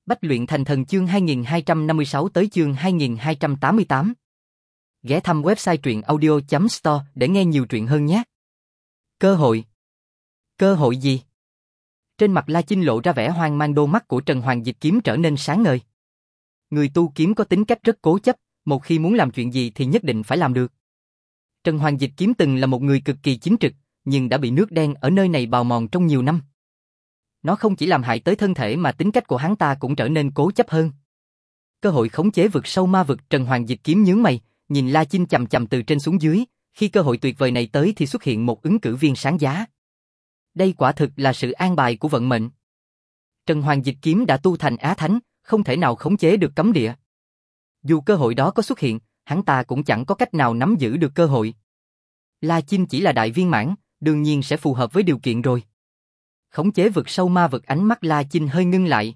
Bách luyện thành thần chương 2256 tới chương 2288. Ghé thăm website truyện audio.store để nghe nhiều truyện hơn nhé. Cơ hội? Cơ hội gì? Trên mặt La Chinh lộ ra vẻ hoang mang, đôi mắt của Trần Hoàng Dịch Kiếm trở nên sáng ngời. Người tu kiếm có tính cách rất cố chấp, một khi muốn làm chuyện gì thì nhất định phải làm được. Trần Hoàng Dịch Kiếm từng là một người cực kỳ chính trực, nhưng đã bị nước đen ở nơi này bào mòn trong nhiều năm. Nó không chỉ làm hại tới thân thể mà tính cách của hắn ta cũng trở nên cố chấp hơn. Cơ hội khống chế vực sâu ma vực. Trần Hoàng Dịch Kiếm nhướng mày, nhìn La Chinh chằm chằm từ trên xuống dưới, khi cơ hội tuyệt vời này tới thì xuất hiện một ứng cử viên sáng giá. Đây quả thực là sự an bài của vận mệnh. Trần Hoàng Dịch Kiếm đã tu thành Á Thánh, không thể nào khống chế được cấm địa. Dù cơ hội đó có xuất hiện, hắn ta cũng chẳng có cách nào nắm giữ được cơ hội. La Chinh chỉ là đại viên mãn, đương nhiên sẽ phù hợp với điều kiện rồi. Khống chế vực sâu ma vực. Ánh mắt La Chinh hơi ngưng lại.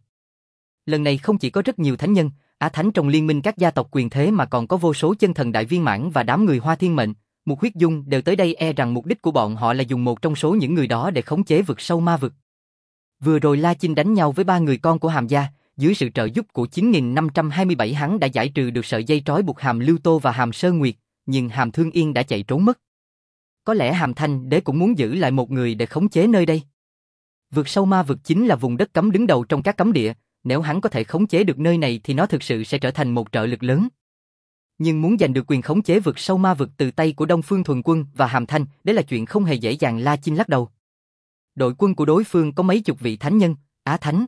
Lần này không chỉ có rất nhiều thánh nhân, Á Thánh trong liên minh các gia tộc quyền thế mà còn có vô số chân thần đại viên mãn và đám người Hoa Thiên Mệnh, Mục Huyết Dung đều tới đây, e rằng mục đích của bọn họ là dùng một trong số những người đó để khống chế vực sâu ma vực. Vừa rồi La Chinh đánh nhau với ba người con của Hàm gia, dưới sự trợ giúp của 9527 hắn đã giải trừ được sợi dây trói buộc Hàm Lưu Tô và Hàm Sơn Nguyệt, nhưng Hàm Thương Yên đã chạy trốn mất. Có lẽ Hàm Thanh Đế cũng muốn giữ lại một người để khống chế nơi đây. Vực sâu ma vực chính là vùng đất cấm đứng đầu trong các cấm địa, nếu hắn có thể khống chế được nơi này thì nó thực sự sẽ trở thành một trợ lực lớn. Nhưng muốn giành được quyền khống chế vực sâu ma vực từ tay của Đông Phương Thuần Quân và Hàm Thanh, đấy là chuyện không hề dễ dàng. La Chinh lắc đầu. Đội quân của đối phương có mấy chục vị thánh nhân, Á Thánh.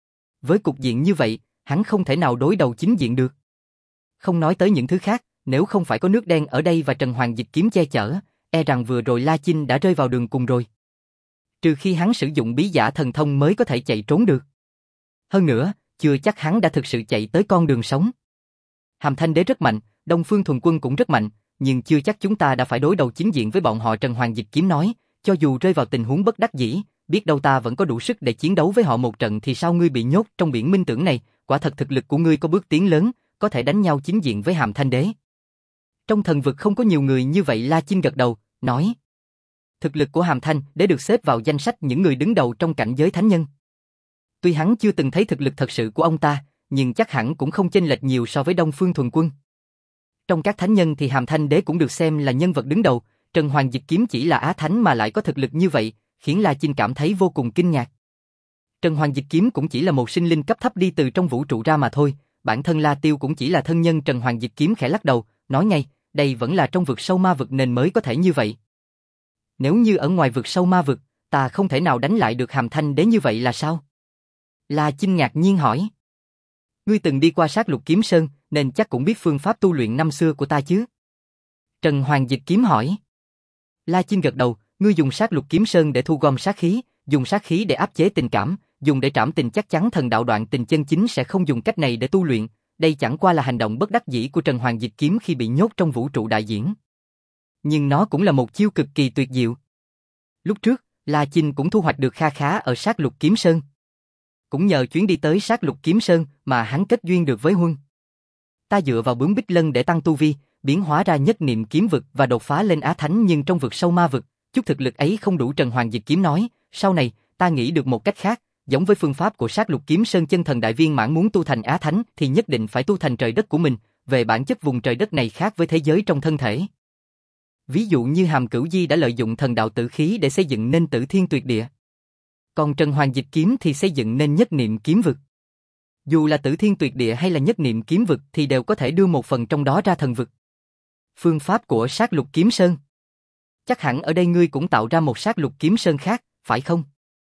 Với cục diện như vậy, hắn không thể nào đối đầu chính diện được. Không nói tới những thứ khác, nếu không phải có nước đen ở đây và Trần Hoàng Dịch Kiếm che chở, e rằng vừa rồi La Chinh đã rơi vào đường cùng rồi. Trừ khi hắn sử dụng bí giả thần thông mới có thể chạy trốn được. Hơn nữa, chưa chắc hắn đã thực sự chạy tới con đường sống. Hàm Thanh Đế rất mạnh, Đông Phương Thuần Quân cũng rất mạnh, nhưng chưa chắc chúng ta đã phải đối đầu chính diện với bọn họ. Trần Hoàng Dịch Kiếm nói, cho dù rơi vào tình huống bất đắc dĩ, biết đâu ta vẫn có đủ sức để chiến đấu với họ một trận. Thì sao ngươi bị nhốt trong biển minh tưởng này? Quả thật thực lực của ngươi có bước tiến lớn, có thể đánh nhau chính diện với Hàm Thanh Đế. Trong thần vực không có nhiều người như vậy. La Chinh gật đầu, nói. Thực lực của Hàm Thanh Đế được xếp vào danh sách những người đứng đầu trong cảnh giới thánh nhân. Tuy hắn chưa từng thấy thực lực thật sự của ông ta, nhưng chắc hẳn cũng không chênh lệch nhiều so với Đông Phương Thuần Quân. Trong các thánh nhân thì Hàm Thanh Đế cũng được xem là nhân vật đứng đầu. Trần Hoàng Dịch Kiếm chỉ là Á Thánh mà lại có thực lực như vậy, khiến La Chinh cảm thấy vô cùng kinh ngạc. Trần Hoàng Dịch Kiếm cũng chỉ là một sinh linh cấp thấp đi từ trong vũ trụ ra mà thôi, bản thân La Tiêu cũng chỉ là thân nhân. Trần Hoàng Dịch Kiếm khẽ lắc đầu, nói ngay, đây vẫn là trong vực sâu ma vực nên mới có thể như vậy. Nếu như ở ngoài vực sâu ma vực, ta không thể nào đánh lại được Hàm Thanh Đế như vậy là sao? La Chinh ngạc nhiên hỏi. Ngươi từng đi qua Sát Lục Kiếm Sơn, nên chắc cũng biết phương pháp tu luyện năm xưa của ta chứ? Trần Hoàng Dịch Kiếm hỏi. La Chinh gật đầu, ngươi dùng Sát Lục Kiếm Sơn để thu gom sát khí, dùng sát khí để áp chế tình cảm, dùng để trảm tình, chắc chắn thần đạo đoạn tình chân chính sẽ không dùng cách này để tu luyện. Đây chẳng qua là hành động bất đắc dĩ của Trần Hoàng Dịch Kiếm khi bị nhốt trong vũ trụ đại diễn. Nhưng nó cũng là một chiêu cực kỳ tuyệt diệu. Lúc trước, La Chinh cũng thu hoạch được kha khá ở Sát Lục Kiếm Sơn. Cũng nhờ chuyến đi tới Sát Lục Kiếm Sơn mà hắn kết duyên được với Huân. Ta dựa vào bướm bích lân để tăng tu vi, biến hóa ra nhất niệm kiếm vực và đột phá lên Á Thánh, nhưng trong vực sâu ma vực, chút thực lực ấy không đủ. Trần Hoàng Dịch Kiếm nói, sau này, ta nghĩ được một cách khác, giống với phương pháp của Sát Lục Kiếm Sơn, chân thần đại viên mãn muốn tu thành Á Thánh thì nhất định phải tu thành trời đất của mình, về bản chất vùng trời đất này khác với thế giới trong thân thể. Ví dụ như Hàm Cửu Di đã lợi dụng thần đạo tử khí để xây dựng nên Tử Thiên Tuyệt Địa. Còn Trần Hoàng Dịch Kiếm thì xây dựng nên nhất niệm kiếm vực. Dù là Tử Thiên Tuyệt Địa hay là nhất niệm kiếm vực thì đều có thể đưa một phần trong đó ra thần vực. Phương pháp của Sát Lục Kiếm Sơn. Chắc hẳn ở đây ngươi cũng tạo ra một Sát Lục Kiếm Sơn khác, phải không?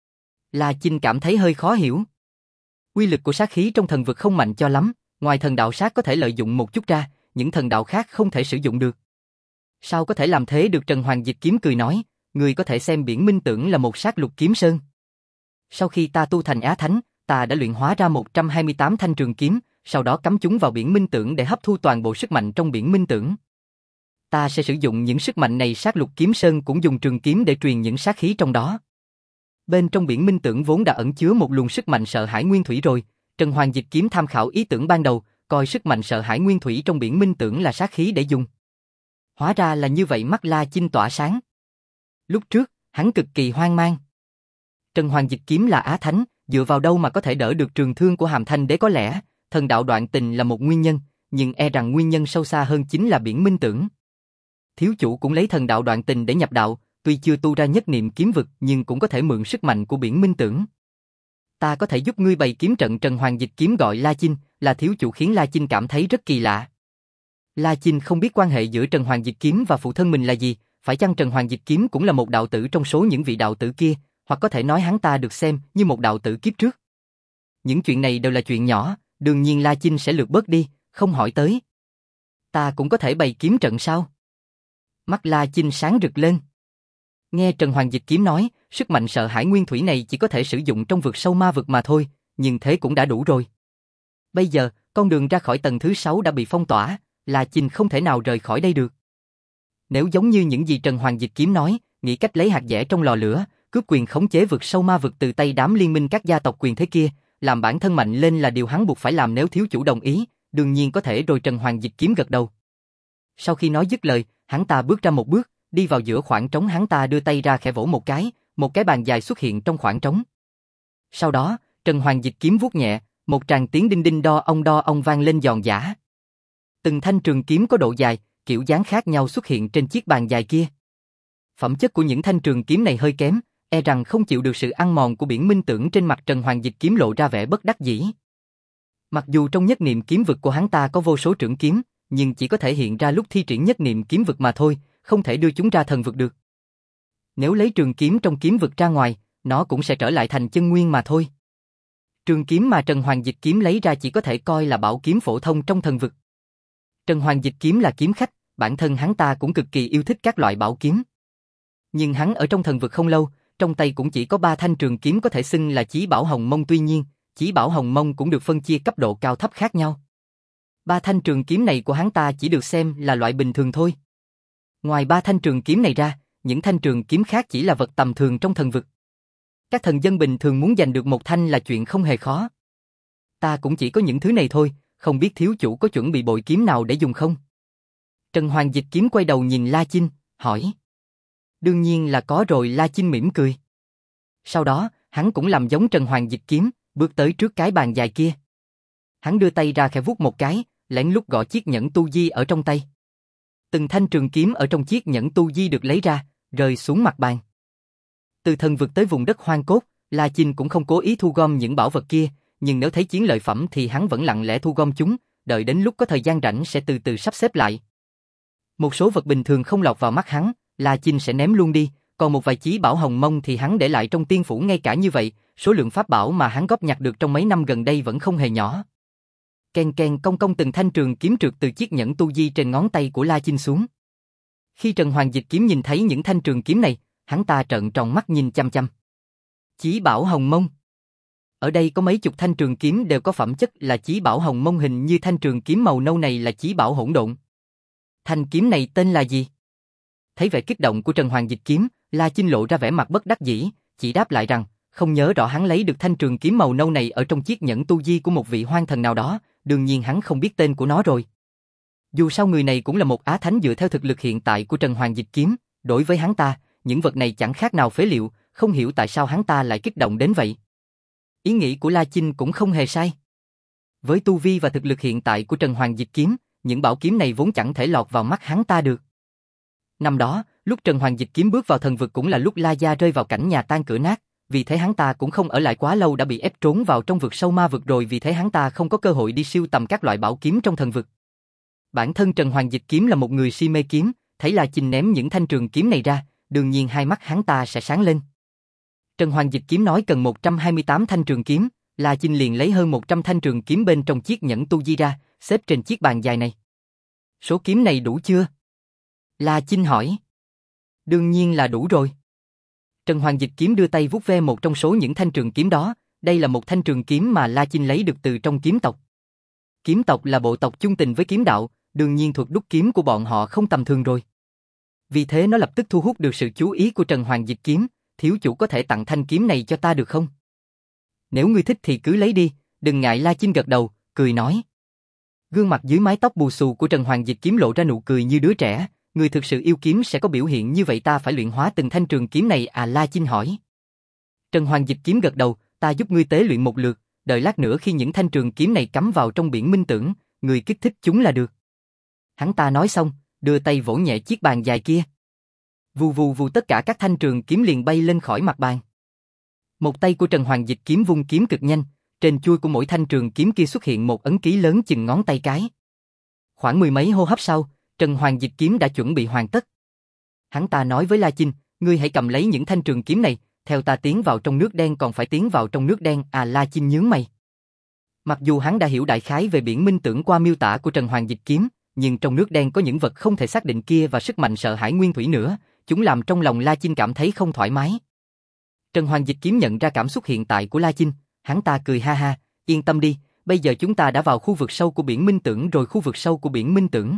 La Chinh cảm thấy hơi khó hiểu. Uy lực của sát khí trong thần vực không mạnh cho lắm, ngoài thần đạo sát có thể lợi dụng một chút ra, những thần đạo khác không thể sử dụng được. Sao có thể làm thế được? Trần Hoàng Dịch Kiếm cười nói, ngươi có thể xem biển minh tưởng là một Sát Lục Kiếm Sơn. Sau khi ta tu thành Á Thánh, ta đã luyện hóa ra 128 thanh trường kiếm, sau đó cắm chúng vào biển minh tưởng để hấp thu toàn bộ sức mạnh trong biển minh tưởng. Ta sẽ sử dụng những sức mạnh này. Sát Lục Kiếm Sơn cũng dùng trường kiếm để truyền những sát khí trong đó. Bên trong biển minh tưởng vốn đã ẩn chứa một luồng sức mạnh sợ hãi nguyên thủy rồi. Trần Hoàng Dịch Kiếm tham khảo ý tưởng ban đầu, coi sức mạnh sợ hãi nguyên thủy trong biển minh tưởng là sát khí để dùng. Hóa ra là như vậy. Mắt La Chinh tỏa sáng. Lúc trước, hắn cực kỳ hoang mang. Trần Hoàng Dịch Kiếm là Á Thánh, Dựa vào đâu mà có thể đỡ được trường thương của Hàm Thanh Đế? Có lẽ, thần đạo đoạn tình là một nguyên nhân, nhưng e rằng nguyên nhân sâu xa hơn chính là Biển Minh Tưởng. Thiếu chủ cũng lấy thần đạo đoạn tình để nhập đạo, tuy chưa tu ra nhất niệm kiếm vực nhưng cũng có thể mượn sức mạnh của Biển Minh Tưởng. Ta có thể giúp ngươi bày kiếm trận. Trần Hoàng Dịch Kiếm gọi La Chinh là thiếu chủ khiến La Chinh cảm thấy rất kỳ lạ. La Chinh không biết quan hệ giữa Trần Hoàng Dịch Kiếm và phụ thân mình là gì, phải chăng Trần Hoàng Dịch Kiếm cũng là một đạo tử trong số những vị đạo tử kia, hoặc có thể nói hắn ta được xem như một đạo tử kiếp trước. Những chuyện này đều là chuyện nhỏ, đương nhiên La Chinh sẽ lược bớt đi, không hỏi tới. Ta cũng có thể bày kiếm trận sao? Mắt La Chinh sáng rực lên. Nghe Trần Hoàng Dịch Kiếm nói, sức mạnh sợ hãi nguyên thủy này chỉ có thể sử dụng trong vực sâu ma vực mà thôi, nhưng thế cũng đã đủ rồi. Bây giờ, con đường ra khỏi tầng thứ 6 đã bị phong tỏa, La Chinh không thể nào rời khỏi đây được. Nếu giống như những gì Trần Hoàng Dịch Kiếm nói, nghĩ cách lấy hạt dẻ trong lò lửa, cướp quyền khống chế vực sâu ma vực từ tay đám liên minh các gia tộc quyền thế kia, làm bản thân mạnh lên là điều hắn buộc phải làm nếu thiếu chủ đồng ý, đương nhiên có thể rồi. Trần Hoàng Dịch Kiếm gật đầu. Sau khi nói dứt lời, hắn ta bước ra một bước, đi vào giữa khoảng trống. Hắn ta đưa tay ra khẽ vỗ một cái bàn dài xuất hiện trong khoảng trống. Sau đó, Trần Hoàng Dịch Kiếm vuốt nhẹ, một tràng tiếng đinh đinh đo ông vang lên giòn giã. Từng thanh trường kiếm có độ dài, kiểu dáng khác nhau xuất hiện trên chiếc bàn dài kia. Phẩm chất của những thanh trường kiếm này hơi kém, e rằng không chịu được sự ăn mòn của Biển Minh Tưởng. Trên mặt Trần Hoàng Dịch Kiếm lộ ra vẻ bất đắc dĩ. Mặc dù trong nhất niệm kiếm vực của hắn ta có vô số trưởng kiếm, nhưng chỉ có thể hiện ra lúc thi triển nhất niệm kiếm vực mà thôi, không thể đưa chúng ra thần vực được. Nếu lấy trường kiếm trong kiếm vực ra ngoài, nó cũng sẽ trở lại thành chân nguyên mà thôi. Trường kiếm mà Trần Hoàng Dịch Kiếm lấy ra chỉ có thể coi là bảo kiếm phổ thông trong thần vực. Trần Hoàng Dịch Kiếm là kiếm khách, bản thân hắn ta cũng cực kỳ yêu thích các loại bảo kiếm. Nhưng hắn ở trong thần vực không lâu, trong tay cũng chỉ có 3 thanh trường kiếm có thể xưng là chí bảo hồng mông. Tuy nhiên, chí bảo hồng mông cũng được phân chia cấp độ cao thấp khác nhau. 3 thanh trường kiếm này của hắn ta chỉ được xem là loại bình thường thôi. Ngoài 3 thanh trường kiếm này ra, những thanh trường kiếm khác chỉ là vật tầm thường trong thần vực. Các thần dân bình thường muốn giành được một thanh là chuyện không hề khó. Ta cũng chỉ có những thứ này thôi, không biết thiếu chủ có chuẩn bị bội kiếm nào để dùng không? Trần Hoàng Dịch Kiếm quay đầu nhìn La Chinh, hỏi. Đương nhiên là có rồi. La Chinh mỉm cười. Sau đó, hắn cũng làm giống Trần Hoàng Dịch Kiếm, bước tới trước cái bàn dài kia. Hắn đưa tay ra khẽ vuốt một cái, lén lút gõ chiếc nhẫn tu di ở trong tay. Từng thanh trường kiếm ở trong chiếc nhẫn tu di được lấy ra, rơi xuống mặt bàn. Từ thần vực tới vùng đất hoang cốt, La Chinh cũng không cố ý thu gom những bảo vật kia, nhưng nếu thấy chiến lợi phẩm thì hắn vẫn lặng lẽ thu gom chúng, đợi đến lúc có thời gian rảnh sẽ từ từ sắp xếp lại. Một số vật bình thường không lọt vào mắt hắn, La Chinh sẽ ném luôn đi, còn một vài chí bảo hồng mông thì hắn để lại trong tiên phủ. Ngay cả như vậy, số lượng pháp bảo mà hắn góp nhặt được trong mấy năm gần đây vẫn không hề nhỏ. Ken ken cong cong, từng thanh trường kiếm trượt từ chiếc nhẫn tu di trên ngón tay của La Chinh xuống. Khi Trần Hoàng Dịch Kiếm nhìn thấy những thanh trường kiếm này, hắn ta trợn tròn mắt nhìn chăm chăm. Chí bảo hồng mông. Ở đây có mấy chục thanh trường kiếm đều có phẩm chất là chí bảo hồng mông, hình như thanh trường kiếm màu nâu này là chí bảo hỗn độn. Thanh kiếm này tên là gì? Thấy vẻ kích động của Trần Hoàng Dịch Kiếm, La Chinh lộ ra vẻ mặt bất đắc dĩ, chỉ đáp lại rằng không nhớ rõ. Hắn lấy được thanh trường kiếm màu nâu này ở trong chiếc nhẫn tu di của một vị hoang thần nào đó, đương nhiên hắn không biết tên của nó rồi. Dù sao người này cũng là một á thánh dựa theo thực lực hiện tại của Trần Hoàng Dịch Kiếm, đối với hắn ta, những vật này chẳng khác nào phế liệu, không hiểu tại sao hắn ta lại kích động đến vậy. Ý nghĩ của La Chinh cũng không hề sai. Với tu vi và thực lực hiện tại của Trần Hoàng Dịch Kiếm, những bảo kiếm này vốn chẳng thể lọt vào mắt hắn ta được. Năm đó, lúc Trần Hoàng Dịch Kiếm bước vào thần vực cũng là lúc La Gia rơi vào cảnh nhà tan cửa nát, vì thế hắn ta cũng không ở lại quá lâu đã bị ép trốn vào trong vực sâu ma vực rồi, vì thế hắn ta không có cơ hội đi sưu tầm các loại bảo kiếm trong thần vực. Bản thân Trần Hoàng Dịch Kiếm là một người si mê kiếm, thấy La Chinh ném những thanh trường kiếm này ra, đương nhiên hai mắt hắn ta sẽ sáng lên. Trần Hoàng Dịch Kiếm nói cần 128 thanh trường kiếm, La Chinh liền lấy hơn 100 thanh trường kiếm bên trong chiếc nhẫn tu di ra, xếp trên chiếc bàn dài này. Số kiếm này đủ chưa? La Chinh hỏi. Đương nhiên là đủ rồi. Trần Hoàng Dịch Kiếm đưa tay vuốt ve một trong số những thanh trường kiếm đó, đây là một thanh trường kiếm mà La Chinh lấy được từ trong kiếm tộc. Kiếm tộc là bộ tộc chung tình với kiếm đạo, đương nhiên thuật đúc kiếm của bọn họ không tầm thường rồi. Vì thế nó lập tức thu hút được sự chú ý của Trần Hoàng Dịch Kiếm. Thiếu chủ có thể tặng thanh kiếm này cho ta được không? Nếu ngươi thích thì cứ lấy đi, đừng ngại. La Chinh gật đầu, cười nói. Gương mặt dưới mái tóc bù xù của Trần Hoàng Dịch Kiếm lộ ra nụ cười như đứa trẻ. Người thực sự yêu kiếm sẽ có biểu hiện như vậy, ta phải luyện hóa từng thanh trường kiếm này à? La Chinh hỏi. Trần Hoàng Dịch Kiếm gật đầu, ta giúp ngươi tế luyện một lượt, đợi lát nữa khi những thanh trường kiếm này cắm vào trong biển minh tưởng, ngươi kích thích chúng là được. Hắn ta nói xong, đưa tay vỗ nhẹ chiếc bàn dài kia. Vù vù vù, tất cả các thanh trường kiếm liền bay lên khỏi mặt bàn. Một tay của Trần Hoàng Dịch kiếm vung kiếm cực nhanh, trên chuôi của mỗi thanh trường kiếm kia xuất hiện một ấn ký lớn chừng ngón tay cái. Khoảng mười mấy hô hấp sau, Trần Hoàng Dịch kiếm đã chuẩn bị hoàn tất. Hắn ta nói với La Chinh, ngươi hãy cầm lấy những thanh trường kiếm này, theo ta tiến vào trong nước đen. Còn phải tiến vào trong nước đen à? La Chinh nhướng mày. Mặc dù hắn đã hiểu đại khái về biển minh tưởng qua miêu tả của Trần Hoàng Dịch kiếm, nhưng trong nước đen có những vật không thể xác định kia và sức mạnh sợ hãi nguyên thủy nữa, chúng làm trong lòng La Chinh cảm thấy không thoải mái. Trần Hoàng Dịch kiếm nhận ra cảm xúc hiện tại của La Chinh, hắn ta cười ha ha, yên tâm đi, bây giờ chúng ta đã vào khu vực sâu của biển minh tưởng rồi. Khu vực sâu của biển minh tưởng?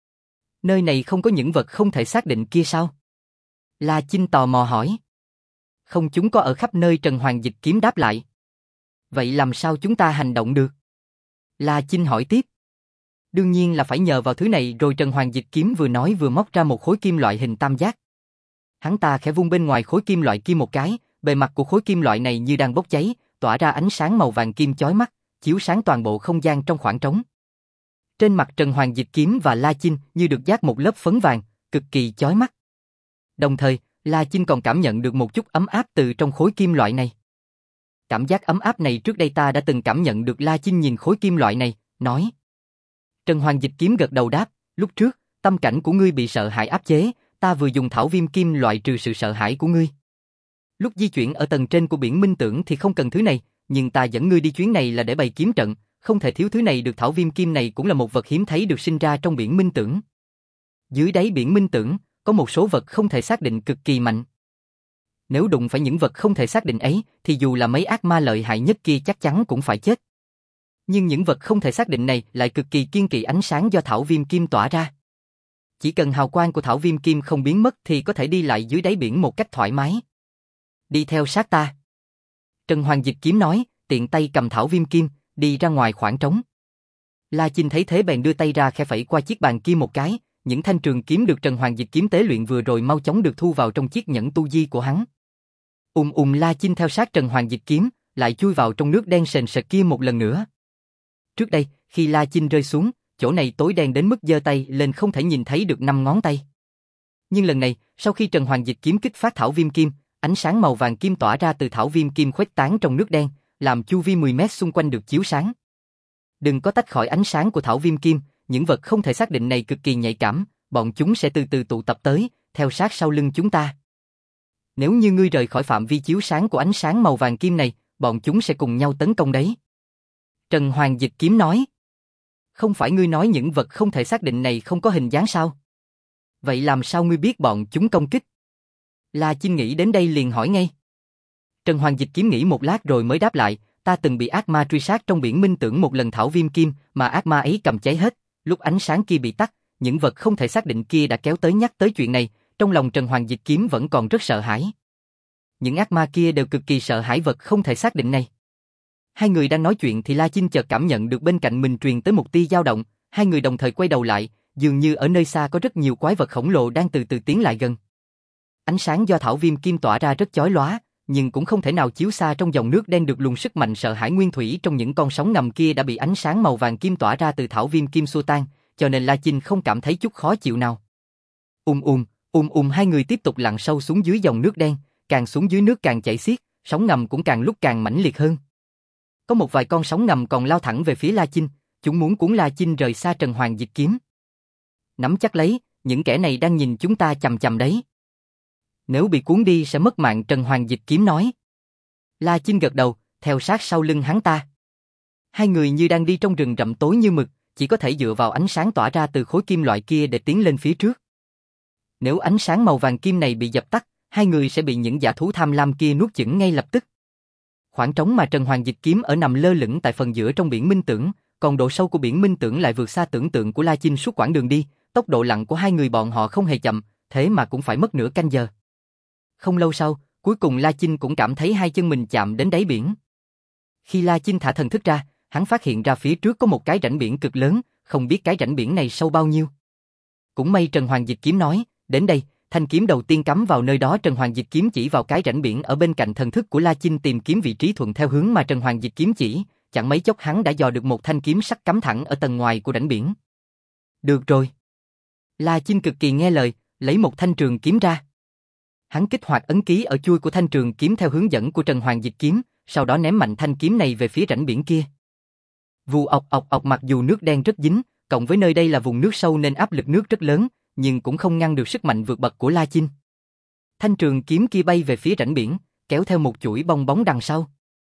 Nơi này không có những vật không thể xác định kia sao? La Chinh tò mò hỏi. Không, chúng có ở khắp nơi, Trần Hoàng Dịch kiếm đáp lại. Vậy làm sao chúng ta hành động được? La Chinh hỏi tiếp. Đương nhiên là phải nhờ vào thứ này rồi. Trần Hoàng Dịch kiếm vừa nói vừa móc ra một khối kim loại hình tam giác. Hắn ta khẽ vung bên ngoài khối kim loại kia một cái, bề mặt của khối kim loại này như đang bốc cháy, tỏa ra ánh sáng màu vàng kim chói mắt, chiếu sáng toàn bộ không gian trong khoảng trống. Trên mặt Trần Hoàng Dịch kiếm và La Chinh như được dát một lớp phấn vàng, cực kỳ chói mắt. Đồng thời, La Chinh còn cảm nhận được một chút ấm áp từ trong khối kim loại này. Cảm giác ấm áp này trước đây ta đã từng cảm nhận được. La Chinh nhìn khối kim loại này, nói. Trần Hoàng Dịch kiếm gật đầu đáp, lúc trước, tâm cảnh của ngươi bị sợ hãi áp chế, ta vừa dùng thảo viêm kim loại trừ sự sợ hãi của ngươi. Lúc di chuyển ở tầng trên của biển minh tưởng thì không cần thứ này, nhưng ta dẫn ngươi đi chuyến này là để bày kiếm trận, không thể thiếu thứ này được. Thảo viêm kim này cũng là một vật hiếm thấy được sinh ra trong biển minh tưởng. Dưới đáy biển minh tưởng, có một số vật không thể xác định cực kỳ mạnh. Nếu đụng phải những vật không thể xác định ấy, thì dù là mấy ác ma lợi hại nhất kia chắc chắn cũng phải chết. Nhưng những vật không thể xác định này lại cực kỳ kiêng kỵ ánh sáng do thảo viêm kim tỏa ra. Chỉ cần hào quang của thảo viêm kim không biến mất thì có thể đi lại dưới đáy biển một cách thoải mái. Đi theo sát ta. Trần Hoàng Dịch kiếm nói, tiện tay cầm thảo viêm kim, đi ra ngoài khoảng trống. La Chinh thấy thế bèn đưa tay ra khẽ phẩy qua chiếc bàn kia một cái, những thanh trường kiếm được Trần Hoàng Dịch kiếm tế luyện vừa rồi mau chóng được thu vào trong chiếc nhẫn tu di của hắn. La Chinh theo sát Trần Hoàng Dịch kiếm, lại chui vào trong nước đen sền sệt kia một lần nữa. Trước đây, khi La Chinh rơi xuống, chỗ này tối đen đến mức giơ tay lên không thể nhìn thấy được 5 ngón tay. Nhưng lần này, sau khi Trần Hoàng Dịch kiếm kích phát thảo viêm kim, ánh sáng màu vàng kim tỏa ra từ thảo viêm kim khuếch tán trong nước đen, làm chu vi 10 mét xung quanh được chiếu sáng. Đừng có tách khỏi ánh sáng của thảo viêm kim, những vật không thể xác định này cực kỳ nhạy cảm, bọn chúng sẽ từ từ tụ tập tới, theo sát sau lưng chúng ta. Nếu như ngươi rời khỏi phạm vi chiếu sáng của ánh sáng màu vàng kim này, bọn chúng sẽ cùng nhau tấn công đấy. Trần Hoàng Dịch kiếm nói. Không phải ngươi nói những vật không thể xác định này không có hình dáng sao? Vậy làm sao ngươi biết bọn chúng công kích? La Chinh nghĩ đến đây liền hỏi ngay. Trần Hoàng Dịch kiếm nghĩ một lát rồi mới đáp lại, ta từng bị ác ma truy sát trong biển minh tưởng một lần. Thảo viêm kim mà ác ma ấy cầm cháy hết, lúc ánh sáng kia bị tắt, những vật không thể xác định kia đã kéo tới nhắc tới chuyện này, trong lòng Trần Hoàng Dịch kiếm vẫn còn rất sợ hãi. Những ác ma kia đều cực kỳ sợ hãi vật không thể xác định này. Hai người đang nói chuyện thì La Chinh chợt cảm nhận được bên cạnh mình truyền tới một tia dao động, hai người đồng thời quay đầu lại, dường như ở nơi xa có rất nhiều quái vật khổng lồ đang từ từ tiến lại gần. Ánh sáng do thảo viêm kim tỏa ra rất chói lóa, nhưng cũng không thể nào chiếu xa trong dòng nước đen được. Luồng sức mạnh sợ hãi nguyên thủy trong những con sóng ngầm kia đã bị ánh sáng màu vàng kim tỏa ra từ thảo viêm kim xua tan, cho nên La Chinh không cảm thấy chút khó chịu nào. Hai người tiếp tục lặn sâu xuống dưới dòng nước đen, càng xuống dưới nước càng chảy xiết, sóng ngầm cũng càng lúc càng mãnh liệt hơn. Có một vài con sóng ngầm còn lao thẳng về phía La Chinh, chúng muốn cuốn La Chinh rời xa Trần Hoàng Dịch kiếm. Nắm chắc lấy, những kẻ này đang nhìn chúng ta chằm chằm đấy. Nếu bị cuốn đi sẽ mất mạng, Trần Hoàng Dịch kiếm nói. La Chinh gật đầu, theo sát sau lưng hắn ta. Hai người như đang đi trong rừng rậm tối như mực, chỉ có thể dựa vào ánh sáng tỏa ra từ khối kim loại kia để tiến lên phía trước. Nếu ánh sáng màu vàng kim này bị dập tắt, hai người sẽ bị những dã thú tham lam kia nuốt chửng ngay lập tức. Khoảng trống mà Trần Hoàng Dịch kiếm ở nằm lơ lửng tại phần giữa trong biển minh tưởng, còn độ sâu của biển minh tưởng lại vượt xa tưởng tượng của La Chinh suốt quãng đường đi, tốc độ lặn của hai người bọn họ không hề chậm, thế mà cũng phải mất nửa canh giờ. Không lâu sau, cuối cùng La Chinh cũng cảm thấy hai chân mình chạm đến đáy biển. Khi La Chinh thả thần thức ra, hắn phát hiện ra phía trước có một cái rãnh biển cực lớn, không biết cái rãnh biển này sâu bao nhiêu. Cũng may Trần Hoàng Dịch kiếm nói, đến đây, thanh kiếm đầu tiên cắm vào nơi đó. Trần Hoàng Dịch kiếm chỉ vào cái rãnh biển ở bên cạnh thần thức của La Chinh, tìm kiếm vị trí thuận theo hướng mà Trần Hoàng Dịch kiếm chỉ, chẳng mấy chốc hắn đã dò được một thanh kiếm sắc cắm thẳng ở tầng ngoài của rãnh biển. Được rồi. La Chinh cực kỳ nghe lời, lấy một thanh trường kiếm ra. Hắn kích hoạt ấn ký ở chuôi của thanh trường kiếm theo hướng dẫn của Trần Hoàng Dịch kiếm, sau đó ném mạnh thanh kiếm này về phía rãnh biển kia. Vù ọc ọc ọc, mặc dù nước đen rất dính, cộng với nơi đây là vùng nước sâu nên áp lực nước rất lớn, nhưng cũng không ngăn được sức mạnh vượt bậc của La Chinh. Thanh trường kiếm kia bay về phía rãnh biển, kéo theo một chuỗi bong bóng đằng sau.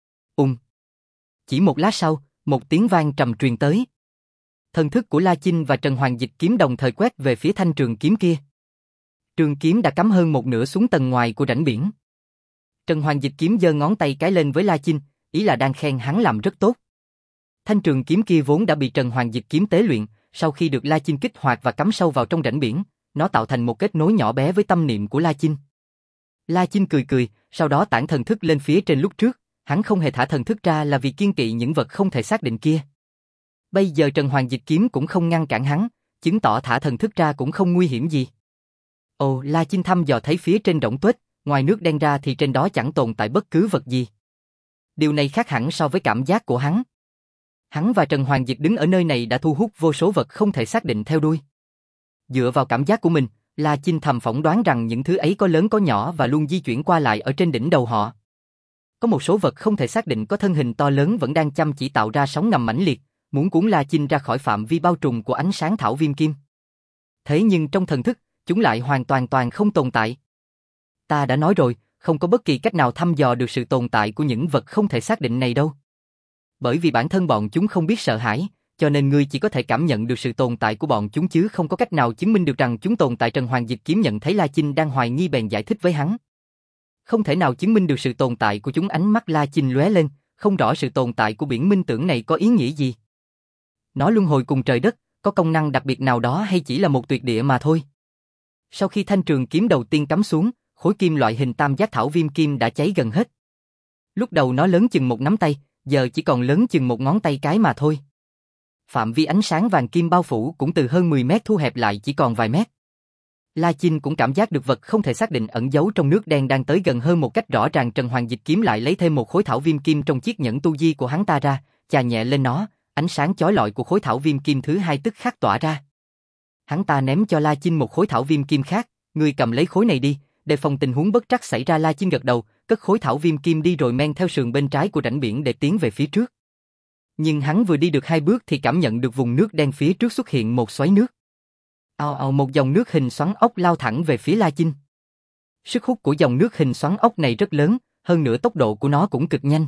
Chỉ một lát sau, một tiếng vang trầm truyền tới. Thần thức của La Chinh và Trần Hoàng Dịch kiếm đồng thời quét về phía thanh trường kiếm kia. Trường kiếm đã cắm hơn một nửa xuống tầng ngoài của rãnh biển. Trần Hoàng Dịch kiếm giơ ngón tay cái lên với La Chinh, ý là đang khen hắn làm rất tốt. Thanh trường kiếm kia vốn đã bị Trần Hoàng Dịch kiếm tế luyện, sau khi được La Chinh kích hoạt và cắm sâu vào trong rãnh biển, nó tạo thành một kết nối nhỏ bé với tâm niệm của La Chinh. La Chinh cười cười, sau đó tản thần thức lên phía trên. Lúc trước, hắn không hề thả thần thức ra là vì kiêng kỵ những vật không thể xác định kia. Bây giờ Trần Hoàng Dịch kiếm cũng không ngăn cản hắn, chứng tỏ thả thần thức ra cũng không nguy hiểm gì. Ồ, La Chinh thăm dò thấy phía trên rỗng tuếch, ngoài nước đen ra thì trên đó chẳng tồn tại bất cứ vật gì. Điều này khác hẳn so với cảm giác của hắn. Hắn và Trần Hoàng Dịch đứng ở nơi này đã thu hút vô số vật không thể xác định theo đuôi. Dựa vào cảm giác của mình, La Chinh thầm phỏng đoán rằng những thứ ấy có lớn có nhỏ và luôn di chuyển qua lại ở trên đỉnh đầu họ. Có một số vật không thể xác định có thân hình to lớn vẫn đang chăm chỉ tạo ra sóng ngầm mãnh liệt, muốn cuốn La Chinh ra khỏi phạm vi bao trùm của ánh sáng thảo viêm kim. Thế nhưng trong thần thức, chúng lại hoàn toàn không tồn tại. Ta đã nói rồi, không có bất kỳ cách nào thăm dò được sự tồn tại của những vật không thể xác định này đâu. Bởi vì bản thân bọn chúng không biết sợ hãi, cho nên ngươi chỉ có thể cảm nhận được sự tồn tại của bọn chúng chứ không có cách nào chứng minh được rằng chúng tồn tại. Trần Hoàng Dịch kiếm nhận thấy La Chinh đang hoài nghi bèn giải thích với hắn. Không thể nào chứng minh được sự tồn tại của chúng. Ánh mắt La Chinh lóe lên, không rõ sự tồn tại của biển minh tưởng này có ý nghĩa gì. Nó luân hồi cùng trời đất, có công năng đặc biệt nào đó hay chỉ là một tuyệt địa mà thôi. Sau khi thanh trường kiếm đầu tiên cắm xuống, khối kim loại hình tam giác thảo viêm kim đã cháy gần hết. Lúc đầu nó lớn chừng một nắm tay, giờ chỉ còn lớn chừng một ngón tay cái mà thôi. Phạm vi ánh sáng vàng kim bao phủ cũng từ hơn 10 mét thu hẹp lại chỉ còn vài mét. La Chinh cũng cảm giác được vật không thể xác định ẩn giấu trong nước đen đang tới gần hơn một cách rõ ràng. Trần Hoàng Dịch kiếm lại lấy thêm một khối thảo viêm kim trong chiếc nhẫn tu di của hắn ta ra, chà nhẹ lên nó, ánh sáng chói lọi của khối thảo viêm kim thứ hai tức khắc tỏa ra. Hắn ta ném cho La Chinh một khối thảo viêm kim khác, ngươi cầm lấy khối này đi, đề phòng tình huống bất trắc xảy ra. La Chinh gật đầu, cất khối thảo viêm kim đi rồi men theo sườn bên trái của rãnh biển để tiến về phía trước. Nhưng hắn vừa đi được 2 bước thì cảm nhận được vùng nước đen phía trước xuất hiện một xoáy nước. Ào ào, một dòng nước hình xoắn ốc lao thẳng về phía La Chinh. Sức hút của dòng nước hình xoắn ốc này rất lớn, hơn nữa tốc độ của nó cũng cực nhanh.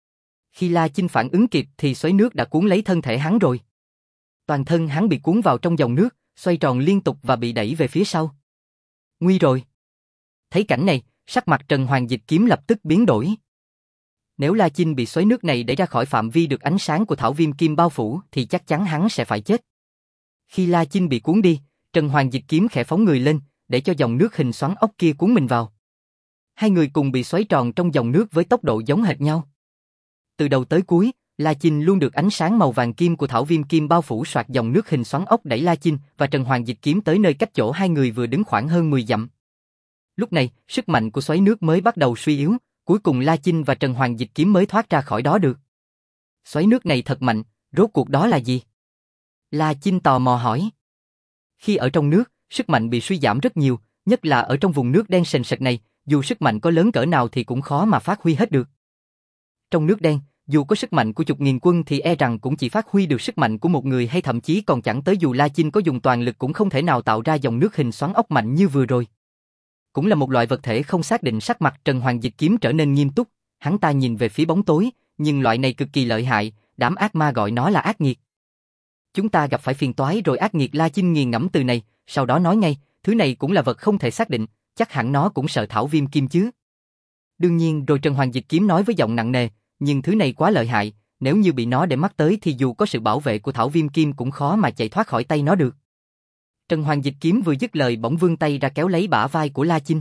Khi La Chinh phản ứng kịp thì xoáy nước đã cuốn lấy thân thể hắn rồi. Toàn thân hắn bị cuốn vào trong dòng nước, xoay tròn liên tục và bị đẩy về phía sau. Nguy rồi. Thấy cảnh này, sắc mặt Trần Hoàng Dịch kiếm lập tức biến đổi. Nếu La Chinh bị xoáy nước này đẩy ra khỏi phạm vi được ánh sáng của thảo viêm kim bao phủ thì chắc chắn hắn sẽ phải chết. Khi La Chinh bị cuốn đi, Trần Hoàng Dịch kiếm khẽ phóng người lên, để cho dòng nước hình xoắn ốc kia cuốn mình vào. Hai người cùng bị xoáy tròn trong dòng nước với tốc độ giống hệt nhau. Từ đầu tới cuối, La Chinh luôn được ánh sáng màu vàng kim của thảo viêm kim bao phủ. Soạt, dòng nước hình xoắn ốc đẩy La Chinh và Trần Hoàng Dịch kiếm tới nơi cách chỗ hai người vừa đứng khoảng hơn 10 dặm. Lúc này, sức mạnh của xoáy nước mới bắt đầu suy yếu, cuối cùng La Chinh và Trần Hoàng Dịch kiếm mới thoát ra khỏi đó được. Xoáy nước này thật mạnh, rốt cuộc đó là gì? La Chinh tò mò hỏi. Khi ở trong nước, sức mạnh bị suy giảm rất nhiều, nhất là ở trong vùng nước đen sền sệt này, dù sức mạnh có lớn cỡ nào thì cũng khó mà phát huy hết được. Trong nước đen, dù có sức mạnh của chục nghìn quân thì e rằng cũng chỉ phát huy được sức mạnh của một người hay thậm chí còn chẳng tới. Dù La Chinh có dùng toàn lực cũng không thể nào tạo ra dòng nước hình xoắn ốc mạnh như vừa rồi. Cũng là một loại vật thể không xác định. Sắc mặt Trần Hoàng Dịch kiếm trở nên nghiêm túc, hắn ta nhìn về phía bóng tối, nhưng loại này cực kỳ lợi hại, đám ác ma gọi nó là ác nghiệt. Chúng ta gặp phải phiền toái rồi. Ác nghiệt. La Chinh nghiền ngẫm từ này, sau đó nói ngay, thứ này cũng là vật không thể xác định, chắc hẳn nó cũng sợ thảo viêm kim chứ. Đương nhiên rồi. Trần Hoàng Dịch kiếm nói với giọng nặng nề, nhưng thứ này quá lợi hại, nếu như bị nó để mắt tới thì dù có sự bảo vệ của thảo viêm kim cũng khó mà chạy thoát khỏi tay nó được. Trần Hoàng Dịch kiếm vừa dứt lời bỗng vươn tay ra kéo lấy bả vai của La Chinh.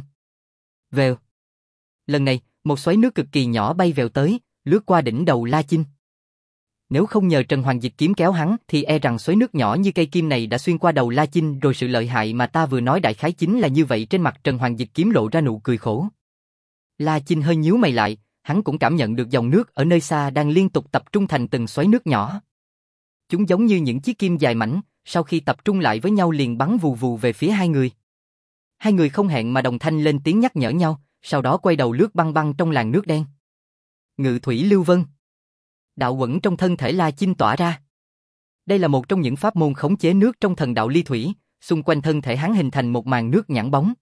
Vèo. Lần này, một xoáy nước cực kỳ nhỏ bay vèo tới, lướt qua đỉnh đầu La Chinh. Nếu không nhờ Trần Hoàng Dịch kiếm kéo hắn thì e rằng xoáy nước nhỏ như cây kim này đã xuyên qua đầu La Chinh rồi. Sự lợi hại mà ta vừa nói đại khái chính là như vậy. Trên mặt Trần Hoàng Dịch kiếm lộ ra nụ cười khổ. La Chinh hơi nhíu mày lại, hắn cũng cảm nhận được dòng nước ở nơi xa đang liên tục tập trung thành từng xoáy nước nhỏ. Chúng giống như những chiếc kim dài mảnh, sau khi tập trung lại với nhau liền bắn vù vù về phía hai người. Hai người không hẹn mà đồng thanh lên tiếng nhắc nhở nhau, sau đó quay đầu lướt băng băng trong làn nước đen. Ngự thủy lưu vân. Đạo quẩn trong thân thể La Chinh tỏa ra. Đây là một trong những pháp môn khống chế nước trong thần đạo ly thủy, xung quanh thân thể hắn hình thành một màn nước nhẵn bóng.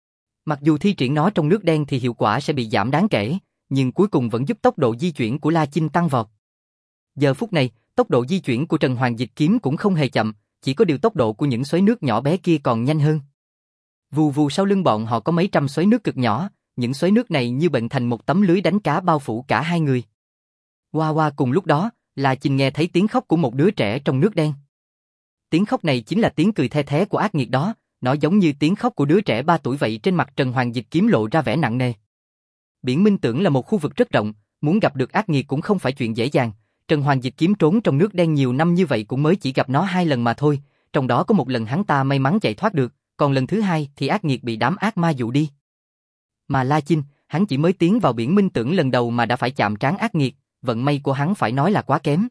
Mặc dù thi triển nó trong nước đen thì hiệu quả sẽ bị giảm đáng kể, nhưng cuối cùng vẫn giúp tốc độ di chuyển của La Chinh tăng vọt. Giờ phút này, tốc độ di chuyển của Trần Hoàng Dịch kiếm cũng không hề chậm, chỉ có điều tốc độ của những xoáy nước nhỏ bé kia còn nhanh hơn. Vù vù sau lưng bọn họ có mấy trăm xoáy nước cực nhỏ, những xoáy nước này như bệnh thành một tấm lưới đánh cá bao phủ cả hai người. Hoa hoa cùng lúc đó, La Chinh nghe thấy tiếng khóc của một đứa trẻ trong nước đen. Tiếng khóc này chính là tiếng cười the thé của ác nghiệt đó, nó giống như tiếng khóc của đứa trẻ 3 tuổi vậy. Trên mặt Trần Hoàng Dịch kiếm lộ ra vẻ nặng nề. Biển Minh Tưởng là một khu vực rất rộng, muốn gặp được ác nghiệt cũng không phải chuyện dễ dàng. Trần Hoàng Dịch kiếm trốn trong nước đen nhiều năm như vậy cũng mới chỉ gặp nó 2 lần mà thôi, trong đó có một lần hắn ta may mắn chạy thoát được, còn lần thứ hai thì ác nghiệt bị đám ác ma dụ đi. Mà La Chinh, hắn chỉ mới tiến vào Biển Minh Tưởng lần đầu mà đã phải chạm trán ác nghiệt, vận may của hắn phải nói là quá kém.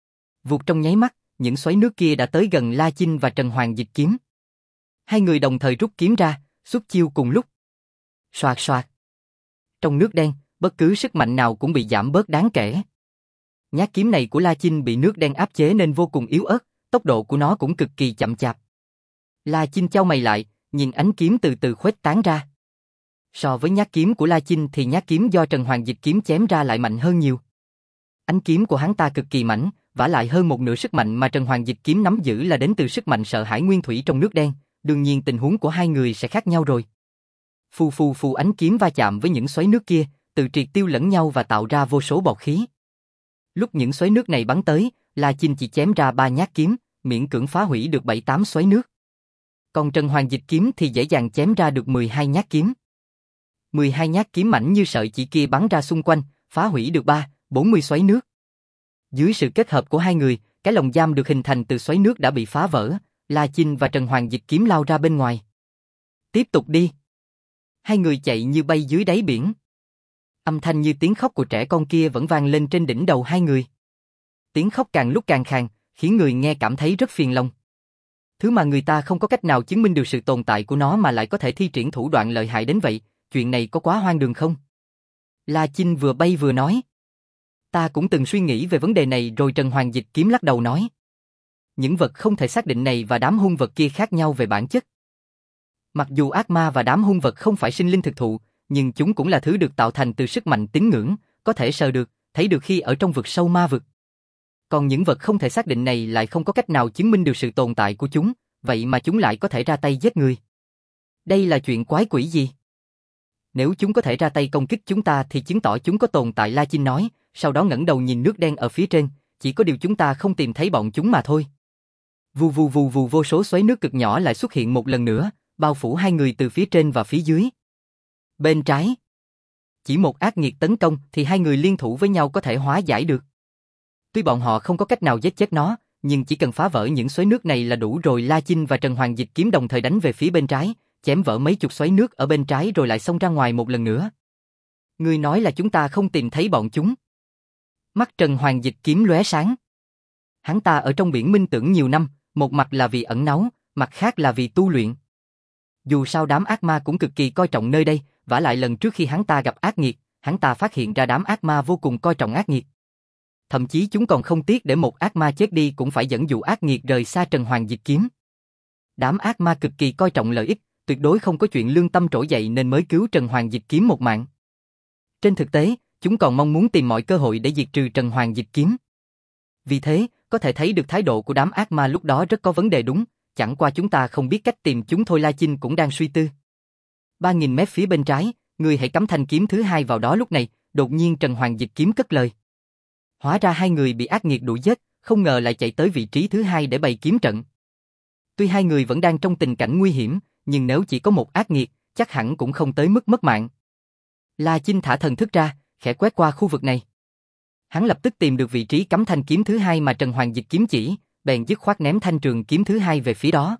Vụt trong nháy mắt, những xoáy nước kia đã tới gần La Chinh và Trần Hoàng Dịch kiếm. Hai người đồng thời rút kiếm ra, xuất chiêu cùng lúc. Soạt soạt. Trong nước đen, bất cứ sức mạnh nào cũng bị giảm bớt đáng kể. Nhát kiếm này của La Chinh bị nước đen áp chế nên vô cùng yếu ớt, tốc độ của nó cũng cực kỳ chậm chạp. La Chinh chau mày lại, nhìn ánh kiếm từ từ khuếch tán ra. So với nhát kiếm của La Chinh thì nhát kiếm do Trần Hoàng Dịch kiếm chém ra lại mạnh hơn nhiều. Ánh kiếm của hắn ta cực kỳ mãnh, vả lại hơn một nửa sức mạnh mà Trần Hoàng Dịch kiếm nắm giữ là đến từ sức mạnh sợ hãi nguyên thủy trong nước đen, đương nhiên tình huống của hai người sẽ khác nhau rồi. Phù phù phù, ánh kiếm va chạm với những xoáy nước kia, tự triệt tiêu lẫn nhau và tạo ra vô số bọt khí. Lúc những xoáy nước này bắn tới, La Chinh chỉ chém ra 3 nhát kiếm, miễn cưỡng phá hủy được 7-8 xoáy nước. Còn Trần Hoàng Dịch kiếm thì dễ dàng chém ra được 12 nhát kiếm. 12 nhát kiếm mảnh như sợi chỉ kia bắn ra xung quanh, phá hủy được 30-40 xoáy nước. Dưới sự kết hợp của hai người, cái lồng giam được hình thành từ xoáy nước đã bị phá vỡ, La Chinh và Trần Hoàng Dịch kiếm lao ra bên ngoài. Tiếp tục đi. Hai người chạy như bay dưới đáy biển. Âm thanh như tiếng khóc của trẻ con kia vẫn vang lên trên đỉnh đầu hai người. Tiếng khóc càng lúc càng khàn, khiến người nghe cảm thấy rất phiền lòng. Thứ mà người ta không có cách nào chứng minh được sự tồn tại của nó mà lại có thể thi triển thủ đoạn lợi hại đến vậy, chuyện này có quá hoang đường không? La Chinh vừa bay vừa nói. Ta cũng từng suy nghĩ về vấn đề này rồi. Trần Hoàng Dịch kiếm lắc đầu nói. Những vật không thể xác định này và đám hung vật kia khác nhau về bản chất. Mặc dù ác ma và đám hung vật không phải sinh linh thực thụ, nhưng chúng cũng là thứ được tạo thành từ sức mạnh tín ngưỡng, có thể sờ được, thấy được khi ở trong vực sâu ma vực. Còn những vật không thể xác định này lại không có cách nào chứng minh được sự tồn tại của chúng, vậy mà chúng lại có thể ra tay giết người. Đây là chuyện quái quỷ gì? Nếu chúng có thể ra tay công kích chúng ta thì chứng tỏ chúng có tồn tại, La Chinh nói, sau đó ngẩng đầu nhìn nước đen ở phía trên, chỉ có điều chúng ta không tìm thấy bọn chúng mà thôi. Vù vù vù vù, vô số xoáy nước cực nhỏ lại xuất hiện một lần nữa, bao phủ hai người từ phía trên và phía dưới. Bên trái, chỉ một ác nghiệt tấn công thì hai người liên thủ với nhau có thể hóa giải được. Tuy bọn họ không có cách nào giết chết nó, nhưng chỉ cần phá vỡ những xoáy nước này là đủ rồi. La Chinh và Trần Hoàng Dịch kiếm đồng thời đánh về phía bên trái, chém vỡ mấy chục xoáy nước ở bên trái rồi lại xông ra ngoài một lần nữa. Ngươi nói là chúng ta không tìm thấy bọn chúng? Mắt Trần Hoàng Dịch kiếm lóe sáng. Hắn ta ở trong Biển Minh Tưởng nhiều năm, một mặt là vì ẩn náu, mặt khác là vì tu luyện. Dù sao đám ác ma cũng cực kỳ coi trọng nơi đây, vả lại lần trước khi hắn ta gặp ác nghiệt, hắn ta phát hiện ra đám ác ma vô cùng coi trọng ác nghiệt. Thậm chí chúng còn không tiếc để một ác ma chết đi cũng phải dẫn dụ ác nghiệt rời xa Trần Hoàng Dịch kiếm. Đám ác ma cực kỳ coi trọng lợi ích, tuyệt đối không có chuyện lương tâm trỗi dậy nên mới cứu Trần Hoàng Dịch kiếm một mạng. Trên thực tế, chúng còn mong muốn tìm mọi cơ hội để diệt trừ Trần Hoàng Dịch kiếm. Vì thế, có thể thấy được thái độ của đám ác ma lúc đó rất có vấn đề đúng, chẳng qua chúng ta không biết cách tìm chúng thôi. La Chinh cũng đang suy tư. 3.000 mét phía bên trái, ngươi hãy cắm thanh kiếm thứ hai vào đó. Lúc này, đột nhiên Trần Hoàng Dịch kiếm cất lời. Hóa ra hai người bị ác nghiệt đuổi giết, không ngờ lại chạy tới vị trí thứ hai để bày kiếm trận. Tuy hai người vẫn đang trong tình cảnh nguy hiểm, nhưng nếu chỉ có một ác nghiệt, chắc hẳn cũng không tới mức mất mạng. La Chinh thả thần thức ra, khẽ quét qua khu vực này. Hắn lập tức tìm được vị trí cắm thanh kiếm thứ hai mà Trần Hoàng Dịch kiếm chỉ, bèn dứt khoát ném thanh trường kiếm thứ hai về phía đó.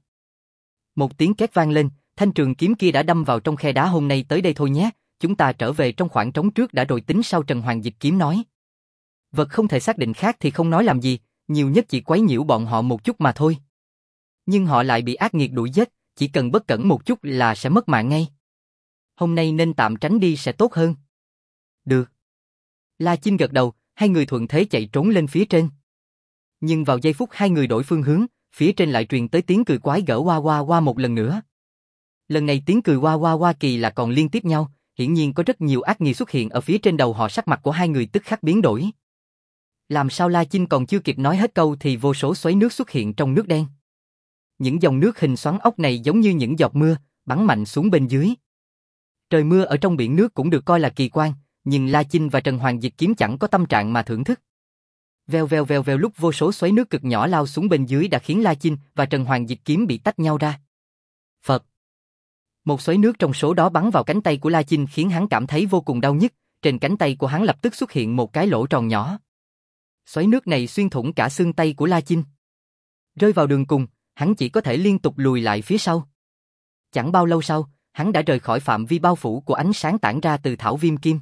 Một tiếng két vang lên, thanh trường kiếm kia đã đâm vào trong khe đá. Hôm nay tới đây thôi nhé, chúng ta trở về trong khoảng trống trước đã rồi tính sau, Trần Hoàng Dịch kiếm nói. Vật không thể xác định khác thì không nói làm gì, nhiều nhất chỉ quấy nhiễu bọn họ một chút mà thôi. Nhưng họ lại bị ác nghiệt đuổi giết, chỉ cần bất cẩn một chút là sẽ mất mạng ngay. Hôm nay nên tạm tránh đi sẽ tốt hơn. Được. La Chinh gật đầu, hai người thuận thế chạy trốn lên phía trên. Nhưng vào giây phút hai người đổi phương hướng, phía trên lại truyền tới tiếng cười quái gở oa oa oa một lần nữa. Lần này tiếng cười oa oa oa kỳ lạ còn liên tiếp nhau, hiển nhiên có rất nhiều ác nghi xuất hiện ở phía trên đầu họ. Sắc mặt của hai người tức khắc biến đổi. Làm sao La Chinh còn chưa kịp nói hết câu thì vô số xoáy nước xuất hiện trong nước đen. Những dòng nước hình xoắn ốc này giống như những giọt mưa, bắn mạnh xuống bên dưới. Trời mưa ở trong biển nước cũng được coi là kỳ quan, nhưng La Chinh và Trần Hoàng Dịch kiếm chẳng có tâm trạng mà thưởng thức. Vèo vèo vèo vèo, lúc vô số xoáy nước cực nhỏ lao xuống bên dưới đã khiến La Chinh và Trần Hoàng Dịch kiếm bị tách nhau ra. Phật. Một xoáy nước trong số đó bắn vào cánh tay của La Chinh khiến hắn cảm thấy vô cùng đau nhức, trên cánh tay của hắn lập tức xuất hiện một cái lỗ tròn nhỏ. Xoáy nước này xuyên thủng cả xương tay của La Chinh. Rơi vào đường cùng, hắn chỉ có thể liên tục lùi lại phía sau. Chẳng bao lâu sau, hắn đã rời khỏi phạm vi bao phủ của ánh sáng tản ra từ thảo viêm kim.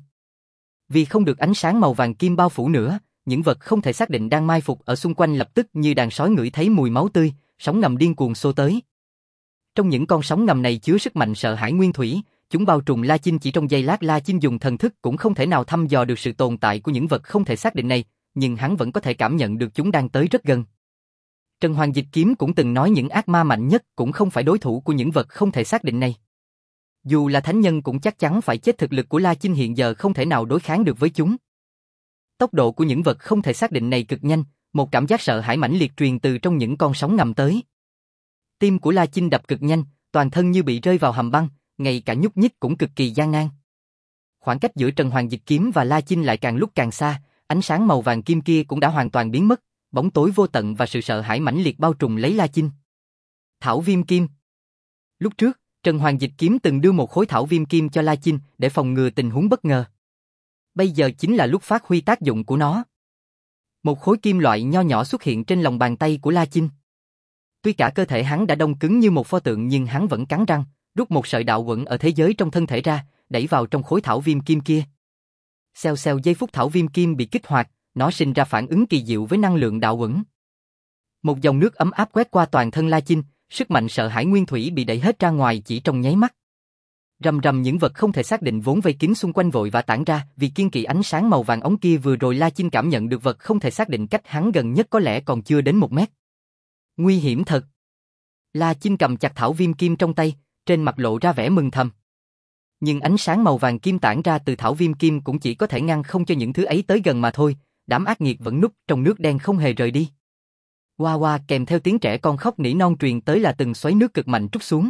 Vì không được ánh sáng màu vàng kim bao phủ nữa, những vật không thể xác định đang mai phục ở xung quanh lập tức như đàn sói ngửi thấy mùi máu tươi, sóng ngầm điên cuồng xô tới. Trong những con sóng ngầm này chứa sức mạnh sợ hãi nguyên thủy, chúng bao trùm La Chinh. Chỉ trong giây lát La Chinh dùng thần thức cũng không thể nào thăm dò được sự tồn tại của những vật không thể xác định này, nhưng hắn vẫn có thể cảm nhận được chúng đang tới rất gần. Trần Hoàng Dịch kiếm cũng từng nói những ác ma mạnh nhất cũng không phải đối thủ của những vật không thể xác định này. Dù là thánh nhân cũng chắc chắn phải chết, thực lực của La Chinh hiện giờ không thể nào đối kháng được với chúng. Tốc độ của những vật không thể xác định này cực nhanh, một cảm giác sợ hãi mãnh liệt truyền từ trong những con sóng ngầm tới. Tim của La Chinh đập cực nhanh, toàn thân như bị rơi vào hầm băng, ngay cả nhúc nhích cũng cực kỳ gian nan. Khoảng cách giữa Trần Hoàng Dịch kiếm và La Chinh lại càng lúc càng xa, ánh sáng màu vàng kim kia cũng đã hoàn toàn biến mất, bóng tối vô tận và sự sợ hãi mãnh liệt bao trùm lấy La Chinh. Thảo viêm kim. Lúc trước, Trần Hoàng Dịch kiếm từng đưa một khối thảo viêm kim cho La Chinh để phòng ngừa tình huống bất ngờ. Bây giờ chính là lúc phát huy tác dụng của nó. Một khối kim loại nho nhỏ xuất hiện trên lòng bàn tay của La Chinh. Tuy cả cơ thể hắn đã đông cứng như một pho tượng nhưng hắn vẫn cắn răng, rút một sợi đạo quẩn ở thế giới trong thân thể ra, đẩy vào trong khối thảo viêm kim kia. Xèo xèo, giây phút thảo viêm kim bị kích hoạt, nó sinh ra phản ứng kỳ diệu với năng lượng đạo quẩn. Một dòng nước ấm áp quét qua toàn thân La Chinh, sức mạnh sợ hãi nguyên thủy bị đẩy hết ra ngoài chỉ trong nháy mắt. Rầm rầm, những vật không thể xác định vốn vây kín xung quanh vội vã tản ra, vì kiêng kỵ ánh sáng màu vàng ống kia. Vừa rồi La Chinh cảm nhận được vật không thể xác định cách hắn gần nhất có lẽ còn chưa đến 1 mét. Nguy hiểm thật. La Chinh cầm chặt thảo viêm kim trong tay, trên mặt lộ ra vẻ mừng thầm. Nhưng ánh sáng màu vàng kim tản ra từ thảo viêm kim cũng chỉ có thể ngăn không cho những thứ ấy tới gần mà thôi. Đám ác nghiệt vẫn núp trong nước đen không hề rời đi. Oa oa, kèm theo tiếng trẻ con khóc nỉ non truyền tới là từng xoáy nước cực mạnh trút xuống.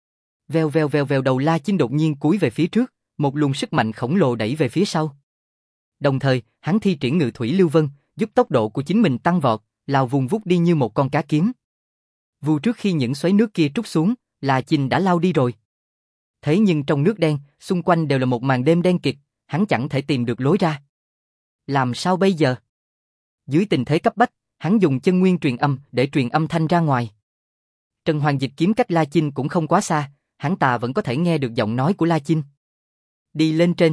Vèo vèo vèo vèo, đầu La Chinh đột nhiên cúi về phía trước, một luồng sức mạnh khổng lồ đẩy về phía sau. Đồng thời, hắn thi triển Ngự Thủy Lưu Vân, giúp tốc độ của chính mình tăng vọt, lao vùng vút đi như một con cá kiếm. Vù, trước khi những xoáy nước kia trút xuống, La Chinh đã lao đi rồi. Thế nhưng trong nước đen, xung quanh đều là một màn đêm đen kịt, hắn chẳng thể tìm được lối ra. Làm sao bây giờ? Dưới tình thế cấp bách, hắn dùng chân nguyên truyền âm để truyền âm thanh ra ngoài. Trần Hoàng Dịch kiếm cách La Chinh cũng không quá xa, hắn ta vẫn có thể nghe được giọng nói của La Chinh. Đi lên trên.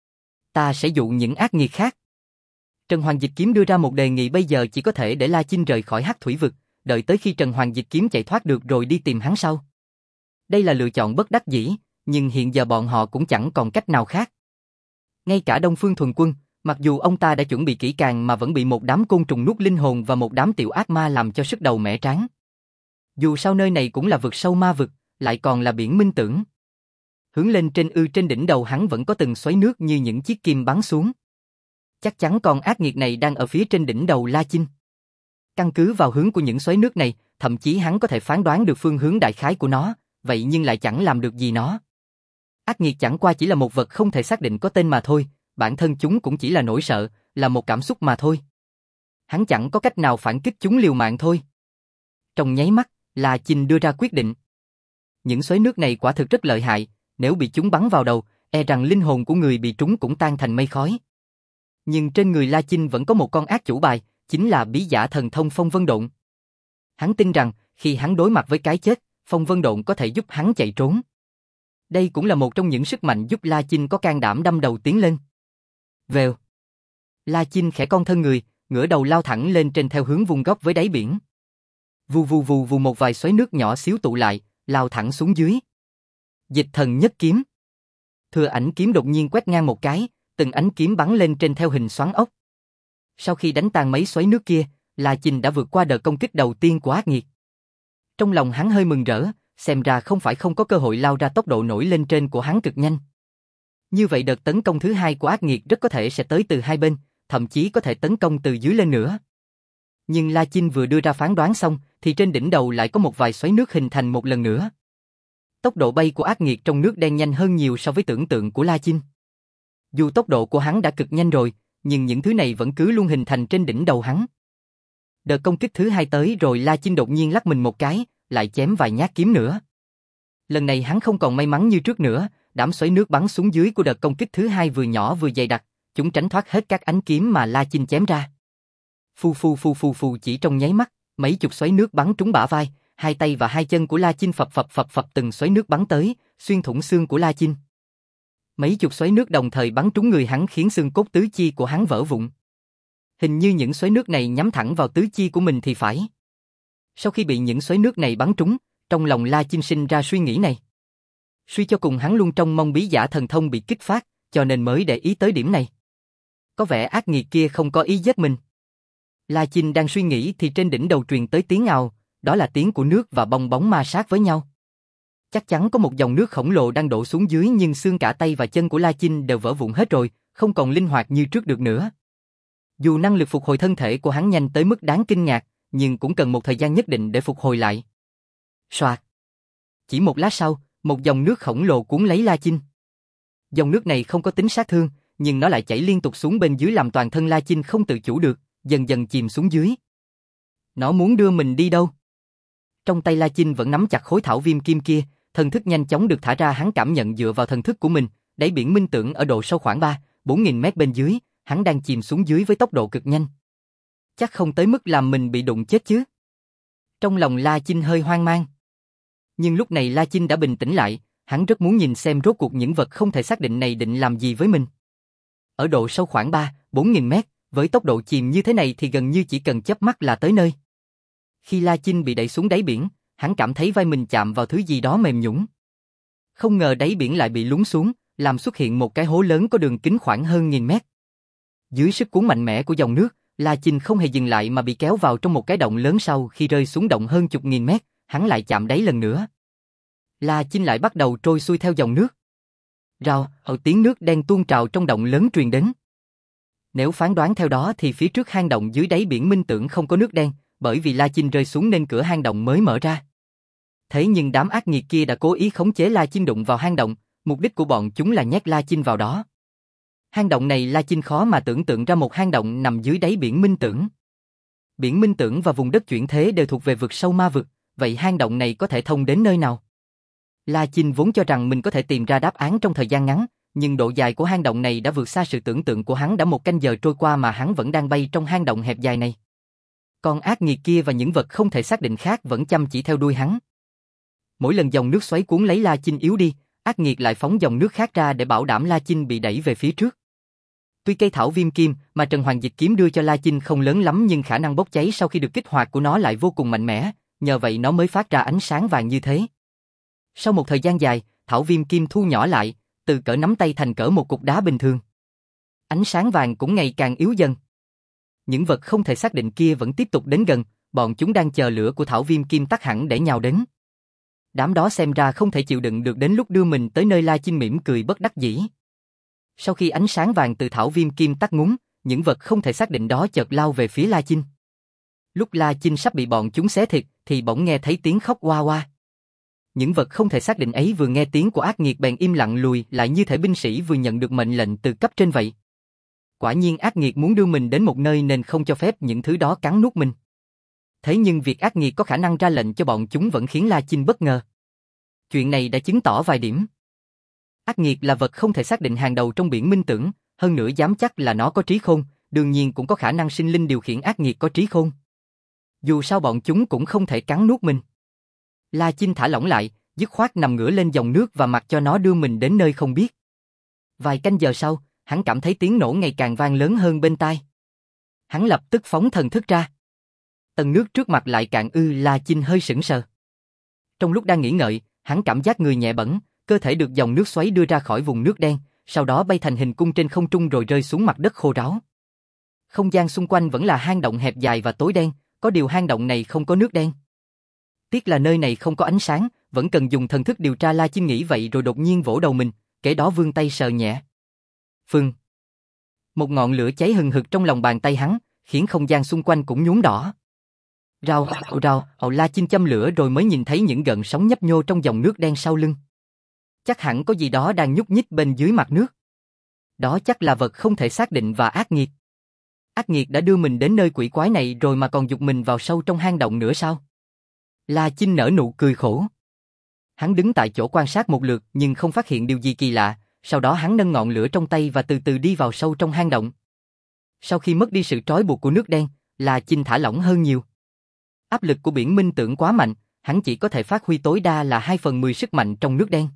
Ta sẽ dụ những ác nghiệt khác. Trần Hoàng Dịch kiếm đưa ra một đề nghị, bây giờ chỉ có thể để La Chinh rời khỏi Hắc Thủy Vực, đợi tới khi Trần Hoàng Dịch kiếm chạy thoát được rồi đi tìm hắn sau. Đây là lựa chọn bất đắc dĩ, nhưng hiện giờ bọn họ cũng chẳng còn cách nào khác. Ngay cả Đông Phương Thuần Quân, mặc dù ông ta đã chuẩn bị kỹ càng mà vẫn bị một đám côn trùng nuốt linh hồn và một đám tiểu ác ma làm cho sức đầu mẻ trán. Dù sao nơi này cũng là vực sâu ma vực, lại còn là biển minh tưởng. Hướng lên trên, trên đỉnh đầu hắn vẫn có từng xoáy nước như những chiếc kim bắn xuống. Chắc chắn con ác nghiệt này đang ở phía trên đỉnh đầu La Chinh. Căn cứ vào hướng của những xoáy nước này, thậm chí hắn có thể phán đoán được phương hướng đại khái của nó, vậy nhưng lại chẳng làm được gì nó. Ác nghiệt chẳng qua chỉ là một vật không thể xác định có tên mà thôi, bản thân chúng cũng chỉ là nỗi sợ, là một cảm xúc mà thôi. Hắn chẳng có cách nào phản kích chúng, liều mạng thôi. Trong nháy mắt, La Chinh đưa ra quyết định. Những xoáy nước này quả thực rất lợi hại, nếu bị chúng bắn vào đầu, e rằng linh hồn của người bị trúng cũng tan thành mây khói. Nhưng trên người La Chinh vẫn có một con ác chủ bài, chính là bí giả thần thông phong vân độn. Hắn tin rằng, khi hắn đối mặt với cái chết, phong vân độn có thể giúp hắn chạy trốn. Đây cũng là một trong những sức mạnh giúp La Chinh có can đảm đâm đầu tiến lên. Vèo. La Chinh khẽ cong thân người, ngửa đầu lao thẳng lên trên theo hướng vuông góc với đáy biển. Vù vù vù vù, một vài xoáy nước nhỏ xíu tụ lại, lao thẳng xuống dưới. Dịch thần nhất kiếm. Thừa ảnh kiếm đột nhiên quét ngang một cái, từng ánh kiếm bắn lên trên theo hình xoắn ốc. Sau khi đánh tan mấy xoáy nước kia, La Chinh đã vượt qua đợt công kích đầu tiên của ác nghiệt. Trong lòng hắn hơi mừng rỡ, xem ra không phải không có cơ hội lao ra tốc độ nổi lên trên của hắn cực nhanh. Như vậy đợt tấn công thứ hai của ác nghiệt rất có thể sẽ tới từ hai bên, thậm chí có thể tấn công từ dưới lên nữa. Nhưng La Chinh vừa đưa ra phán đoán xong, thì trên đỉnh đầu lại có một vài xoáy nước hình thành một lần nữa. Tốc độ bay của ác nghiệt trong nước đen nhanh hơn nhiều so với tưởng tượng của La Chinh. Dù tốc độ của hắn đã cực nhanh rồi, nhưng những thứ này vẫn cứ luôn hình thành trên đỉnh đầu hắn. Đợt công kích thứ hai tới rồi, La Chinh đột nhiên lắc mình một cái, lại chém vài nhát kiếm nữa. Lần này hắn không còn may mắn như trước nữa, đám xoáy nước bắn xuống dưới của đợt công kích thứ hai vừa nhỏ vừa dày đặc, chúng tránh thoát hết các ánh kiếm mà La Chinh chém ra. Phù phù phù phù phù, chỉ trong nháy mắt, mấy chục xoáy nước bắn trúng bả vai, hai tay và hai chân của La Chinh phập phập phập phập, từng xoáy nước bắn tới, xuyên thủng xương của La Chinh. Mấy chục xoáy nước đồng thời bắn trúng người hắn khiến xương cốt tứ chi của hắn vỡ vụn. Hình như những xoáy nước này nhắm thẳng vào tứ chi của mình thì phải. Sau khi bị những xoáy nước này bắn trúng, trong lòng La Chinh sinh ra suy nghĩ này. Suy cho cùng hắn luôn trông mong bí giả thần thông bị kích phát, cho nên mới để ý tới điểm này. Có vẻ ác nghiệt kia không có ý giết mình. La Chinh đang suy nghĩ thì trên đỉnh đầu truyền tới tiếng ào, đó là tiếng của nước và bong bóng ma sát với nhau. Chắc chắn có một dòng nước khổng lồ đang đổ xuống dưới, nhưng xương cả tay và chân của La Chinh đều vỡ vụn hết rồi, không còn linh hoạt như trước được nữa. Dù năng lực phục hồi thân thể của hắn nhanh tới mức đáng kinh ngạc, nhưng cũng cần một thời gian nhất định để phục hồi lại. Soạt. Chỉ một lát sau, một dòng nước khổng lồ cuốn lấy La Chinh. Dòng nước này không có tính sát thương, nhưng nó lại chảy liên tục xuống bên dưới làm toàn thân La Chinh không tự chủ được, dần dần chìm xuống dưới. Nó muốn đưa mình đi đâu? Trong tay La Chinh vẫn nắm chặt khối thảo viêm kim kia, thần thức nhanh chóng được thả ra, hắn cảm nhận dựa vào thần thức của mình, đáy biển minh tưởng ở độ sâu khoảng 3-4 nghìn mét bên dưới, hắn đang chìm xuống dưới với tốc độ cực nhanh. Chắc không tới mức làm mình bị đụng chết chứ? Trong lòng La Chinh hơi hoang mang. Nhưng lúc này La Chinh đã bình tĩnh lại, hắn rất muốn nhìn xem rốt cuộc những vật không thể xác định này định làm gì với mình. Ở độ sâu khoảng 3-4 nghìn mét, với tốc độ chìm như thế này thì gần như chỉ cần chớp mắt là tới nơi. Khi La Chinh bị đẩy xuống đáy biển, hắn cảm thấy vai mình chạm vào thứ gì đó mềm nhũn. Không ngờ đáy biển lại bị lún xuống, làm xuất hiện một cái hố lớn có đường kính khoảng hơn 1000 mét. Dưới sức cuốn mạnh mẽ của dòng nước, La Chinh không hề dừng lại mà bị kéo vào trong một cái động lớn. Sau khi rơi xuống động hơn chục nghìn mét, hắn lại chạm đáy lần nữa. La Chinh lại bắt đầu trôi xuôi theo dòng nước. Rào, tiếng nước đen tuôn trào trong động lớn truyền đến. Nếu phán đoán theo đó thì phía trước hang động dưới đáy biển minh tưởng không có nước đen, bởi vì La Chinh rơi xuống nên cửa hang động mới mở ra. Thế nhưng đám ác nghiệt kia đã cố ý khống chế La Chinh đụng vào hang động, mục đích của bọn chúng là nhét La Chinh vào đó. Hang động này La Chinh khó mà tưởng tượng ra một hang động nằm dưới đáy biển minh tưởng. Biển minh tưởng và vùng đất chuyển thế đều thuộc về vực sâu ma vực, vậy hang động này có thể thông đến nơi nào? La Chinh vốn cho rằng mình có thể tìm ra đáp án trong thời gian ngắn, nhưng độ dài của hang động này đã vượt xa sự tưởng tượng của hắn. Đã một canh giờ trôi qua mà hắn vẫn đang bay trong hang động hẹp dài này. Con ác nghiệt kia và những vật không thể xác định khác vẫn chăm chỉ theo đuôi hắn. Mỗi lần dòng nước xoáy cuốn lấy La Chinh yếu đi, ác nghiệt lại phóng dòng nước khác ra để bảo đảm La Chinh bị đẩy về phía trước. Tuy cây thảo viêm kim mà Trần Hoàng Dịch kiếm đưa cho La Chinh không lớn lắm, nhưng khả năng bốc cháy sau khi được kích hoạt của nó lại vô cùng mạnh mẽ, nhờ vậy nó mới phát ra ánh sáng vàng như thế. Sau một thời gian dài, thảo viêm kim thu nhỏ lại, từ cỡ nắm tay thành cỡ một cục đá bình thường. Ánh sáng vàng cũng ngày càng yếu dần. Những vật không thể xác định kia vẫn tiếp tục đến gần, bọn chúng đang chờ lửa của thảo viêm kim tắt hẳn để nhào đến. Đám đó xem ra không thể chịu đựng được đến lúc đưa mình tới nơi. La Chinh mỉm cười bất đắc dĩ. Sau khi ánh sáng vàng từ thảo viêm kim tắt ngúm, những vật không thể xác định đó chợt lao về phía La Chinh. Lúc La Chinh sắp bị bọn chúng xé thịt, thì bỗng nghe thấy tiếng khóc oa oa. Những vật không thể xác định ấy vừa nghe tiếng của ác nghiệt bèn im lặng lùi lại, như thể binh sĩ vừa nhận được mệnh lệnh từ cấp trên vậy. Quả nhiên ác nghiệt muốn đưa mình đến một nơi nên không cho phép những thứ đó cắn nuốt mình. Thế nhưng việc ác nghiệt có khả năng ra lệnh cho bọn chúng vẫn khiến La Chinh bất ngờ. Chuyện này đã chứng tỏ vài điểm. Ác nghiệt là vật không thể xác định hàng đầu trong biển minh tưởng, hơn nữa dám chắc là nó có trí khôn, đương nhiên cũng có khả năng sinh linh điều khiển ác nghiệt có trí khôn. Dù sao bọn chúng cũng không thể cắn nuốt mình. La Chinh thả lỏng lại, dứt khoát nằm ngửa lên dòng nước và mặc cho nó đưa mình đến nơi không biết. Vài canh giờ sau, hắn cảm thấy tiếng nổ ngày càng vang lớn hơn bên tai. Hắn lập tức phóng thần thức ra. Tầng nước trước mặt lại cạn La Chinh hơi sững sờ. Trong lúc đang nghĩ ngợi, hắn cảm giác người nhẹ bẫng, cơ thể được dòng nước xoáy đưa ra khỏi vùng nước đen, sau đó bay thành hình cung trên không trung rồi rơi xuống mặt đất khô ráo. Không gian xung quanh vẫn là hang động hẹp dài và tối đen, có điều hang động này không có nước đen. Tiếc là nơi này không có ánh sáng, vẫn cần dùng thần thức điều tra. La Chinh nghĩ vậy rồi đột nhiên vỗ đầu mình, kể đó vươn tay sờ nhẹ. Phừng. Một ngọn lửa cháy hừng hực trong lòng bàn tay hắn, khiến không gian xung quanh cũng nhuốm đỏ. Rào, La Chinh châm lửa rồi mới nhìn thấy những gợn sóng nhấp nhô trong dòng nước đen sau lưng. Chắc hẳn có gì đó đang nhúc nhích bên dưới mặt nước. Đó chắc là vật không thể xác định và ác nghiệt. Ác nghiệt đã đưa mình đến nơi quỷ quái này rồi mà còn giục mình vào sâu trong hang động nữa sao? La Chinh nở nụ cười khổ. Hắn đứng tại chỗ quan sát một lượt nhưng không phát hiện điều gì kỳ lạ, sau đó hắn nâng ngọn lửa trong tay và từ từ đi vào sâu trong hang động. Sau khi mất đi sự trói buộc của nước đen, La Chinh thả lỏng hơn nhiều. Áp lực của biển minh tưởng quá mạnh, hắn chỉ có thể phát huy tối đa là 2/10 sức mạnh trong nước đen.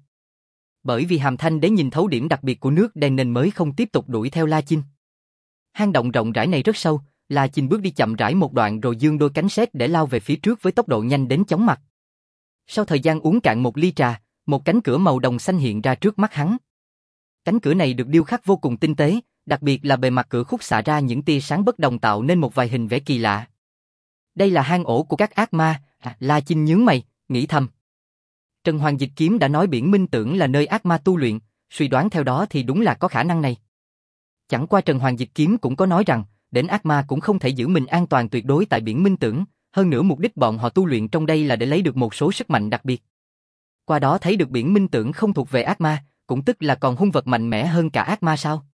Bởi vì Hàm Thanh Đế nhìn thấu điểm đặc biệt của nước đen nên mới không tiếp tục đuổi theo La Chinh. Hang động rộng rãi này rất sâu, La Chinh bước đi chậm rãi một đoạn rồi giương đôi cánh sét để lao về phía trước với tốc độ nhanh đến chóng mặt. Sau thời gian uống cạn một ly trà, một cánh cửa màu đồng xanh hiện ra trước mắt hắn. Cánh cửa này được điêu khắc vô cùng tinh tế, đặc biệt là bề mặt cửa khúc xạ ra những tia sáng bất đồng tạo nên một vài hình vẽ kỳ lạ. Đây là hang ổ của các ác ma, La Chinh nhướng mày, nghĩ thầm. Trần Hoàng Dịch Kiếm đã nói biển minh tưởng là nơi ác ma tu luyện, suy đoán theo đó thì đúng là có khả năng này. Chẳng qua Trần Hoàng Dịch Kiếm cũng có nói rằng, đến ác ma cũng không thể giữ mình an toàn tuyệt đối tại biển minh tưởng, hơn nữa mục đích bọn họ tu luyện trong đây là để lấy được một số sức mạnh đặc biệt. Qua đó thấy được biển minh tưởng không thuộc về ác ma, cũng tức là còn hung vật mạnh mẽ hơn cả ác ma sao?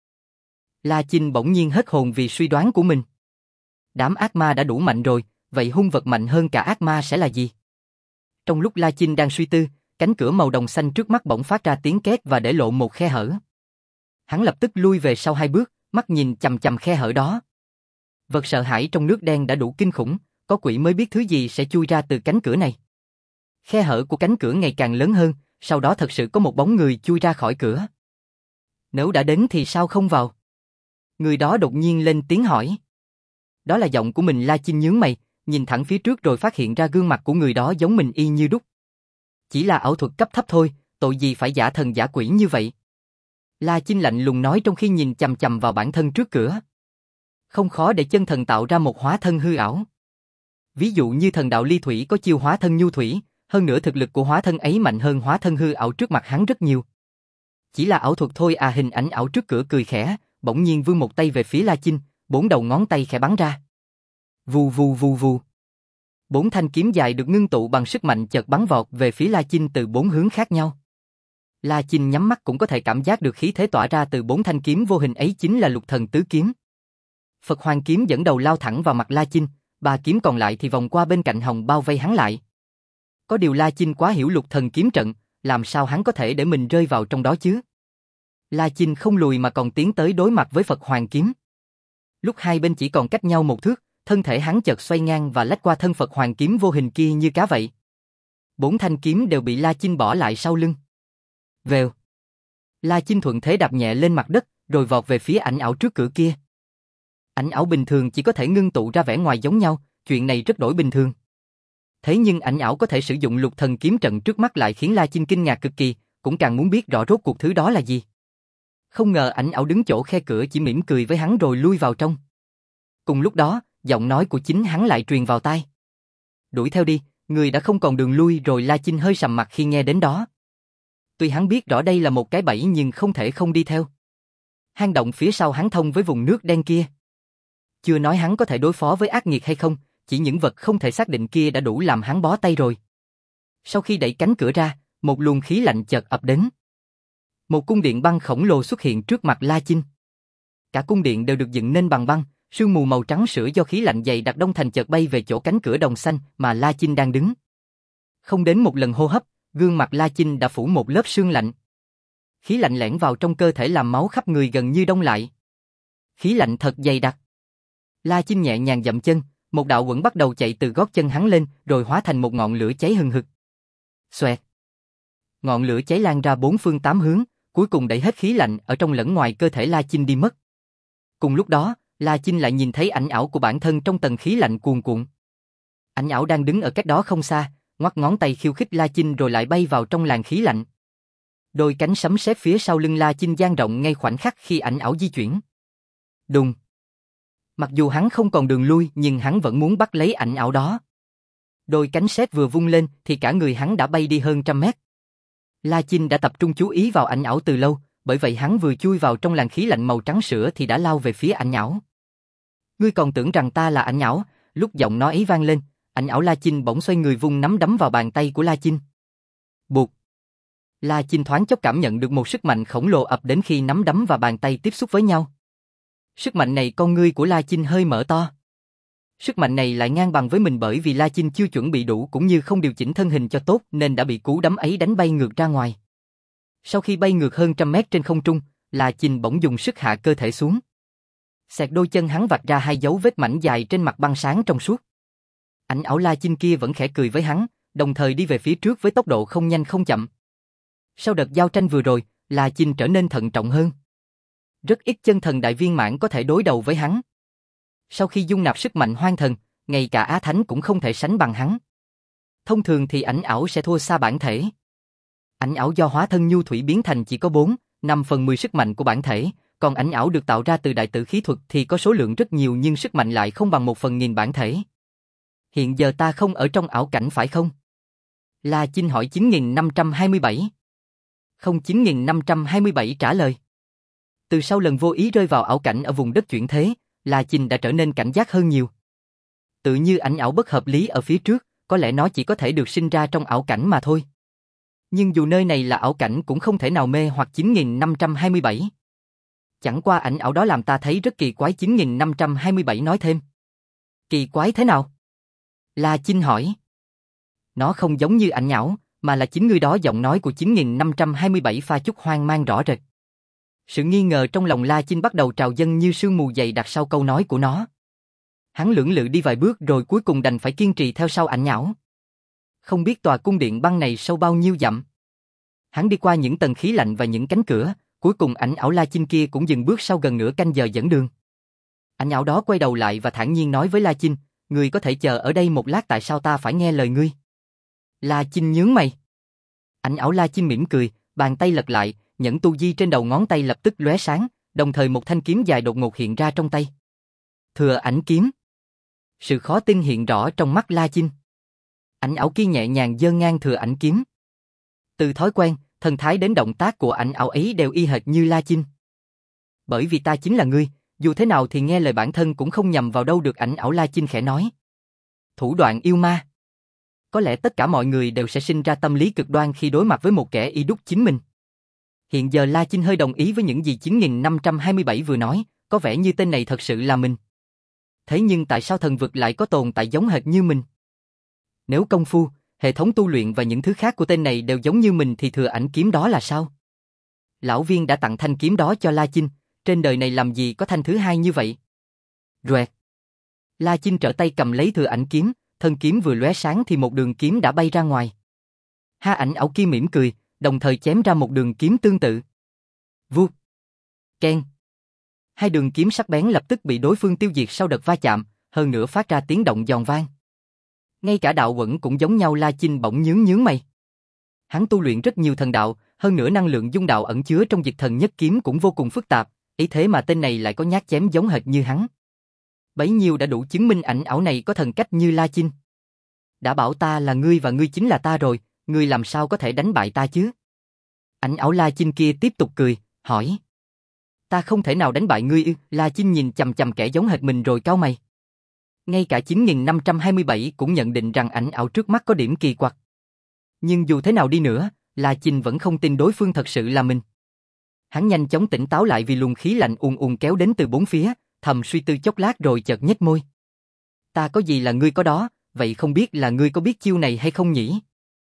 La Chinh bỗng nhiên hết hồn vì suy đoán của mình. Đám ác ma đã đủ mạnh rồi, vậy hung vật mạnh hơn cả ác ma sẽ là gì? Trong lúc La Chinh đang suy tư, cánh cửa màu đồng xanh trước mắt bỗng phát ra tiếng két và để lộ một khe hở. Hắn lập tức lui về sau 2 bước, mắt nhìn chằm chằm khe hở đó. Vật sợ hãi trong nước đen đã đủ kinh khủng, có quỷ mới biết thứ gì sẽ chui ra từ cánh cửa này. Khe hở của cánh cửa ngày càng lớn hơn, sau đó thật sự có một bóng người chui ra khỏi cửa. Nếu đã đến thì sao không vào? Người đó đột nhiên lên tiếng hỏi. Đó là giọng của mình. La Chinh nhướng mày, nhìn thẳng phía trước rồi phát hiện ra gương mặt của người đó giống mình y như đúc. Chỉ là ảo thuật cấp thấp thôi, tội gì phải giả thần giả quỷ như vậy? La Chinh lạnh lùng nói trong khi nhìn chằm chằm vào bản thân trước cửa. Không khó để chân thần tạo ra một hóa thân hư ảo. Ví dụ như thần đạo ly thủy có chiêu hóa thân nhu thủy, hơn nữa thực lực của hóa thân ấy mạnh hơn hóa thân hư ảo trước mặt hắn rất nhiều. Chỉ là ảo thuật thôi à. Hình ảnh ảo trước cửa cười khẽ, bỗng nhiên vươn một tay về phía La Chinh, 4 đầu ngón tay khẽ bắn ra. Vù vù vù vù. 4 thanh kiếm dài được ngưng tụ bằng sức mạnh chợt bắn vọt về phía La Chinh từ 4 hướng khác nhau. La Chinh nhắm mắt cũng có thể cảm giác được khí thế tỏa ra từ 4 thanh kiếm vô hình ấy chính là Lục Thần Tứ Kiếm. Phật Hoàng kiếm dẫn đầu lao thẳng vào mặt La Chinh, 3 kiếm còn lại thì vòng qua bên cạnh hòng bao vây hắn lại. Có điều La Chinh quá hiểu Lục Thần kiếm trận, làm sao hắn có thể để mình rơi vào trong đó chứ? La Chinh không lùi mà còn tiến tới đối mặt với Phật Hoàng kiếm. Lúc hai bên chỉ còn cách nhau 1 thước, thân thể hắn chợt xoay ngang và lách qua thân Phật Hoàng kiếm vô hình kia như cá vậy. 4 thanh kiếm đều bị La Chinh bỏ lại sau lưng. Vèo. La Chinh thuận thế đạp nhẹ lên mặt đất, rồi vọt về phía ảnh ảo trước cửa kia. Ảnh ảo bình thường chỉ có thể ngưng tụ ra vẻ ngoài giống nhau, chuyện này rất đổi bình thường. Thế nhưng ảnh ảo có thể sử dụng Lục Thần kiếm trận trước mắt lại khiến La Chinh kinh ngạc cực kỳ, cũng càng muốn biết rõ rốt cuộc thứ đó là gì. Không ngờ ảnh ảo đứng chỗ khe cửa chỉ mỉm cười với hắn rồi lui vào trong. Cùng lúc đó, giọng nói của chính hắn lại truyền vào tai. Đuổi theo đi, người đã không còn đường lui rồi. La Chinh hơi sầm mặt khi nghe đến đó. Tuy hắn biết rõ đây là một cái bẫy nhưng không thể không đi theo. Hang động phía sau hắn thông với vùng nước đen kia. Chưa nói hắn có thể đối phó với ác nghiệt hay không, chỉ những vật không thể xác định kia đã đủ làm hắn bó tay rồi. Sau khi đẩy cánh cửa ra, một luồng khí lạnh chợt ập đến. Một cung điện băng khổng lồ xuất hiện trước mặt La Chinh. Cả cung điện đều được dựng nên bằng băng, sương mù màu trắng sữa do khí lạnh dày đặc đông thành chợt bay về chỗ cánh cửa đồng xanh mà La Chinh đang đứng. Không đến một lần hô hấp, gương mặt La Chinh đã phủ một lớp sương lạnh. Khí lạnh lẻn vào trong cơ thể làm máu khắp người gần như đông lại. Khí lạnh thật dày đặc. La Chinh nhẹ nhàng dậm chân, một đạo quẩn bắt đầu chạy từ gót chân hắn lên, rồi hóa thành một ngọn lửa cháy hừng hực. Xoẹt. Ngọn lửa cháy lan ra bốn phương tám hướng, cuối cùng đẩy hết khí lạnh ở trong lẫn ngoài cơ thể La Chinh đi mất. Cùng lúc đó, La Chinh lại nhìn thấy ảnh ảo của bản thân trong tầng khí lạnh cuồn cuộn. Ảnh ảo đang đứng ở cách đó không xa, ngoắc ngón tay khiêu khích La Chinh rồi lại bay vào trong làn khí lạnh. Đôi cánh sấm sét phía sau lưng La Chinh dang rộng ngay khoảnh khắc khi ảnh ảo di chuyển. Đùng. Mặc dù hắn không còn đường lui nhưng hắn vẫn muốn bắt lấy ảnh ảo đó. Đôi cánh sét vừa vung lên thì cả người hắn đã bay đi hơn trăm mét. La Chinh đã tập trung chú ý vào ảnh ảo từ lâu, bởi vậy hắn vừa chui vào trong làn khí lạnh màu trắng sữa thì đã lao về phía ảnh ảo. Ngươi còn tưởng rằng ta là ảnh ảo? Lúc giọng nói ấy vang lên, ảnh ảo La Chinh bỗng xoay người vung nắm đấm vào bàn tay của La Chinh. Bụt. La Chinh thoáng chốc cảm nhận được một sức mạnh khổng lồ ập đến khi nắm đấm và bàn tay tiếp xúc với nhau. Sức mạnh này con ngươi của La Chinh hơi mở to. Sức mạnh này lại ngang bằng với mình bởi vì La Chinh chưa chuẩn bị đủ cũng như không điều chỉnh thân hình cho tốt nên đã bị cú đấm ấy đánh bay ngược ra ngoài. Sau khi bay ngược hơn trăm mét trên không trung, La Chinh bỗng dùng sức hạ cơ thể xuống. Xẹt đôi chân hắn vạch ra hai dấu vết mảnh dài trên mặt băng sáng trong suốt. Ảnh ảo La Chinh kia vẫn khẽ cười với hắn, đồng thời đi về phía trước với tốc độ không nhanh không chậm. Sau đợt giao tranh vừa rồi, La Chinh trở nên thận trọng hơn. Rất ít chân thần đại viên mãn có thể đối đầu với hắn. Sau khi dung nạp sức mạnh hoang thần, ngay cả Á Thánh cũng không thể sánh bằng hắn. Thông thường thì ảnh ảo sẽ thua xa bản thể. Ảnh ảo do hóa thân nhu thủy biến thành chỉ có 4/5 sức mạnh của bản thể, còn ảnh ảo được tạo ra từ đại tử khí thuật thì có số lượng rất nhiều nhưng sức mạnh lại không bằng 1/1000 bản thể. Hiện giờ ta không ở trong ảo cảnh phải không? La Chinh hỏi 9527. Không, 9527 trả lời. Từ sau lần vô ý rơi vào ảo cảnh ở vùng đất chuyển thế, La Chinh đã trở nên cảnh giác hơn nhiều. Tự như ảnh ảo bất hợp lý ở phía trước, có lẽ nó chỉ có thể được sinh ra trong ảo cảnh mà thôi. Nhưng dù nơi này là ảo cảnh cũng không thể nào mê hoặc 9527. Chẳng qua ảnh ảo đó làm ta thấy rất kỳ quái. 9527 nói thêm. Kỳ quái thế nào? La Chinh hỏi. Nó không giống như ảnh ảo, mà là chính ngươi đó. Giọng nói của 9527 pha chút hoang mang rõ rệt. Sự nghi ngờ trong lòng La Chinh bắt đầu trào dâng như sương mù dày đặc sau câu nói của nó. Hắn lưỡng lự đi vài bước rồi cuối cùng đành phải kiên trì theo sau ảnh ảo. Không biết tòa cung điện băng này sâu bao nhiêu dặm. Hắn đi qua những tầng khí lạnh và những cánh cửa, cuối cùng ảnh ảo La Chinh kia cũng dừng bước sau gần nửa canh giờ dẫn đường. Ảnh ảo đó quay đầu lại và thản nhiên nói với La Chinh, ngươi có thể chờ ở đây một lát, tại sao ta phải nghe lời ngươi? La Chinh nhướng mày. Ảnh ảo La Chinh mỉm cười, bàn tay lật lại, nhẫn tu di trên đầu ngón tay lập tức lóe sáng, đồng thời một thanh kiếm dài đột ngột hiện ra trong tay. Thừa ảnh kiếm. Sự khó tin hiện rõ trong mắt La Chinh. Ảnh ảo kia nhẹ nhàng giơ ngang thừa ảnh kiếm. Từ thói quen, thần thái đến động tác của ảnh ảo ấy đều y hệt như La Chinh. Bởi vì ta chính là ngươi, dù thế nào thì nghe lời bản thân cũng không nhầm vào đâu được. Ảnh ảo La Chinh khẽ nói. Thủ đoạn yêu ma. Có lẽ tất cả mọi người đều sẽ sinh ra tâm lý cực đoan khi đối mặt với một kẻ y đúc chính mình. Hiện giờ La Chinh hơi đồng ý với những gì 9527 vừa nói, có vẻ như tên này thật sự là mình. Thế nhưng tại sao thần vực lại có tồn tại giống hệt như mình? Nếu công phu, hệ thống tu luyện và những thứ khác của tên này đều giống như mình thì thừa ảnh kiếm đó là sao? Lão Viên đã tặng thanh kiếm đó cho La Chinh, trên đời này làm gì có thanh thứ hai như vậy? Roẹt. La Chinh trở tay cầm lấy thừa ảnh kiếm, thân kiếm vừa lóe sáng thì một đường kiếm đã bay ra ngoài. Ha, ảnh ảo kia mỉm cười, đồng thời chém ra một đường kiếm tương tự. Vuốt. Keng. Hai đường kiếm sắc bén lập tức bị đối phương tiêu diệt sau đợt va chạm, hơn nữa phát ra tiếng động giòn vang. Ngay cả đạo quẩn cũng giống nhau. La Chinh bỗng nhướng mày. Hắn tu luyện rất nhiều thần đạo, hơn nữa năng lượng dung đạo ẩn chứa trong Diệt Thần Nhất Kiếm cũng vô cùng phức tạp, ấy thế mà tên này lại có nhát chém giống hệt như hắn. Bấy nhiêu đã đủ chứng minh ảnh ảo này có thần cách như La Chinh. Đã bảo ta là ngươi và ngươi chính là ta rồi, ngươi làm sao có thể đánh bại ta chứ? Ảnh ảo La Chinh kia tiếp tục cười, hỏi. Ta không thể nào đánh bại ngươi ư? La Chinh nhìn chằm chằm kẻ giống hệt mình rồi cau mày. Ngay cả 9527 cũng nhận định rằng ảnh ảo trước mắt có điểm kỳ quặc. Nhưng dù thế nào đi nữa, La Chinh vẫn không tin đối phương thật sự là mình. Hắn nhanh chóng tỉnh táo lại vì luồng khí lạnh ùn ùn kéo đến từ bốn phía, thầm suy tư chốc lát rồi chợt nhếch môi. Ta có gì là ngươi có đó, vậy không biết là ngươi có biết chiêu này hay không nhỉ?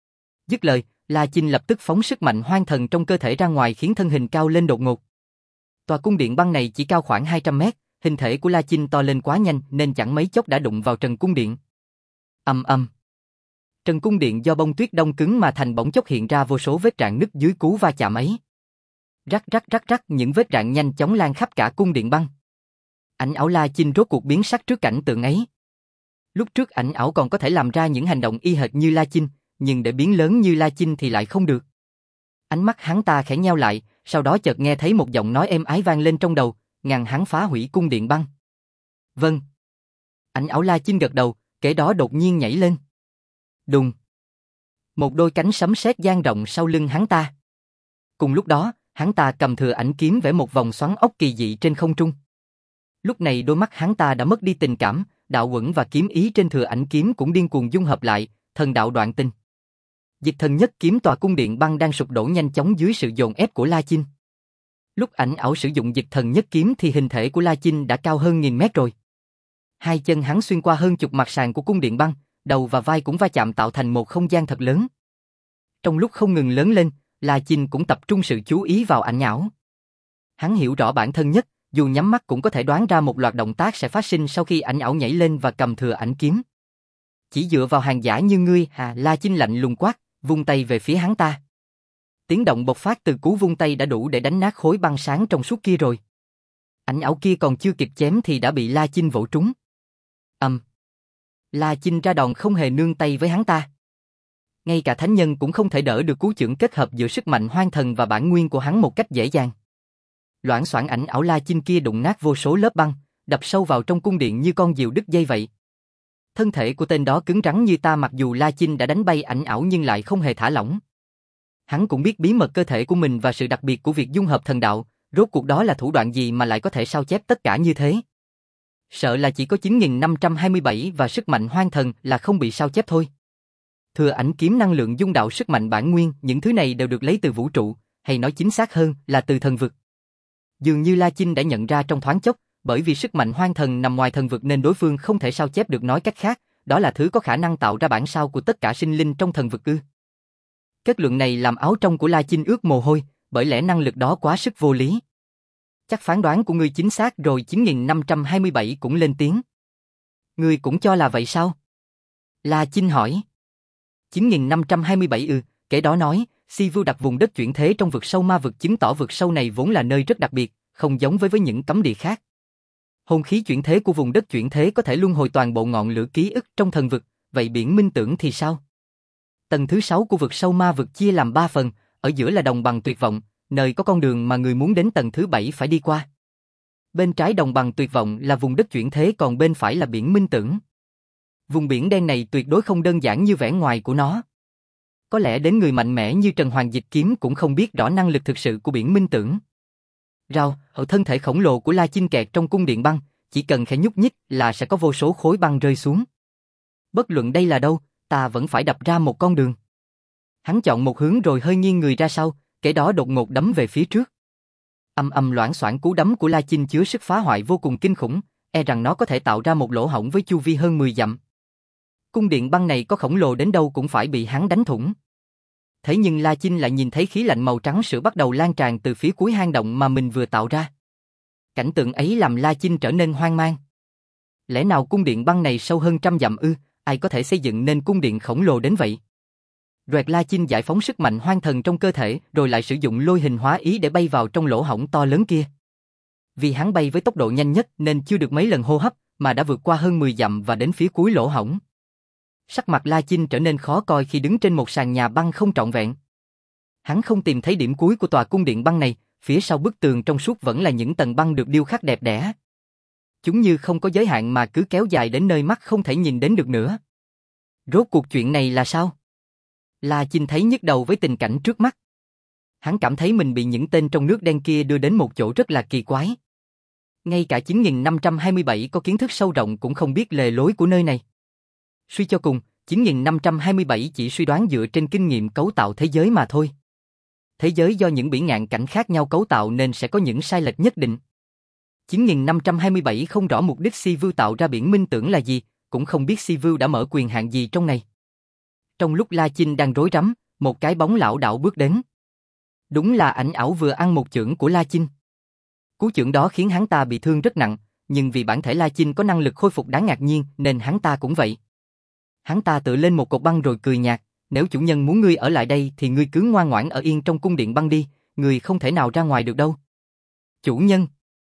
Dứt lời, La Chinh lập tức phóng sức mạnh hoang thần trong cơ thể ra ngoài khiến thân hình cao lên đột ngột. Tòa cung điện băng này chỉ cao khoảng 200 mét, hình thể của La Chinh to lên quá nhanh nên chẳng mấy chốc đã đụng vào trần cung điện. Ầm ầm. Trần cung điện do bông tuyết đông cứng mà thành bỗng chốc hiện ra vô số vết rạn nứt dưới cú va chạm ấy. Rắc rắc rắc rắc, những vết rạn nhanh chóng lan khắp cả cung điện băng. Ảnh ảo La Chinh rốt cuộc biến sắc trước cảnh tượng ấy. Lúc trước ảnh ảo còn có thể làm ra những hành động y hệt như La Chinh, nhưng để biến lớn như La Chinh thì lại không được. Ánh mắt hắn ta khẽ nheo lại, sau đó chợt nghe thấy một giọng nói êm ái vang lên trong đầu, ngăn hắn phá hủy cung điện băng. Vâng. Ảnh ảo La Chinh gật đầu, kế đó đột nhiên nhảy lên. Đùng. Một đôi cánh sấm sét dang rộng sau lưng hắn ta. Cùng lúc đó, hắn ta cầm thừa ảnh kiếm vẽ một vòng xoắn ốc kỳ dị trên không trung. Lúc này đôi mắt hắn ta đã mất đi tình cảm, đạo quẩn và kiếm ý trên thừa ảnh kiếm cũng điên cuồng dung hợp lại, thần đạo đoạn tinh. Dịch thần nhất kiếm tòa cung điện băng đang sụp đổ nhanh chóng dưới sự dồn ép của La Chinh. Lúc ảnh ảo sử dụng dịch thần nhất kiếm thì hình thể của La Chinh đã cao hơn 1000 mét rồi. Hai chân hắn xuyên qua hơn chục mặt sàn của cung điện băng, đầu và vai cũng va chạm tạo thành một không gian thật lớn. Trong lúc không ngừng lớn lên, La Chinh cũng tập trung sự chú ý vào ảnh ảo. Hắn hiểu rõ bản thân nhất, dù nhắm mắt cũng có thể đoán ra một loạt động tác sẽ phát sinh sau khi ảnh ảo nhảy lên và cầm thừa ảnh kiếm. Chỉ dựa vào hàng giả như ngươi à? La Chinh lạnh lùng quát, vung tay về phía hắn ta. Tiếng động bộc phát từ cú vung tay đã đủ để đánh nát khối băng sáng trong suốt kia rồi. Ảnh ảo kia còn chưa kịp chém thì đã bị La Chinh vỗ trúng. La Chinh ra đòn không hề nương tay với hắn ta. Ngay cả thánh nhân cũng không thể đỡ được cú chưởng kết hợp giữa sức mạnh hoang thần và bản nguyên của hắn một cách dễ dàng. Loảng xoảng ảnh ảo La Chinh kia đụng nát vô số lớp băng, đập sâu vào trong cung điện như con diều đứt dây vậy. Thân thể của tên đó cứng rắn như ta, mặc dù La Chinh đã đánh bay ảnh ảo nhưng lại không hề thả lỏng. Hắn cũng biết bí mật cơ thể của mình và sự đặc biệt của việc dung hợp thần đạo, rốt cuộc đó là thủ đoạn gì mà lại có thể sao chép tất cả như thế. Sợ là chỉ có 9527 và sức mạnh hoang thần là không bị sao chép thôi. Thừa ảnh kiếm năng lượng dung đạo sức mạnh bản nguyên, những thứ này đều được lấy từ vũ trụ, hay nói chính xác hơn là từ thần vực. Dường như La Chinh đã nhận ra trong thoáng chốc, bởi vì sức mạnh hoang thần nằm ngoài thần vực nên đối phương không thể sao chép được, nói cách khác, đó là thứ có khả năng tạo ra bản sao của tất cả sinh linh trong thần vực ư. Kết luận này làm áo trong của La Chinh ướt mồ hôi, bởi lẽ năng lực đó quá sức vô lý. Chắc phán đoán của ngươi chính xác rồi. 9527 cũng lên tiếng. Ngươi cũng cho là vậy sao? La Chinh hỏi. 9527 kể đó nói, Si Vu đặt vùng đất chuyển thế trong vực sâu ma vực, chứng tỏ vực sâu này vốn là nơi rất đặc biệt, không giống với những cấm địa khác. Hồn khí chuyển thế của vùng đất chuyển thế có thể luân hồi toàn bộ ngọn lửa ký ức trong thần vực, vậy biển minh tưởng thì sao? Tầng thứ 6 của vực sâu ma vực chia làm 3 phần, ở giữa là đồng bằng tuyệt vọng, nơi có con đường mà người muốn đến tầng thứ 7 phải đi qua. Bên trái đồng bằng tuyệt vọng là vùng đất chuyển thế, còn bên phải là biển minh tưởng. Vùng biển đen này tuyệt đối không đơn giản như vẻ ngoài của nó. Có lẽ đến người mạnh mẽ như Trần Hoàng Dịch Kiếm cũng không biết rõ năng lực thực sự của biển minh tưởng. Rào, ở thân thể khổng lồ của La Chinh kẹt trong cung điện băng, chỉ cần khẽ nhúc nhích là sẽ có vô số khối băng rơi xuống. Bất luận đây là đâu, ta vẫn phải đập ra một con đường. Hắn chọn một hướng rồi hơi nghiêng người ra sau, kế đó đột ngột đấm về phía trước. Loảng xoảng, cú đấm của La Chinh chứa sức phá hoại vô cùng kinh khủng, e rằng nó có thể tạo ra một lỗ hổng với chu vi hơn 10 dặm. Cung điện băng này có khổng lồ đến đâu cũng phải bị hắn đánh thủng. Thế nhưng La Chinh lại nhìn thấy khí lạnh màu trắng sữa bắt đầu lan tràn từ phía cuối hang động mà mình vừa tạo ra. Cảnh tượng ấy làm La Chinh trở nên hoang mang. Lẽ nào cung điện băng này sâu hơn 100 dặm ư? Ai có thể xây dựng nên cung điện khổng lồ đến vậy? Roẹt, La Chinh giải phóng sức mạnh hoang thần trong cơ thể, rồi lại sử dụng lôi hình hóa ý để bay vào trong lỗ hổng to lớn kia. Vì hắn bay với tốc độ nhanh nhất nên chưa được mấy lần hô hấp mà đã vượt qua hơn 10 dặm và đến phía cuối lỗ hổng. Sắc mặt La Chinh trở nên khó coi khi đứng trên một sàn nhà băng không trọn vẹn. Hắn không tìm thấy điểm cuối của tòa cung điện băng này, phía sau bức tường trong suốt vẫn là những tầng băng được điêu khắc đẹp đẽ. Chúng như không có giới hạn mà cứ kéo dài đến nơi mắt không thể nhìn đến được nữa. Rốt cuộc chuyện này là sao? La Chinh thấy nhức đầu với tình cảnh trước mắt. Hắn cảm thấy mình bị những tên trong nước đen kia đưa đến một chỗ rất là kỳ quái. Ngay cả 9527 có kiến thức sâu rộng cũng không biết lề lối của nơi này. Suy cho cùng, 9527 chỉ suy đoán dựa trên kinh nghiệm cấu tạo thế giới mà thôi. Thế giới do những bỉ ngạn cảnh khác nhau cấu tạo nên sẽ có những sai lệch nhất định. 9527 không rõ mục đích Si Vu tạo ra biển minh tưởng là gì, cũng không biết Si Vu đã mở quyền hạn gì trong này. Trong lúc La Chinh đang rối rắm, một cái bóng lảo đảo bước đến. Đúng là ảnh ảo vừa ăn một chưởng của La Chinh. Cú chưởng đó khiến hắn ta bị thương rất nặng, nhưng vì bản thể La Chinh có năng lực khôi phục đáng ngạc nhiên nên hắn ta cũng vậy. Hắn ta tựa lên một cột băng rồi cười nhạt, nếu chủ nhân muốn ngươi ở lại đây thì ngươi cứ ngoan ngoãn ở yên trong cung điện băng đi, ngươi không thể nào ra ngoài được đâu. Chủ nhân.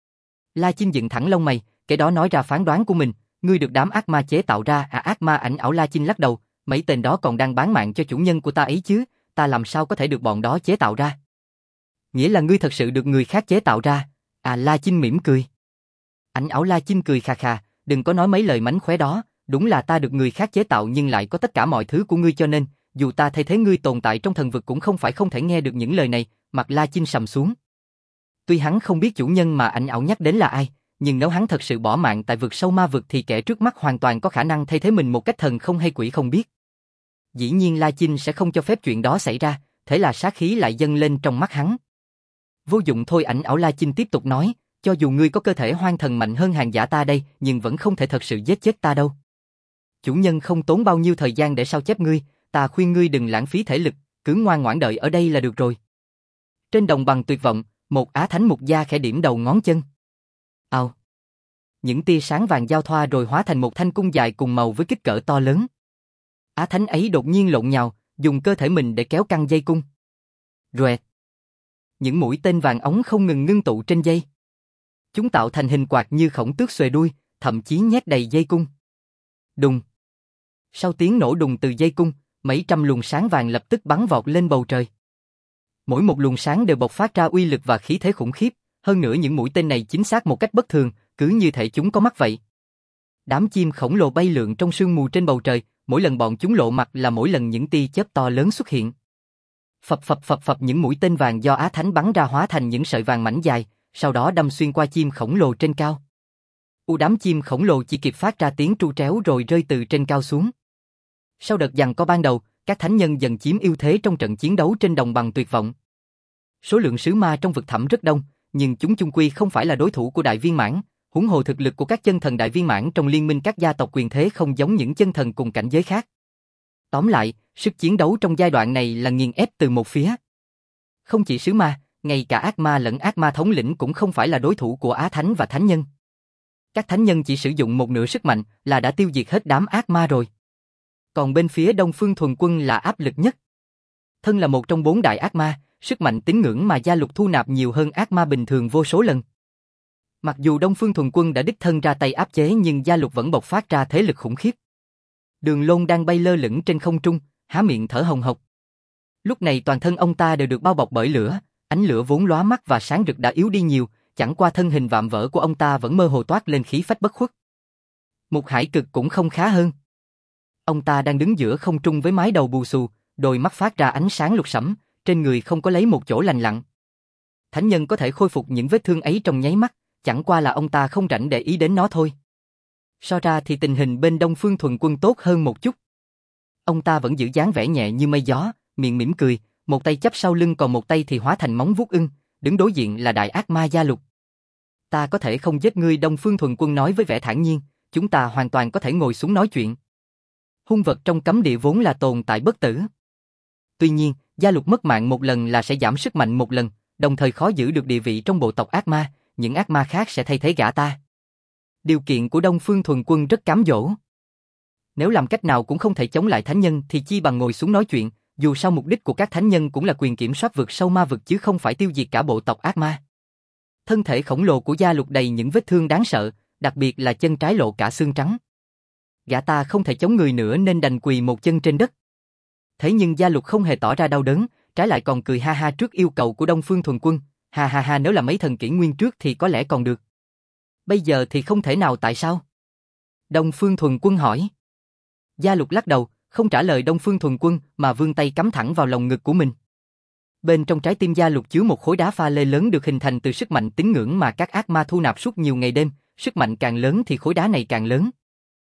La Chinh dựng thẳng lông mày, cái đó nói ra phán đoán của mình, ngươi được đám ác ma chế tạo ra ác ma ảnh ảo. La Chinh lắc đầu, mấy tên đó còn đang bán mạng cho chủ nhân của ta ấy chứ, ta làm sao có thể được bọn đó chế tạo ra. Nghĩa là ngươi thật sự được người khác chế tạo ra, La Chinh mỉm cười. Ảnh ảo La Chinh cười khà khà, đừng có nói mấy lời mánh khóe đó, đúng là ta được người khác chế tạo nhưng lại có tất cả mọi thứ của ngươi cho nên, dù ta thay thế ngươi tồn tại trong thần vực cũng không phải không thể nghe được những lời này, mặt La Chinh sầm xuống. Tuy hắn không biết chủ nhân mà ảnh ảo nhắc đến là ai, nhưng nếu hắn thật sự bỏ mạng tại vực sâu ma vực thì kẻ trước mắt hoàn toàn có khả năng thay thế mình một cách thần không hay quỷ không biết. Dĩ nhiên La Chinh sẽ không cho phép chuyện đó xảy ra, thế là sát khí lại dâng lên trong mắt hắn. Vô dụng thôi, ảnh ảo La Chinh tiếp tục nói, cho dù ngươi có cơ thể hoang thần mạnh hơn hàng giả ta đây, nhưng vẫn không thể thật sự giết chết ta đâu. Chủ nhân không tốn bao nhiêu thời gian để sao chép ngươi, ta khuyên ngươi đừng lãng phí thể lực, cứ ngoan ngoãn đợi ở đây là được rồi. Trên đồng bằng tuyệt vọng, một Á Thánh Mục Gia khẽ điểm đầu ngón chân. Ào. Những tia sáng vàng giao thoa rồi hóa thành một thanh cung dài cùng màu với kích cỡ to lớn. Á Thánh ấy đột nhiên lộn nhào, dùng cơ thể mình để kéo căng dây cung. Rẹt. Những mũi tên vàng ống không ngừng ngưng tụ trên dây. Chúng tạo thành hình quạt như khổng tước xuề đuôi, thậm chí nhét đầy dây cung. Đùng. Sau tiếng nổ đùng từ dây cung, mấy trăm luồng sáng vàng lập tức bắn vọt lên bầu trời. Mỗi một luồng sáng đều bộc phát ra uy lực và khí thế khủng khiếp, hơn nữa những mũi tên này chính xác một cách bất thường, cứ như thể chúng có mắt vậy. Đám chim khổng lồ bay lượn trong sương mù trên bầu trời, mỗi lần bọn chúng lộ mặt là mỗi lần những tia chớp to lớn xuất hiện. Phập phập phập phập, những mũi tên vàng do Á Thánh bắn ra hóa thành những sợi vàng mảnh dài, sau đó đâm xuyên qua chim khổng lồ trên cao. Đám chim khổng lồ chỉ kịp phát ra tiếng tru tréo rồi rơi từ trên cao xuống. Sau đợt giằng co ban đầu, các thánh nhân dần chiếm ưu thế trong trận chiến đấu trên đồng bằng tuyệt vọng. Số lượng sứ ma trong vực thẳm rất đông, nhưng chúng chung quy không phải là đối thủ của đại viên mãn, huống hồ thực lực của các chân thần đại viên mãn trong liên minh các gia tộc quyền thế không giống những chân thần cùng cảnh giới khác. Tóm lại, sức chiến đấu trong giai đoạn này là nghiền ép từ một phía. Không chỉ sứ ma, ngay cả ác ma lẫn ác ma thống lĩnh cũng không phải là đối thủ của Á Thánh và Thánh Nhân. Các Thánh Nhân chỉ sử dụng một nửa sức mạnh là đã tiêu diệt hết đám ác ma rồi. Còn bên phía Đông Phương Thuần Quân là áp lực nhất. Thân là một trong 4 đại ác ma, sức mạnh tín ngưỡng mà Gia Lục thu nạp nhiều hơn ác ma bình thường vô số lần. Mặc dù Đông Phương Thuần Quân đã đích thân ra tay áp chế nhưng Gia Lục vẫn bộc phát ra thế lực khủng khiếp. Đường Lôn đang bay lơ lửng trên không trung, há miệng thở hồng hộc. Lúc này toàn thân ông ta đều được bao bọc bởi lửa, ánh lửa vốn lóa mắt và sáng rực đã yếu đi nhiều, chẳng qua thân hình vạm vỡ của ông ta vẫn mơ hồ toát lên khí phách bất khuất. Mục Hải Cực cũng không khá hơn. Ông ta đang đứng giữa không trung với mái đầu bù xù, đôi mắt phát ra ánh sáng lục sẫm, trên người không có lấy một chỗ lành lặn. Thánh nhân có thể khôi phục những vết thương ấy trong nháy mắt, chẳng qua là ông ta không rảnh để ý đến nó thôi. So ra thì tình hình bên Đông Phương Thuần Quân tốt hơn một chút. Ông ta vẫn giữ dáng vẻ nhẹ như mây gió, miệng mỉm cười, một tay chắp sau lưng còn một tay thì hóa thành móng vuốt ưng, đứng đối diện là đại ác ma Gia Lục. Ta có thể không giết ngươi, Đông Phương Thuần Quân nói với vẻ thản nhiên, chúng ta hoàn toàn có thể ngồi xuống nói chuyện. Hung vật trong cấm địa vốn là tồn tại bất tử. Tuy nhiên, Gia Lục mất mạng một lần là sẽ giảm sức mạnh một lần, đồng thời khó giữ được địa vị trong bộ tộc ác ma, những ác ma khác sẽ thay thế gã ta. Điều kiện của Đông Phương Thuần Quân rất cám dỗ. Nếu làm cách nào cũng không thể chống lại thánh nhân thì chi bằng ngồi xuống nói chuyện, dù sao mục đích của các thánh nhân cũng là quyền kiểm soát vực sâu ma vực chứ không phải tiêu diệt cả bộ tộc ác ma. Thân thể khổng lồ của Gia Lục đầy những vết thương đáng sợ, đặc biệt là chân trái lộ cả xương trắng. Gã ta không thể chống người nữa nên đành quỳ một chân trên đất. Thế nhưng Gia Lục không hề tỏ ra đau đớn, trái lại còn cười ha ha trước yêu cầu của Đông Phương Thuần Quân. Ha ha ha, nếu là mấy thần kỷ nguyên trước thì có lẽ còn được. Bây giờ thì không thể nào, tại sao? Đông Phương Thuần Quân hỏi. Gia Lục lắc đầu, không trả lời Đông Phương Thuần Quân mà vươn tay cắm thẳng vào lồng ngực của mình. Bên trong trái tim Gia Lục chứa một khối đá pha lê lớn được hình thành từ sức mạnh tín ngưỡng mà các ác ma thu nạp suốt nhiều ngày đêm, sức mạnh càng lớn thì khối đá này càng lớn.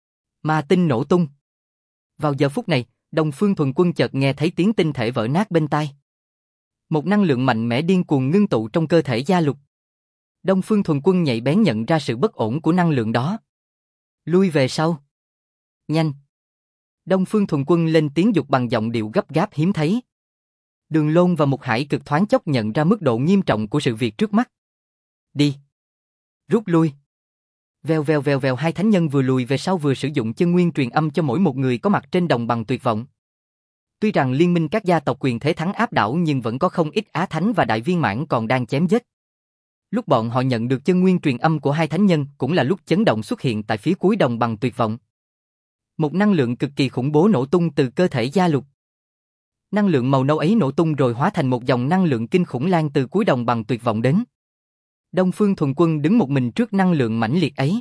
Ma tinh nổ tung. Vào giờ phút này, Đông Phương Thuần Quân chợt nghe thấy tiếng tinh thể vỡ nát bên tai. Một năng lượng mạnh mẽ điên cuồng ngưng tụ trong cơ thể Gia Lục. Đông Phương Thuần Quân nhạy bén nhận ra sự bất ổn của năng lượng đó. Lui về sau. Nhanh. Đông Phương Thuần Quân lên tiếng dục bằng giọng điệu gấp gáp hiếm thấy. Đường Lôn và Mục Hải Cực thoáng chốc nhận ra mức độ nghiêm trọng của sự việc trước mắt. Đi. Rút lui. Vèo vèo vèo vèo, hai thánh nhân vừa lùi về sau vừa sử dụng chân nguyên truyền âm cho mỗi một người có mặt trên đồng bằng tuyệt vọng. Tuy rằng liên minh các gia tộc quyền thế thắng áp đảo nhưng vẫn có không ít á thánh và đại viên mãn còn đang chém giết. Lúc bọn họ nhận được chân nguyên truyền âm của hai thánh nhân cũng là lúc chấn động xuất hiện tại phía cuối đồng bằng tuyệt vọng. Một năng lượng cực kỳ khủng bố nổ tung từ cơ thể Gia Lục. Năng lượng màu nâu ấy nổ tung rồi hóa thành một dòng năng lượng kinh khủng lan từ cuối đồng bằng tuyệt vọng đến. Đông Phương Thuần Quân đứng một mình trước năng lượng mãnh liệt ấy.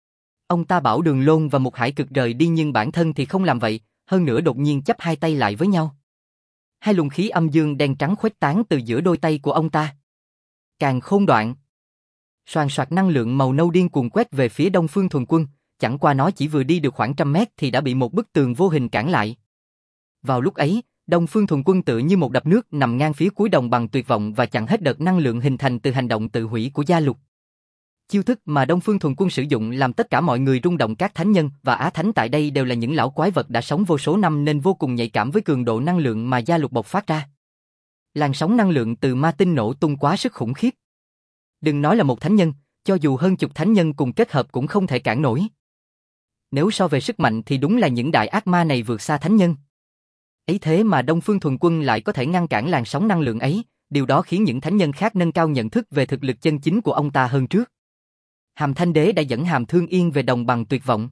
Ông ta bảo Đường Lôn và Mục Hải Cực rời đi nhưng bản thân thì không làm vậy, hơn nữa đột nhiên chắp hai tay lại với nhau. Hai luồng khí âm dương đen trắng khuếch tán từ giữa đôi tay của ông ta. Càn Khôn Đoạn. Soàn soạt năng lượng màu nâu điên cuồng quét về phía Đông Phương Thuần Quân, chẳng qua nó chỉ vừa đi được khoảng 100 mét thì đã bị một bức tường vô hình cản lại. Vào lúc ấy, Đông Phương Thuần Quân tự như một đập nước nằm ngang phía cuối đồng bằng tuyệt vọng và chặn hết đợt năng lượng hình thành từ hành động tự hủy của Gia Lục. Chiêu thức mà Đông Phương Thuần Quân sử dụng làm tất cả mọi người rung động, các thánh nhân và á thánh tại đây đều là những lão quái vật đã sống vô số năm nên vô cùng nhạy cảm với cường độ năng lượng mà Gia Lục bộc phát ra. Làn sóng năng lượng từ ma tinh nổ tung quá sức khủng khiếp. Đừng nói là một thánh nhân, cho dù hơn chục thánh nhân cùng kết hợp cũng không thể cản nổi. Nếu so về sức mạnh thì đúng là những đại ác ma này vượt xa thánh nhân. Ấy thế mà Đông Phương Thuần Quân lại có thể ngăn cản làn sóng năng lượng ấy, điều đó khiến những thánh nhân khác nâng cao nhận thức về thực lực chân chính của ông ta hơn trước. Hàm Thanh Đế đã dẫn Hàm Thương Yên về đồng bằng tuyệt vọng.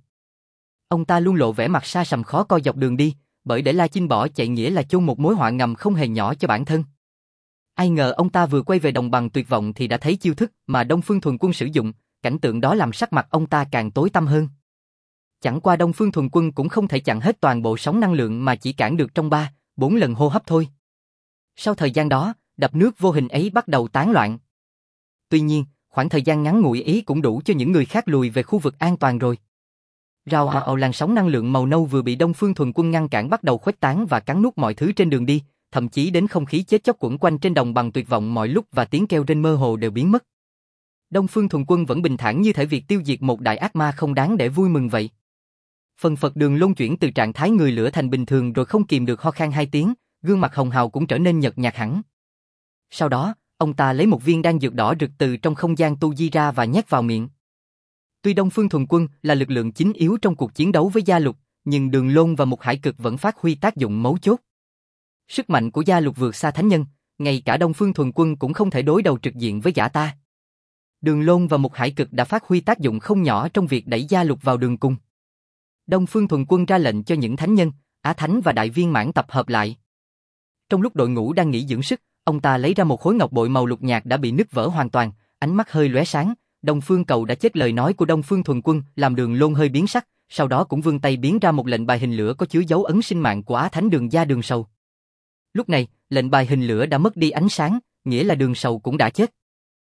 Ông ta luôn lộ vẻ mặt xa sầm khó coi dọc đường đi, bởi để La Chinh bỏ chạy nghĩa là chôn một mối họa ngầm không hề nhỏ cho bản thân. Ai ngờ ông ta vừa quay về đồng bằng tuyệt vọng thì đã thấy chiêu thức mà Đông Phương Thuần Quân sử dụng, cảnh tượng đó làm sắc mặt ông ta càng tối tăm hơn. Chẳng qua Đông Phương Thuần Quân cũng không thể chặn hết toàn bộ sóng năng lượng mà chỉ cản được trong 3-4 lần hô hấp thôi. Sau thời gian đó, đập nước vô hình ấy bắt đầu tán loạn. Tuy nhiên, khoảng thời gian ngắn ngủi ấy cũng đủ cho những người khác lùi về khu vực an toàn rồi. Rào ào, làn sóng năng lượng màu nâu vừa bị Đông Phương Thuần Quân ngăn cản bắt đầu khuếch tán và cắn nuốt mọi thứ trên đường đi, thậm chí đến không khí chết chóc quẩn quanh trên đồng bằng tuyệt vọng mọi lúc và tiếng kêu rên mơ hồ đều biến mất. Đông Phương Thuần Quân vẫn bình thản như thể việc tiêu diệt một đại ác ma không đáng để vui mừng vậy. Phần phật Đường Lôn chuyển từ trạng thái người lửa thành bình thường rồi không kìm được ho khan 2 tiếng, gương mặt hồng hào cũng trở nên nhợt nhạt hẳn. Sau đó, ông ta lấy một viên đan dược đỏ rực từ trong không gian tu di ra và nhét vào miệng. Tuy Đông Phương Thuần Quân là lực lượng chính yếu trong cuộc chiến đấu với Gia Lục, nhưng Đường Lôn và Mục Hải Cực vẫn phát huy tác dụng mấu chốt. Sức mạnh của Gia Lục vượt xa thánh nhân, ngay cả Đông Phương Thuần Quân cũng không thể đối đầu trực diện với gã ta. Đường Lôn và Mục Hải Cực đã phát huy tác dụng không nhỏ trong việc đẩy Gia Lục vào đường cùng. Đông Phương Thuần Quân ra lệnh cho những thánh nhân, á thánh và đại viên mãn tập hợp lại. Trong lúc đội ngũ đang nghỉ dưỡng sức, ông ta lấy ra một khối ngọc bội màu lục nhạt đã bị nứt vỡ hoàn toàn, ánh mắt hơi lóe sáng. Đông Phương Cầu đã chết, lời nói của Đông Phương Thuần Quân làm Đường Lôn hơi biến sắc, sau đó cũng vươn tay biến ra một lệnh bài hình lửa có chứa dấu ấn sinh mạng của á thánh Đường Gia Đường Sầu. Lúc này, lệnh bài hình lửa đã mất đi ánh sáng, nghĩa là Đường Sầu cũng đã chết.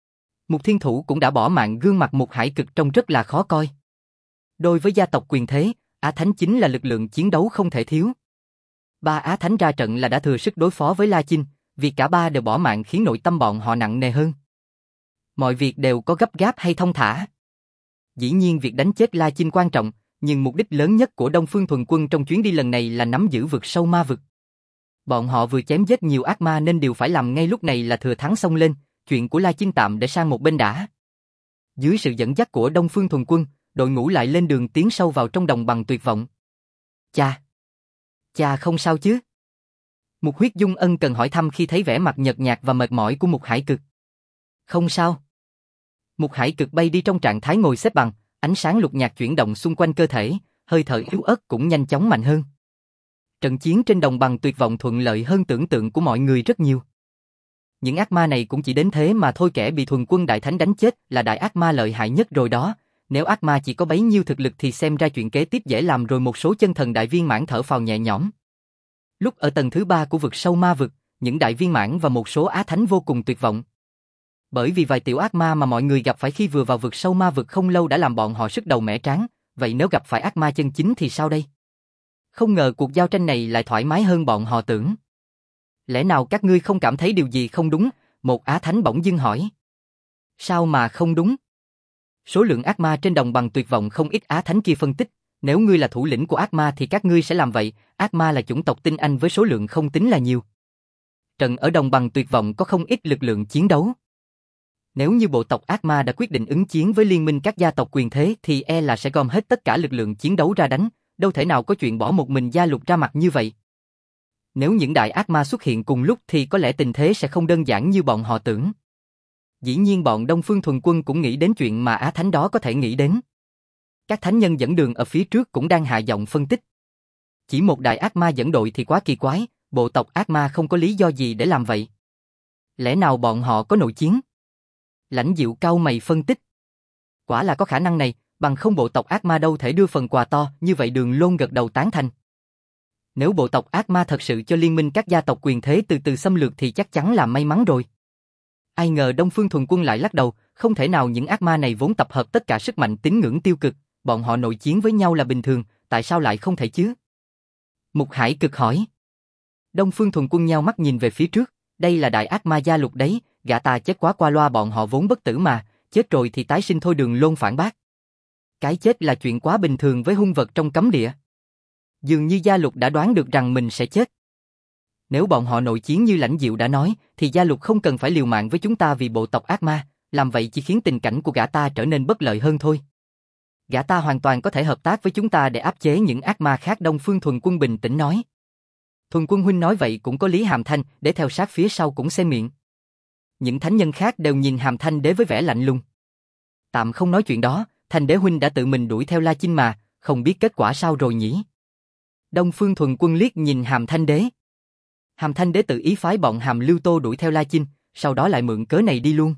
Mục Thiên Thủ cũng đã bỏ mạng, gương mặt Mục Hải Cực trông rất là khó coi. Đối với gia tộc quyền thế, á thánh chính là lực lượng chiến đấu không thể thiếu. 3 á thánh ra trận là đã thừa sức đối phó với La Chinh, việc cả 3 đều bỏ mạng khiến nội tâm bọn họ nặng nề hơn. Mọi việc đều có gấp gáp hay thông thả. Dĩ nhiên việc đánh chết La Chinh quan trọng, nhưng mục đích lớn nhất của Đông Phương Thuần Quân trong chuyến đi lần này là nắm giữ vực sâu ma vực. Bọn họ vừa chém giết nhiều ác ma nên điều phải làm ngay lúc này là thừa thắng xông lên, chuyện của La Chinh tạm để sang một bên đã. Dưới sự dẫn dắt của Đông Phương Thuần Quân, đội ngũ lại lên đường tiến sâu vào trong đồng bằng tuyệt vọng. Cha không sao chứ? Mục Huyết Dung ân cần hỏi thăm khi thấy vẻ mặt nhợt nhạt và mệt mỏi của Mục Hải Cực. Không sao. Mục Hải Cực bay đi trong trạng thái ngồi xếp bằng, ánh sáng lục nhạt chuyển động xung quanh cơ thể, hơi thở yếu ớt cũng nhanh chóng mạnh hơn. Trận chiến trên đồng bằng tuyệt vọng thuận lợi hơn tưởng tượng của mọi người rất nhiều. Những ác ma này cũng chỉ đến thế mà thôi, kẻ bị Thuần Quân Đại Thánh đánh chết là đại ác ma lợi hại nhất rồi đó. Nếu ác ma chỉ có bấy nhiêu thực lực thì xem ra chuyện kế tiếp dễ làm rồi. Một số chân thần đại viên mãn thở phào nhẹ nhõm. Lúc ở tầng thứ 3 của vực sâu ma vực, những đại viên mãn và một số á thánh vô cùng tuyệt vọng. Bởi vì vài tiểu ác ma mà mọi người gặp phải khi vừa vào vực sâu ma vực không lâu đã làm bọn họ sứt đầu mẻ trán, vậy nếu gặp phải ác ma chân chính thì sao đây? Không ngờ cuộc giao tranh này lại thoải mái hơn bọn họ tưởng. Lẽ nào các ngươi không cảm thấy điều gì không đúng? Một á thánh bỗng dưng hỏi. Sao mà không đúng? Số lượng ác ma trên đồng bằng tuyệt vọng không ít, á thánh kia phân tích. Nếu ngươi là thủ lĩnh của ác ma thì các ngươi sẽ làm vậy, ác ma là chủng tộc tinh anh với số lượng không tính là nhiều. Trận ở đồng bằng tuyệt vọng có không ít lực lượng chiến đấu. Nếu như bộ tộc ác ma đã quyết định ứng chiến với liên minh các gia tộc quyền thế thì e là sẽ gom hết tất cả lực lượng chiến đấu ra đánh, đâu thể nào có chuyện bỏ một mình Gia Lục ra mặt như vậy. Nếu những đại ác ma xuất hiện cùng lúc thì có lẽ tình thế sẽ không đơn giản như bọn họ tưởng. Dĩ nhiên bọn Đông Phương Thuần Quân cũng nghĩ đến chuyện mà Á Thánh đó có thể nghĩ đến. Các thánh nhân dẫn đường ở phía trước cũng đang hạ giọng phân tích. Chỉ một đại ác ma dẫn đội thì quá kỳ quái, bộ tộc ác ma không có lý do gì để làm vậy. Lẽ nào bọn họ có nội chiến? Lãnh Diệu cau mày phân tích. Quả là có khả năng này, bằng không bộ tộc ác ma đâu thể đưa phần quà to, như vậy Đường Lôn gật đầu tán thành. Nếu bộ tộc ác ma thật sự cho liên minh các gia tộc quyền thế từ từ xâm lược thì chắc chắn là may mắn rồi. Ai ngờ Đông Phương Thuần Quân lại lắc đầu, không thể nào, những ác ma này vốn tập hợp tất cả sức mạnh tín ngưỡng tiêu cực, bọn họ nội chiến với nhau là bình thường, tại sao lại không thể chứ? Mục Hải Cực hỏi. Đông Phương Thuần Quân nheo mắt nhìn về phía trước, đây là đại ác ma Gia Lục đấy, gã ta chết quá qua loa, bọn họ vốn bất tử mà, chết rồi thì tái sinh thôi. Đường Lôn phản bác. Cái chết là chuyện quá bình thường với hung vật trong cấm địa. Dường như Gia Lục đã đoán được rằng mình sẽ chết. Nếu bọn họ nội chiến như Lãnh Diệu đã nói, thì Gia Lục không cần phải liều mạng với chúng ta vì bộ tộc ác ma, làm vậy chỉ khiến tình cảnh của gã ta trở nên bất lợi hơn thôi. Gã ta hoàn toàn có thể hợp tác với chúng ta để áp chế những ác ma khác. Đông Phương Thuần Quân bình tĩnh nói. Thuần Quân huynh nói vậy cũng có lý. Hàm Thanh để theo sát phía sau cũng xen miệng. Những thánh nhân khác đều nhìn Hàm Thanh Đế với vẻ lạnh lùng. Tạm không nói chuyện đó, Thanh Đế huynh đã tự mình đuổi theo La Chinh mà, không biết kết quả sao rồi nhỉ? Đông Phương Thuần Quân liếc nhìn Hàm Thanh Đế. Hàm Thanh Đế tự ý phái bọn Hàm Lưu Tô đuổi theo La Chinh, sau đó lại mượn cớ này đi luôn.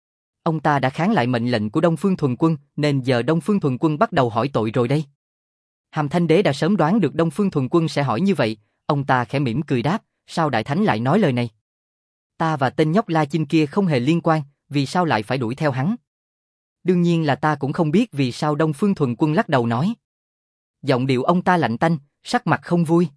Ông ta đã kháng lại mệnh lệnh của Đông Phương Thuần Quân, nên giờ Đông Phương Thuần Quân bắt đầu hỏi tội rồi đây. Hàm Thanh Đế đã sớm đoán được Đông Phương Thuần Quân sẽ hỏi như vậy, ông ta khẽ mỉm cười đáp, sao Đại Thánh lại nói lời này? Ta và tên nhóc La Chinh kia không hề liên quan, vì sao lại phải đuổi theo hắn? Đương nhiên là ta cũng không biết vì sao. Đông Phương Thuần Quân lắc đầu nói. Giọng điệu ông ta lạnh tanh, sắc mặt không vui.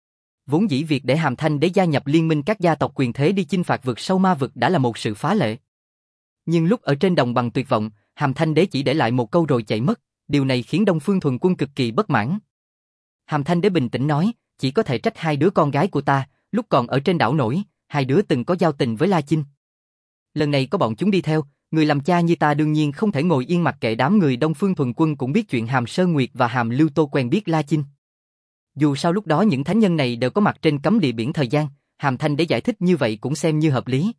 Vốn dĩ việc để Hàm Thanh Đế gia nhập liên minh các gia tộc quyền thế đi chinh phạt vực sâu ma vực đã là một sự phá lệ. Nhưng lúc ở trên đồng bằng tuyệt vọng, Hàm Thanh Đế chỉ để lại một câu rồi chạy mất, điều này khiến Đông Phương Thuần Quân cực kỳ bất mãn. Hàm Thanh Đế bình tĩnh nói, chỉ có thể trách hai đứa con gái của ta, lúc còn ở trên đảo nổi, hai đứa từng có giao tình với La Chinh. Lần này có bọn chúng đi theo, người làm cha như ta đương nhiên không thể ngồi yên mặc kệ. Đám người Đông Phương Thuần Quân cũng biết chuyện Hàm Sơn Nguyệt và Hàm Lưu Tô quen biết La Chinh. Dù sao lúc đó những thánh nhân này đều có mặt trên cấm địa biển thời gian, Hàm Thanh Đế giải thích như vậy cũng xem như hợp lý.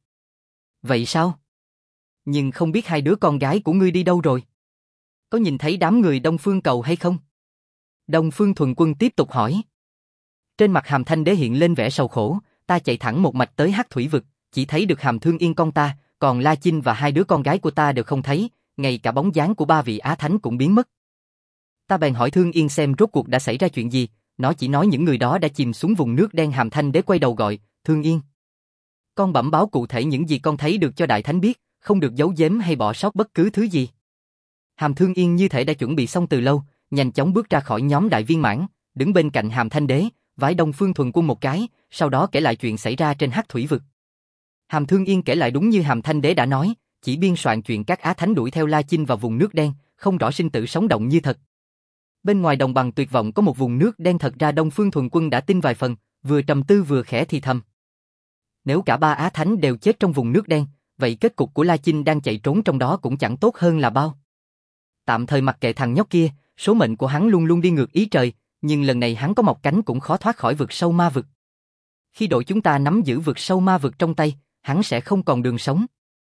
Vậy sao? Nhưng không biết hai đứa con gái của ngươi đi đâu rồi? Có nhìn thấy đám người Đông Phương Cầu hay không? Đông Phương Thuần Quân tiếp tục hỏi. Trên mặt Hàm Thanh Đế hiện lên vẻ sầu khổ, ta chạy thẳng một mạch tới Hắc Thủy Vực, chỉ thấy được Hàm Thương Yên con ta, còn La Chinh và hai đứa con gái của ta đều không thấy, ngay cả bóng dáng của ba vị Á Thánh cũng biến mất. Ta bèn hỏi Thương Yên xem rốt cuộc đã xảy ra chuyện gì, nó chỉ nói những người đó đã chìm xuống vùng nước đen. Hàm Thanh Đế quay đầu gọi, Thương Yên. Con bẩm báo cụ thể những gì con thấy được cho Đại Thánh biết, không được giấu giếm hay bỏ sót bất cứ thứ gì. Hàm Thương Yên như thể đã chuẩn bị xong từ lâu, nhanh chóng bước ra khỏi nhóm đại viên mãn, đứng bên cạnh Hàm Thanh Đế, vái Đông Phương Thuần Quân một cái, sau đó kể lại chuyện xảy ra trên Hắc Thủy Vực. Hàm Thương Yên kể lại đúng như Hàm Thanh Đế đã nói, chỉ biên soạn chuyện các Á Thánh đuổi theo La Chinh vào vùng nước đen, không rõ sinh tử sống động như thật. Bên ngoài đồng bằng tuyệt vọng có một vùng nước đen, thật ra Đông Phương Thuần Quân đã tin vài phần, vừa trầm tư vừa khẽ thì thầm. Nếu cả ba Á Thánh đều chết trong vùng nước đen, vậy kết cục của La Chinh đang chạy trốn trong đó cũng chẳng tốt hơn là bao. Tạm thời mặc kệ thằng nhóc kia, số mệnh của hắn luôn luôn đi ngược ý trời, nhưng lần này hắn có mọc cánh cũng khó thoát khỏi vực sâu ma vực. Khi đội chúng ta nắm giữ vực sâu ma vực trong tay, hắn sẽ không còn đường sống.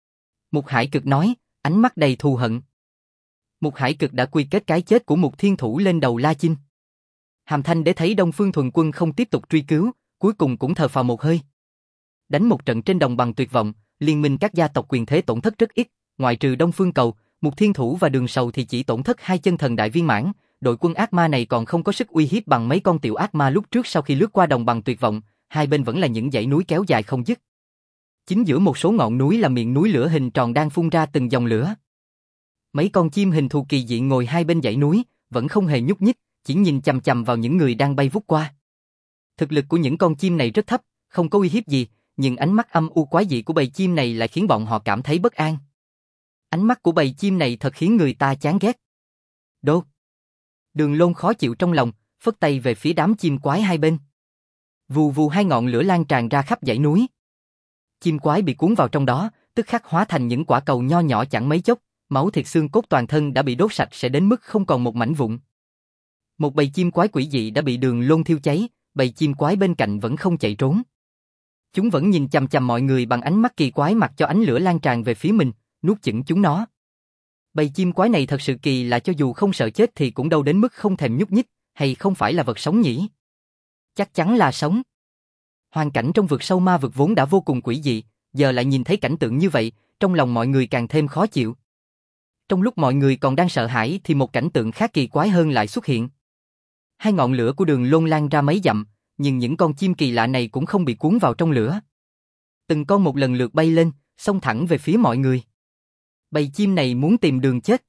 Mục Hải Cực nói, ánh mắt đầy thù hận. Mục Hải Cực đã quy kết cái chết của Mục Thiên Thủ lên đầu La Chinh. Hàm Thanh Đế thấy Đông Phương Thuần Quân không tiếp tục truy cứu, cuối cùng cũng thở phào một hơi. Đánh một trận trên đồng bằng tuyệt vọng, liên minh các gia tộc quyền thế tổn thất rất ít, ngoại trừ Đông Phương Cầu, Mục Thiên Thủ và Đường Sầu thì chỉ tổn thất hai chân thần đại viên mãn. Đội quân ác ma này còn không có sức uy hiếp bằng mấy con tiểu ác ma lúc trước. Sau khi lướt qua đồng bằng tuyệt vọng, hai bên vẫn là những dãy núi kéo dài không dứt. Chính giữa một số ngọn núi là miệng núi lửa hình tròn đang phun ra từng dòng lửa. Mấy con chim hình thù kỳ dị ngồi hai bên dãy núi, vẫn không hề nhúc nhích, chỉ nhìn chằm chằm vào những người đang bay vút qua. Thực lực của những con chim này rất thấp, không có uy hiếp gì, nhưng ánh mắt âm u quái dị của bầy chim này lại khiến bọn họ cảm thấy bất an. Ánh mắt của bầy chim này thật khiến người ta chán ghét. Đô. Đường Lôn khó chịu trong lòng, phất tay về phía đám chim quái hai bên. Vù vù hai ngọn lửa lan tràn ra khắp dãy núi. Chim quái bị cuốn vào trong đó, tức khắc hóa thành những quả cầu nho nhỏ chẳng mấy chốc, máu thịt xương cốt toàn thân đã bị đốt sạch sẽ đến mức không còn một mảnh vụn. Một bầy chim quái quỷ dị đã bị Đường Lôn thiêu cháy, bầy chim quái bên cạnh vẫn không chạy trốn. Chúng vẫn nhìn chằm chằm mọi người bằng ánh mắt kỳ quái mặc cho ánh lửa lan tràn về phía mình, nuốt chửng chúng nó. Bầy chim quái này thật sự kỳ lạ, cho dù không sợ chết thì cũng đâu đến mức không thèm nhúc nhích, hay không phải là vật sống nhỉ? Chắc chắn là sống. Hoàn cảnh trong vực sâu ma vực vốn đã vô cùng quỷ dị, giờ lại nhìn thấy cảnh tượng như vậy, trong lòng mọi người càng thêm khó chịu. Trong lúc mọi người còn đang sợ hãi thì một cảnh tượng khác kỳ quái hơn lại xuất hiện. Hai ngọn lửa của Đường Lôn lan ra mấy dặm, nhưng những con chim kỳ lạ này cũng không bị cuốn vào trong lửa. Từng con một lần lượt bay lên, xông thẳng về phía mọi người. Bầy chim này muốn tìm đường chết.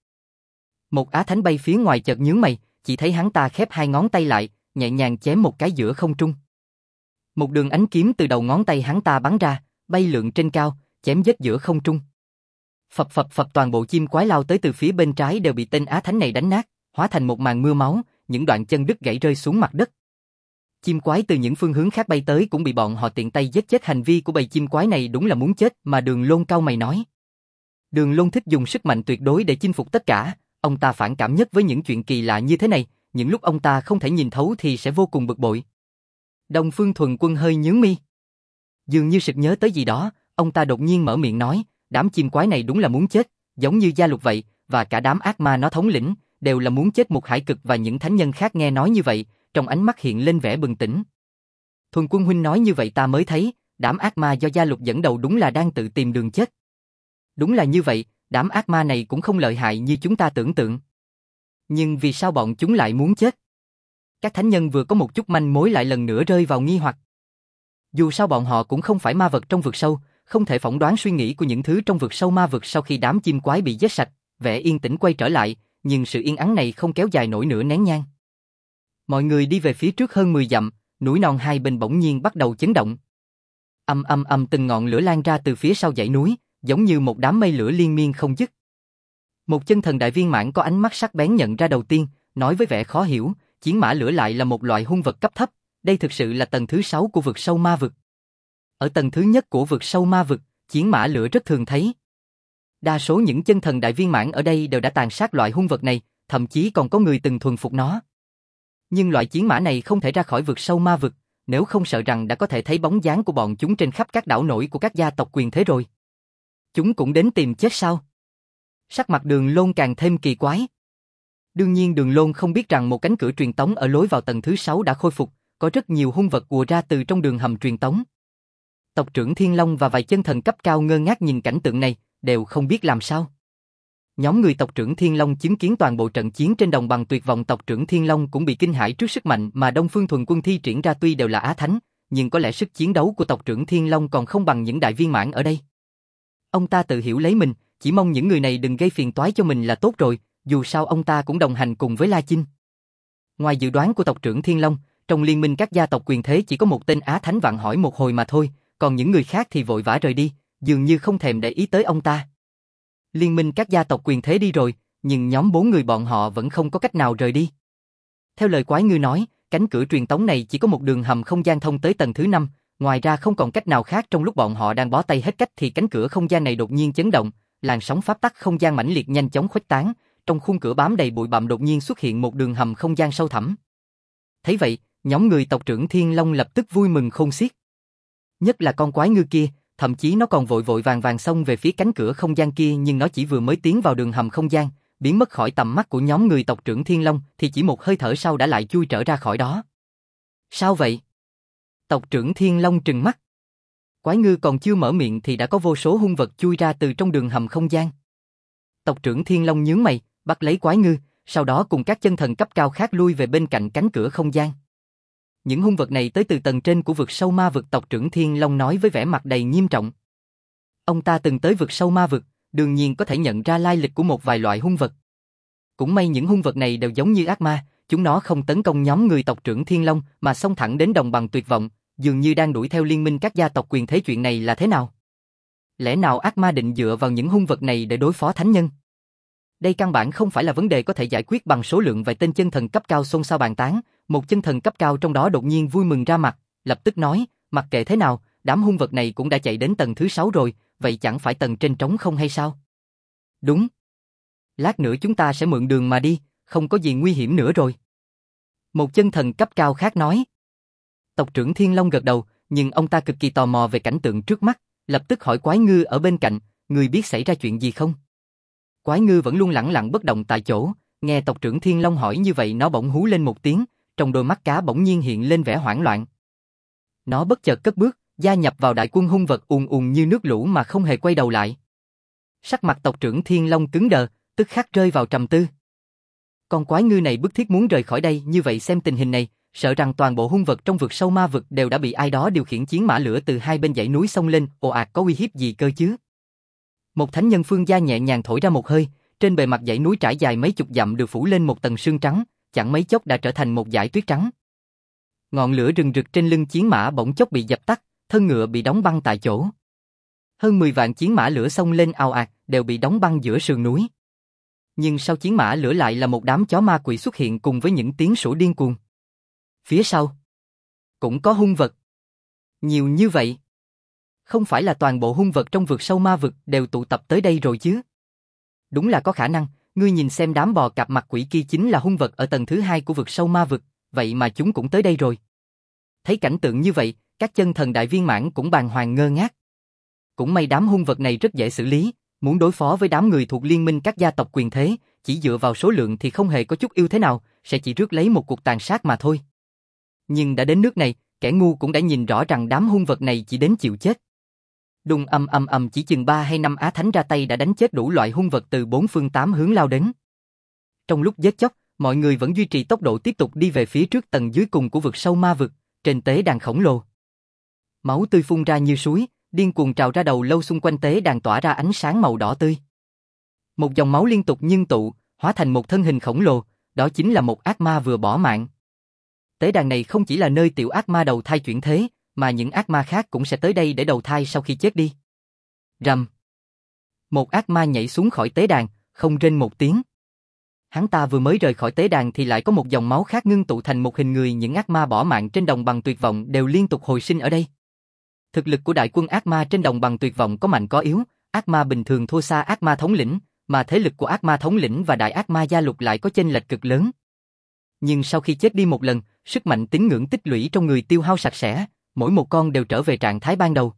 Một Á Thánh bay phía ngoài chợt nhướng mày, chỉ thấy hắn ta khép hai ngón tay lại, nhẹ nhàng chém một cái giữa không trung. Một đường ánh kiếm từ đầu ngón tay hắn ta bắn ra, bay lượn trên cao, chém giết giữa không trung. Phập phập phập, toàn bộ chim quái lao tới từ phía bên trái đều bị tên Á Thánh này đánh nát, hóa thành một màn mưa máu, những đoạn chân đứt gãy rơi xuống mặt đất. Chim quái từ những phương hướng khác bay tới cũng bị bọn họ tiện tay giết chết. Hành vi của bầy chim quái này đúng là muốn chết, mà Đường Lôn cau mày nói. Đường Lôn thích dùng sức mạnh tuyệt đối để chinh phục tất cả, ông ta phản cảm nhất với những chuyện kỳ lạ như thế này, những lúc ông ta không thể nhìn thấu thì sẽ vô cùng bực bội. Đông Phương Thuần Quân hơi nhướng mi. Dường như sực nhớ tới gì đó, ông ta đột nhiên mở miệng nói, đám chim quái này đúng là muốn chết, giống như Gia Lục vậy, và cả đám ác ma nó thống lĩnh, đều là muốn chết. Một Hải Cực và những thánh nhân khác nghe nói như vậy, trong ánh mắt hiện lên vẻ bừng tỉnh. Thuần Quân huynh nói như vậy ta mới thấy, đám ác ma do Gia Lục dẫn đầu đúng là đang tự tìm đường chết. Đúng là như vậy, đám ác ma này cũng không lợi hại như chúng ta tưởng tượng. Nhưng vì sao bọn chúng lại muốn chết? Các thánh nhân vừa có một chút manh mối lại lần nữa rơi vào nghi hoặc. Dù sao bọn họ cũng không phải ma vật trong vực sâu, không thể phỏng đoán suy nghĩ của những thứ trong vực sâu ma vực. Sau khi đám chim quái bị giết sạch, vẻ yên tĩnh quay trở lại, nhưng sự yên ắng này không kéo dài nổi nửa nén nhang. Mọi người đi về phía trước hơn 10 dặm, núi non hai bên bỗng nhiên bắt đầu chấn động. Âm âm âm, từng ngọn lửa lan ra từ phía sau dãy núi, giống như một đám mây lửa liên miên không dứt. Một chân thần đại viên mãn có ánh mắt sắc bén nhận ra đầu tiên, nói với vẻ khó hiểu, chiến mã lửa lại là một loại hung vật cấp thấp, đây thực sự là tầng thứ 6 của vực sâu ma vực. Ở tầng thứ nhất của vực sâu ma vực, chiến mã lửa rất thường thấy. Đa số những chân thần đại viên mãn ở đây đều đã tàn sát loại hung vật này, thậm chí còn có người từng thuần phục nó. Nhưng loại chiến mã này không thể ra khỏi vực sâu ma vực, nếu không sợ rằng đã có thể thấy bóng dáng của bọn chúng trên khắp các đảo nổi của các gia tộc quyền thế rồi. Chúng cũng đến tìm chết sao? Sắc mặt Đường Lôn càng thêm kỳ quái. Đương nhiên Đường Lôn không biết rằng một cánh cửa truyền tống ở lối vào tầng thứ 6 đã khôi phục, có rất nhiều hung vật ùa ra từ trong đường hầm truyền tống. Tộc trưởng Thiên Long và vài chân thần cấp cao ngơ ngác nhìn cảnh tượng này, đều không biết làm sao. Nhóm người tộc trưởng Thiên Long chứng kiến toàn bộ trận chiến trên đồng bằng tuyệt vọng. Tộc trưởng Thiên Long cũng bị kinh hãi trước sức mạnh mà Đông Phương Thuần Quân thi triển ra. Tuy đều là Á Thánh, nhưng có lẽ sức chiến đấu của tộc trưởng Thiên Long còn không bằng những đại viên mãn ở đây. Ông ta tự hiểu lấy mình, chỉ mong những người này đừng gây phiền toái cho mình là tốt rồi, dù sao ông ta cũng đồng hành cùng với La Chinh. Ngoài dự đoán của tộc trưởng Thiên Long, trong liên minh các gia tộc quyền thế chỉ có một tên Á Thánh vặn hỏi một hồi mà thôi, còn những người khác thì vội vã rời đi, dường như không thèm để ý tới ông ta. Liên minh các gia tộc quyền thế đi rồi, nhưng nhóm 4 người bọn họ vẫn không có cách nào rời đi. Theo lời Quái Ngư nói, cánh cửa truyền tống này chỉ có một đường hầm không gian thông tới tầng thứ 5, ngoài ra không còn cách nào khác. Trong lúc bọn họ đang bó tay hết cách thì cánh cửa không gian này đột nhiên chấn động, làn sóng pháp tắc không gian mãnh liệt nhanh chóng khuếch tán, trong khung cửa bám đầy bụi bặm đột nhiên xuất hiện một đường hầm không gian sâu thẳm. Thấy vậy, nhóm người tộc trưởng Thiên Long lập tức vui mừng khôn xiết. Nhất là con Quái Ngư kia, thậm chí nó còn vội vội vàng vàng xông về phía cánh cửa không gian kia, nhưng nó chỉ vừa mới tiến vào đường hầm không gian, biến mất khỏi tầm mắt của nhóm người tộc trưởng Thiên Long thì chỉ một hơi thở sau đã lại chui trở ra khỏi đó. Sao vậy? Tộc trưởng Thiên Long trừng mắt. Quái Ngư còn chưa mở miệng thì đã có vô số hung vật chui ra từ trong đường hầm không gian. Tộc trưởng Thiên Long nhướng mày, bắt lấy Quái Ngư, sau đó cùng các chân thần cấp cao khác lui về bên cạnh cánh cửa không gian. Những hung vật này tới từ tầng trên của vực sâu ma vực. Tộc trưởng Thiên Long nói với vẻ mặt đầy nghiêm trọng. Ông ta từng tới vực sâu ma vực, đương nhiên có thể nhận ra lai lịch của một vài loại hung vật. Cũng may những hung vật này đều giống như ác ma, chúng nó không tấn công nhóm người tộc trưởng Thiên Long mà xông thẳng đến đồng bằng tuyệt vọng, dường như đang đuổi theo liên minh các gia tộc quyền thế. Chuyện này là thế nào? Lẽ nào ác ma định dựa vào những hung vật này để đối phó thánh nhân? Đây căn bản không phải là vấn đề có thể giải quyết bằng số lượng vài tên chân thần cấp cao xôn xao bàn tán. Một chân thần cấp cao trong đó đột nhiên vui mừng ra mặt, lập tức nói, mặc kệ thế nào, đám hung vật này cũng đã chạy đến tầng thứ 6 rồi, vậy chẳng phải tầng trên trống không hay sao? Đúng. Lát nữa chúng ta sẽ mượn đường mà đi, không có gì nguy hiểm nữa rồi. Một chân thần cấp cao khác nói. Tộc trưởng Thiên Long gật đầu, nhưng ông ta cực kỳ tò mò về cảnh tượng trước mắt, lập tức hỏi Quái Ngư ở bên cạnh, người biết xảy ra chuyện gì không? Quái Ngư vẫn luôn lẳng lặng bất động tại chỗ, nghe tộc trưởng Thiên Long hỏi như vậy nó bỗng hú lên một tiếng, trong đôi mắt cá bỗng nhiên hiện lên vẻ hoảng loạn. Nó bất chợt cất bước, gia nhập vào đại quân hung vật ùn ùn như nước lũ mà không hề quay đầu lại. Sắc mặt tộc trưởng Thiên Long cứng đờ, tức khắc rơi vào trầm tư. Con Quái Ngư này bức thiết muốn rời khỏi đây, như vậy xem tình hình này, sợ rằng toàn bộ hung vật trong vực sâu ma vực đều đã bị ai đó điều khiển chiến mã lửa từ hai bên dãy núi xông lên, ồ ạt có uy hiếp gì cơ chứ? Một thánh nhân phương gia nhẹ nhàng thổi ra một hơi, trên bề mặt dãy núi trải dài mấy chục dặm được phủ lên một tầng sương trắng, chẳng mấy chốc đã trở thành một dải tuyết trắng. Ngọn lửa rừng rực trên lưng chiến mã bỗng chốc bị dập tắt, thân ngựa bị đóng băng tại chỗ. Hơn 10 vạn chiến mã lửa xông lên ào ạt, đều bị đóng băng giữa sườn núi. Nhưng sau chiến mã lửa lại là một đám chó ma quỷ xuất hiện cùng với những tiếng sủa điên cuồng. Phía sau cũng có hung vật. Nhiều như vậy. Không phải là toàn bộ hung vật trong vực sâu ma vực đều tụ tập tới đây rồi chứ? Đúng là có khả năng, ngươi nhìn xem đám bò cạp mặt quỷ kia chính là hung vật ở tầng thứ 2 của vực sâu ma vực, vậy mà chúng cũng tới đây rồi. Thấy cảnh tượng như vậy, các chân thần đại viên mãn cũng bàng hoàng ngơ ngác. Cũng may đám hung vật này rất dễ xử lý, muốn đối phó với đám người thuộc liên minh các gia tộc quyền thế, chỉ dựa vào số lượng thì không hề có chút ưu thế nào, sẽ chỉ rước lấy một cuộc tàn sát mà thôi. Nhưng đã đến nước này, kẻ ngu cũng đã nhìn rõ rằng đám hung vật này chỉ đến chịu chết. Đùng ầm chỉ chừng 3 hay 5 á thánh ra tay đã đánh chết đủ loại hung vật từ 4 phương 8 hướng lao đến. Trong lúc giết chóc, mọi người vẫn duy trì tốc độ tiếp tục đi về phía trước tầng dưới cùng của vực sâu ma vực, trên tế đàn khổng lồ. Máu tươi phun ra như suối, điên cuồng trào ra đầu lâu xung quanh tế đàn tỏa ra ánh sáng màu đỏ tươi. Một dòng máu liên tục ngưng tụ, hóa thành một thân hình khổng lồ, đó chính là một ác ma vừa bỏ mạng. Tế đàn này không chỉ là nơi tiểu ác ma đầu thai chuyển thế, mà những ác ma khác cũng sẽ tới đây để đầu thai sau khi chết đi. Rầm. Một ác ma nhảy xuống khỏi tế đàn, không rên một tiếng. Hắn ta vừa mới rời khỏi tế đàn thì lại có một dòng máu khác ngưng tụ thành một hình người, những ác ma bỏ mạng trên đồng bằng tuyệt vọng đều liên tục hồi sinh ở đây. Thực lực của đại quân ác ma trên đồng bằng tuyệt vọng có mạnh có yếu, ác ma bình thường thua xa ác ma thống lĩnh, mà thế lực của ác ma thống lĩnh và đại ác ma gia lục lại có chênh lệch cực lớn. Nhưng sau khi chết đi một lần, sức mạnh tín ngưỡng tích lũy trong người tiêu hao sạch sẽ, mỗi một con đều trở về trạng thái ban đầu.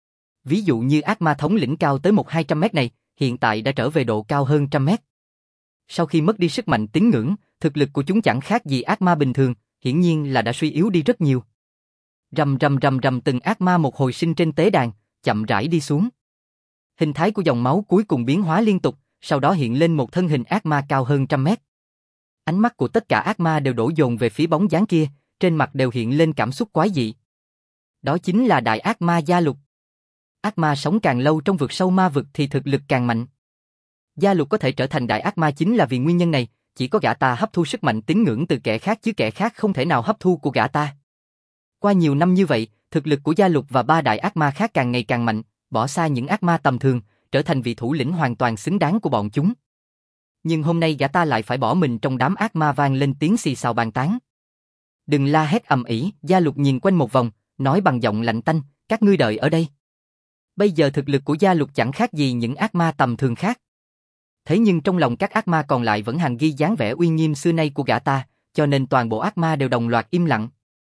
Ví dụ như ác ma thống lĩnh cao tới 100-200 mét này, hiện tại đã trở về độ cao hơn 100 mét. Sau khi mất đi sức mạnh tín ngưỡng, thực lực của chúng chẳng khác gì ác ma bình thường, hiển nhiên là đã suy yếu đi rất nhiều. Rầm từng ác ma một hồi sinh trên tế đàn, chậm rãi đi xuống. Hình thái của dòng máu cuối cùng biến hóa liên tục, sau đó hiện lên một thân hình ác ma cao hơn 100 mét. Ánh mắt của tất cả ác ma đều đổ dồn về phía bóng dáng kia, trên mặt đều hiện lên cảm xúc quái dị. Đó chính là đại ác ma Gia Lục. Ác ma sống càng lâu trong vực sâu ma vực thì thực lực càng mạnh. Gia Lục có thể trở thành đại ác ma chính là vì nguyên nhân này, chỉ có gã ta hấp thu sức mạnh tín ngưỡng từ kẻ khác chứ kẻ khác không thể nào hấp thu của gã ta. Qua nhiều năm như vậy, thực lực của Gia Lục và 3 đại ác ma khác càng ngày càng mạnh, bỏ xa những ác ma tầm thường, trở thành vị thủ lĩnh hoàn toàn xứng đáng của bọn chúng. Nhưng hôm nay gã ta lại phải bỏ mình trong đám ác ma, vang lên tiếng xì xào bàn tán. Đừng la hét ầm ĩ, Gia Lục nhìn quanh một vòng, nói bằng giọng lạnh tanh, các ngươi đợi ở đây. Bây giờ thực lực của Gia Lục chẳng khác gì những ác ma tầm thường khác. Thế nhưng trong lòng các ác ma còn lại vẫn hằng ghi dáng vẻ uy nghiêm xưa nay của gã ta, cho nên toàn bộ ác ma đều đồng loạt im lặng.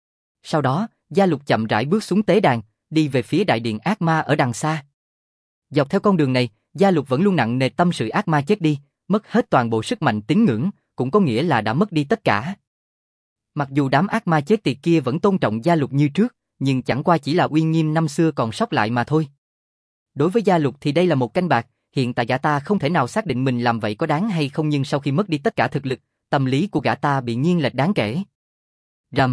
Sau đó, Gia Lục chậm rãi bước xuống tế đàn, đi về phía đại điện ác ma ở đằng xa. Dọc theo con đường này, Gia Lục vẫn luôn nặng nề tâm sự ác ma chết đi, mất hết toàn bộ sức mạnh tín ngưỡng, cũng có nghĩa là đã mất đi tất cả. Mặc dù đám ác ma chết tiệt kia vẫn tôn trọng Gia Lục như trước, nhưng chẳng qua chỉ là uy nghiêm năm xưa còn sót lại mà thôi. Đối với Gia Lục thì đây là một canh bạc, hiện tại gã ta không thể nào xác định mình làm vậy có đáng hay không, nhưng sau khi mất đi tất cả thực lực, tâm lý của gã ta bị nghiêng lệch đáng kể. Rầm.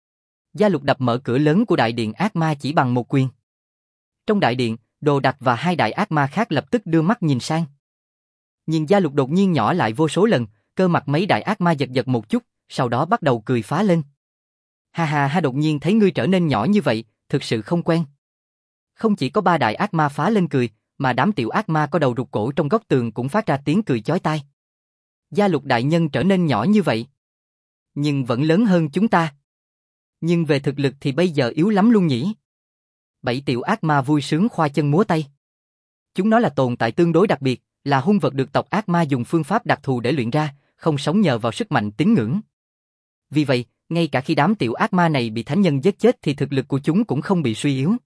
Gia Lục đập mở cửa lớn của đại điện ác ma chỉ bằng một quyền. Trong đại điện, Đồ Đạc và 2 đại ác ma khác lập tức đưa mắt nhìn sang. Nhìn Gia Lục đột nhiên nhỏ lại vô số lần, cơ mặt mấy đại ác ma giật giật một chút, sau đó bắt đầu cười phá lên. Ha ha ha, đột nhiên thấy ngươi trở nên nhỏ như vậy, thực sự không quen. Không chỉ có 3 đại ác ma phá lên cười, mà đám tiểu ác ma có đầu rụt cổ trong góc tường cũng phát ra tiếng cười chói tai. Gia Lục đại nhân trở nên nhỏ như vậy, nhưng vẫn lớn hơn chúng ta. Nhưng về thực lực thì bây giờ yếu lắm luôn nhỉ. 7 tiểu ác ma vui sướng khoa chân múa tay. Chúng nó là tồn tại tương đối đặc biệt, là hung vật được tộc ác ma dùng phương pháp đặc thù để luyện ra, không sống nhờ vào sức mạnh tín ngưỡng. Vì vậy, ngay cả khi đám tiểu ác ma này bị thánh nhân giết chết thì thực lực của chúng cũng không bị suy yếu.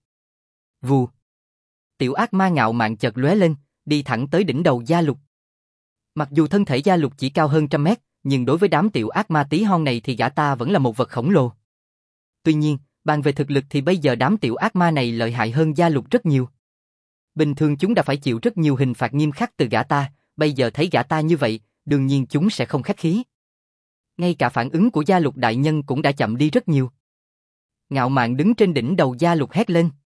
Vù. Tiểu ác ma ngạo mạn chợt lóe lên, đi thẳng tới đỉnh đầu Gia Lục. Mặc dù thân thể Gia Lục chỉ cao hơn 100 mét, nhưng đối với đám tiểu ác ma tí hon này thì gã ta vẫn là một vật khổng lồ. Tuy nhiên, bàn về thực lực thì bây giờ đám tiểu ác ma này lợi hại hơn Gia Lục rất nhiều. Bình thường chúng đã phải chịu rất nhiều hình phạt nghiêm khắc từ gã ta, bây giờ thấy gã ta như vậy, đương nhiên chúng sẽ không khách khí. Ngay cả phản ứng của Gia Lục đại nhân cũng đã chậm đi rất nhiều. Ngạo mạn đứng trên đỉnh đầu Gia Lục hét lên.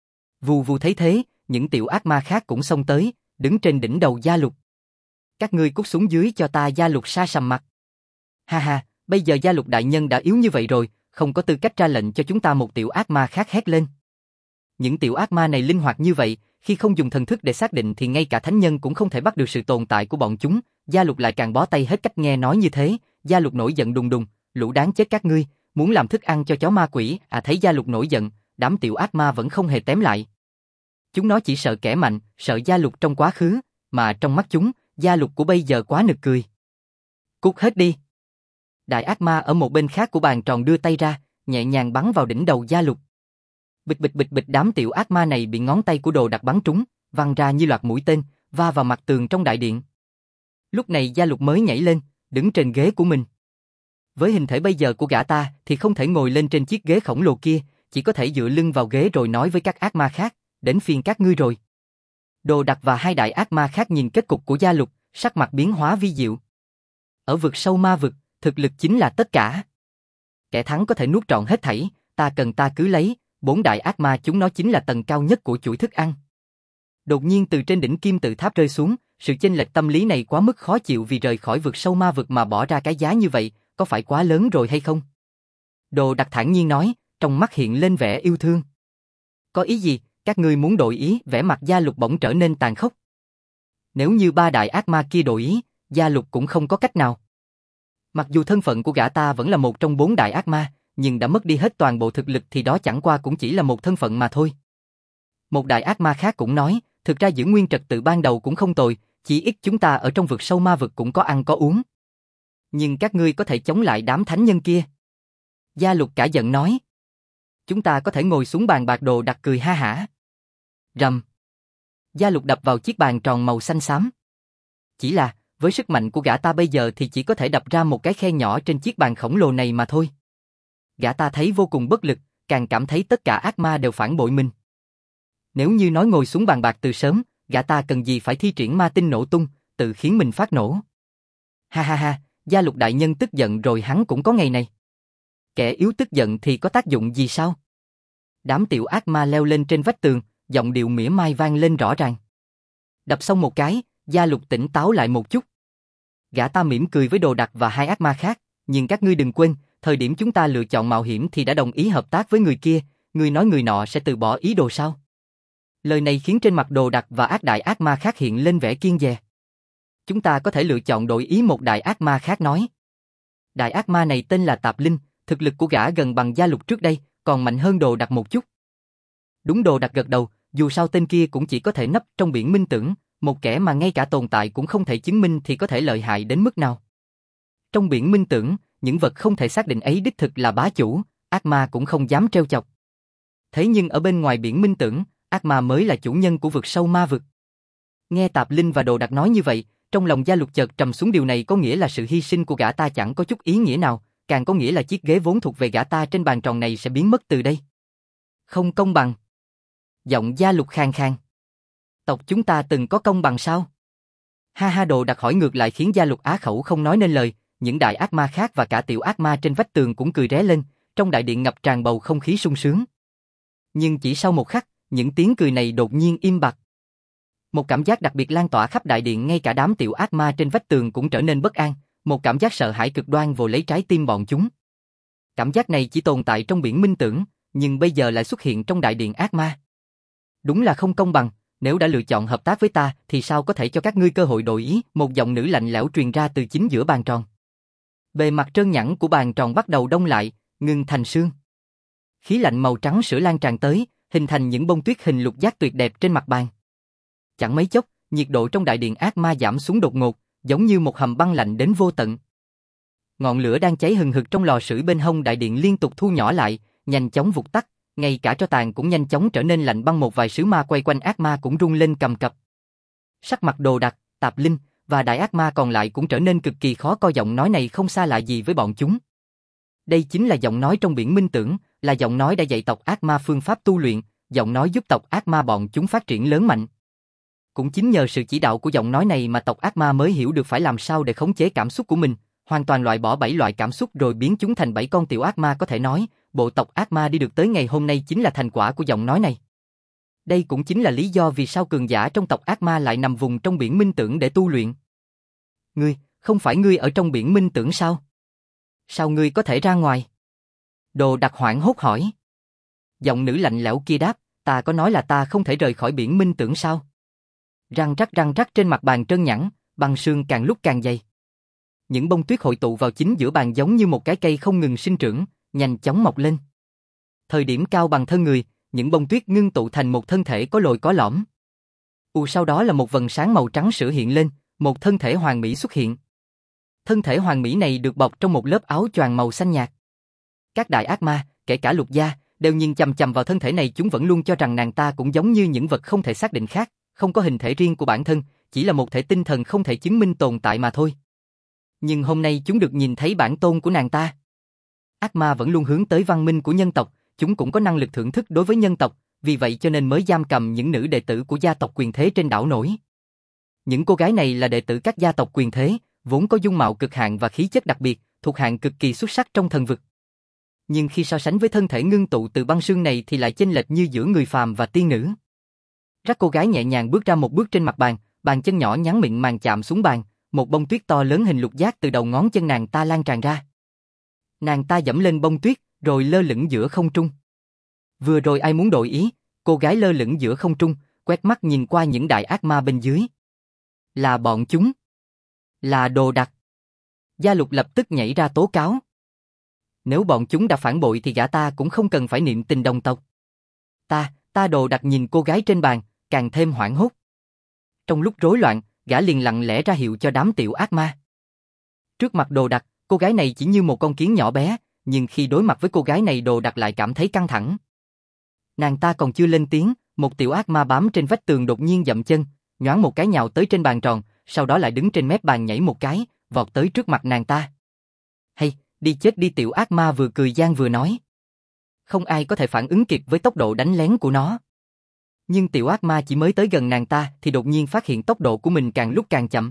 Vù vù thấy thế, những tiểu ác ma khác cũng xông tới, đứng trên đỉnh đầu Gia Lục. Các ngươi cút xuống dưới cho ta. Gia Lục sa sầm mặt. Ha ha, bây giờ Gia Lục đại nhân đã yếu như vậy rồi, không có tư cách ra lệnh cho chúng ta. Một tiểu ác ma khác hét lên. Những tiểu ác ma này linh hoạt như vậy, khi không dùng thần thức để xác định thì ngay cả thánh nhân cũng không thể bắt được sự tồn tại của bọn chúng. Gia Lục lại càng bó tay hết cách. Nghe nói như thế, Gia Lục nổi giận đùng đùng, lũ đáng chết các ngươi, muốn làm thức ăn cho chó ma quỷ. Thấy Gia Lục nổi giận, đám tiểu ác ma vẫn không hề tém lại. Chúng nó chỉ sợ kẻ mạnh, sợ Gia Lục trong quá khứ, mà trong mắt chúng, Gia Lục của bây giờ quá nực cười. Cút hết đi. Đại ác ma ở một bên khác của bàn tròn đưa tay ra, nhẹ nhàng bắn vào đỉnh đầu Gia Lục. Bịch bịch bịch bịch, đám tiểu ác ma này bị ngón tay của Đồ Đạc bắn trúng, văng ra như loạt mũi tên, va vào mặt tường trong đại điện. Lúc này Gia Lục mới nhảy lên, đứng trên ghế của mình. Với hình thể bây giờ của gã ta thì không thể ngồi lên trên chiếc ghế khổng lồ kia, chỉ có thể dựa lưng vào ghế rồi nói với các ác ma khác, đến phiên các ngươi rồi. Đồ Đạc và hai đại ác ma khác nhìn kết cục của Gia Lục, sắc mặt biến hóa vi diệu. Ở vực sâu ma vực, thực lực chính là tất cả. Kẻ thắng có thể nuốt trọn hết thảy, ta cần ta cứ lấy. Bốn đại ác ma chúng nó chính là tầng cao nhất của chuỗi thức ăn. Đột nhiên từ trên đỉnh kim tự tháp rơi xuống, sự chênh lệch tâm lý này quá mức khó chịu vì rời khỏi vực sâu ma vực mà bỏ ra cái giá như vậy, có phải quá lớn rồi hay không? Đồ Đạc thản nhiên nói, trong mắt hiện lên vẻ yêu thương. Có ý gì, các ngươi muốn đổi ý? Vẻ mặt Gia Lục bỗng trở nên tàn khốc. Nếu như ba đại ác ma kia đổi ý, Gia Lục cũng không có cách nào. Mặc dù thân phận của gã ta vẫn là một trong bốn đại ác ma, nhưng đã mất đi hết toàn bộ thực lực thì đó chẳng qua cũng chỉ là một thân phận mà thôi. Một đại ác ma khác cũng nói, thực ra giữ nguyên trật tự ban đầu cũng không tồi, chỉ ít chúng ta ở trong vực sâu ma vực cũng có ăn có uống. Nhưng các ngươi có thể chống lại đám thánh nhân kia. Gia Lục cả giận nói. Chúng ta có thể ngồi xuống bàn bạc. Đồ Đạc cười ha hả. Rầm. Gia Lục đập vào chiếc bàn tròn màu xanh xám. Chỉ là, với sức mạnh của gã ta bây giờ thì chỉ có thể đập ra một cái khe nhỏ trên chiếc bàn khổng lồ này mà thôi. Gã ta thấy vô cùng bất lực, càng cảm thấy tất cả ác ma đều phản bội mình. Nếu như nói ngồi xuống bàn bạc từ sớm, gã ta cần gì phải thi triển ma tinh nổ tung, tự khiến mình phát nổ. Ha ha ha, Gia Lục đại nhân tức giận rồi hắn cũng có ngày này. Kẻ yếu tức giận thì có tác dụng gì sao? Đám tiểu ác ma leo lên trên vách tường, giọng điệu mỉa mai vang lên rõ ràng. Đập xong một cái, Gia Lục tỉnh táo lại một chút. Gã ta mỉm cười với Đồ Đạc và hai ác ma khác, nhưng các ngươi đừng quên, thời điểm chúng ta lựa chọn mạo hiểm thì đã đồng ý hợp tác với người kia, ngươi nói người nọ sẽ từ bỏ ý đồ sao? Lời này khiến trên mặt Đồ Đạc và đại ác ma khác hiện lên vẻ kiêng dè. Chúng ta có thể lựa chọn đổi ý. Một đại ác ma khác nói. Đại ác ma này tên là Tạp Linh, thực lực của gã gần bằng Gia Lục trước đây, còn mạnh hơn Đồ Đạc một chút. Đúng. Đồ Đạc gật đầu, dù sao tên kia cũng chỉ có thể nấp trong biển minh tưởng, một kẻ mà ngay cả tồn tại cũng không thể chứng minh thì có thể lợi hại đến mức nào. Trong biển minh tưởng, những vật không thể xác định ấy đích thực là bá chủ, ác ma cũng không dám trêu chọc. Thế nhưng ở bên ngoài biển minh tưởng, ác ma mới là chủ nhân của vực sâu ma vực. Nghe Tạp Linh và Đồ Đạc nói như vậy, trong lòng Gia Lục chợt trầm xuống. Điều này có nghĩa là sự hy sinh của gã ta chẳng có chút ý nghĩa nào, càng có nghĩa là chiếc ghế vốn thuộc về gã ta trên bàn tròn này sẽ biến mất từ đây. Không công bằng. Giọng Gia Lục khàn khàn. Tộc chúng ta từng có công bằng sao? Ha ha. Đồ Đạc hỏi ngược lại khiến Gia Lục á khẩu không nói nên lời. Những đại ác ma khác và cả tiểu ác ma trên vách tường cũng cười ré lên, trong đại điện ngập tràn bầu không khí sung sướng. Nhưng chỉ sau một khắc, những tiếng cười này đột nhiên im bặt. Một cảm giác đặc biệt lan tỏa khắp đại điện, ngay cả đám tiểu ác ma trên vách tường cũng trở nên bất an, một cảm giác sợ hãi cực đoan vồ lấy trái tim bọn chúng. Cảm giác này chỉ tồn tại trong biển minh tưởng, nhưng bây giờ lại xuất hiện trong đại điện ác ma. Đúng là không công bằng, nếu đã lựa chọn hợp tác với ta thì sao có thể cho các ngươi cơ hội đổi ý? Một giọng nữ lạnh lẽo truyền ra từ chính giữa bàn tròn. Bề mặt trơn nhẵn của bàn tròn bắt đầu đông lại, ngưng thành sương. Khí lạnh màu trắng sữa lan tràn tới, hình thành những bông tuyết hình lục giác tuyệt đẹp trên mặt bàn. Chẳng mấy chốc, nhiệt độ trong đại điện ác ma giảm xuống đột ngột, giống như một hầm băng lạnh đến vô tận. Ngọn lửa đang cháy hừng hực trong lò sưởi bên hông đại điện liên tục thu nhỏ lại, nhanh chóng vụt tắt, ngay cả tro tàn cũng nhanh chóng trở nên lạnh băng. Một vài sứ ma quay quanh ác ma cũng rung lên cầm cập. Sắc mặt Đồ Đạc, Tạp Linh và đại ác ma còn lại cũng trở nên cực kỳ khó coi. Giọng nói này không xa lạ gì với bọn chúng. Đây chính là giọng nói trong biển minh tưởng, là giọng nói đã dạy tộc ác ma phương pháp tu luyện, giọng nói giúp tộc ác ma bọn chúng phát triển lớn mạnh. Cũng chính nhờ sự chỉ đạo của giọng nói này mà tộc ác ma mới hiểu được phải làm sao để khống chế cảm xúc của mình, hoàn toàn loại bỏ 7 loại cảm xúc rồi biến chúng thành 7 con tiểu ác ma. Có thể nói, bộ tộc ác ma đi được tới ngày hôm nay chính là thành quả của giọng nói này. Đây cũng chính là lý do vì sao cường giả trong tộc ác ma lại nằm vùng trong biển minh tưởng để tu luyện. Ngươi, không phải ngươi ở trong biển minh tưởng sao? Sao ngươi có thể ra ngoài? Đồ Đạc hoảng hốt hỏi. Giọng nữ lạnh lẽo kia đáp, ta có nói là ta không thể rời khỏi biển minh tưởng sao? Răng rắc trên mặt bàn trơn nhẵn, băng sương càng lúc càng dày. Những bông tuyết hội tụ vào chính giữa bàn giống như một cái cây không ngừng sinh trưởng, nhanh chóng mọc lên. Thời điểm cao bằng thân người, những bông tuyết ngưng tụ thành một thân thể có lồi có lõm. Sau đó là một vầng sáng màu trắng sữa hiện lên, một thân thể hoàn mỹ xuất hiện. Thân thể hoàn mỹ này được bọc trong một lớp áo choàng màu xanh nhạt. Các đại ác ma, kể cả Lục Gia, đều nhìn chằm chằm vào thân thể này. Chúng vẫn luôn cho rằng nàng ta cũng giống như những vật không thể xác định khác, không có hình thể riêng của bản thân, chỉ là một thể tinh thần không thể chứng minh tồn tại mà thôi. Nhưng hôm nay chúng được nhìn thấy bản tôn của nàng ta. Ác ma vẫn luôn hướng tới văn minh của nhân tộc, chúng cũng có năng lực thưởng thức đối với nhân tộc, vì vậy cho nên mới giam cầm những nữ đệ tử của gia tộc quyền thế trên đảo nổi. Những cô gái này là đệ tử các gia tộc quyền thế, vốn có dung mạo cực hạn và khí chất đặc biệt, thuộc hạng cực kỳ xuất sắc trong thần vực. Nhưng khi so sánh với thân thể ngưng tụ từ băng sương này thì lại chênh lệch như giữa người phàm và tiên nữ. Rắc cô gái nhẹ nhàng bước ra một bước trên mặt bàn, bàn chân nhỏ nhắn mịn màng chạm xuống bàn, một bông tuyết to lớn hình lục giác từ đầu ngón chân nàng ta lan tràn ra. Nàng ta dẫm lên bông tuyết, rồi lơ lửng giữa không trung. Vừa rồi ai muốn đổi ý, cô gái lơ lửng giữa không trung, quét mắt nhìn qua những đại ác ma bên dưới. Là bọn chúng. Là Đồ Đạc. Gia Lục lập tức nhảy ra tố cáo. Nếu bọn chúng đã phản bội thì gã ta cũng không cần phải niệm tình đồng tộc. Ta Đồ Đạc nhìn cô gái trên bàn, càng thêm hoảng hốt. Trong lúc rối loạn, gã liền lặng lẽ ra hiệu cho đám tiểu ác ma. Trước mặt Đồ Đạc, cô gái này chỉ như một con kiến nhỏ bé, nhưng khi đối mặt với cô gái này Đồ Đạc lại cảm thấy căng thẳng. Nàng ta còn chưa lên tiếng, một tiểu ác ma bám trên vách tường đột nhiên dậm chân, nhoáng một cái nhào tới trên bàn tròn, sau đó lại đứng trên mép bàn nhảy một cái, vọt tới trước mặt nàng ta. Hay, đi chết đi, tiểu ác ma vừa cười gian vừa nói. Không ai có thể phản ứng kịp với tốc độ đánh lén của nó. Nhưng tiểu ác ma chỉ mới tới gần nàng ta thì đột nhiên phát hiện tốc độ của mình càng lúc càng chậm.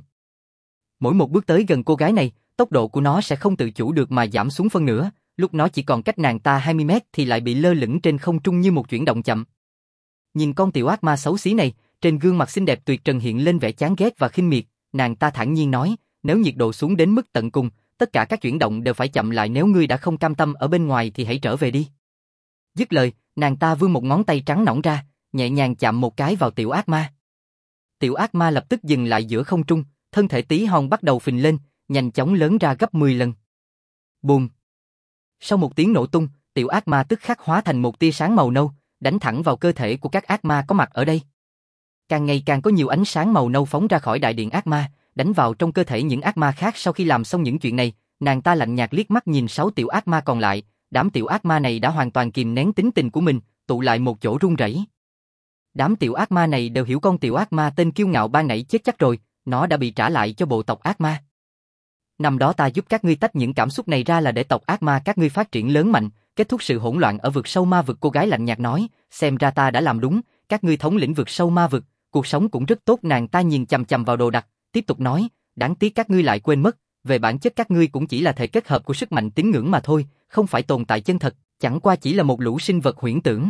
Mỗi một bước tới gần cô gái này, tốc độ của nó sẽ không tự chủ được mà giảm xuống phân nửa, lúc nó chỉ còn cách nàng ta 20 mét thì lại bị lơ lửng trên không trung như một chuyển động chậm. Nhìn con tiểu ác ma xấu xí này, trên gương mặt xinh đẹp tuyệt trần hiện lên vẻ chán ghét và khinh miệt, nàng ta thản nhiên nói, nếu nhiệt độ xuống đến mức tận cùng, tất cả các chuyển động đều phải chậm lại, nếu ngươi đã không cam tâm ở bên ngoài thì hãy trở về đi. Dứt lời, nàng ta vươn một ngón tay trắng nõn ra, nhẹ nhàng chạm một cái vào tiểu ác ma. Tiểu ác ma lập tức dừng lại giữa không trung, thân thể tí hon bắt đầu phình lên, nhanh chóng lớn ra gấp 10 lần. Bùm! Sau một tiếng nổ tung, tiểu ác ma tức khắc hóa thành một tia sáng màu nâu, đánh thẳng vào cơ thể của các ác ma có mặt ở đây. Càng ngày càng có nhiều ánh sáng màu nâu phóng ra khỏi đại điện ác ma, đánh vào trong cơ thể những ác ma khác. Sau khi làm xong những chuyện này, nàng ta lạnh nhạt liếc mắt nhìn 6 tiểu ác ma còn lại, đám tiểu ác ma này đã hoàn toàn kìm nén tính tình của mình, tụ lại một chỗ run rẩy. Đám tiểu ác ma này đều hiểu con tiểu ác ma tên kiêu ngạo ban nãy chết chắc rồi, nó đã bị trả lại cho bộ tộc ác ma. Năm đó ta giúp các ngươi tách những cảm xúc này ra là để tộc ác ma các ngươi phát triển lớn mạnh, kết thúc sự hỗn loạn ở vực sâu ma vực. Cô gái lạnh nhạt nói, xem ra ta đã làm đúng, các ngươi thống lĩnh vực sâu ma vực, cuộc sống cũng rất tốt. Nàng ta nhìn chằm chằm vào Đồ Đạc, tiếp tục nói, đáng tiếc các ngươi lại quên mất, về bản chất các ngươi cũng chỉ là thể kết hợp của sức mạnh tín ngưỡng mà thôi, không phải tồn tại chân thật, chẳng qua chỉ là một lũ sinh vật huyễn tưởng.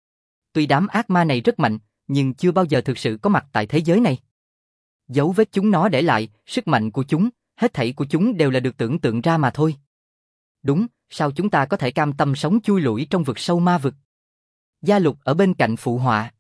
Tuy đám ác ma này rất mạnh, nhưng chưa bao giờ thực sự có mặt tại thế giới này. Dấu vết chúng nó để lại, sức mạnh của chúng, hết thảy của chúng đều là được tưởng tượng ra mà thôi. Đúng, sao chúng ta có thể cam tâm sống chui lủi trong vực sâu ma vực? Gia Lục ở bên cạnh phụ họa.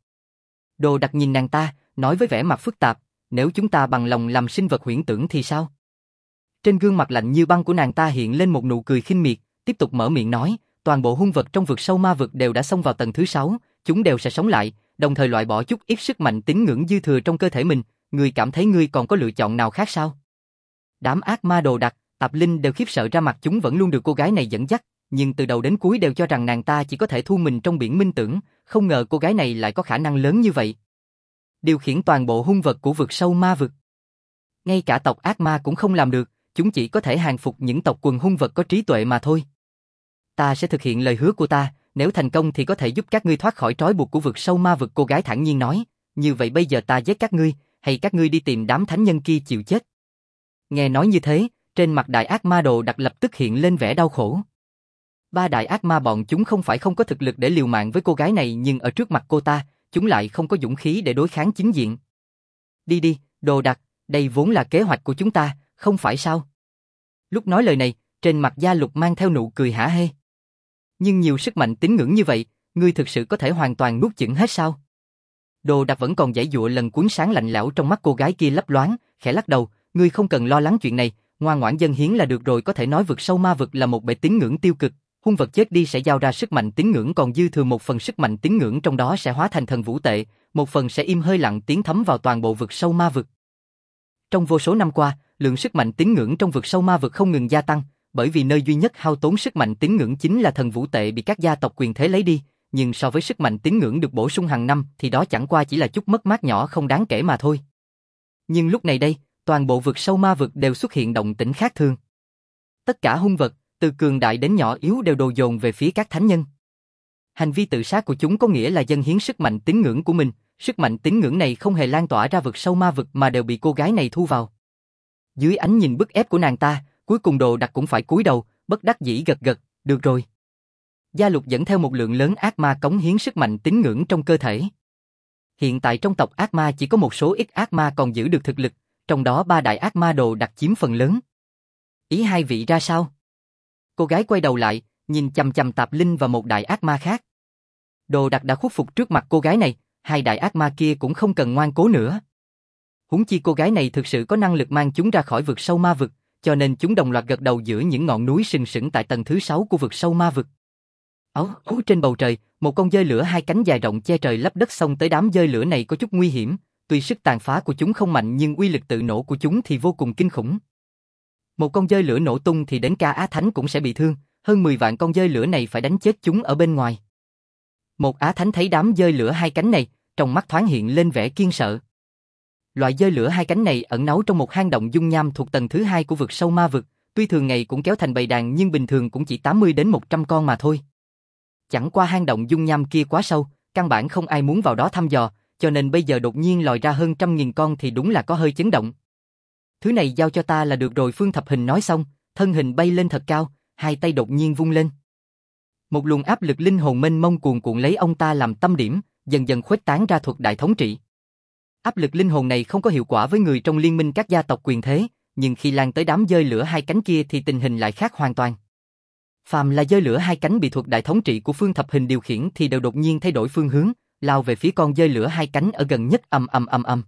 Đồ Đạc nhìn nàng ta, nói với vẻ mặt phức tạp, nếu chúng ta bằng lòng làm sinh vật huyễn tưởng thì sao? Trên gương mặt lạnh như băng của nàng ta hiện lên một nụ cười khinh miệt, tiếp tục mở miệng nói, toàn bộ hung vật trong vực sâu ma vực đều đã xông vào tầng thứ 6, chúng đều sẽ sống lại, đồng thời loại bỏ chút ít sức mạnh tín ngưỡng dư thừa trong cơ thể mình, ngươi cảm thấy ngươi còn có lựa chọn nào khác sao? Đám ác ma đồ đạc, tạp linh đều khiếp sợ ra mặt, chúng vẫn luôn được cô gái này dẫn dắt, nhưng từ đầu đến cuối đều cho rằng nàng ta chỉ có thể thu mình trong biển minh tưởng, không ngờ cô gái này lại có khả năng lớn như vậy. Điều khiển toàn bộ hung vật của vực sâu ma vực. Ngay cả tộc ác ma cũng không làm được, chúng chỉ có thể hàng phục những tộc quần hung vật có trí tuệ mà thôi. Ta sẽ thực hiện lời hứa của ta, nếu thành công thì có thể giúp các ngươi thoát khỏi trói buộc của vực sâu ma vực, cô gái thản nhiên nói. Như vậy bây giờ ta giết các ngươi, hay các ngươi đi tìm đám thánh nhân kia chịu chết? Nghe nói như thế, trên mặt đại ác ma đồ đặc lập tức hiện lên vẻ đau khổ. Ba đại ác ma bọn chúng không phải không có thực lực để liều mạng với cô gái này, nhưng ở trước mặt cô ta, chúng lại không có dũng khí để đối kháng chính diện. Đi đi, đồ đạc, đây vốn là kế hoạch của chúng ta, không phải sao? Lúc nói lời này, trên mặt Gia Lục mang theo nụ cười hả hê. Nhưng nhiều sức mạnh tín ngưỡng như vậy, ngươi thực sự có thể hoàn toàn nuốt chửng hết sao? Đồ đạc vẫn còn giãy giụa, lần cuốn sáng lạnh lẽo trong mắt cô gái kia lấp loáng, khẽ lắc đầu, ngươi không cần lo lắng chuyện này, ngoan ngoãn dâng hiến là được rồi. Có thể nói vực sâu ma vực là một bể tín ngưỡng tiêu cực, hung vật chết đi sẽ giao ra sức mạnh tín ngưỡng, còn dư thừa một phần sức mạnh tín ngưỡng trong đó sẽ hóa thành thần vũ tệ, một phần sẽ im hơi lặng tiếng thấm vào toàn bộ vực sâu ma vực. Trong vô số năm qua, lượng sức mạnh tín ngưỡng trong vực sâu ma vực không ngừng gia tăng, bởi vì nơi duy nhất hao tốn sức mạnh tín ngưỡng chính là thần vũ tệ bị các gia tộc quyền thế lấy đi, nhưng so với sức mạnh tín ngưỡng được bổ sung hàng năm thì đó chẳng qua chỉ là chút mất mát nhỏ không đáng kể mà thôi. Nhưng lúc này đây, toàn bộ vực sâu ma vực đều xuất hiện động tĩnh khác thường. Tất cả hung vật, từ cường đại đến nhỏ yếu đều đổ dồn về phía các thánh nhân. Hành vi tự sát của chúng có nghĩa là dâng hiến sức mạnh tín ngưỡng của mình, sức mạnh tín ngưỡng này không hề lan tỏa ra vực sâu ma vực mà đều bị cô gái này thu vào. Dưới ánh nhìn bức ép của nàng ta, cuối cùng đồ đặc cũng phải cúi đầu, bất đắc dĩ gật gật, được rồi. Gia Lục dẫn theo một lượng lớn ác ma cống hiến sức mạnh tín ngưỡng trong cơ thể. Hiện tại trong tộc ác ma chỉ có một số ít ác ma còn giữ được thực lực, trong đó ba đại ác ma đồ đặc chiếm phần lớn. Ý hai vị ra sao? Cô gái quay đầu lại, nhìn chằm chằm Tạp Linh và một đại ác ma khác. Đồ đặc đã khuất phục trước mặt cô gái này, hai đại ác ma kia cũng không cần ngoan cố nữa. Huống chi cô gái này thực sự có năng lực mang chúng ra khỏi vực sâu ma vực, cho nên chúng đồng loạt gật đầu giữa những ngọn núi sừng sững tại tầng thứ 6 của vực sâu ma vực. Trên bầu trời, một con dơi lửa hai cánh dài rộng che trời lấp đất xông tới. Đám dơi lửa này có chút nguy hiểm, tuy sức tàn phá của chúng không mạnh nhưng uy lực tự nổ của chúng thì vô cùng kinh khủng. Một con dơi lửa nổ tung thì đến Ca Á Thánh cũng sẽ bị thương, hơn 10 vạn con dơi lửa này phải đánh chết chúng ở bên ngoài. Một Á Thánh thấy đám dơi lửa hai cánh này, trong mắt thoáng hiện lên vẻ kiêng sợ. Loại dơi lửa hai cánh này ẩn náu trong một hang động dung nham thuộc tầng thứ 2 của vực sâu ma vực, tuy thường ngày cũng kéo thành bầy đàn nhưng bình thường cũng chỉ 80 đến 100 con mà thôi. Chẳng qua hang động dung nham kia quá sâu, căn bản không ai muốn vào đó thăm dò, cho nên bây giờ đột nhiên lòi ra hơn 100.000 con thì đúng là có hơi chấn động. Thứ này giao cho ta là được rồi. Phương Thập Hình nói xong, thân hình bay lên thật cao, hai tay đột nhiên vung lên. Một luồng áp lực linh hồn mênh mông cuồn cuộn lấy ông ta làm tâm điểm, dần dần khuếch tán ra thuật đại thống trị. Áp lực linh hồn này không có hiệu quả với người trong liên minh các gia tộc quyền thế, nhưng khi lan tới đám dơi lửa hai cánh kia thì tình hình lại khác hoàn toàn. Phàm là dơi lửa hai cánh bị thuật đại thống trị của Phương Thập Hình điều khiển thì đều đột nhiên thay đổi phương hướng, lao về phía con dơi lửa hai cánh ở gần nhất. Ầm.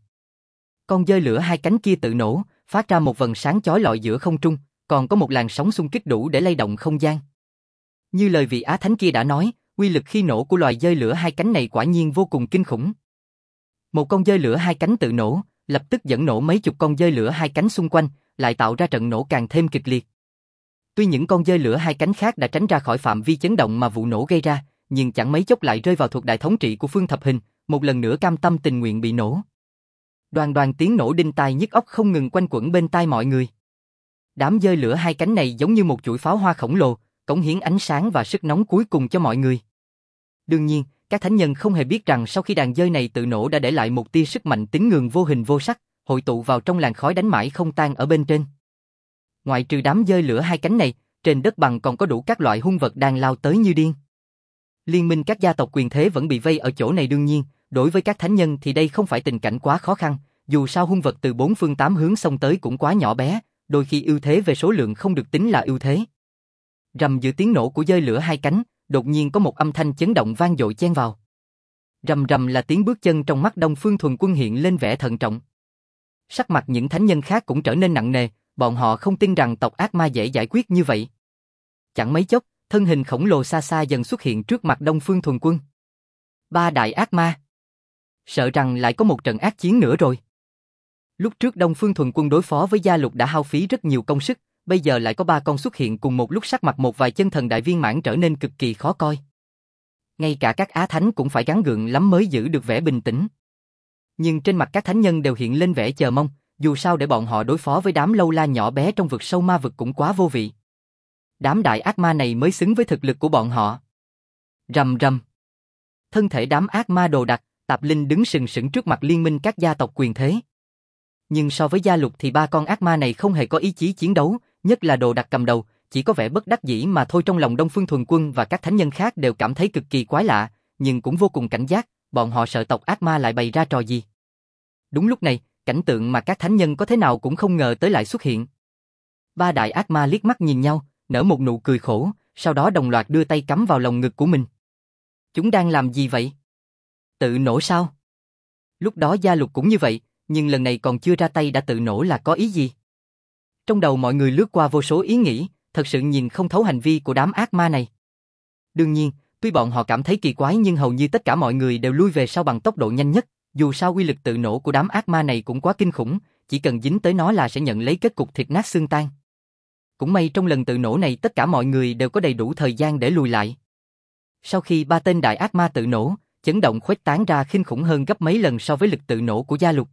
Con dơi lửa hai cánh kia tự nổ, phát ra một vầng sáng chói lọi giữa không trung, còn có một làn sóng xung kích đủ để lay động không gian. Như lời vị Á Thánh kia đã nói, uy lực khi nổ của loài dơi lửa hai cánh này quả nhiên vô cùng kinh khủng. Một con dơi lửa hai cánh tự nổ, lập tức dẫn nổ mấy chục con dơi lửa hai cánh xung quanh, lại tạo ra trận nổ càng thêm kịch liệt. Tuy những con dơi lửa hai cánh khác đã tránh ra khỏi phạm vi chấn động mà vụ nổ gây ra, nhưng chẳng mấy chốc lại rơi vào thuật đại thống trị của Phương Thập Hình, một lần nữa cam tâm tình nguyện bị nổ. Đoàn tiếng nổ đinh tai nhức óc không ngừng quanh quẩn bên tai mọi người. Đám dơi lửa hai cánh này giống như một chuỗi pháo hoa khổng lồ, cống hiến ánh sáng và sức nóng cuối cùng cho mọi người. Đương nhiên, các thánh nhân không hề biết rằng sau khi đàn dơi này tự nổ đã để lại một tia sức mạnh tín ngưỡng vô hình vô sắc, hội tụ vào trong làn khói đánh mãi không tan ở bên trên. Ngoại trừ đám dơi lửa hai cánh này, trên đất bằng còn có đủ các loại hung vật đang lao tới như điên. Liên minh các gia tộc quyền thế vẫn bị vây ở chỗ này. Đương nhiên, đối với các thánh nhân thì đây không phải tình cảnh quá khó khăn, dù sao hung vật từ 4 phương 8 hướng xông tới cũng quá nhỏ bé, đôi khi ưu thế về số lượng không được tính là ưu thế. Rầm giữa tiếng nổ của dơi lửa hai cánh, đột nhiên có một âm thanh chấn động vang dội chen vào. Rầm rầm là tiếng bước chân. Trong mắt Đông Phương Thuần Quân hiện lên vẻ thận trọng. Sắc mặt những thánh nhân khác cũng trở nên nặng nề, bọn họ không tin rằng tộc ác ma dễ giải quyết như vậy. Chẳng mấy chốc, thân hình khổng lồ xa xa dần xuất hiện trước mặt Đông Phương Thuần Quân. Ba đại ác ma. Sợ rằng lại có một trận ác chiến nữa rồi. Lúc trước Đông Phương Thuần Quân đối phó với Gia Lục đã hao phí rất nhiều công sức, bây giờ lại có ba con xuất hiện cùng một lúc, sắc mặt một vài chân thần đại viên mãn trở nên cực kỳ khó coi. Ngay cả các á thánh cũng phải gắng gượng lắm mới giữ được vẻ bình tĩnh. Nhưng trên mặt các thánh nhân đều hiện lên vẻ chờ mong, dù sao để bọn họ đối phó với đám lâu la nhỏ bé trong vực sâu ma vực cũng quá vô vị. Đám đại ác ma này mới xứng với thực lực của bọn họ. Rầm rầm. Thân thể đám ác ma đồ đạc, Tạp Linh đứng sừng sững trước mặt liên minh các gia tộc quyền thế. Nhưng so với Gia Lục thì ba con ác ma này không hề có ý chí chiến đấu, nhất là đồ đạc cầm đầu, chỉ có vẻ bất đắc dĩ mà thôi. Trong lòng Đông Phương Thuần Quân và các thánh nhân khác đều cảm thấy cực kỳ quái lạ, nhưng cũng vô cùng cảnh giác, bọn họ sợ tộc ác ma lại bày ra trò gì. Đúng lúc này, cảnh tượng mà các thánh nhân có thế nào cũng không ngờ tới lại xuất hiện. Ba đại ác ma liếc mắt nhìn nhau, nở một nụ cười khổ, sau đó đồng loạt đưa tay cắm vào lồng ngực của mình. Chúng đang làm gì vậy? Tự nổ sao? Lúc đó Gia Lục cũng như vậy, nhưng lần này còn chưa ra tay đã tự nổ là có ý gì? Trong đầu mọi người lướt qua vô số ý nghĩ, thật sự nhìn không thấu hành vi của đám ác ma này. Đương nhiên, tuy bọn họ cảm thấy kỳ quái nhưng hầu như tất cả mọi người đều lui về sau bằng tốc độ nhanh nhất, dù sao uy lực tự nổ của đám ác ma này cũng quá kinh khủng, chỉ cần dính tới nó là sẽ nhận lấy kết cục thịt nát xương tan. Cũng may trong lần tự nổ này tất cả mọi người đều có đầy đủ thời gian để lùi lại. Sau khi ba tên đại ác ma tự nổ, chấn động khuếch tán ra kinh khủng hơn gấp mấy lần so với lực tự nổ của Gia Lục.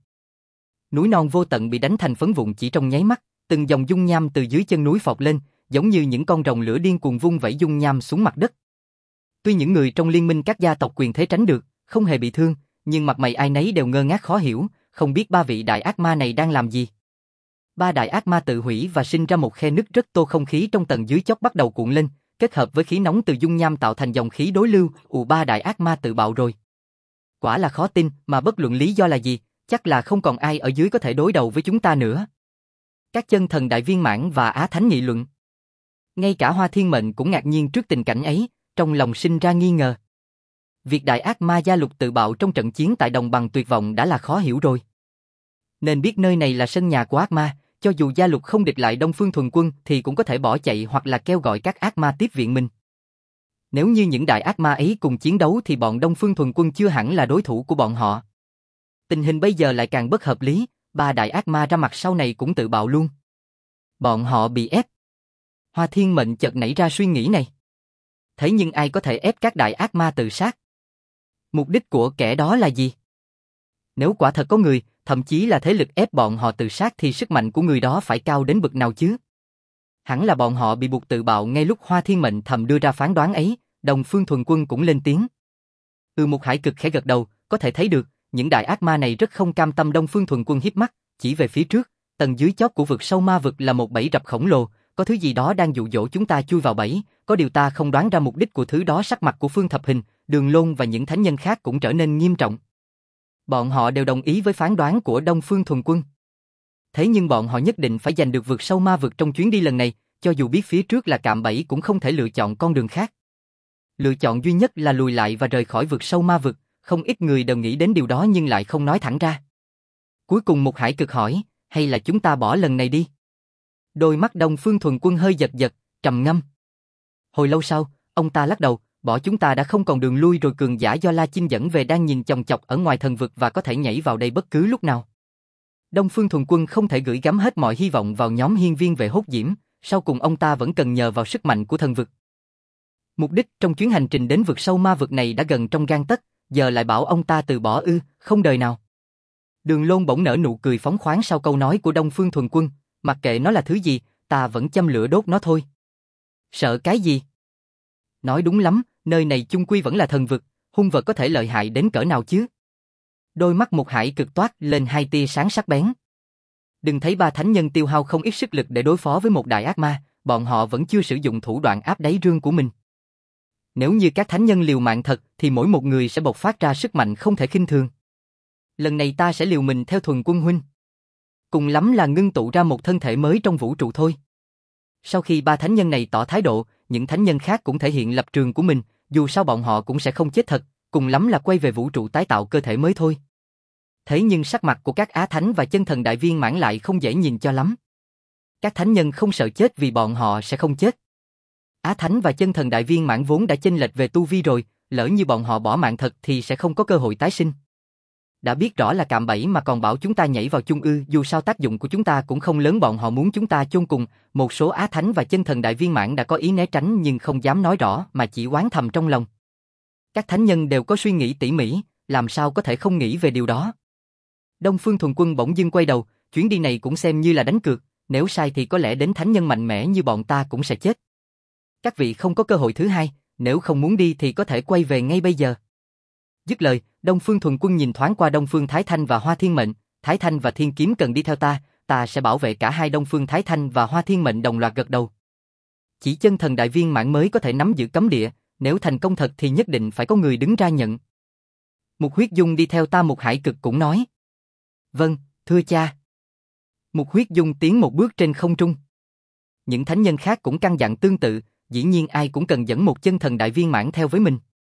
Núi non vô tận bị đánh thành phấn vụn chỉ trong nháy mắt, từng dòng dung nham từ dưới chân núi phọt lên, giống như những con rồng lửa điên cuồng vung vẩy dung nham xuống mặt đất. Tuy những người trong liên minh các gia tộc quyền thế tránh được, không hề bị thương, nhưng mặt mày ai nấy đều ngơ ngác khó hiểu, không biết ba vị đại ác ma này đang làm gì. Ba đại ác ma tự hủy và sinh ra một khe nứt rất tô, không khí trong tầng dưới chót bắt đầu cuộn lên, kết hợp với khí nóng từ dung nham tạo thành dòng khí đối lưu, ba đại ác ma tự bạo rồi. Quả là khó tin, mà bất luận lý do là gì, chắc là không còn ai ở dưới có thể đối đầu với chúng ta nữa. Các chân thần đại viên mãn và á thánh nghị luận. Ngay cả Hoa Thiên Mệnh cũng ngạc nhiên trước tình cảnh ấy, trong lòng sinh ra nghi ngờ. Việc đại ác ma Gia Lục tự bạo trong trận chiến tại đồng bằng tuyệt vọng đã là khó hiểu rồi. Nên biết nơi này là sân nhà của ác ma, cho dù Gia Lục không địch lại Đông Phương Thuần Quân thì cũng có thể bỏ chạy hoặc là kêu gọi các ác ma tiếp viện mình. Nếu như những đại ác ma ấy cùng chiến đấu thì bọn Đông Phương Thuần Quân chưa hẳn là đối thủ của bọn họ. Tình hình bây giờ lại càng bất hợp lý, ba đại ác ma ra mặt sau này cũng tự bạo luôn. Bọn họ bị ép. Hoa Thiên Mệnh chợt nảy ra suy nghĩ này. Thế nhưng ai có thể ép các đại ác ma tự sát? Mục đích của kẻ đó là gì? Nếu quả thật có người, thậm chí là thế lực ép bọn họ tự sát thì sức mạnh của người đó phải cao đến bậc nào chứ? Hẳn là bọn họ bị buộc tự bạo ngay lúc Hoa Thiên Mệnh thầm đưa ra phán đoán ấy, Đông Phương Thuần Quân cũng lên tiếng. Một Hải Cực khẽ gật đầu, có thể thấy được, những đại ác ma này rất không cam tâm. Đông Phương Thuần Quân híp mắt, chỉ về phía trước, tầng dưới chót của vực sâu ma vực là một bẫy rập khổng lồ, có thứ gì đó đang dụ dỗ chúng ta chui vào bẫy, có điều ta không đoán ra mục đích của thứ đó. Sắc mặt của Phương Thập Hình, Đường Lôn và những thánh nhân khác cũng trở nên nghiêm trọng. Bọn họ đều đồng ý với phán đoán của Đông Phương Thuần Quân. Thế nhưng bọn họ nhất định phải giành được vực sâu ma vực trong chuyến đi lần này, cho dù biết phía trước là cạm bẫy cũng không thể lựa chọn con đường khác. Lựa chọn duy nhất là lùi lại và rời khỏi vực sâu ma vực, không ít người đều nghĩ đến điều đó nhưng lại không nói thẳng ra. Cuối cùng một Hải Cực hỏi, hay là chúng ta bỏ lần này đi? Đôi mắt Đông Phương Thuần Quân hơi giật giật, trầm ngâm. Hồi lâu sau, ông ta lắc đầu, bỏ chúng ta đã không còn đường lui rồi. Cường giả do La Chinh dẫn về đang nhìn chòng chọc ở ngoài thần vực và có thể nhảy vào đây bất cứ lúc nào. Đông Phương Thuần Quân không thể gửi gắm hết mọi hy vọng vào nhóm hiên viên vệ hốt diễm, sau cùng ông ta vẫn cần nhờ vào sức mạnh của thần vực. Mục đích trong chuyến hành trình đến vực sâu ma vực này đã gần trong gang tấc, giờ lại bảo ông ta từ bỏ không đời nào. Đường Lôn bỗng nở nụ cười phóng khoáng sau câu nói của Đông Phương Thuần Quân, mặc kệ nó là thứ gì, ta vẫn châm lửa đốt nó thôi. Sợ cái gì? Nói đúng lắm, nơi này chung quy vẫn là thần vực, hung vật có thể lợi hại đến cỡ nào chứ? Đôi mắt một Hải Cực toát lên hai tia sáng sắc bén. Đừng thấy ba thánh nhân tiêu hao không ít sức lực để đối phó với một đại ác ma, bọn họ vẫn chưa sử dụng thủ đoạn áp đáy rương của mình. Nếu như các thánh nhân liều mạng thật thì mỗi một người sẽ bộc phát ra sức mạnh không thể khinh thường. Lần này ta sẽ liều mình theo Thuần Quân huynh. Cùng lắm là ngưng tụ ra một thân thể mới trong vũ trụ thôi. Sau khi ba thánh nhân này tỏ thái độ, những thánh nhân khác cũng thể hiện lập trường của mình, dù sao bọn họ cũng sẽ không chết thật, cùng lắm là quay về vũ trụ tái tạo cơ thể mới thôi. Thế nhưng sắc mặt của các á thánh và chân thần đại viên mãn lại không dễ nhìn cho lắm. Các thánh nhân không sợ chết vì bọn họ sẽ không chết. Á thánh và chân thần đại viên mãn vốn đã chênh lệch về tu vi rồi, lỡ như bọn họ bỏ mạng thật thì sẽ không có cơ hội tái sinh. Đã biết rõ là cạm bẫy mà còn bảo chúng ta nhảy vào chung ư, dù sao tác dụng của chúng ta cũng không lớn, bọn họ muốn chúng ta chôn cùng. Một số Á Thánh và Chân Thần Đại Viên Mãn đã có ý né tránh nhưng không dám nói rõ mà chỉ oán thầm trong lòng. Các thánh nhân đều có suy nghĩ tỉ mỉ, làm sao có thể không nghĩ về điều đó. Đông Phương Thuần Quân bỗng dưng quay đầu, chuyến đi này cũng xem như là đánh cược, nếu sai thì có lẽ đến thánh nhân mạnh mẽ như bọn ta cũng sẽ chết. Các vị không có cơ hội thứ hai, nếu không muốn đi thì có thể quay về ngay bây giờ. Dứt lời, Đông Phương Thuần Quân nhìn thoáng qua Đông Phương Thái Thanh và Hoa Thiên Mệnh, Thái Thanh và Thiên Kiếm cần đi theo ta sẽ bảo vệ cả hai. Đông Phương Thái Thanh và Hoa Thiên Mệnh đồng loạt gật đầu. Chỉ Chân Thần Đại Viên Mãn mới có thể nắm giữ cấm địa, nếu thành công thật thì nhất định phải có người đứng ra nhận. Mục Huyết Dung đi theo ta. Mục Hải Cực cũng nói. Vâng, thưa cha. Mục Huyết Dung tiến một bước trên không trung. Những thánh nhân khác cũng căn dặn tương tự, dĩ nhiên ai cũng cần dẫn một Chân Thần Đại Viên Mãn theo với mình.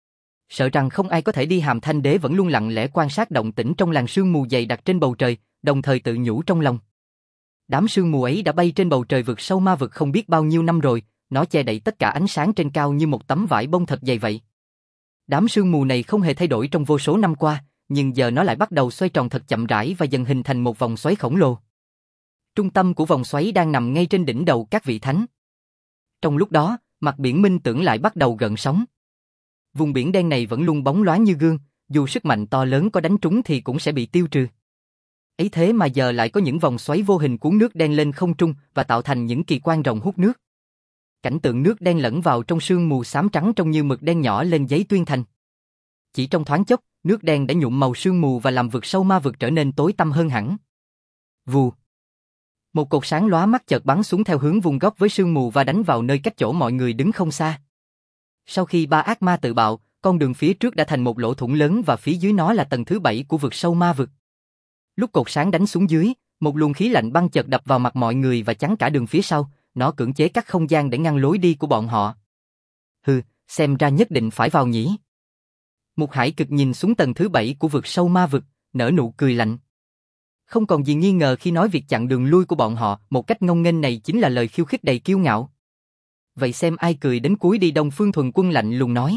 Sợ rằng không ai có thể đi, Hàm Thanh Đế vẫn luôn lặng lẽ quan sát động tĩnh trong làn sương mù dày đặc trên bầu trời, đồng thời tự nhủ trong lòng. Đám sương mù ấy đã bay trên bầu trời vực sâu ma vực không biết bao nhiêu năm rồi, nó che đậy tất cả ánh sáng trên cao như một tấm vải bông thật dày vậy. Đám sương mù này không hề thay đổi trong vô số năm qua, nhưng giờ nó lại bắt đầu xoay tròn thật chậm rãi và dần hình thành một vòng xoáy khổng lồ. Trung tâm của vòng xoáy đang nằm ngay trên đỉnh đầu các vị thánh. Trong lúc đó, mặt biển minh tưởng lại bắt đầu gợn sóng. Vùng biển đen này vẫn luôn bóng loáng như gương, dù sức mạnh to lớn có đánh trúng thì cũng sẽ bị tiêu trừ. Ấy thế mà giờ lại có những vòng xoáy vô hình cuốn nước đen lên không trung và tạo thành những kỳ quan rồng hút nước. Cảnh tượng nước đen lẫn vào trong sương mù xám trắng trông như mực đen nhỏ lên giấy tuyên thành. Chỉ trong thoáng chốc, nước đen đã nhuộm màu sương mù và làm vực sâu ma vực trở nên tối tăm hơn hẳn. Vù. Một cột sáng lóa mắt chợt bắn xuống theo hướng vuông góc với sương mù và đánh vào nơi cách chỗ mọi người đứng không xa. Sau khi ba ác ma tự bạo, con đường phía trước đã thành một lỗ thủng lớn và phía dưới nó là tầng thứ 7 của vực sâu ma vực. Lúc cột sáng đánh xuống dưới, một luồng khí lạnh băng chợt đập vào mặt mọi người và chắn cả đường phía sau, nó cưỡng chế cắt không gian để ngăn lối đi của bọn họ. Hừ, xem ra nhất định phải vào nhỉ. Mục Hải Cực nhìn xuống tầng thứ 7 của vực sâu ma vực, nở nụ cười lạnh. Không còn gì nghi ngờ khi nói việc chặn đường lui của bọn họ một cách ngông nghênh này chính là lời khiêu khích đầy kiêu ngạo. Vậy xem ai cười đến cuối đi. Đông Phương Thuần Quân lạnh lùng nói.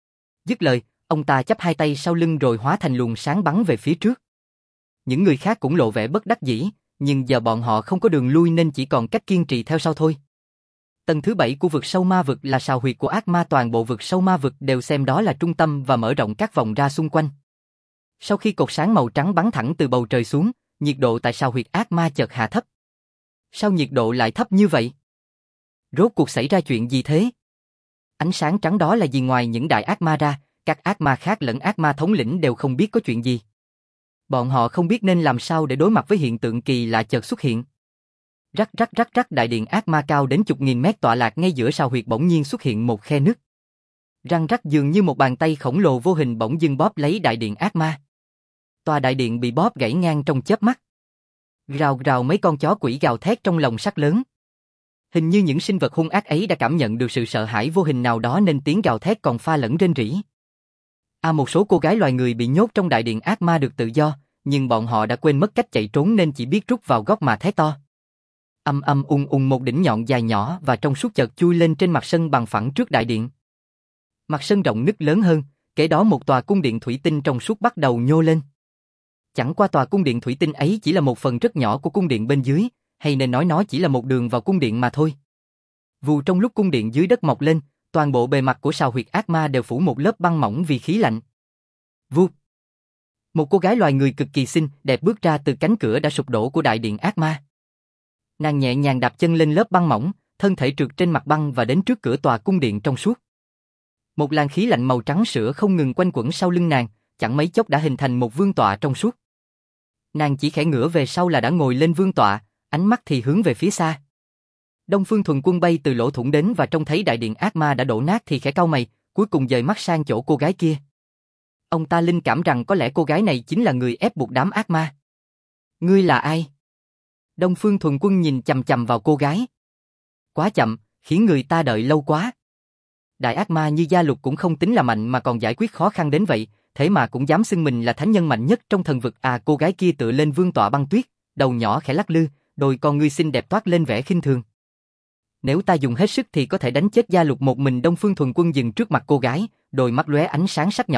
Dứt lời, ông ta chắp hai tay sau lưng rồi hóa thành luồng sáng bắn về phía trước. Những người khác cũng lộ vẻ bất đắc dĩ, nhưng giờ bọn họ không có đường lui nên chỉ còn cách kiên trì theo sau thôi. Tầng thứ 7 của vực sâu ma vực là sào huyệt của ác ma, toàn bộ vực sâu ma vực đều xem đó là trung tâm và mở rộng các vòng ra xung quanh. Sau khi cột sáng màu trắng bắn thẳng từ bầu trời xuống, nhiệt độ tại sào huyệt ác ma chợt hạ thấp. Sao nhiệt độ lại thấp như vậy? Rốt cuộc xảy ra chuyện gì thế? Ánh sáng trắng đó là gì? Ngoài những đại ác ma ra, các ác ma khác lẫn ác ma thống lĩnh đều không biết có chuyện gì. Bọn họ không biết nên làm sao để đối mặt với hiện tượng kỳ lạ chợt xuất hiện. Rắc rắc rắc rắc, đại điện ác ma cao đến chục nghìn mét tọa lạc ngay giữa sào huyệt bỗng nhiên xuất hiện một khe nứt. Răng rắc, dường như một bàn tay khổng lồ vô hình bỗng dưng bóp lấy đại điện ác ma. Tòa đại điện bị bóp gãy ngang trong chớp mắt. Rào rào, mấy con chó quỷ gào thét trong lồng sắt lớn. Hình như những sinh vật hung ác ấy đã cảm nhận được sự sợ hãi vô hình nào đó nên tiếng gào thét còn pha lẫn rên rỉ. Một số cô gái loài người bị nhốt trong đại điện ác ma được tự do, nhưng bọn họ đã quên mất cách chạy trốn nên chỉ biết rút vào góc mà thét to. Âm âm ung ung, một đỉnh nhọn dài nhỏ và trong suốt chợt chui lên trên mặt sân bằng phẳng trước đại điện. Mặt sân rộng nứt lớn hơn, kế đó một tòa cung điện thủy tinh trong suốt bắt đầu nhô lên. Chẳng qua tòa cung điện thủy tinh ấy chỉ là một phần rất nhỏ của cung điện bên dưới, hay nên nói nó chỉ là một đường vào cung điện mà thôi. Vù, trong lúc cung điện dưới đất mọc lên, toàn bộ bề mặt của sào huyệt ác ma đều phủ một lớp băng mỏng vì khí lạnh. Vù. Một cô gái loài người cực kỳ xinh đẹp bước ra từ cánh cửa đã sụp đổ của đại điện ác ma. Nàng nhẹ nhàng đạp chân lên lớp băng mỏng, thân thể trượt trên mặt băng và đến trước cửa tòa cung điện trong suốt. Một làn khí lạnh màu trắng sữa không ngừng quanh quẩn sau lưng nàng, chẳng mấy chốc đã hình thành một vương tọa trong suốt. Nàng chỉ khẽ ngửa về sau là đã ngồi lên vương tọa, ánh mắt thì hướng về phía xa. Đông Phương Thuần Quân bay từ lỗ thủng đến và trông thấy đại điện ác ma đã đổ nát thì khẽ cau mày, cuối cùng dời mắt sang chỗ cô gái kia. Ông ta linh cảm rằng có lẽ cô gái này chính là người ép buộc đám ác ma. Ngươi là ai? Đông Phương Thuần Quân nhìn chằm chằm vào cô gái. Quá chậm, khiến người ta đợi lâu quá. Đại ác ma như Gia Lục cũng không tính là mạnh mà còn giải quyết khó khăn đến vậy, thế mà cũng dám xưng mình là thánh nhân mạnh nhất trong thần vực. Cô gái kia tựa lên vương tọa băng tuyết, đầu nhỏ khẽ lắc lư, đôi con ngươi xinh đẹp toát lên vẻ khinh thường. Nếu ta dùng hết sức thì có thể đánh chết Gia Lục một mình. Đông Phương Thuần Quân dừng trước mặt cô gái, đôi mắt lóe ánh sáng sắc nhọn,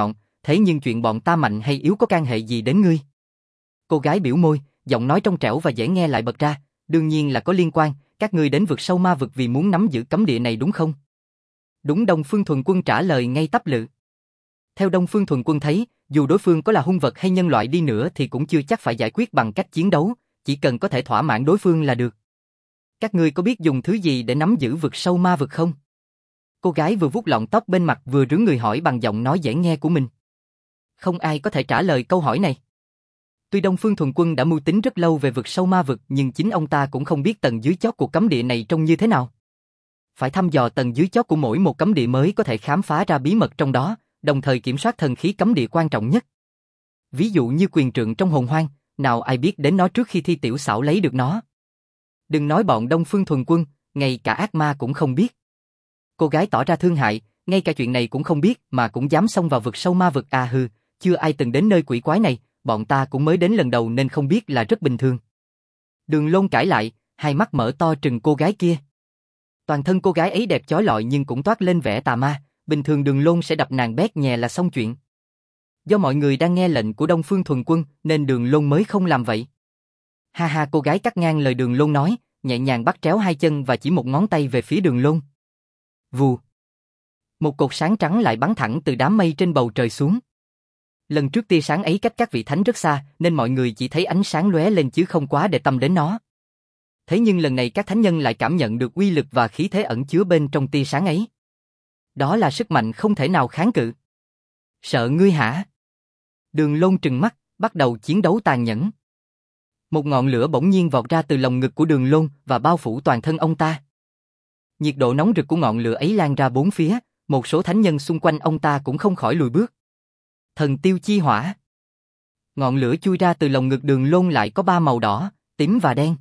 thế nhưng chuyện bọn ta mạnh hay yếu có can hệ gì đến ngươi? Cô gái biểu môi, giọng nói trong trẻo và dễ nghe lại bật ra, đương nhiên là có liên quan, các ngươi đến vực sâu ma vực vì muốn nắm giữ cấm địa này đúng không? Đúng, Đông Phương Thuần Quân trả lời ngay tắp lự. Theo Đông Phương Thuần Quân thấy, dù đối phương có là hung vật hay nhân loại đi nữa thì cũng chưa chắc phải giải quyết bằng cách chiến đấu, chỉ cần có thể thỏa mãn đối phương là được. Các ngươi có biết dùng thứ gì để nắm giữ vực sâu ma vực không? Cô gái vừa vuốt lọn tóc bên mặt vừa rướn người hỏi bằng giọng nói dễ nghe của mình. Không ai có thể trả lời câu hỏi này. Tuy Đông Phương Thuần Quân đã mưu tính rất lâu về vực sâu ma vực nhưng chính ông ta cũng không biết tầng dưới chót của cấm địa này trông như thế nào. Phải thăm dò tầng dưới chót của mỗi một cấm địa mới có thể khám phá ra bí mật trong đó, đồng thời kiểm soát thần khí cấm địa quan trọng nhất. Ví dụ như quyền trượng trong hồn hoang, nào ai biết đến nó trước khi Thi Tiểu Xảo lấy được nó. Đừng nói bọn Đông Phương Thuần Quân, ngay cả ác ma cũng không biết. Cô gái tỏ ra thương hại, ngay cả chuyện này cũng không biết mà cũng dám xông vào vực sâu ma vực à hừ, chưa ai từng đến nơi quỷ quái này, bọn ta cũng mới đến lần đầu nên không biết là rất bình thường. Đường Lôn cãi lại, hai mắt mở to trừng cô gái kia. Toàn thân cô gái ấy đẹp chói lọi nhưng cũng toát lên vẻ tà ma, bình thường Đường Lôn sẽ đập nàng bét nhè là xong chuyện. Do mọi người đang nghe lệnh của Đông Phương Thuần Quân nên Đường Lôn mới không làm vậy. Ha ha, cô gái cắt ngang lời Đường Lôn nói, nhẹ nhàng bắt tréo hai chân và chỉ một ngón tay về phía Đường Lôn. Vù. Một cột sáng trắng lại bắn thẳng từ đám mây trên bầu trời xuống. Lần trước tia sáng ấy cách các vị thánh rất xa nên mọi người chỉ thấy ánh sáng lóe lên chứ không quá để tâm đến nó. Thế nhưng lần này các thánh nhân lại cảm nhận được uy lực và khí thế ẩn chứa bên trong tia sáng ấy. Đó là sức mạnh không thể nào kháng cự. Sợ ngươi hả? Đường Lôn trừng mắt, bắt đầu chiến đấu tàn nhẫn. Một ngọn lửa bỗng nhiên vọt ra từ lồng ngực của Đường Lôn và bao phủ toàn thân ông ta. Nhiệt độ nóng rực của ngọn lửa ấy lan ra bốn phía, một số thánh nhân xung quanh ông ta cũng không khỏi lùi bước. Thần tiêu chi hỏa. Ngọn lửa chui ra từ lồng ngực Đường Lôn lại có ba màu đỏ, tím và đen.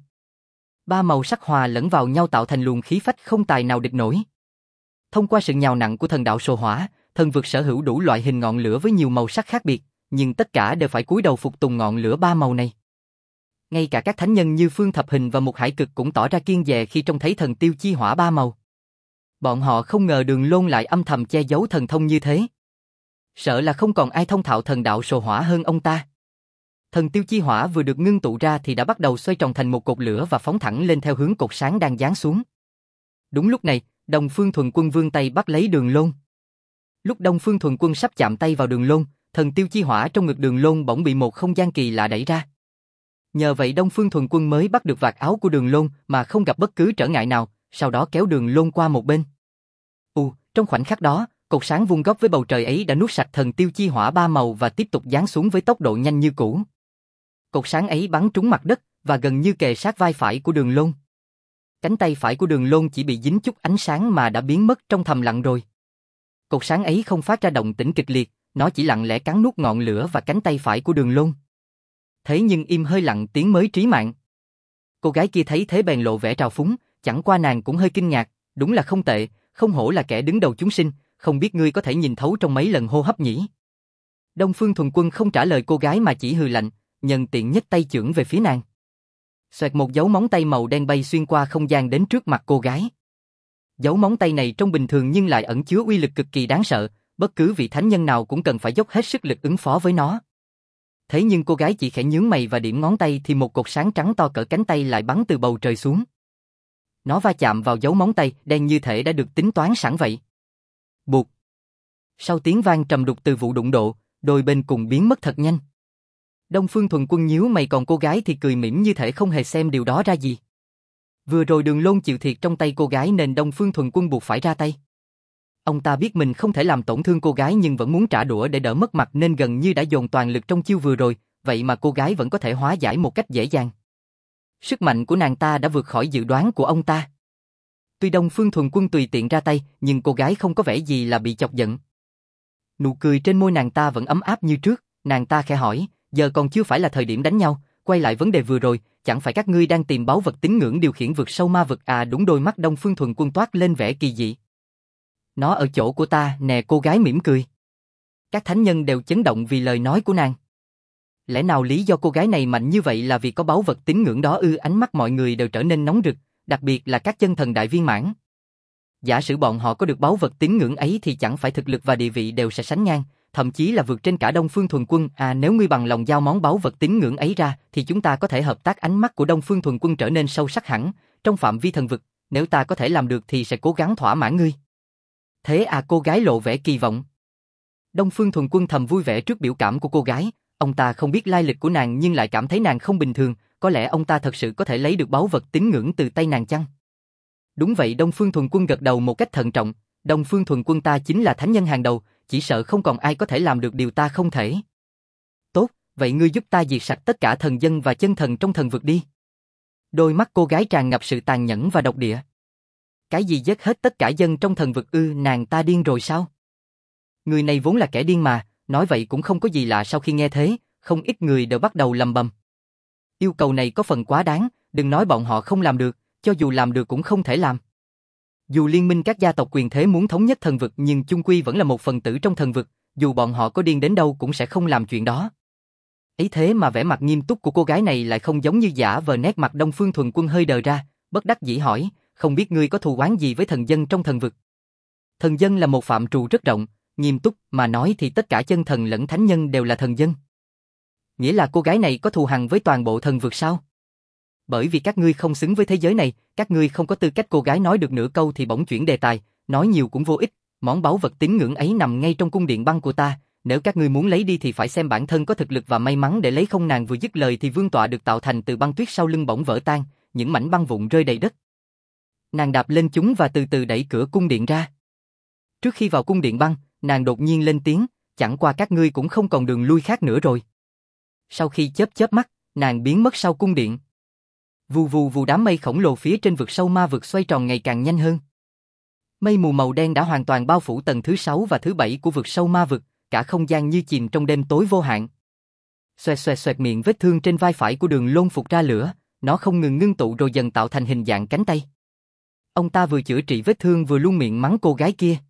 Ba màu sắc hòa lẫn vào nhau tạo thành luồng khí phách không tài nào địch nổi. Thông qua sự nhào nặn của thần đạo sồ hỏa, thần vực sở hữu đủ loại hình ngọn lửa với nhiều màu sắc khác biệt, nhưng tất cả đều phải cúi đầu phục tùng ngọn lửa ba màu này. Ngay cả các thánh nhân như Phương Thập Hình và Mục Hải Cực cũng tỏ ra kiêng dè khi trông thấy thần tiêu chi hỏa ba màu. Bọn họ không ngờ Đường Lôn lại âm thầm che giấu thần thông như thế. Sợ là không còn ai thông thạo thần đạo sồ hỏa hơn ông ta. Thần tiêu chi hỏa vừa được ngưng tụ ra thì đã bắt đầu xoay tròn thành một cột lửa và phóng thẳng lên theo hướng cột sáng đang giáng xuống. Đúng lúc này, Đông Phương Thuần Quân vươn tay bắt lấy Đường Lôn. Lúc Đông Phương Thuần Quân sắp chạm tay vào Đường Lôn, thần tiêu chi hỏa trong ngực Đường Lôn bỗng bị một không gian kỳ lạ đẩy ra. Nhờ vậy Đông Phương Thuần Quân mới bắt được vạt áo của Đường Lôn mà không gặp bất cứ trở ngại nào, sau đó kéo Đường Lôn qua một bên. Trong khoảnh khắc đó, cột sáng vuông góc với bầu trời ấy đã nuốt sạch thần tiêu chi hỏa ba màu và tiếp tục giáng xuống với tốc độ nhanh như cũ. Cột sáng ấy bắn trúng mặt đất và gần như kề sát vai phải của Đường Lôn. Cánh tay phải của Đường Lôn chỉ bị dính chút ánh sáng mà đã biến mất trong thầm lặng rồi. Cột sáng ấy không phát ra động tĩnh kịch liệt, nó chỉ lặng lẽ cắn nuốt ngọn lửa và cánh tay phải của Đường Lôn. Thế nhưng im hơi lặng tiếng mới trí mạng. Cô gái kia thấy thế bèn lộ vẻ trào phúng, chẳng qua nàng cũng hơi kinh ngạc, đúng là không tệ, không hổ là kẻ đứng đầu chúng sinh, không biết ngươi có thể nhìn thấu trong mấy lần hô hấp nhỉ? Đông Phương Thuần Quân không trả lời cô gái mà chỉ hừ lạnh, nhân tiện nhấc tay chưởng về phía nàng. Xoẹt một dấu móng tay màu đen bay xuyên qua không gian đến trước mặt cô gái. Dấu móng tay này trông bình thường nhưng lại ẩn chứa uy lực cực kỳ đáng sợ, bất cứ vị thánh nhân nào cũng cần phải dốc hết sức lực ứng phó với nó. Thế nhưng cô gái chỉ khẽ nhướng mày và điểm ngón tay thì một cột sáng trắng to cỡ cánh tay lại bắn từ bầu trời xuống. Nó va chạm vào dấu móng tay đen như thể đã được tính toán sẵn vậy. Bụt. Sau tiếng vang trầm đục từ vụ đụng độ, đôi bên cùng biến mất thật nhanh. Đông Phương Thuần Quân nhíu mày còn cô gái thì cười mỉm như thể không hề xem điều đó ra gì. Vừa rồi Đường Lôn chịu thiệt trong tay cô gái nên Đông Phương Thuần Quân buộc phải ra tay. Ông ta biết mình không thể làm tổn thương cô gái nhưng vẫn muốn trả đũa để đỡ mất mặt nên gần như đã dồn toàn lực trong chiêu vừa rồi, vậy mà cô gái vẫn có thể hóa giải một cách dễ dàng. Sức mạnh của nàng ta đã vượt khỏi dự đoán của ông ta. Tuy Đông Phương Thuần Quân tùy tiện ra tay, nhưng cô gái không có vẻ gì là bị chọc giận. Nụ cười trên môi nàng ta vẫn ấm áp như trước, nàng ta khẽ hỏi, giờ còn chưa phải là thời điểm đánh nhau, quay lại vấn đề vừa rồi, chẳng phải các ngươi đang tìm báu vật tín ngưỡng điều khiển vực sâu ma vực à? Đúng, đôi mắt Đông Phương Thuần Quân toát lên vẻ kỳ dị. Nó ở chỗ của ta, nè, cô gái mỉm cười. Các thánh nhân đều chấn động vì lời nói của nàng. Lẽ nào lý do cô gái này mạnh như vậy là vì có báu vật tín ngưỡng đó ư? Ánh mắt mọi người đều trở nên nóng rực, đặc biệt là các chân thần đại viên mãn. Giả sử bọn họ có được báu vật tín ngưỡng ấy thì chẳng phải thực lực và địa vị đều sẽ sánh ngang, thậm chí là vượt trên cả Đông Phương Thuần Quân. Nếu ngươi bằng lòng giao món báu vật tín ngưỡng ấy ra, thì chúng ta có thể hợp tác. Ánh mắt của Đông Phương Thuần Quân trở nên sâu sắc hẳn, trong phạm vi thần vực, nếu ta có thể làm được thì sẽ cố gắng thỏa mãn ngươi. Thế cô gái lộ vẻ kỳ vọng. Đông Phương Thuần Quân thầm vui vẻ trước biểu cảm của cô gái, ông ta không biết lai lịch của nàng nhưng lại cảm thấy nàng không bình thường, có lẽ ông ta thật sự có thể lấy được báu vật tín ngưỡng từ tay nàng chăng? Đúng vậy, Đông Phương Thuần Quân gật đầu một cách thận trọng, Đông Phương Thuần Quân ta chính là thánh nhân hàng đầu, chỉ sợ không còn ai có thể làm được điều ta không thể. Tốt, vậy ngươi giúp ta diệt sạch tất cả thần dân và chân thần trong thần vực đi. Đôi mắt cô gái tràn ngập sự tàn nhẫn và độc địa. Cái gì giết hết tất cả dân trong thần vực ư? Nàng ta điên rồi sao? Người này vốn là kẻ điên mà, nói vậy cũng không có gì lạ. Sau khi nghe thế, không ít người đều bắt đầu lầm bầm. Yêu cầu này có phần quá đáng, đừng nói bọn họ không làm được, cho dù làm được cũng không thể làm. Dù liên minh các gia tộc quyền thế muốn thống nhất thần vực nhưng chung quy vẫn là một phần tử trong thần vực, dù bọn họ có điên đến đâu cũng sẽ không làm chuyện đó. Ấy thế mà vẻ mặt nghiêm túc của cô gái này lại không giống như giả vờ. Nét mặt Đông Phương Thuần Quân hơi đờ ra, bất đắc dĩ hỏi, không biết ngươi có thù oán gì với thần dân trong thần vực? Thần dân là một phạm trù rất rộng, nghiêm túc mà nói thì tất cả chân thần lẫn thánh nhân đều là thần dân. Nghĩa là cô gái này có thù hằn với toàn bộ thần vực sao? Bởi vì các ngươi không xứng với thế giới này, các ngươi không có tư cách. Cô gái nói được nửa câu thì bỗng chuyển đề tài, nói nhiều cũng vô ích, món báu vật tín ngưỡng ấy nằm ngay trong cung điện băng của ta, nếu các ngươi muốn lấy đi thì phải xem bản thân có thực lực và may mắn để lấy không. Nàng vừa dứt lời thì vương tọa được tạo thành từ băng tuyết sau lưng bỗng vỡ tan, những mảnh băng vụn rơi đầy đất. Nàng đạp lên chúng và từ từ đẩy cửa cung điện ra. Trước khi vào cung điện băng, nàng đột nhiên lên tiếng, chẳng qua các ngươi cũng không còn đường lui khác nữa rồi. Sau khi chớp mắt, nàng biến mất sau cung điện. Vù vù vù, đám mây khổng lồ phía trên vực sâu ma vực xoay tròn ngày càng nhanh hơn. Mây mù màu đen đã hoàn toàn bao phủ tầng thứ 6 và thứ 7 của vực sâu ma vực, cả không gian như chìm trong đêm tối vô hạn. Xoẹt xoẹt xoẹt, miệng vết thương trên vai phải của Đường Lôn phụt ra lửa, nó không ngừng ngưng tụ rồi dần tạo thành hình dạng cánh tay. Ông ta vừa chữa trị vết thương vừa luôn miệng mắng cô gái kia.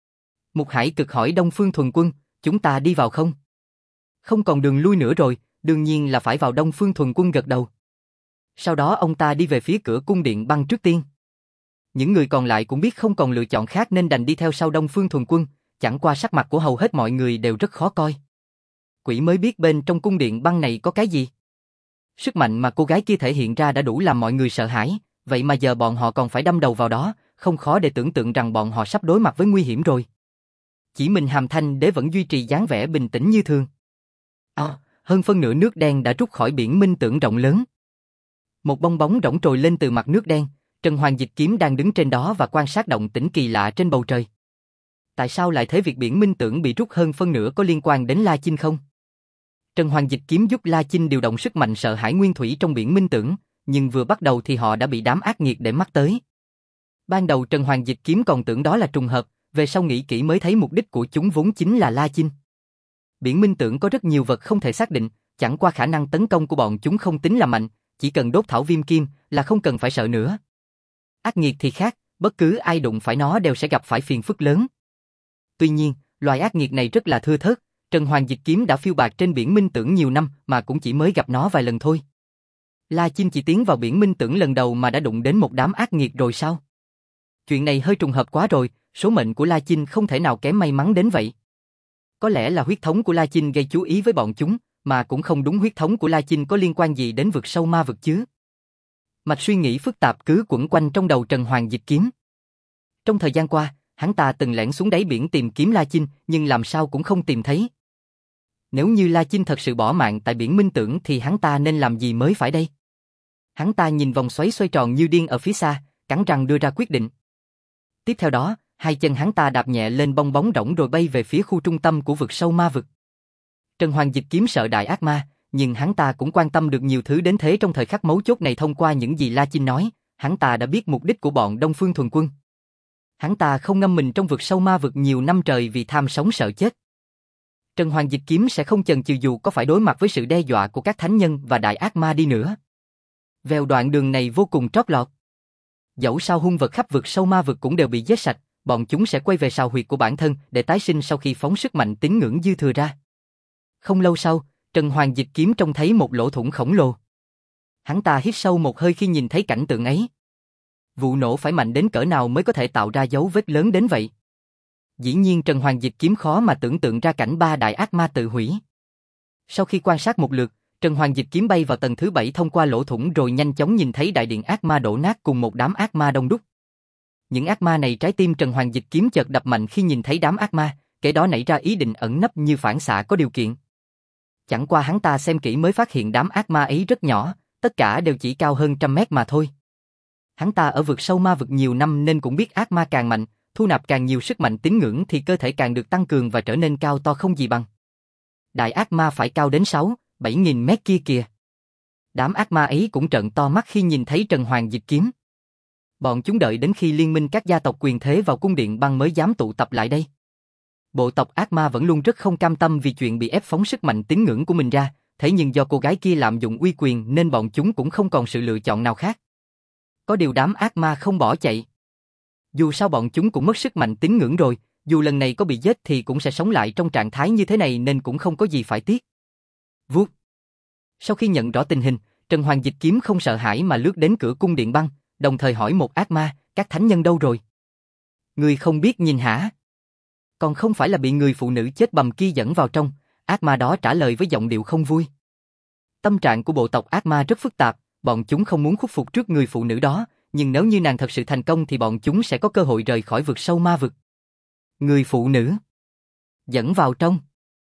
Mục Hải Cực hỏi Đông Phương Thuần Quân, chúng ta đi vào không? Không còn đường lui nữa rồi, đương nhiên là phải vào. Đông Phương Thuần Quân gật đầu. Sau đó ông ta đi về phía cửa cung điện băng trước tiên. Những người còn lại cũng biết không còn lựa chọn khác nên đành đi theo sau Đông Phương Thuần Quân, chẳng qua sắc mặt của hầu hết mọi người đều rất khó coi. Quỷ mới biết bên trong cung điện băng này có cái gì. Sức mạnh mà cô gái kia thể hiện ra đã đủ làm mọi người sợ hãi, vậy mà giờ bọn họ còn phải đâm đầu vào đó, không khó để tưởng tượng rằng bọn họ sắp đối mặt với nguy hiểm rồi. Chỉ mình Hàm Thanh Đế vẫn duy trì dáng vẻ bình tĩnh như thường. Hơn phân nửa nước đen đã rút khỏi biển minh tưởng rộng lớn. Một bong bóng rỗng trồi lên từ mặt nước đen, Trần Hoàng Dịch Kiếm đang đứng trên đó và quan sát động tĩnh kỳ lạ trên bầu trời. Tại sao lại thế? Việc biển minh tưởng bị rút hơn phân nửa có liên quan đến La Chinh không? Trần Hoàng Dịch Kiếm giúp La Chinh điều động sức mạnh sợ hãi nguyên thủy trong biển minh tưởng, nhưng vừa bắt đầu thì họ đã bị đám ác nghiệt để mắt tới. Ban đầu Trần Hoàng Dịch Kiếm còn tưởng đó là trùng hợp, về sau nghĩ kỹ mới thấy mục đích của chúng vốn chính là La Chinh. Biển minh tưởng có rất nhiều vật không thể xác định, chẳng qua khả năng tấn công của bọn chúng không tính là mạnh, chỉ cần đốt thảo viêm kim là không cần phải sợ nữa. Ác nghiệt thì khác, bất cứ ai đụng phải nó đều sẽ gặp phải phiền phức lớn. Tuy nhiên, loài ác nghiệt này rất là thưa thớt, Trần Hoàng Dịch Kiếm đã phiêu bạt trên biển minh tưởng nhiều năm mà cũng chỉ mới gặp nó vài lần thôi. La Chinh chỉ tiến vào biển minh tưởng lần đầu mà đã đụng đến một đám ác nghiệt rồi sao? Chuyện này hơi trùng hợp quá rồi, số mệnh của La Chinh không thể nào kém may mắn đến vậy. Có lẽ là huyết thống của La Chinh gây chú ý với bọn chúng, mà cũng không đúng, huyết thống của La Chinh có liên quan gì đến vực sâu ma vực chứ? Mạch suy nghĩ phức tạp cứ quẩn quanh trong đầu Trần Hoàng Dịch Kiếm. Trong thời gian qua, hắn ta từng lẻn xuống đáy biển tìm kiếm La Chinh, nhưng làm sao cũng không tìm thấy. Nếu như La Chinh thật sự bỏ mạng tại biển minh tưởng thì hắn ta nên làm gì mới phải đây? Hắn ta nhìn vòng xoáy xoay tròn như điên ở phía xa, cắn răng đưa ra quyết định. Tiếp theo đó, hai chân hắn ta đạp nhẹ lên bong bóng rỗng rồi bay về phía khu trung tâm của vực sâu ma vực. Trần Hoàng Dịch Kiếm sợ đại ác ma, nhưng hắn ta cũng quan tâm được nhiều thứ đến thế. Trong thời khắc mấu chốt này, thông qua những gì La Chinh nói, hắn ta đã biết mục đích của bọn Đông Phương Thuần Quân. Hắn ta không ngâm mình trong vực sâu ma vực nhiều năm trời vì tham sống sợ chết. Trần Hoàng Dịch Kiếm sẽ không chần chừ dù có phải đối mặt với sự đe dọa của các thánh nhân và đại ác ma đi nữa. Vèo, đoạn đường này vô cùng trót lọt. Dẫu sao hung vật khắp vực sâu ma vực cũng đều bị giết sạch, bọn chúng sẽ quay về sào huyệt của bản thân để tái sinh sau khi phóng sức mạnh tín ngưỡng dư thừa ra. Không lâu sau, Trần Hoàng Dịch Kiếm trông thấy một lỗ thủng khổng lồ. Hắn ta hít sâu một hơi khi nhìn thấy cảnh tượng ấy. Vụ nổ phải mạnh đến cỡ nào mới có thể tạo ra dấu vết lớn đến vậy? Dĩ nhiên Trần Hoàng Dịch Kiếm khó mà tưởng tượng ra cảnh ba đại ác ma tự hủy. Sau khi quan sát một lượt, Trần Hoàng Dịch Kiếm bay vào tầng thứ 7 thông qua lỗ thủng rồi nhanh chóng nhìn thấy đại điện ác ma đổ nát cùng một đám ác ma đông đúc. Những ác ma này trái tim Trần Hoàng Dịch Kiếm chợt đập mạnh khi nhìn thấy đám ác ma, kẻ đó nảy ra ý định ẩn nấp như phản xạ có điều kiện. Chẳng qua hắn ta xem kỹ mới phát hiện đám ác ma ấy rất nhỏ, tất cả đều chỉ cao hơn 100 mét mà thôi. Hắn ta ở vực sâu ma vực nhiều năm nên cũng biết ác ma càng mạnh, thu nạp càng nhiều sức mạnh tín ngưỡng thì cơ thể càng được tăng cường và trở nên cao to không gì bằng. Đại ác ma phải cao đến 6-7.000 mét kia kìa. Đám ác ma ấy cũng trợn to mắt khi nhìn thấy Trần Hoàng Dịch Kiếm. Bọn chúng đợi đến khi liên minh các gia tộc quyền thế vào cung điện băng mới dám tụ tập lại đây. Bộ tộc ác ma vẫn luôn rất không cam tâm vì chuyện bị ép phóng sức mạnh tín ngưỡng của mình ra, thế nhưng do cô gái kia lạm dụng uy quyền nên bọn chúng cũng không còn sự lựa chọn nào khác. Có điều đám ác ma không bỏ chạy. Dù sao bọn chúng cũng mất sức mạnh tín ngưỡng rồi, dù lần này có bị giết thì cũng sẽ sống lại trong trạng thái như thế này nên cũng không có gì phải tiếc. Vuốt. Sau khi nhận rõ tình hình, Trần Hoàng Dịch Kiếm không sợ hãi mà lướt đến cửa cung điện băng, đồng thời hỏi một ác ma, các thánh nhân đâu rồi? Người không biết nhìn hả? Còn không phải là bị người phụ nữ chết bầm kia dẫn vào trong, ác ma đó trả lời với giọng điệu không vui. Tâm trạng của bộ tộc ác ma rất phức tạp, bọn chúng không muốn khuất phục trước người phụ nữ đó, nhưng nếu như nàng thật sự thành công thì bọn chúng sẽ có cơ hội rời khỏi vực sâu ma vực. Người phụ nữ dẫn vào trong.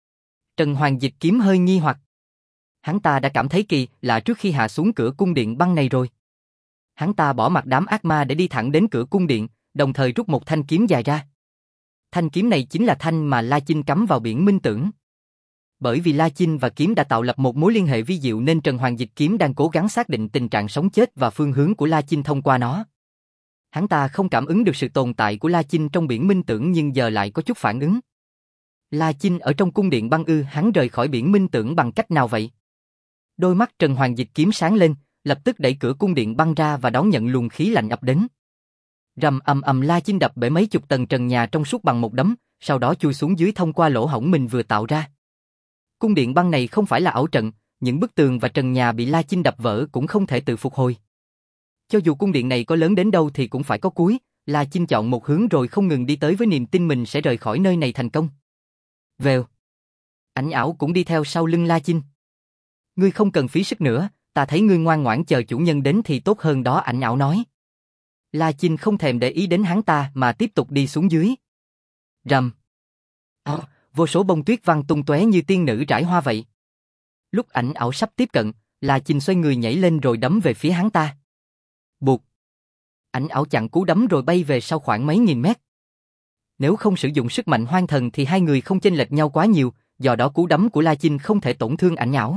Trần Hoàng Dịch Kiếm hơi nghi hoặc. Hắn ta đã cảm thấy kỳ lạ trước khi hạ xuống cửa cung điện băng này rồi. Hắn ta bỏ mặc đám ác ma để đi thẳng đến cửa cung điện, đồng thời rút một thanh kiếm dài ra. Thanh kiếm này chính là thanh mà La Chinh cắm vào biển minh tưởng. Bởi vì La Chinh và kiếm đã tạo lập một mối liên hệ vi diệu nên Trần Hoàng Dịch Kiếm đang cố gắng xác định tình trạng sống chết và phương hướng của La Chinh thông qua nó. Hắn ta không cảm ứng được sự tồn tại của La Chinh trong biển minh tưởng nhưng giờ lại có chút phản ứng. La Chinh ở trong cung điện băng ư? Hắn rời khỏi biển minh tưởng bằng cách nào vậy? Đôi mắt Trần Hoàng Dịch Kiếm sáng lên, lập tức đẩy cửa cung điện băng ra và đón nhận luồng khí lạnh ập đến. Rầm ầm ầm, La Chinh đập bể mấy chục tầng trần nhà trong suốt bằng một đấm, sau đó chui xuống dưới thông qua lỗ hổng mình vừa tạo ra. Cung điện băng này không phải là ảo trận, những bức tường và trần nhà bị La Chinh đập vỡ cũng không thể tự phục hồi. Cho dù cung điện này có lớn đến đâu thì cũng phải có cuối, La Chinh chọn một hướng rồi không ngừng đi tới với niềm tin mình sẽ rời khỏi nơi này thành công. Vèo. Ảnh ảo cũng đi theo sau lưng La Chinh. Ngươi không cần phí sức nữa, ta thấy ngươi ngoan ngoãn chờ chủ nhân đến thì tốt hơn đó, ảnh ảo nói. La Chinh không thèm để ý đến hắn ta mà tiếp tục đi xuống dưới. Rầm. Vô số bông tuyết văng tung tóe như tiên nữ rải hoa vậy. Lúc ảnh ảo sắp tiếp cận, La Chinh xoay người nhảy lên rồi đấm về phía hắn ta. Bụt. Ảnh ảo chặn cú đấm rồi bay về sau khoảng mấy nghìn mét. Nếu không sử dụng sức mạnh hoang thần thì hai người không chênh lệch nhau quá nhiều, do đó cú đấm của La Chinh không thể tổn thương ảnh ảo.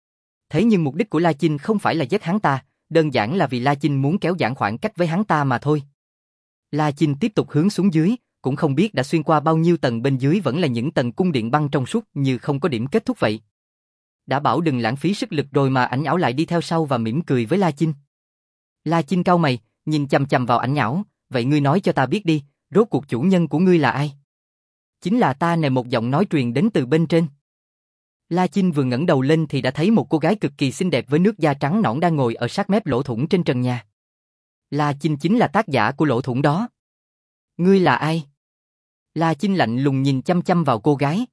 Thế nhưng mục đích của La Chinh không phải là giết hắn ta, đơn giản là vì La Chinh muốn kéo giãn khoảng cách với hắn ta mà thôi. La Chinh tiếp tục hướng xuống dưới, cũng không biết đã xuyên qua bao nhiêu tầng, bên dưới vẫn là những tầng cung điện băng trong suốt như không có điểm kết thúc vậy. Đã bảo đừng lãng phí sức lực rồi mà ảnh ảo lại đi theo sau và mỉm cười với La Chinh. La Chinh cau mày, nhìn chằm chằm vào ảnh ảo, vậy ngươi nói cho ta biết đi, rốt cuộc chủ nhân của ngươi là ai? Chính là ta nè, một giọng nói truyền đến từ bên trên. La Chinh vừa ngẩng đầu lên thì đã thấy một cô gái cực kỳ xinh đẹp với nước da trắng nõn đang ngồi ở sát mép lỗ thủng trên trần nhà. La Chinh chính là tác giả của lỗ thủng đó. Ngươi là ai? La Chinh lạnh lùng nhìn chăm chăm vào cô gái.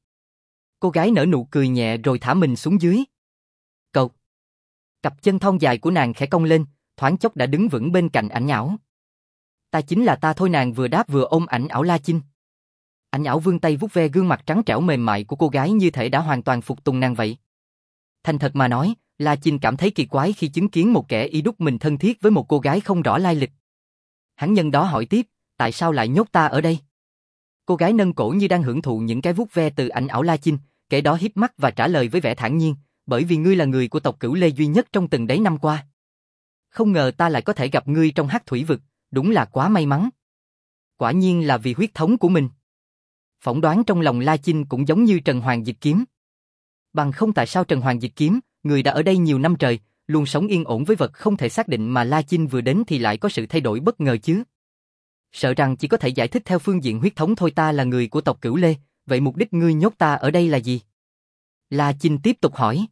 Cô gái nở nụ cười nhẹ rồi thả mình xuống dưới. Cộc. Cặp chân thon dài của nàng khẽ cong lên, thoáng chốc đã đứng vững bên cạnh ảnh ảo. Ta chính là ta thôi, nàng vừa đáp vừa ôm ảnh ảo La Chinh. Ảnh ảo vươn tay vuốt ve gương mặt trắng trẻo mềm mại của cô gái như thể đã hoàn toàn phục tùng nàng vậy. Thành thật mà nói, La Chinh cảm thấy kỳ quái khi chứng kiến một kẻ y đúc mình thân thiết với một cô gái không rõ lai lịch. Hắn nhân đó hỏi tiếp, tại sao lại nhốt ta ở đây? Cô gái nâng cổ như đang hưởng thụ những cái vuốt ve từ ảnh ảo La Chinh, kẻ đó híp mắt và trả lời với vẻ thản nhiên, bởi vì ngươi là người của tộc Cửu Lê duy nhất trong từng đấy năm qua. Không ngờ ta lại có thể gặp ngươi trong Hắc Thủy Vực, đúng là quá may mắn. Quả nhiên là vì huyết thống của mình. Phỏng đoán trong lòng La Chinh cũng giống như Trần Hoàng Dịch Kiếm. Bằng không tại sao Trần Hoàng Dịch Kiếm, người đã ở đây nhiều năm trời, luôn sống yên ổn với vật không thể xác định mà La Chinh vừa đến thì lại có sự thay đổi bất ngờ chứ? Sợ rằng chỉ có thể giải thích theo phương diện huyết thống thôi. Ta là người của tộc Cửu Lê, vậy mục đích ngươi nhốt ta ở đây là gì? La Chinh tiếp tục hỏi.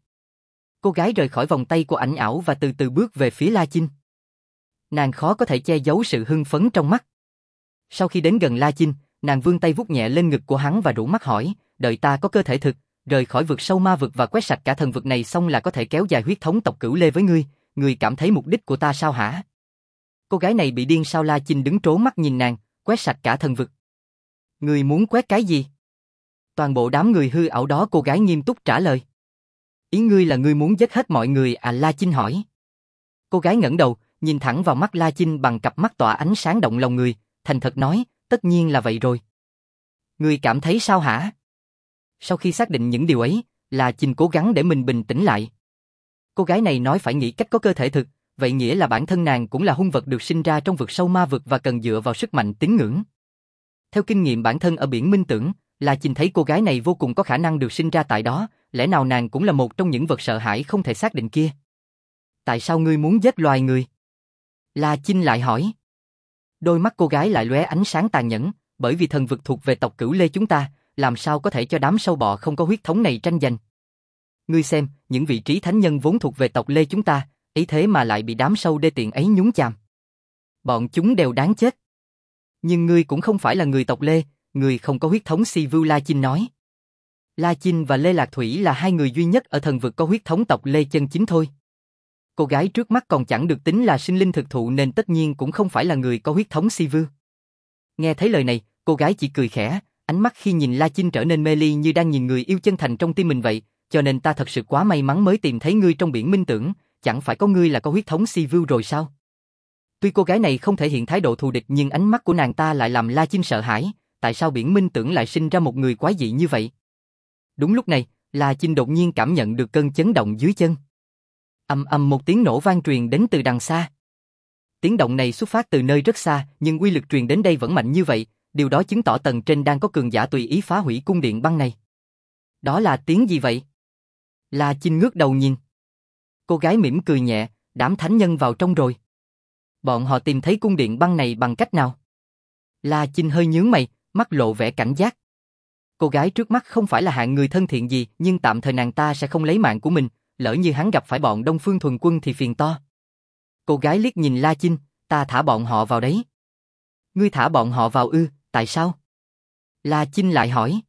Cô gái rời khỏi vòng tay của ảnh ảo và từ từ bước về phía La Chinh. Nàng khó có thể che giấu sự hưng phấn trong mắt. Sau khi đến gần La Chinh, nàng vươn tay vuốt nhẹ lên ngực của hắn và rủ mắt hỏi, đợi ta có cơ thể thực, rời khỏi vực sâu ma vực và quét sạch cả thần vực này xong là có thể kéo dài huyết thống tộc Cửu Lê với ngươi cảm thấy mục đích của ta sao hả? Cô gái này bị điên sao? La Chinh đứng trố mắt nhìn nàng, quét sạch cả thần vực. Ngươi muốn quét cái gì? Toàn bộ đám người hư ảo đó. Cô gái nghiêm túc trả lời. Ý ngươi là ngươi muốn giết hết mọi người à? La Chinh hỏi. Cô gái ngẩng đầu, nhìn thẳng vào mắt La Chinh bằng cặp mắt tỏa ánh sáng động lòng người, thành thật nói, tất nhiên là vậy rồi. Ngươi cảm thấy sao hả? Sau khi xác định những điều ấy, La Chinh cố gắng để mình bình tĩnh lại. Cô gái này nói phải nghĩ cách có cơ thể thực, vậy nghĩa là bản thân nàng cũng là hung vật được sinh ra trong vực sâu ma vực và cần dựa vào sức mạnh tín ngưỡng. Theo kinh nghiệm bản thân ở biển Minh Tưởng, La Chinh thấy cô gái này vô cùng có khả năng được sinh ra tại đó, lẽ nào nàng cũng là một trong những vật sợ hãi không thể xác định kia? Tại sao ngươi muốn giết loài người? La Chinh lại hỏi. Đôi mắt cô gái lại lóe ánh sáng tàn nhẫn, bởi vì thần vực thuộc về tộc Cửu Lê chúng ta, làm sao có thể cho đám sâu bọ không có huyết thống này tranh giành? Ngươi xem, những vị trí thánh nhân vốn thuộc về tộc Lê chúng ta, ấy thế mà lại bị đám sâu đê tiện ấy nhúng chàm. Bọn chúng đều đáng chết. Nhưng ngươi cũng không phải là người tộc Lê, ngươi không có huyết thống Si Vưu. La Chinh nói. La Chinh và Lê Lạc Thủy là hai người duy nhất ở thần vực có huyết thống tộc Lê chân chính thôi. Cô gái trước mắt còn chẳng được tính là sinh linh thực thụ nên tất nhiên cũng không phải là người có huyết thống Si Vưu. Nghe thấy lời này, cô gái chỉ cười khẽ, ánh mắt khi nhìn La Chinh trở nên mê ly như đang nhìn người yêu chân thành trong tim mình vậy, cho nên ta thật sự quá may mắn mới tìm thấy ngươi trong biển Minh Tưởng, chẳng phải có ngươi là có huyết thống Si Vưu rồi sao? Tuy cô gái này không thể hiện thái độ thù địch nhưng ánh mắt của nàng ta lại làm La Chinh sợ hãi, tại sao biển Minh Tưởng lại sinh ra một người quái dị như vậy? Đúng lúc này, La Chinh đột nhiên cảm nhận được cơn chấn động dưới chân. Ầm ầm một tiếng nổ vang truyền đến từ đằng xa. Tiếng động này xuất phát từ nơi rất xa, nhưng uy lực truyền đến đây vẫn mạnh như vậy, điều đó chứng tỏ tầng trên đang có cường giả tùy ý phá hủy cung điện băng này. Đó là tiếng gì vậy? La Chinh ngước đầu nhìn. Cô gái mỉm cười nhẹ, đám thánh nhân vào trong rồi. Bọn họ tìm thấy cung điện băng này bằng cách nào? La Chinh hơi nhướng mày, mắt lộ vẻ cảnh giác. Cô gái trước mắt không phải là hạng người thân thiện gì, nhưng tạm thời nàng ta sẽ không lấy mạng của mình, lỡ như hắn gặp phải bọn Đông Phương Thuần Quân thì phiền to. Cô gái liếc nhìn La Chinh, ta thả bọn họ vào đấy. Ngươi thả bọn họ vào ư, tại sao? La Chinh lại hỏi.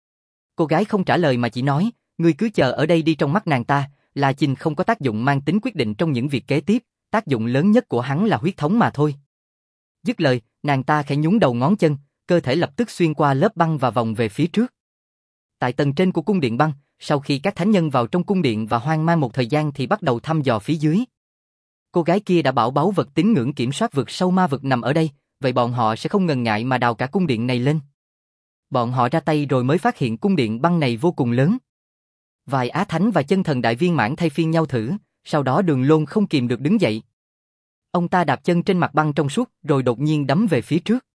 Cô gái không trả lời mà chỉ nói, ngươi cứ chờ ở đây đi. Trong mắt nàng ta, La Chinh không có tác dụng mang tính quyết định trong những việc kế tiếp, tác dụng lớn nhất của hắn là huyết thống mà thôi. Dứt lời, nàng ta khẽ nhún đầu ngón chân, cơ thể lập tức xuyên qua lớp băng và vòng về phía trước. Tại tầng trên của cung điện băng, sau khi các thánh nhân vào trong cung điện và hoang mang một thời gian thì bắt đầu thăm dò phía dưới. Cô gái kia đã bảo báu vật tín ngưỡng kiểm soát vực sâu ma vực nằm ở đây, vậy bọn họ sẽ không ngần ngại mà đào cả cung điện này lên. Bọn họ ra tay rồi mới phát hiện cung điện băng này vô cùng lớn. Vài á thánh và chân thần đại viên mãn thay phiên nhau thử, sau đó Đường Lôn không kìm được đứng dậy. Ông ta đạp chân trên mặt băng trong suốt rồi đột nhiên đấm về phía trước.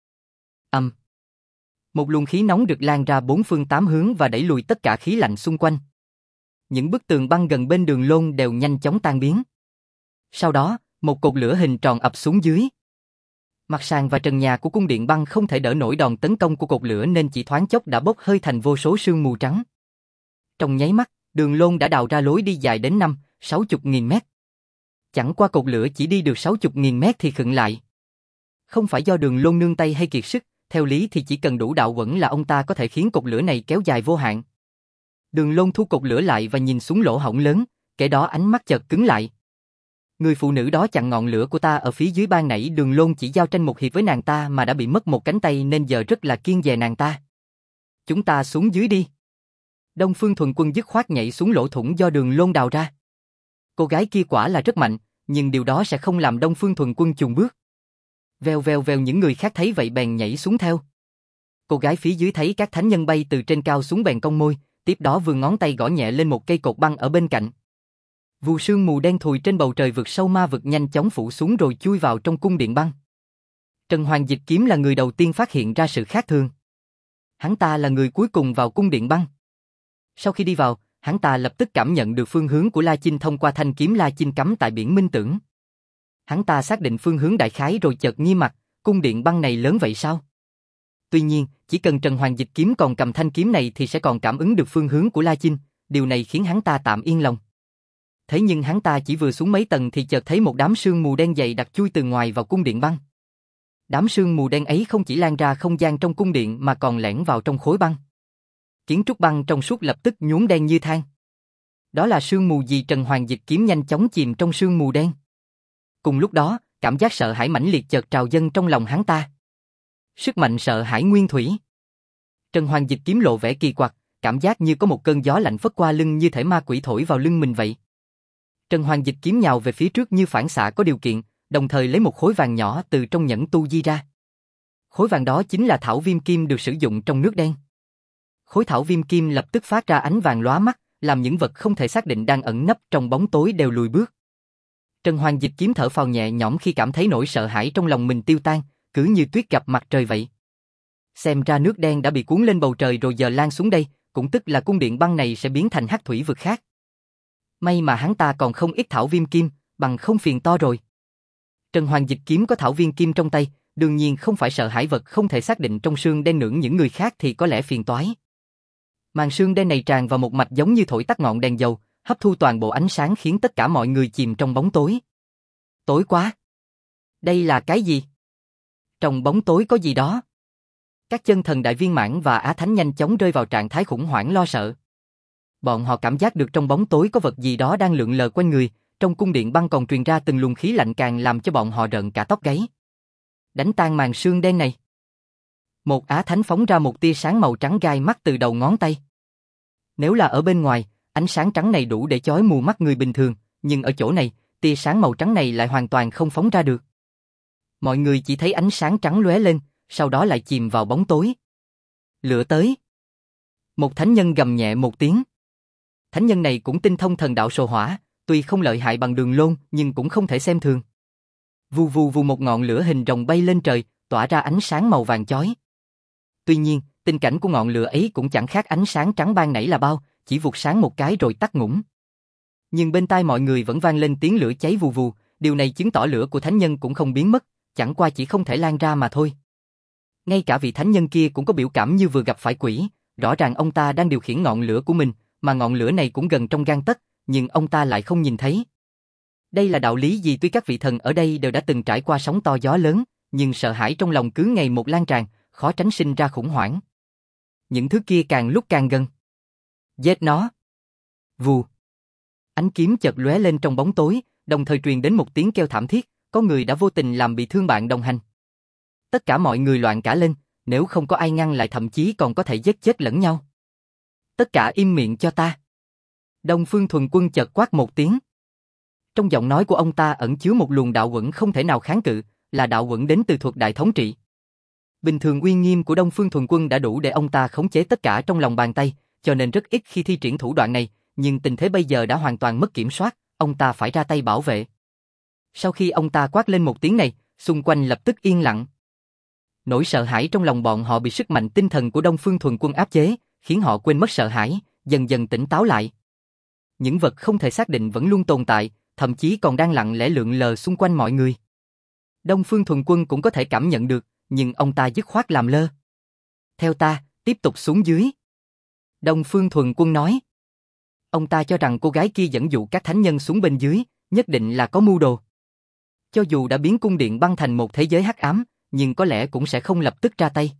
Một luồng khí nóng được lan ra bốn phương tám hướng và đẩy lùi tất cả khí lạnh xung quanh. Những bức tường băng gần bên Đường Lôn đều nhanh chóng tan biến. Sau đó, một cột lửa hình tròn ập xuống dưới. Mặt sàn và trần nhà của cung điện băng không thể đỡ nổi đòn tấn công của cột lửa nên chỉ thoáng chốc đã bốc hơi thành vô số sương mù trắng. Trong nháy mắt, Đường Lôn đã đào ra lối đi dài đến 60.000 mét. Chẳng qua cột lửa chỉ đi được 60.000 mét thì khựng lại. Không phải do Đường Lôn nương tay hay kiệt sức, theo lý thì chỉ cần đủ đạo quẫn là ông ta có thể khiến cột lửa này kéo dài vô hạn. Đường Lôn thu cột lửa lại và nhìn xuống lỗ hổng lớn, kể đó ánh mắt chợt cứng lại. Người phụ nữ đó chặn ngọn lửa của ta ở phía dưới. Ban nãy Đường Lôn chỉ giao tranh một hiệp với nàng ta mà đã bị mất một cánh tay nên giờ rất là kiêng dè nàng ta. Chúng ta xuống dưới đi. Đông Phương Thuần Quân dứt khoát nhảy xuống lỗ thủng do Đường Lôn đào ra. Cô gái kia quả là rất mạnh, nhưng điều đó sẽ không làm Đông Phương Thuần Quân chùn bước. Vèo vèo vèo, những người khác thấy vậy bèn nhảy xuống theo. Cô gái phía dưới thấy các thánh nhân bay từ trên cao xuống bèn cong môi, tiếp đó vươn ngón tay gõ nhẹ lên một cây cột băng ở bên cạnh. Vụ sương mù đen thùi trên bầu trời vực sâu ma vực nhanh chóng phủ xuống rồi chui vào trong cung điện băng. Trần Hoàng Dịch Kiếm là người đầu tiên phát hiện ra sự khác thường. Hắn ta là người cuối cùng vào cung điện băng. Sau khi đi vào, hắn ta lập tức cảm nhận được phương hướng của La Chinh thông qua thanh kiếm La Chinh cắm tại biển Minh Tưởng. Hắn ta xác định phương hướng đại khái rồi chợt nghiêm mặt, cung điện băng này lớn vậy sao? Tuy nhiên, chỉ cần Trần Hoàng Dịch Kiếm còn cầm thanh kiếm này thì sẽ còn cảm ứng được phương hướng của La Chinh, điều này khiến hắn ta tạm yên lòng. Thế nhưng hắn ta chỉ vừa xuống mấy tầng thì chợt thấy một đám sương mù đen dày đặc chui từ ngoài vào cung điện băng. Đám sương mù đen ấy không chỉ lan ra không gian trong cung điện mà còn lẻn vào trong khối băng. Kiến trúc băng trong suốt lập tức nhuốm đen như than. Đó là sương mù gì? Trần Hoàng Dịch Kiếm nhanh chóng chìm trong sương mù đen. Cùng lúc đó, cảm giác sợ hãi mãnh liệt chợt trào dâng trong lòng hắn ta. Sức mạnh sợ hãi nguyên thủy. Trần Hoàng Dịch Kiếm lộ vẻ kỳ quặc, cảm giác như có một cơn gió lạnh phất qua lưng như thể ma quỷ thổi vào lưng mình vậy. Trần Hoàng Dịch Kiếm nhào về phía trước như phản xạ có điều kiện, đồng thời lấy một khối vàng nhỏ từ trong nhẫn tu di ra. Khối vàng đó chính là thảo viêm kim được sử dụng trong nước đen. Khối thảo viêm kim lập tức phát ra ánh vàng lóa mắt, làm những vật không thể xác định đang ẩn nấp trong bóng tối đều lùi bước. Trần Hoàng Dịch Kiếm thở phào nhẹ nhõm khi cảm thấy nỗi sợ hãi trong lòng mình tiêu tan, cứ như tuyết gặp mặt trời vậy. Xem ra nước đen đã bị cuốn lên bầu trời rồi giờ lan xuống đây, cũng tức là cung điện băng này sẽ biến thành hắc thủy vực khác. May mà hắn ta còn không ít thảo viêm kim, bằng không phiền to rồi. Trần Hoàng Dịch Kiếm có thảo viêm kim trong tay, đương nhiên không phải sợ hãi vật không thể xác định trong sương đen nưởng những người khác thì có lẽ phiền toái. Màn sương đen này tràn vào một mạch giống như thổi tắt ngọn đèn dầu, hấp thu toàn bộ ánh sáng khiến tất cả mọi người chìm trong bóng tối. Tối quá! Đây là cái gì? Trong bóng tối có gì đó? Các chân thần đại viên mãn và Á Thánh nhanh chóng rơi vào trạng thái khủng hoảng lo sợ. Bọn họ cảm giác được trong bóng tối có vật gì đó đang lượn lờ quanh người, trong cung điện băng còn truyền ra từng luồng khí lạnh càng làm cho bọn họ rợn cả tóc gáy. Đánh tan màn sương đen này. Một Á Thánh phóng ra một tia sáng màu trắng gai mắt từ đầu ngón tay. Nếu là ở bên ngoài, ánh sáng trắng này đủ để chói mù mắt người bình thường, nhưng ở chỗ này, tia sáng màu trắng này lại hoàn toàn không phóng ra được. Mọi người chỉ thấy ánh sáng trắng lóe lên, sau đó lại chìm vào bóng tối. Lửa tới. Một thánh nhân gầm nhẹ một tiếng. Thánh nhân này cũng tinh thông thần đạo sồ hỏa, tuy không lợi hại bằng Đường Lôn nhưng cũng không thể xem thường. Vù vù vù một ngọn lửa hình rồng bay lên trời, tỏa ra ánh sáng màu vàng chói. Tuy nhiên, tình cảnh của ngọn lửa ấy cũng chẳng khác ánh sáng trắng ban nãy là bao, chỉ vụt sáng một cái rồi tắt ngủm. Nhưng bên tai mọi người vẫn vang lên tiếng lửa cháy vù vù, điều này chứng tỏ lửa của thánh nhân cũng không biến mất, chẳng qua chỉ không thể lan ra mà thôi. Ngay cả vị thánh nhân kia cũng có biểu cảm như vừa gặp phải quỷ, rõ ràng ông ta đang điều khiển ngọn lửa của mình, mà ngọn lửa này cũng gần trong gang tấc, nhưng ông ta lại không nhìn thấy. Đây là đạo lý gì? Tuy các vị thần ở đây đều đã từng trải qua sóng to gió lớn, nhưng sợ hãi trong lòng cứ ngày một lan tràn, khó tránh sinh ra khủng hoảng. Những thứ kia càng lúc càng gần. Giết nó! Vù! Ánh kiếm chợt lóe lên trong bóng tối, đồng thời truyền đến một tiếng kêu thảm thiết, có người đã vô tình làm bị thương bạn đồng hành. Tất cả mọi người loạn cả lên, nếu không có ai ngăn lại thậm chí còn có thể giết chết lẫn nhau. Tất cả im miệng cho ta! Đông Phương Thuần Quân chợt quát một tiếng. Trong giọng nói của ông ta ẩn chứa một luồng đạo uẩn không thể nào kháng cự, là đạo uẩn đến từ thuật đại thống trị. Bình thường uy nghiêm của Đông Phương Thuần Quân đã đủ để ông ta khống chế tất cả trong lòng bàn tay, cho nên rất ít khi thi triển thủ đoạn này, nhưng tình thế bây giờ đã hoàn toàn mất kiểm soát, ông ta phải ra tay bảo vệ. Sau khi ông ta quát lên một tiếng này, xung quanh lập tức yên lặng. Nỗi sợ hãi trong lòng bọn họ bị sức mạnh tinh thần của Đông Phương Thuần Quân áp chế, khiến họ quên mất sợ hãi, dần dần tỉnh táo lại. Những vật không thể xác định vẫn luôn tồn tại, thậm chí còn đang lặng lẽ lượn lờ xung quanh mọi người. Đông Phương Thuần Quân cũng có thể cảm nhận được, nhưng ông ta dứt khoát làm lơ. Theo ta, tiếp tục xuống dưới. Đông Phương Thuần Quân nói. Ông ta cho rằng cô gái kia dẫn dụ các thánh nhân xuống bên dưới, nhất định là có mưu đồ. Cho dù đã biến cung điện băng thành một thế giới hắc ám, nhưng có lẽ cũng sẽ không lập tức ra tay.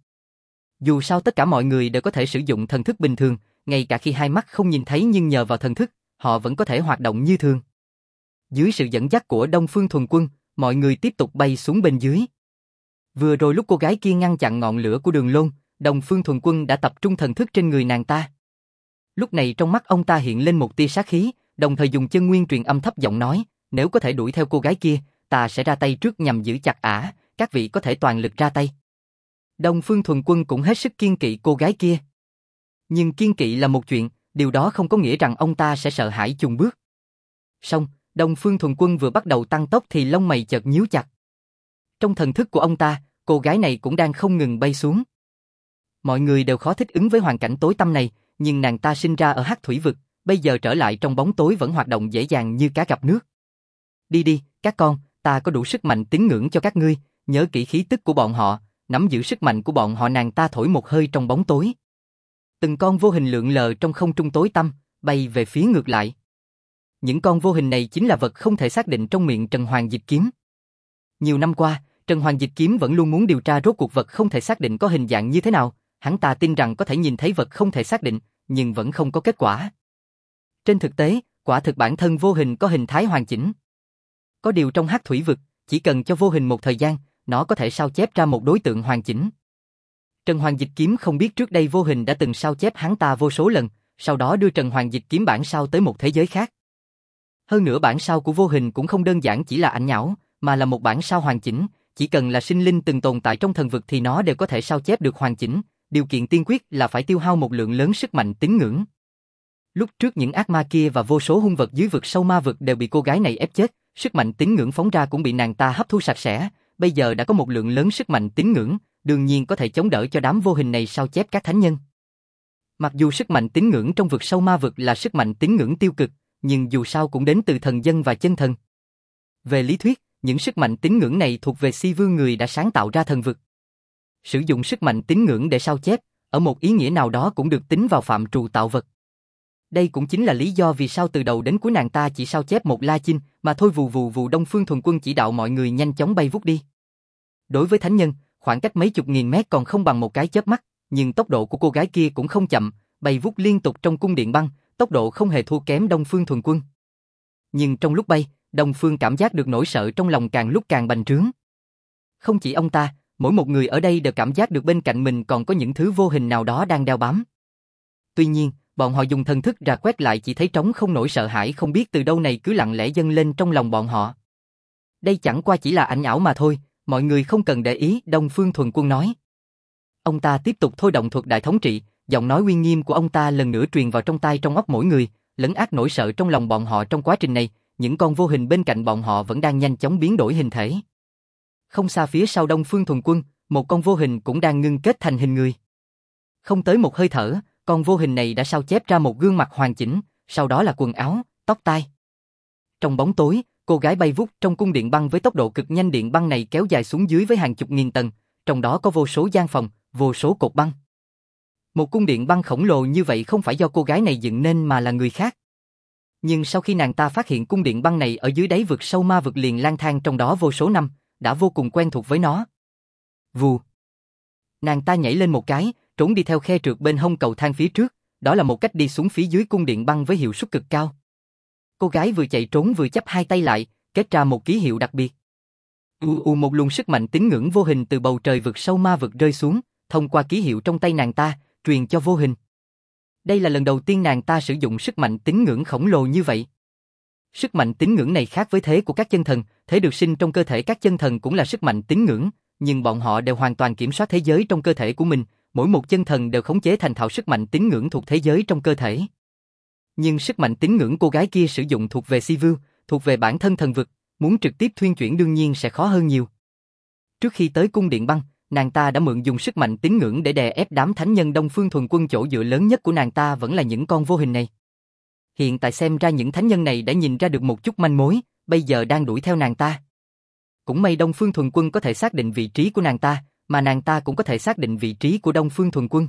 Dù sao tất cả mọi người đều có thể sử dụng thần thức bình thường, ngay cả khi hai mắt không nhìn thấy nhưng nhờ vào thần thức, họ vẫn có thể hoạt động như thường. Dưới sự dẫn dắt của Đông Phương Thuần Quân, mọi người tiếp tục bay xuống bên dưới. Vừa rồi lúc cô gái kia ngăn chặn ngọn lửa của Đường Lôn, Đông Phương Thuần Quân đã tập trung thần thức trên người nàng ta. Lúc này trong mắt ông ta hiện lên một tia sát khí, đồng thời dùng chân nguyên truyền âm thấp giọng nói, nếu có thể đuổi theo cô gái kia, ta sẽ ra tay trước nhằm giữ chặt ả, các vị có thể toàn lực ra tay. Đông Phương Thuần Quân cũng hết sức kiêng kỵ cô gái kia. Nhưng kiêng kỵ là một chuyện, điều đó không có nghĩa rằng ông ta sẽ sợ hãi chùn bước. Song, Đông Phương Thuần Quân vừa bắt đầu tăng tốc thì lông mày chợt nhíu chặt. Trong thần thức của ông ta, cô gái này cũng đang không ngừng bay xuống. Mọi người đều khó thích ứng với hoàn cảnh tối tăm này, nhưng nàng ta sinh ra ở hắc thủy vực, bây giờ trở lại trong bóng tối vẫn hoạt động dễ dàng như cá gặp nước. Đi đi, các con, ta có đủ sức mạnh tín ngưỡng cho các ngươi, nhớ kỹ khí tức của bọn họ, nắm giữ sức mạnh của bọn họ. Nàng ta thổi một hơi trong bóng tối. Từng con vô hình lượn lờ trong không trung tối tăm, bay về phía ngược lại. Những con vô hình này chính là vật không thể xác định trong miệng Trần Hoàng Dịch Kiếm. Nhiều năm qua, Trần Hoàng Dịch Kiếm vẫn luôn muốn điều tra rốt cuộc vật không thể xác định có hình dạng như thế nào, hắn ta tin rằng có thể nhìn thấy vật không thể xác định, nhưng vẫn không có kết quả. Trên thực tế, quả thực bản thân vô hình có hình thái hoàn chỉnh. Có điều trong hắc thủy vực, chỉ cần cho vô hình một thời gian, nó có thể sao chép ra một đối tượng hoàn chỉnh. Trần Hoàng Dịch Kiếm không biết trước đây vô hình đã từng sao chép hắn ta vô số lần, sau đó đưa Trần Hoàng Dịch Kiếm bản sao tới một thế giới khác. Hơn nữa bản sao của vô hình cũng không đơn giản chỉ là ảnh nhão, mà là một bản sao hoàn chỉnh, chỉ cần là sinh linh từng tồn tại trong thần vực thì nó đều có thể sao chép được hoàn chỉnh, điều kiện tiên quyết là phải tiêu hao một lượng lớn sức mạnh tín ngưỡng. Lúc trước những ác ma kia và vô số hung vật dưới vực sâu ma vực đều bị cô gái này ép chết, sức mạnh tín ngưỡng phóng ra cũng bị nàng ta hấp thu sạch sẽ, bây giờ đã có một lượng lớn sức mạnh tín ngưỡng, đương nhiên có thể chống đỡ cho đám vô hình này sao chép các thánh nhân. Mặc dù sức mạnh tín ngưỡng trong vực sâu ma vực là sức mạnh tín ngưỡng tiêu cực, nhưng dù sao cũng đến từ thần dân và chân thần. Về lý thuyết, những sức mạnh tín ngưỡng này thuộc về Si Vương người đã sáng tạo ra thần vực. Sử dụng sức mạnh tín ngưỡng để sao chép, ở một ý nghĩa nào đó cũng được tính vào phạm trù tạo vật. Đây cũng chính là lý do vì sao từ đầu đến cuối nàng ta chỉ sao chép một La Chinh, mà thôi vù vù vù Đông Phương Thuần Quân chỉ đạo mọi người nhanh chóng bay vút đi. Đối với thánh nhân, khoảng cách mấy chục nghìn mét còn không bằng một cái chớp mắt, nhưng tốc độ của cô gái kia cũng không chậm, bay vút liên tục trong cung điện băng, tốc độ không hề thua kém Đông Phương Thuần Quân. Nhưng trong lúc bay, Đông Phương cảm giác được nỗi sợ trong lòng càng lúc càng bành trướng. Không chỉ ông ta, mỗi một người ở đây đều cảm giác được bên cạnh mình còn có những thứ vô hình nào đó đang đeo bám. Tuy nhiên, bọn họ dùng thần thức rà quét lại chỉ thấy trống không, nỗi sợ hãi không biết từ đâu này cứ lặng lẽ dâng lên trong lòng bọn họ. Đây chẳng qua chỉ là ảnh ảo mà thôi, mọi người không cần để ý, Đông Phương Thuần Quân nói. Ông ta tiếp tục thôi động thuật đại thống trị, giọng nói uy nghiêm của ông ta lần nữa truyền vào trong tai trong óc mỗi người, lấn át nỗi sợ trong lòng bọn họ. Trong quá trình này, những con vô hình bên cạnh bọn họ vẫn đang nhanh chóng biến đổi hình thể. Không xa phía sau Đông Phương Thuần Quân, một con vô hình cũng đang ngưng kết thành hình người. Không tới một hơi thở, con vô hình này đã sao chép ra một gương mặt hoàn chỉnh, sau đó là quần áo, tóc tai. Trong bóng tối, cô gái bay vút trong cung điện băng với tốc độ cực nhanh, điện băng này kéo dài xuống dưới với hàng chục nghìn tầng, trong đó có vô số gian phòng, vô số cột băng. Một cung điện băng khổng lồ như vậy không phải do cô gái này dựng nên mà là người khác. Nhưng sau khi nàng ta phát hiện cung điện băng này ở dưới đáy vực sâu ma vực liền lang thang trong đó vô số năm, đã vô cùng quen thuộc với nó. Vù. Nàng ta nhảy lên một cái, trốn đi theo khe trượt bên hông cầu thang phía trước, đó là một cách đi xuống phía dưới cung điện băng với hiệu suất cực cao. Cô gái vừa chạy trốn vừa chắp hai tay lại, kết ra một ký hiệu đặc biệt. Một luồng sức mạnh tín ngưỡng vô hình từ bầu trời vực sâu ma vực rơi xuống, thông qua ký hiệu trong tay nàng ta, truyền cho vô hình. Đây là lần đầu tiên nàng ta sử dụng sức mạnh tín ngưỡng khổng lồ như vậy. Sức mạnh tín ngưỡng này khác với thế của các chân thần, thế được sinh trong cơ thể các chân thần cũng là sức mạnh tín ngưỡng, nhưng bọn họ đều hoàn toàn kiểm soát thế giới trong cơ thể của mình, mỗi một chân thần đều khống chế thành thạo sức mạnh tín ngưỡng thuộc thế giới trong cơ thể. Nhưng sức mạnh tín ngưỡng cô gái kia sử dụng thuộc về Si Vưu, thuộc về bản thân thần vực, muốn trực tiếp thuyên chuyển đương nhiên sẽ khó hơn nhiều. Trước khi tới cung điện băng, nàng ta đã mượn dùng sức mạnh tín ngưỡng để đè ép đám thánh nhân Đông Phương Thuần Quân. Chỗ dựa lớn nhất của nàng ta vẫn là những con vô hình này. Hiện tại xem ra những thánh nhân này đã nhìn ra được một chút manh mối, bây giờ đang đuổi theo nàng ta. Cũng may Đông Phương Thuần Quân có thể xác định vị trí của nàng ta, mà nàng ta cũng có thể xác định vị trí của Đông Phương Thuần Quân.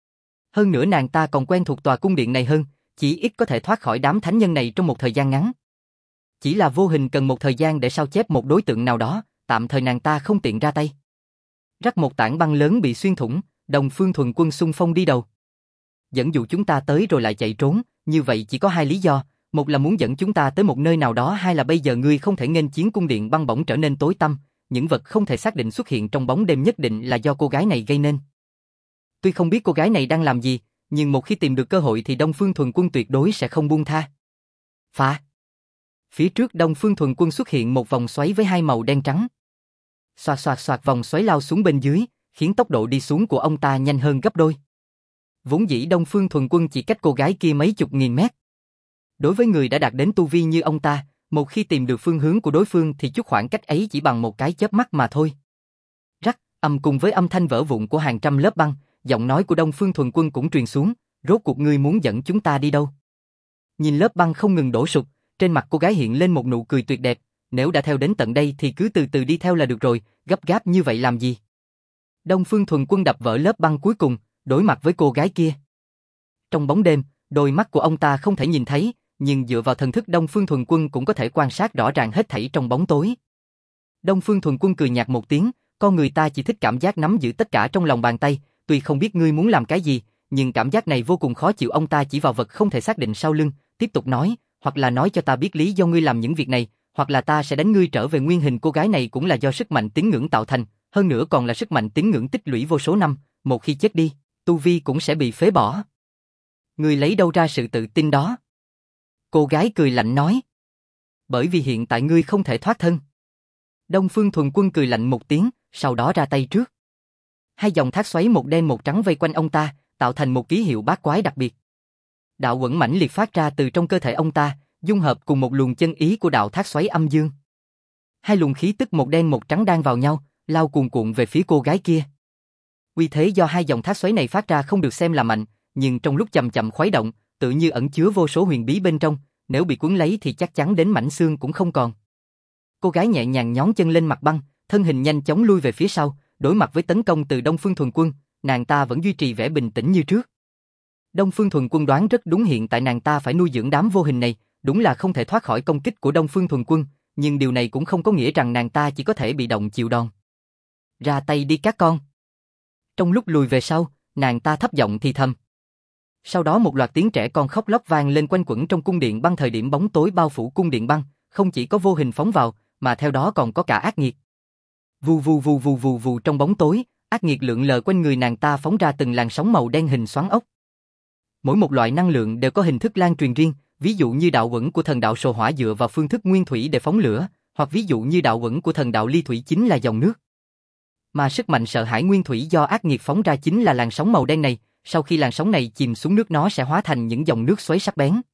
Hơn nữa nàng ta còn quen thuộc tòa cung điện này hơn, chỉ ít có thể thoát khỏi đám thánh nhân này trong một thời gian ngắn. Chỉ là vô hình cần một thời gian để sao chép một đối tượng nào đó, tạm thời nàng ta không tiện ra tay. Rắc một tảng băng lớn bị xuyên thủng, Đông Phương Thuần Quân xung phong đi đầu. Dẫn dụ chúng ta tới rồi lại chạy trốn, như vậy chỉ có hai lý do, một là muốn dẫn chúng ta tới một nơi nào đó, hai là bây giờ ngươi không thể nghênh chiến. Cung điện băng bỗng trở nên tối tăm, những vật không thể xác định xuất hiện trong bóng đêm nhất định là do cô gái này gây nên. Tuy không biết cô gái này đang làm gì, nhưng một khi tìm được cơ hội thì Đông Phương Thuần Quân tuyệt đối sẽ không buông tha. Phá! Phía trước Đông Phương Thuần Quân xuất hiện một vòng xoáy với hai màu đen trắng. Xoạt xoạt xoạt, vòng xoáy lao xuống bên dưới, khiến tốc độ đi xuống của ông ta nhanh hơn gấp đôi. Vốn dĩ Đông Phương Thuần Quân chỉ cách cô gái kia mấy chục nghìn mét. Đối với người đã đạt đến tu vi như ông ta, một khi tìm được phương hướng của đối phương thì chút khoảng cách ấy chỉ bằng một cái chớp mắt mà thôi. Rắc, cùng với âm thanh vỡ vụn của hàng trăm lớp băng, giọng nói của Đông Phương Thuần Quân cũng truyền xuống, rốt cuộc ngươi muốn dẫn chúng ta đi đâu? Nhìn lớp băng không ngừng đổ sụp, trên mặt cô gái hiện lên một nụ cười tuyệt đẹp, nếu đã theo đến tận đây thì cứ từ từ đi theo là được rồi, gấp gáp như vậy làm gì? Đông Phương Thuần Quân đập vỡ lớp băng cuối cùng, đối mặt với cô gái kia. Trong bóng đêm, đôi mắt của ông ta không thể nhìn thấy, nhưng dựa vào thần thức Đông Phương Thuần Quân cũng có thể quan sát rõ ràng hết thảy trong bóng tối. Đông Phương Thuần Quân cười nhạt một tiếng, con người ta chỉ thích cảm giác nắm giữ tất cả trong lòng bàn tay, tuy không biết ngươi muốn làm cái gì, nhưng cảm giác này vô cùng khó chịu. Ông ta chỉ vào vật không thể xác định sau lưng, tiếp tục nói, hoặc là nói cho ta biết lý do ngươi làm những việc này, hoặc là ta sẽ đánh ngươi trở về nguyên hình. Cô gái này cũng là do sức mạnh tín ngưỡng tạo thành, hơn nữa còn là sức mạnh tín ngưỡng tích lũy vô số năm, một khi chết đi, tu vi cũng sẽ bị phế bỏ. Ngươi lấy đâu ra sự tự tin đó? Cô gái cười lạnh nói. Bởi vì hiện tại ngươi không thể thoát thân. Đông Phương Thuần Quân cười lạnh một tiếng, sau đó ra tay trước. Hai dòng thác xoáy một đen một trắng vây quanh ông ta, tạo thành một ký hiệu bát quái đặc biệt. Đạo uẩn mãnh liệt phát ra từ trong cơ thể ông ta, dung hợp cùng một luồng chân ý của đạo thác xoáy âm dương. Hai luồng khí tức một đen một trắng đan vào nhau, lao cuồn cuộn về phía cô gái kia. Uy thế do hai dòng thác xoáy này phát ra không được xem là mạnh, nhưng trong lúc chậm chậm khuấy động, tự như ẩn chứa vô số huyền bí bên trong, nếu bị cuốn lấy thì chắc chắn đến mảnh xương cũng không còn. Cô gái nhẹ nhàng nhón chân lên mặt băng, thân hình nhanh chóng lui về phía sau, đối mặt với tấn công từ Đông Phương Thuần Quân, nàng ta vẫn duy trì vẻ bình tĩnh như trước. Đông Phương Thuần Quân đoán rất đúng, hiện tại nàng ta phải nuôi dưỡng đám vô hình này, đúng là không thể thoát khỏi công kích của Đông Phương Thuần Quân, nhưng điều này cũng không có nghĩa rằng nàng ta chỉ có thể bị động chịu đòn. Ra tay đi các con. Trong lúc lùi về sau, nàng ta thấp giọng thì thầm. Sau đó một loạt tiếng trẻ con khóc lóc vang lên quanh quẩn trong cung điện băng. Thời điểm bóng tối bao phủ cung điện băng, không chỉ có vô hình phóng vào, mà theo đó còn có cả ác nghiệt. Vù vù vù vù vù vù, trong bóng tối, ác nghiệt lượn lờ quanh người nàng ta phóng ra từng làn sóng màu đen hình xoắn ốc. Mỗi một loại năng lượng đều có hình thức lan truyền riêng, ví dụ như đạo uẩn của thần đạo sồ hỏa dựa vào phương thức nguyên thủy để phóng lửa, hoặc ví dụ như đạo uẩn của thần đạo ly thủy chính là dòng nước. Mà sức mạnh sợ hãi nguyên thủy do ác nghiệt phóng ra chính là làn sóng màu đen này, sau khi làn sóng này chìm xuống nước nó sẽ hóa thành những dòng nước xoáy sắc bén.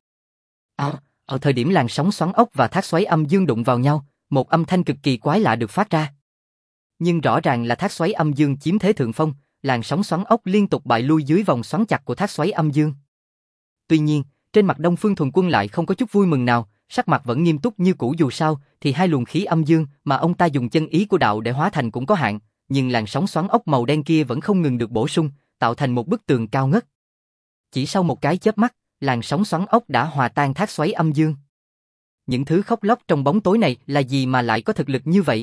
Ở thời điểm làn sóng xoắn ốc và thác xoáy âm dương đụng vào nhau, một âm thanh cực kỳ quái lạ được phát ra. Nhưng rõ ràng là thác xoáy âm dương chiếm thế thượng phong, làn sóng xoắn ốc liên tục bại lui dưới vòng xoắn chặt của thác xoáy âm dương. Tuy nhiên, trên mặt Đông Phương Thuần Quân lại không có chút vui mừng nào, sắc mặt vẫn nghiêm túc như cũ. Dù sao thì hai luồng khí âm dương mà ông ta dùng chân ý của đạo để hóa thành cũng có hạn, nhưng làn sóng xoắn ốc màu đen kia vẫn không ngừng được bổ sung, tạo thành một bức tường cao ngất. Chỉ sau một cái chớp mắt, làn sóng xoắn ốc đã hòa tan thác xoáy âm dương. Những thứ khóc lóc trong bóng tối này là gì mà lại có thực lực như vậy?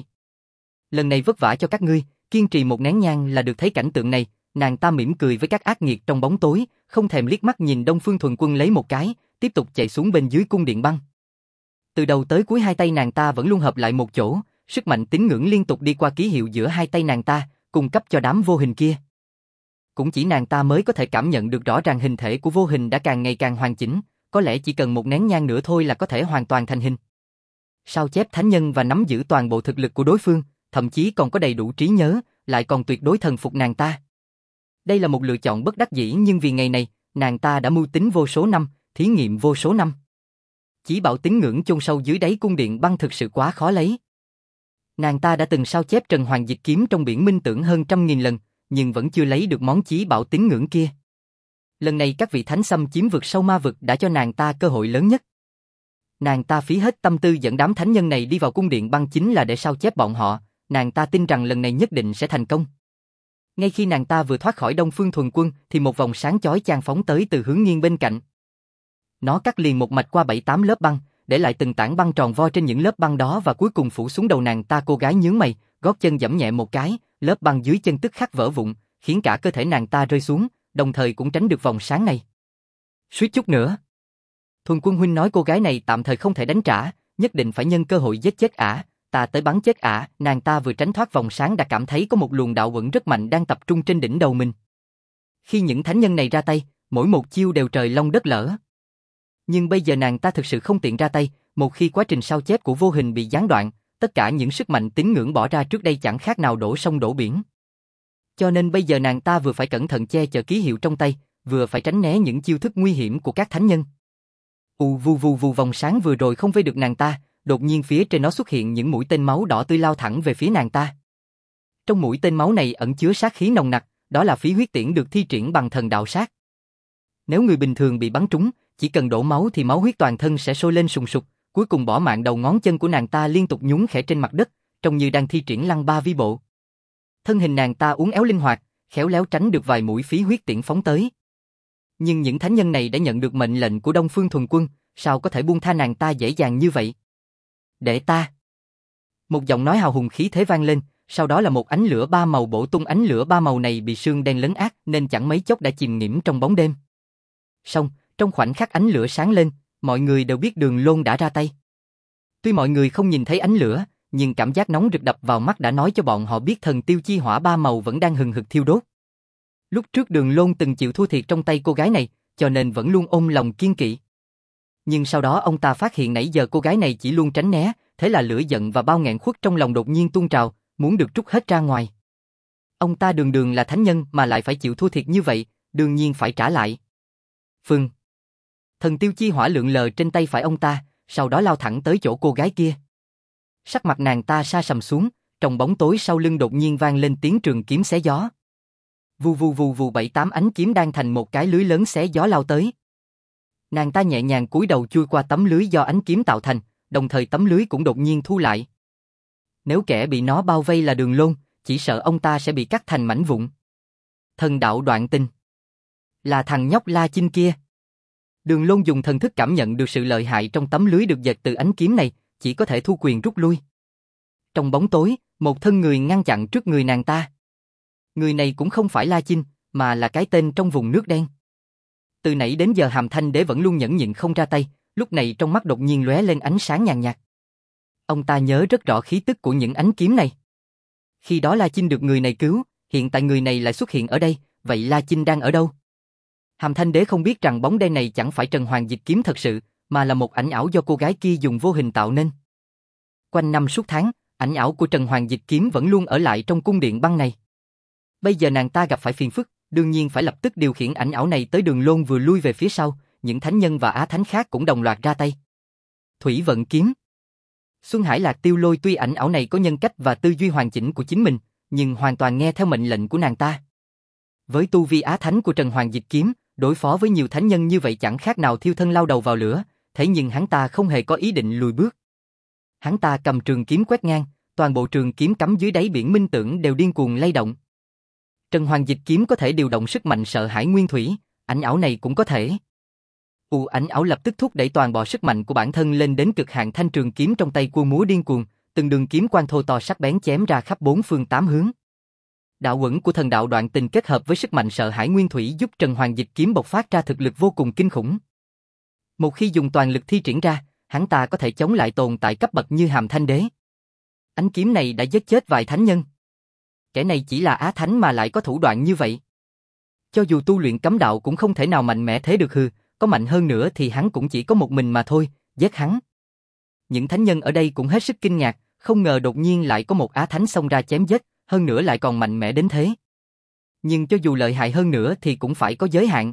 Lần này vất vả cho các ngươi, kiên trì một nén nhang là được thấy cảnh tượng này. Nàng ta mỉm cười với các ác nghiệt trong bóng tối, không thèm liếc mắt nhìn Đông Phương Thuần Quân lấy một cái, tiếp tục chạy xuống bên dưới cung điện băng. Từ đầu tới cuối hai tay nàng ta vẫn luôn hợp lại một chỗ, sức mạnh tín ngưỡng liên tục đi qua ký hiệu giữa hai tay nàng ta, cung cấp cho đám vô hình kia. Cũng chỉ nàng ta mới có thể cảm nhận được rõ ràng hình thể của vô hình đã càng ngày càng hoàn chỉnh, có lẽ chỉ cần một nén nhang nữa thôi là có thể hoàn toàn thành hình. Sao chép thánh nhân và nắm giữ toàn bộ thực lực của đối phương, thậm chí còn có đầy đủ trí nhớ, lại còn tuyệt đối thần phục nàng ta. Đây là một lựa chọn bất đắc dĩ, nhưng vì ngày này, nàng ta đã mưu tính vô số năm, thí nghiệm vô số năm. Chỉ bảo tín ngưỡng chôn sâu dưới đáy cung điện băng thực sự quá khó lấy. Nàng ta đã từng sao chép Trần Hoàng Dịch Kiếm trong biển minh tưởng hơn 100.000 lần, nhưng vẫn chưa lấy được món chí bảo tín ngưỡng kia. Lần này các vị thánh xâm chiếm vực sâu ma vực đã cho nàng ta cơ hội lớn nhất. Nàng ta phí hết tâm tư dẫn đám thánh nhân này đi vào cung điện băng chính là để sao chép bọn họ, nàng ta tin rằng lần này nhất định sẽ thành công. Ngay khi nàng ta vừa thoát khỏi Đông Phương Thuần Quân thì một vòng sáng chói chang phóng tới từ hướng nghiêng bên cạnh. Nó cắt liền một mạch qua 7-8 lớp băng, để lại từng tảng băng tròn vo trên những lớp băng đó và cuối cùng phủ xuống đầu nàng ta. Cô gái nhướng mày, gót chân giẫm nhẹ một cái, lớp băng dưới chân tức khắc vỡ vụn, khiến cả cơ thể nàng ta rơi xuống, đồng thời cũng tránh được vòng sáng này. Suýt chút nữa. Thuần Quân huynh nói cô gái này tạm thời không thể đánh trả, nhất định phải nhân cơ hội giết chết ả, ta tới bắn chết ả. Nàng ta vừa tránh thoát vòng sáng đã cảm thấy có một luồng đạo uẩn rất mạnh đang tập trung trên đỉnh đầu mình. Khi những thánh nhân này ra tay, mỗi một chiêu đều trời long đất lở. Nhưng bây giờ nàng ta thực sự không tiện ra tay, một khi quá trình sao chép của vô hình bị gián đoạn, tất cả những sức mạnh tín ngưỡng bỏ ra trước đây chẳng khác nào đổ sông đổ biển. Cho nên bây giờ nàng ta vừa phải cẩn thận che chở ký hiệu trong tay, vừa phải tránh né những chiêu thức nguy hiểm của các thánh nhân. Vù vù vù, vòng sáng vừa rồi không vây được nàng ta, đột nhiên phía trên nó xuất hiện những mũi tên máu đỏ tươi lao thẳng về phía nàng ta. Trong mũi tên máu này ẩn chứa sát khí nồng nặc, đó là phí huyết tiễn được thi triển bằng thần đạo sát. Nếu người bình thường bị bắn trúng, chỉ cần đổ máu thì máu huyết toàn thân sẽ sôi lên sùng sục, cuối cùng bỏ mạng. Đầu ngón chân của nàng ta liên tục nhún khẽ trên mặt đất, trông như đang thi triển lăng ba vi bộ. Thân hình nàng ta uốn éo linh hoạt, khéo léo tránh được vài mũi phí huyết tiễn phóng tới. Nhưng những thánh nhân này đã nhận được mệnh lệnh của Đông Phương Thuần Quân, sao có thể buông tha nàng ta dễ dàng như vậy? Để ta. Một giọng nói hào hùng khí thế vang lên, sau đó là một ánh lửa ba màu bổ tung. Ánh lửa ba màu này bị sương đen lấn át nên chẳng mấy chốc đã chìm nghiễm trong bóng đêm. Song, trong khoảnh khắc ánh lửa sáng lên, mọi người đều biết Đường Lôn đã ra tay. Tuy mọi người không nhìn thấy ánh lửa, nhưng cảm giác nóng rực đập vào mắt đã nói cho bọn họ biết thần tiêu chi hỏa ba màu vẫn đang hừng hực thiêu đốt. Lúc trước Đường Lôn từng chịu thua thiệt trong tay cô gái này, cho nên vẫn luôn ôm lòng kiên kỵ. Nhưng sau đó ông ta phát hiện nãy giờ cô gái này chỉ luôn tránh né, thế là lửa giận và bao nghẹn khuất trong lòng đột nhiên tuôn trào, muốn được trút hết ra ngoài. Ông ta đường đường là thánh nhân mà lại phải chịu thua thiệt như vậy, đương nhiên phải trả lại. Phương. Thần tiêu chi hỏa lượn lờ trên tay phải ông ta, sau đó lao thẳng tới chỗ cô gái kia. Sắc mặt nàng ta sa sầm xuống, trong bóng tối sau lưng đột nhiên vang lên tiếng trường kiếm xé gió. Vù vù vù vù 7-8 ánh kiếm đang thành một cái lưới lớn xé gió lao tới. Nàng ta nhẹ nhàng cúi đầu chui qua tấm lưới do ánh kiếm tạo thành, đồng thời tấm lưới cũng đột nhiên thu lại. Nếu kẻ bị nó bao vây là Đường Lôn, chỉ sợ ông ta sẽ bị cắt thành mảnh vụn. Thần đạo đoạn tinh. Là thằng nhóc La Chinh kia. Đường Lôn dùng thần thức cảm nhận được sự lợi hại trong tấm lưới được dệt từ ánh kiếm này, chỉ có thể thu quyền rút lui. Trong bóng tối, một thân người ngăn chặn trước người nàng ta. Người này cũng không phải La Chinh, mà là cái tên trong vùng nước đen. Từ nãy đến giờ Hàm Thanh Đế vẫn luôn nhẫn nhịn không ra tay, lúc này trong mắt đột nhiên lóe lên ánh sáng nhàn nhạt. Ông ta nhớ rất rõ khí tức của những ánh kiếm này. Khi đó La Chinh được người này cứu, hiện tại người này lại xuất hiện ở đây, vậy La Chinh đang ở đâu? Hàm Thanh Đế không biết rằng bóng đen này chẳng phải Trần Hoàng Dịch kiếm thật sự, mà là một ảnh ảo do cô gái kia dùng vô hình tạo nên. Quanh năm suốt tháng, ảnh ảo của Trần Hoàng Dịch kiếm vẫn luôn ở lại trong cung điện băng này. Bây giờ nàng ta gặp phải phiền phức, đương nhiên phải lập tức điều khiển ảnh ảo này tới Đường Lôn vừa lui về phía sau, những thánh nhân và á thánh khác cũng đồng loạt ra tay. Thủy vận kiếm. Xuân Hải Lạc Tiêu Lôi tuy ảnh ảo này có nhân cách và tư duy hoàn chỉnh của chính mình, nhưng hoàn toàn nghe theo mệnh lệnh của nàng ta. Với tu vi á thánh của Trần Hoàng Dịch kiếm, đối phó với nhiều thánh nhân như vậy chẳng khác nào thiêu thân lao đầu vào lửa, thế nhưng hắn ta không hề có ý định lùi bước. Hắn ta cầm trường kiếm quét ngang, toàn bộ trường kiếm cắm dưới đáy biển minh tưởng đều điên cuồng lay động. Trần Hoàng Dịch kiếm có thể điều động sức mạnh sợ hãi nguyên thủy, ảnh ảo này cũng có thể. Ảnh ảo lập tức thúc đẩy toàn bộ sức mạnh của bản thân lên đến cực hạn, thanh trường kiếm trong tay cua múa điên cuồng, từng đường kiếm quang thô to sắc bén chém ra khắp bốn phương tám hướng. Đạo uẩn của thần đạo đoạn tình kết hợp với sức mạnh sợ hãi nguyên thủy giúp Trần Hoàng Dịch kiếm bộc phát ra thực lực vô cùng kinh khủng. Một khi dùng toàn lực thi triển ra, hắn ta có thể chống lại tồn tại cấp bậc như Hàm Thanh Đế. Ánh kiếm này đã giết chết vài thánh nhân. Kẻ này chỉ là á thánh mà lại có thủ đoạn như vậy. Cho dù tu luyện cấm đạo cũng không thể nào mạnh mẽ thế được hừ, có mạnh hơn nữa thì hắn cũng chỉ có một mình mà thôi, giết hắn. Những thánh nhân ở đây cũng hết sức kinh ngạc, không ngờ đột nhiên lại có một á thánh xông ra chém giết, hơn nữa lại còn mạnh mẽ đến thế. Nhưng cho dù lợi hại hơn nữa thì cũng phải có giới hạn.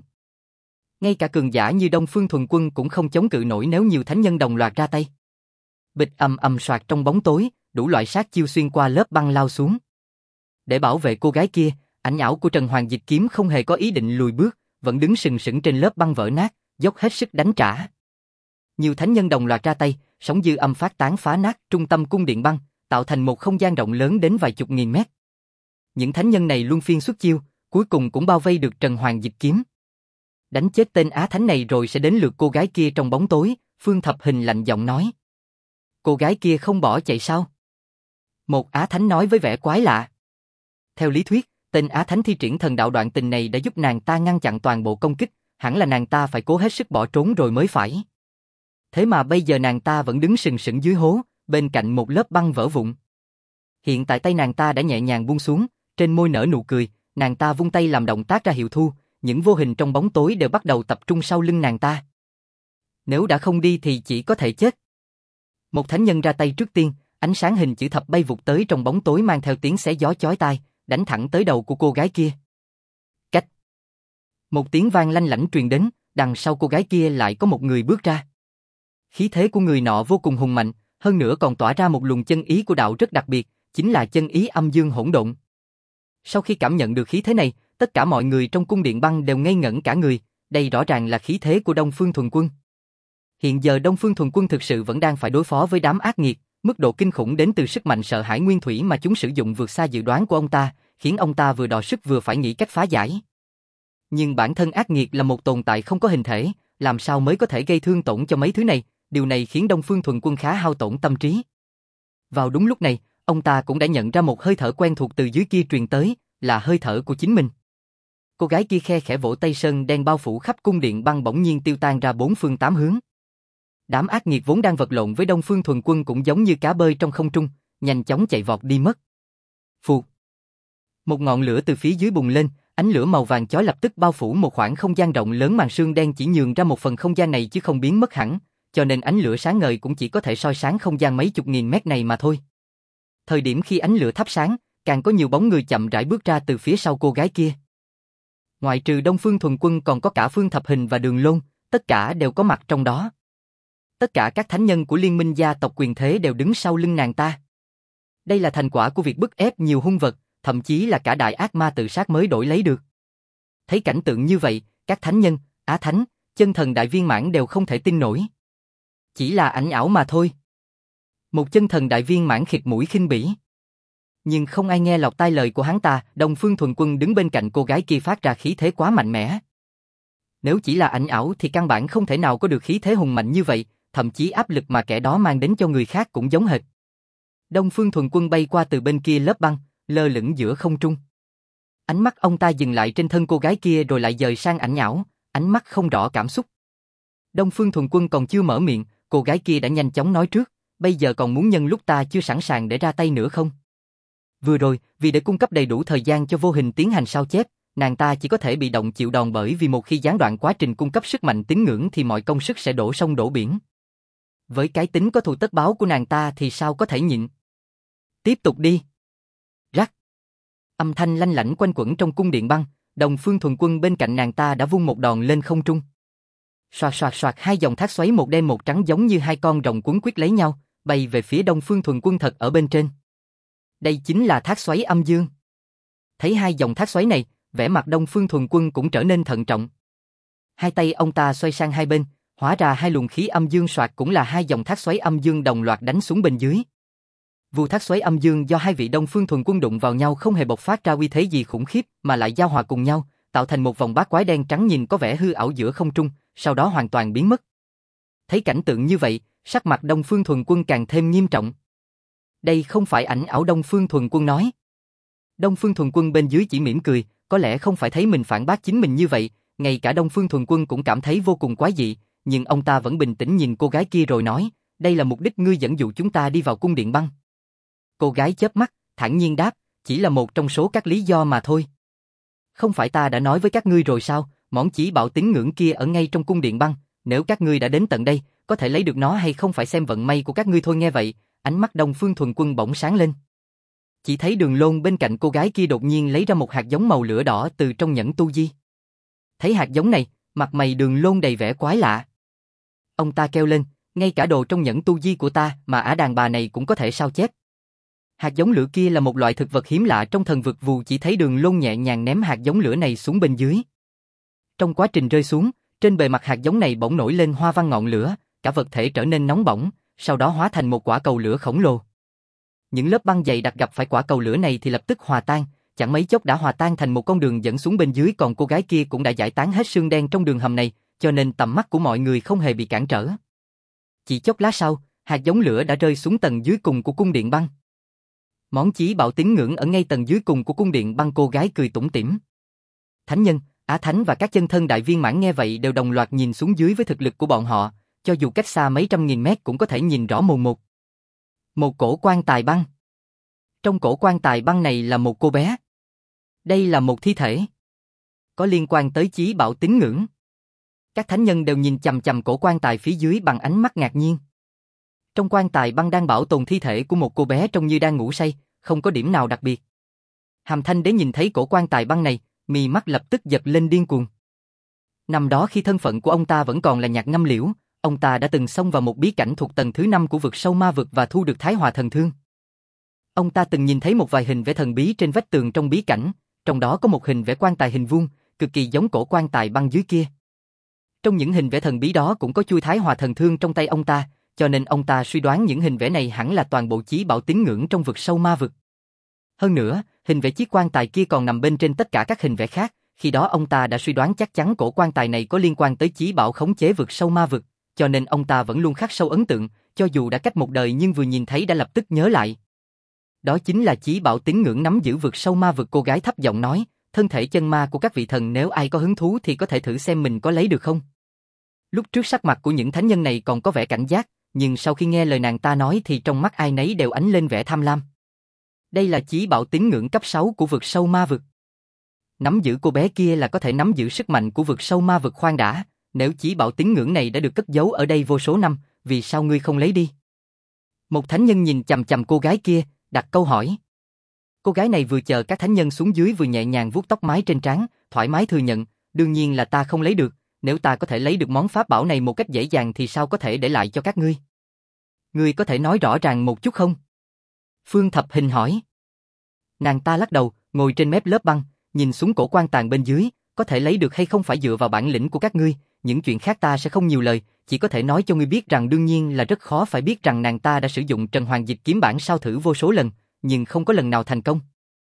Ngay cả cường giả như Đông Phương Thuần Quân cũng không chống cự nổi nếu nhiều thánh nhân đồng loạt ra tay. Bịch ầm ầm soạt trong bóng tối, đủ loại sát chiêu xuyên qua lớp băng lao xuống. Để bảo vệ cô gái kia, ảnh ảo của Trần Hoàng Dịch kiếm không hề có ý định lùi bước, vẫn đứng sừng sững trên lớp băng vỡ nát, dốc hết sức đánh trả. Nhiều thánh nhân đồng loạt ra tay, sóng dư âm phát tán phá nát trung tâm cung điện băng, tạo thành một không gian rộng lớn đến vài chục nghìn mét. Những thánh nhân này luân phiên xuất chiêu, cuối cùng cũng bao vây được Trần Hoàng Dịch kiếm. Đánh chết tên á thánh này rồi sẽ đến lượt cô gái kia trong bóng tối, Phương Thập Hình lạnh giọng nói. Cô gái kia không bỏ chạy sao? Một á thánh nói với vẻ quái lạ. Theo lý thuyết, tên á thánh thi triển thần đạo đoạn tình này đã giúp nàng ta ngăn chặn toàn bộ công kích, hẳn là nàng ta phải cố hết sức bỏ trốn rồi mới phải. Thế mà bây giờ nàng ta vẫn đứng sừng sững dưới hố, bên cạnh một lớp băng vỡ vụn. Hiện tại tay nàng ta đã nhẹ nhàng buông xuống, trên môi nở nụ cười, nàng ta vung tay làm động tác ra hiệu thu, những vô hình trong bóng tối đều bắt đầu tập trung sau lưng nàng ta. Nếu đã không đi thì chỉ có thể chết. Một thánh nhân ra tay trước tiên, ánh sáng hình chữ thập bay vụt tới trong bóng tối mang theo tiếng xé gió chói tai, đánh thẳng tới đầu của cô gái kia. Cách. Một tiếng vang lanh lảnh truyền đến, đằng sau cô gái kia lại có một người bước ra. Khí thế của người nọ vô cùng hùng mạnh, hơn nữa còn tỏa ra một luồng chân ý của đạo rất đặc biệt, chính là chân ý âm dương hỗn độn. Sau khi cảm nhận được khí thế này, tất cả mọi người trong cung điện băng đều ngây ngẩn cả người, đây rõ ràng là khí thế của Đông Phương Thuần Quân. Hiện giờ Đông Phương Thuần Quân thực sự vẫn đang phải đối phó với đám ác nghiệt, mức độ kinh khủng đến từ sức mạnh sợ hãi nguyên thủy mà chúng sử dụng vượt xa dự đoán của ông ta, khiến ông ta vừa đọ sức vừa phải nghĩ cách phá giải. Nhưng bản thân ác nghiệt là một tồn tại không có hình thể, làm sao mới có thể gây thương tổn cho mấy thứ này, điều này khiến Đông Phương Thuần Quân khá hao tổn tâm trí. Vào đúng lúc này, ông ta cũng đã nhận ra một hơi thở quen thuộc từ dưới kia truyền tới, là hơi thở của chính mình. Cô gái kia khe khẽ vỗ tay, sơn đen bao phủ khắp cung điện băng bỗng nhiên tiêu tan ra bốn phương tám hướng. Đám ác nghiệt vốn đang vật lộn với Đông Phương Thuần Quân cũng giống như cá bơi trong không trung, nhanh chóng chạy vọt đi mất. Phụt. Một ngọn lửa từ phía dưới bùng lên, ánh lửa màu vàng chói lập tức bao phủ một khoảng không gian rộng lớn, màn sương đen chỉ nhường ra một phần không gian này chứ không biến mất hẳn, cho nên ánh lửa sáng ngời cũng chỉ có thể soi sáng không gian mấy chục nghìn mét này mà thôi. Thời điểm khi ánh lửa thắp sáng, càng có nhiều bóng người chậm rãi bước ra từ phía sau cô gái kia. Ngoại trừ Đông Phương Thuần Quân còn có cả Phương Thập Hình và Đường Lôn, tất cả đều có mặt trong đó. Tất cả các thánh nhân của liên minh gia tộc quyền thế đều đứng sau lưng nàng ta. Đây là thành quả của việc bức ép nhiều hung vật, thậm chí là cả đại ác ma tự sát mới đổi lấy được. Thấy cảnh tượng như vậy, các thánh nhân, á thánh, chân thần đại viên mãn đều không thể tin nổi. Chỉ là ảnh ảo mà thôi. Một chân thần đại viên mãn khịt mũi khinh bỉ. Nhưng không ai nghe lọt tai lời của hắn ta. Đông Phương Thuần Quân đứng bên cạnh cô gái kia phát ra khí thế quá mạnh mẽ. Nếu chỉ là ảnh ảo thì căn bản không thể nào có được khí thế hùng mạnh như vậy, thậm chí áp lực mà kẻ đó mang đến cho người khác cũng giống hệt. Đông Phương Thuần Quân bay qua từ bên kia lớp băng, lơ lửng giữa không trung. Ánh mắt ông ta dừng lại trên thân cô gái kia rồi lại dời sang ảnh ảo, ánh mắt không rõ cảm xúc. Đông Phương Thuần Quân còn chưa mở miệng, cô gái kia đã nhanh chóng nói trước, bây giờ còn muốn nhân lúc ta chưa sẵn sàng để ra tay nữa không? Vừa rồi, vì để cung cấp đầy đủ thời gian cho Vô Hình tiến hành sao chép, nàng ta chỉ có thể bị động chịu đòn, bởi vì một khi gián đoạn quá trình cung cấp sức mạnh tín ngưỡng thì mọi công sức sẽ đổ sông đổ biển. Với cái tính có thù tất báo của nàng ta thì sao có thể nhịn? Tiếp tục đi. Rắc. Âm thanh lanh lảnh quanh quẩn trong cung điện băng, Đông Phương Thuần Quân bên cạnh nàng ta đã vung một đòn lên không trung. Soạt soạt soạt, hai dòng thác xoáy một đen một trắng giống như hai con rồng cuốn quýt lấy nhau, bay về phía Đông Phương Thuần Quân thật ở bên trên. Đây chính là thác xoáy âm dương. Thấy hai dòng thác xoáy này, vẻ mặt Đông Phương Thuần Quân cũng trở nên thận trọng. Hai tay ông ta xoay sang hai bên, hóa ra hai luồng khí âm dương soạt cũng là hai dòng thác xoáy âm dương đồng loạt đánh xuống bên dưới. Vụ thác xoáy âm dương do hai vị Đông Phương Thuần Quân đụng vào nhau không hề bộc phát ra uy thế gì khủng khiếp, mà lại giao hòa cùng nhau, tạo thành một vòng bát quái đen trắng nhìn có vẻ hư ảo giữa không trung, sau đó hoàn toàn biến mất. Thấy cảnh tượng như vậy, sắc mặt Đông Phương Thuần Quân càng thêm nghiêm trọng. Đây không phải ảnh ảo, Đông Phương Thuần Quân nói. Đông Phương Thuần Quân bên dưới chỉ mỉm cười, có lẽ không phải thấy mình phản bác chính mình như vậy, ngay cả Đông Phương Thuần Quân cũng cảm thấy vô cùng quái dị, nhưng ông ta vẫn bình tĩnh nhìn cô gái kia rồi nói, đây là mục đích ngươi dẫn dụ chúng ta đi vào cung điện băng. Cô gái chớp mắt, thản nhiên đáp, chỉ là một trong số các lý do mà thôi. Không phải ta đã nói với các ngươi rồi sao, món chỉ bảo tín ngưỡng kia ở ngay trong cung điện băng, nếu các ngươi đã đến tận đây, có thể lấy được nó hay không phải xem vận may của các ngươi thôi. Nghe vậy, ánh mắt Đông Phương Thuần Quân bỗng sáng lên. Chỉ thấy Đường Lôn bên cạnh cô gái kia đột nhiên lấy ra một hạt giống màu lửa đỏ từ trong nhẫn tu di. Thấy hạt giống này, mặt mày Đường Lôn đầy vẻ quái lạ. Ông ta kêu lên, ngay cả đồ trong nhẫn tu di của ta mà ả đàn bà này cũng có thể sao chép. Hạt giống lửa kia là một loại thực vật hiếm lạ trong thần vực vù. Chỉ thấy Đường Lôn nhẹ nhàng ném hạt giống lửa này xuống bên dưới. Trong quá trình rơi xuống, trên bề mặt hạt giống này bỗng nổi lên hoa văn ngọn lửa, cả vật thể trở nên nóng bỏng, sau đó hóa thành một quả cầu lửa khổng lồ. Những lớp băng dày đặc gặp phải quả cầu lửa này thì lập tức hòa tan, chẳng mấy chốc đã hòa tan thành một con đường dẫn xuống bên dưới, còn cô gái kia cũng đã giải tán hết sương đen trong đường hầm này, cho nên tầm mắt của mọi người không hề bị cản trở. Chỉ chốc lát sau, hạt giống lửa đã rơi xuống tầng dưới cùng của cung điện băng. Món chí bảo tín ngưỡng ở ngay tầng dưới cùng của cung điện băng. Cô gái cười tủm tỉm. Thánh nhân, á thánh và các chân thân đại viên mãn nghe vậy đều đồng loạt nhìn xuống dưới. Với thực lực của bọn họ, cho dù cách xa mấy trăm nghìn mét cũng có thể nhìn rõ mồn một. Một cổ quan tài băng. Trong cổ quan tài băng này là một cô bé. Đây là một thi thể. Có liên quan tới chí bảo tín ngưỡng. Các thánh nhân đều nhìn chằm chằm cổ quan tài phía dưới bằng ánh mắt ngạc nhiên. Trong quan tài băng đang bảo tồn thi thể của một cô bé trông như đang ngủ say, không có điểm nào đặc biệt. Hàm Thanh Đế nhìn thấy cổ quan tài băng này, mí mắt lập tức giật lên điên cuồng. Năm đó khi thân phận của ông ta vẫn còn là nhạc ngâm liễu, ông ta đã từng xông vào một bí cảnh thuộc tầng thứ 5 của vực sâu ma vực và thu được Thái Hòa thần thương. Ông ta từng nhìn thấy một vài hình vẽ thần bí trên vách tường trong bí cảnh, trong đó có một hình vẽ quan tài hình vuông, cực kỳ giống cổ quan tài băng dưới kia. Trong những hình vẽ thần bí đó cũng có chuôi Thái Hòa thần thương trong tay ông ta, cho nên ông ta suy đoán những hình vẽ này hẳn là toàn bộ chí bảo tín ngưỡng trong vực sâu ma vực. Hơn nữa, hình vẽ chiếc quan tài kia còn nằm bên trên tất cả các hình vẽ khác, khi đó ông ta đã suy đoán chắc chắn cổ quan tài này có liên quan tới chí bảo khống chế vực sâu ma vực, cho nên ông ta vẫn luôn khắc sâu ấn tượng, cho dù đã cách một đời nhưng vừa nhìn thấy đã lập tức nhớ lại. Đó chính là chí bảo tín ngưỡng nắm giữ vực sâu ma vực. Cô gái thấp giọng nói, thân thể chân ma của các vị thần, nếu ai có hứng thú thì có thể thử xem mình có lấy được không. Lúc trước sắc mặt của những thánh nhân này còn có vẻ cảnh giác, nhưng sau khi nghe lời nàng ta nói thì trong mắt ai nấy đều ánh lên vẻ tham lam. Đây là chí bảo tín ngưỡng cấp 6 của vực sâu ma vực. Nắm giữ cô bé kia là có thể nắm giữ sức mạnh của vực sâu ma vực. Khoan đã, nếu chí bảo tín ngưỡng này đã được cất giấu ở đây vô số năm, vì sao ngươi không lấy đi? Một thánh nhân nhìn chằm chằm cô gái kia, đặt câu hỏi. Cô gái này vừa chờ các thánh nhân xuống dưới vừa nhẹ nhàng vuốt tóc mái trên trán, thoải mái thừa nhận, đương nhiên là ta không lấy được, nếu ta có thể lấy được món pháp bảo này một cách dễ dàng thì sao có thể để lại cho các ngươi? Ngươi có thể nói rõ ràng một chút không? Phương Thập Hình hỏi. Nàng ta lắc đầu, ngồi trên mép lớp băng, nhìn xuống cổ quan tàn bên dưới, có thể lấy được hay không phải dựa vào bản lĩnh của các ngươi, những chuyện khác ta sẽ không nhiều lời, chỉ có thể nói cho ngươi biết rằng đương nhiên là rất khó. Phải biết rằng nàng ta đã sử dụng Trần Hoàng Dịch kiếm bản sao thử vô số lần, nhưng không có lần nào thành công.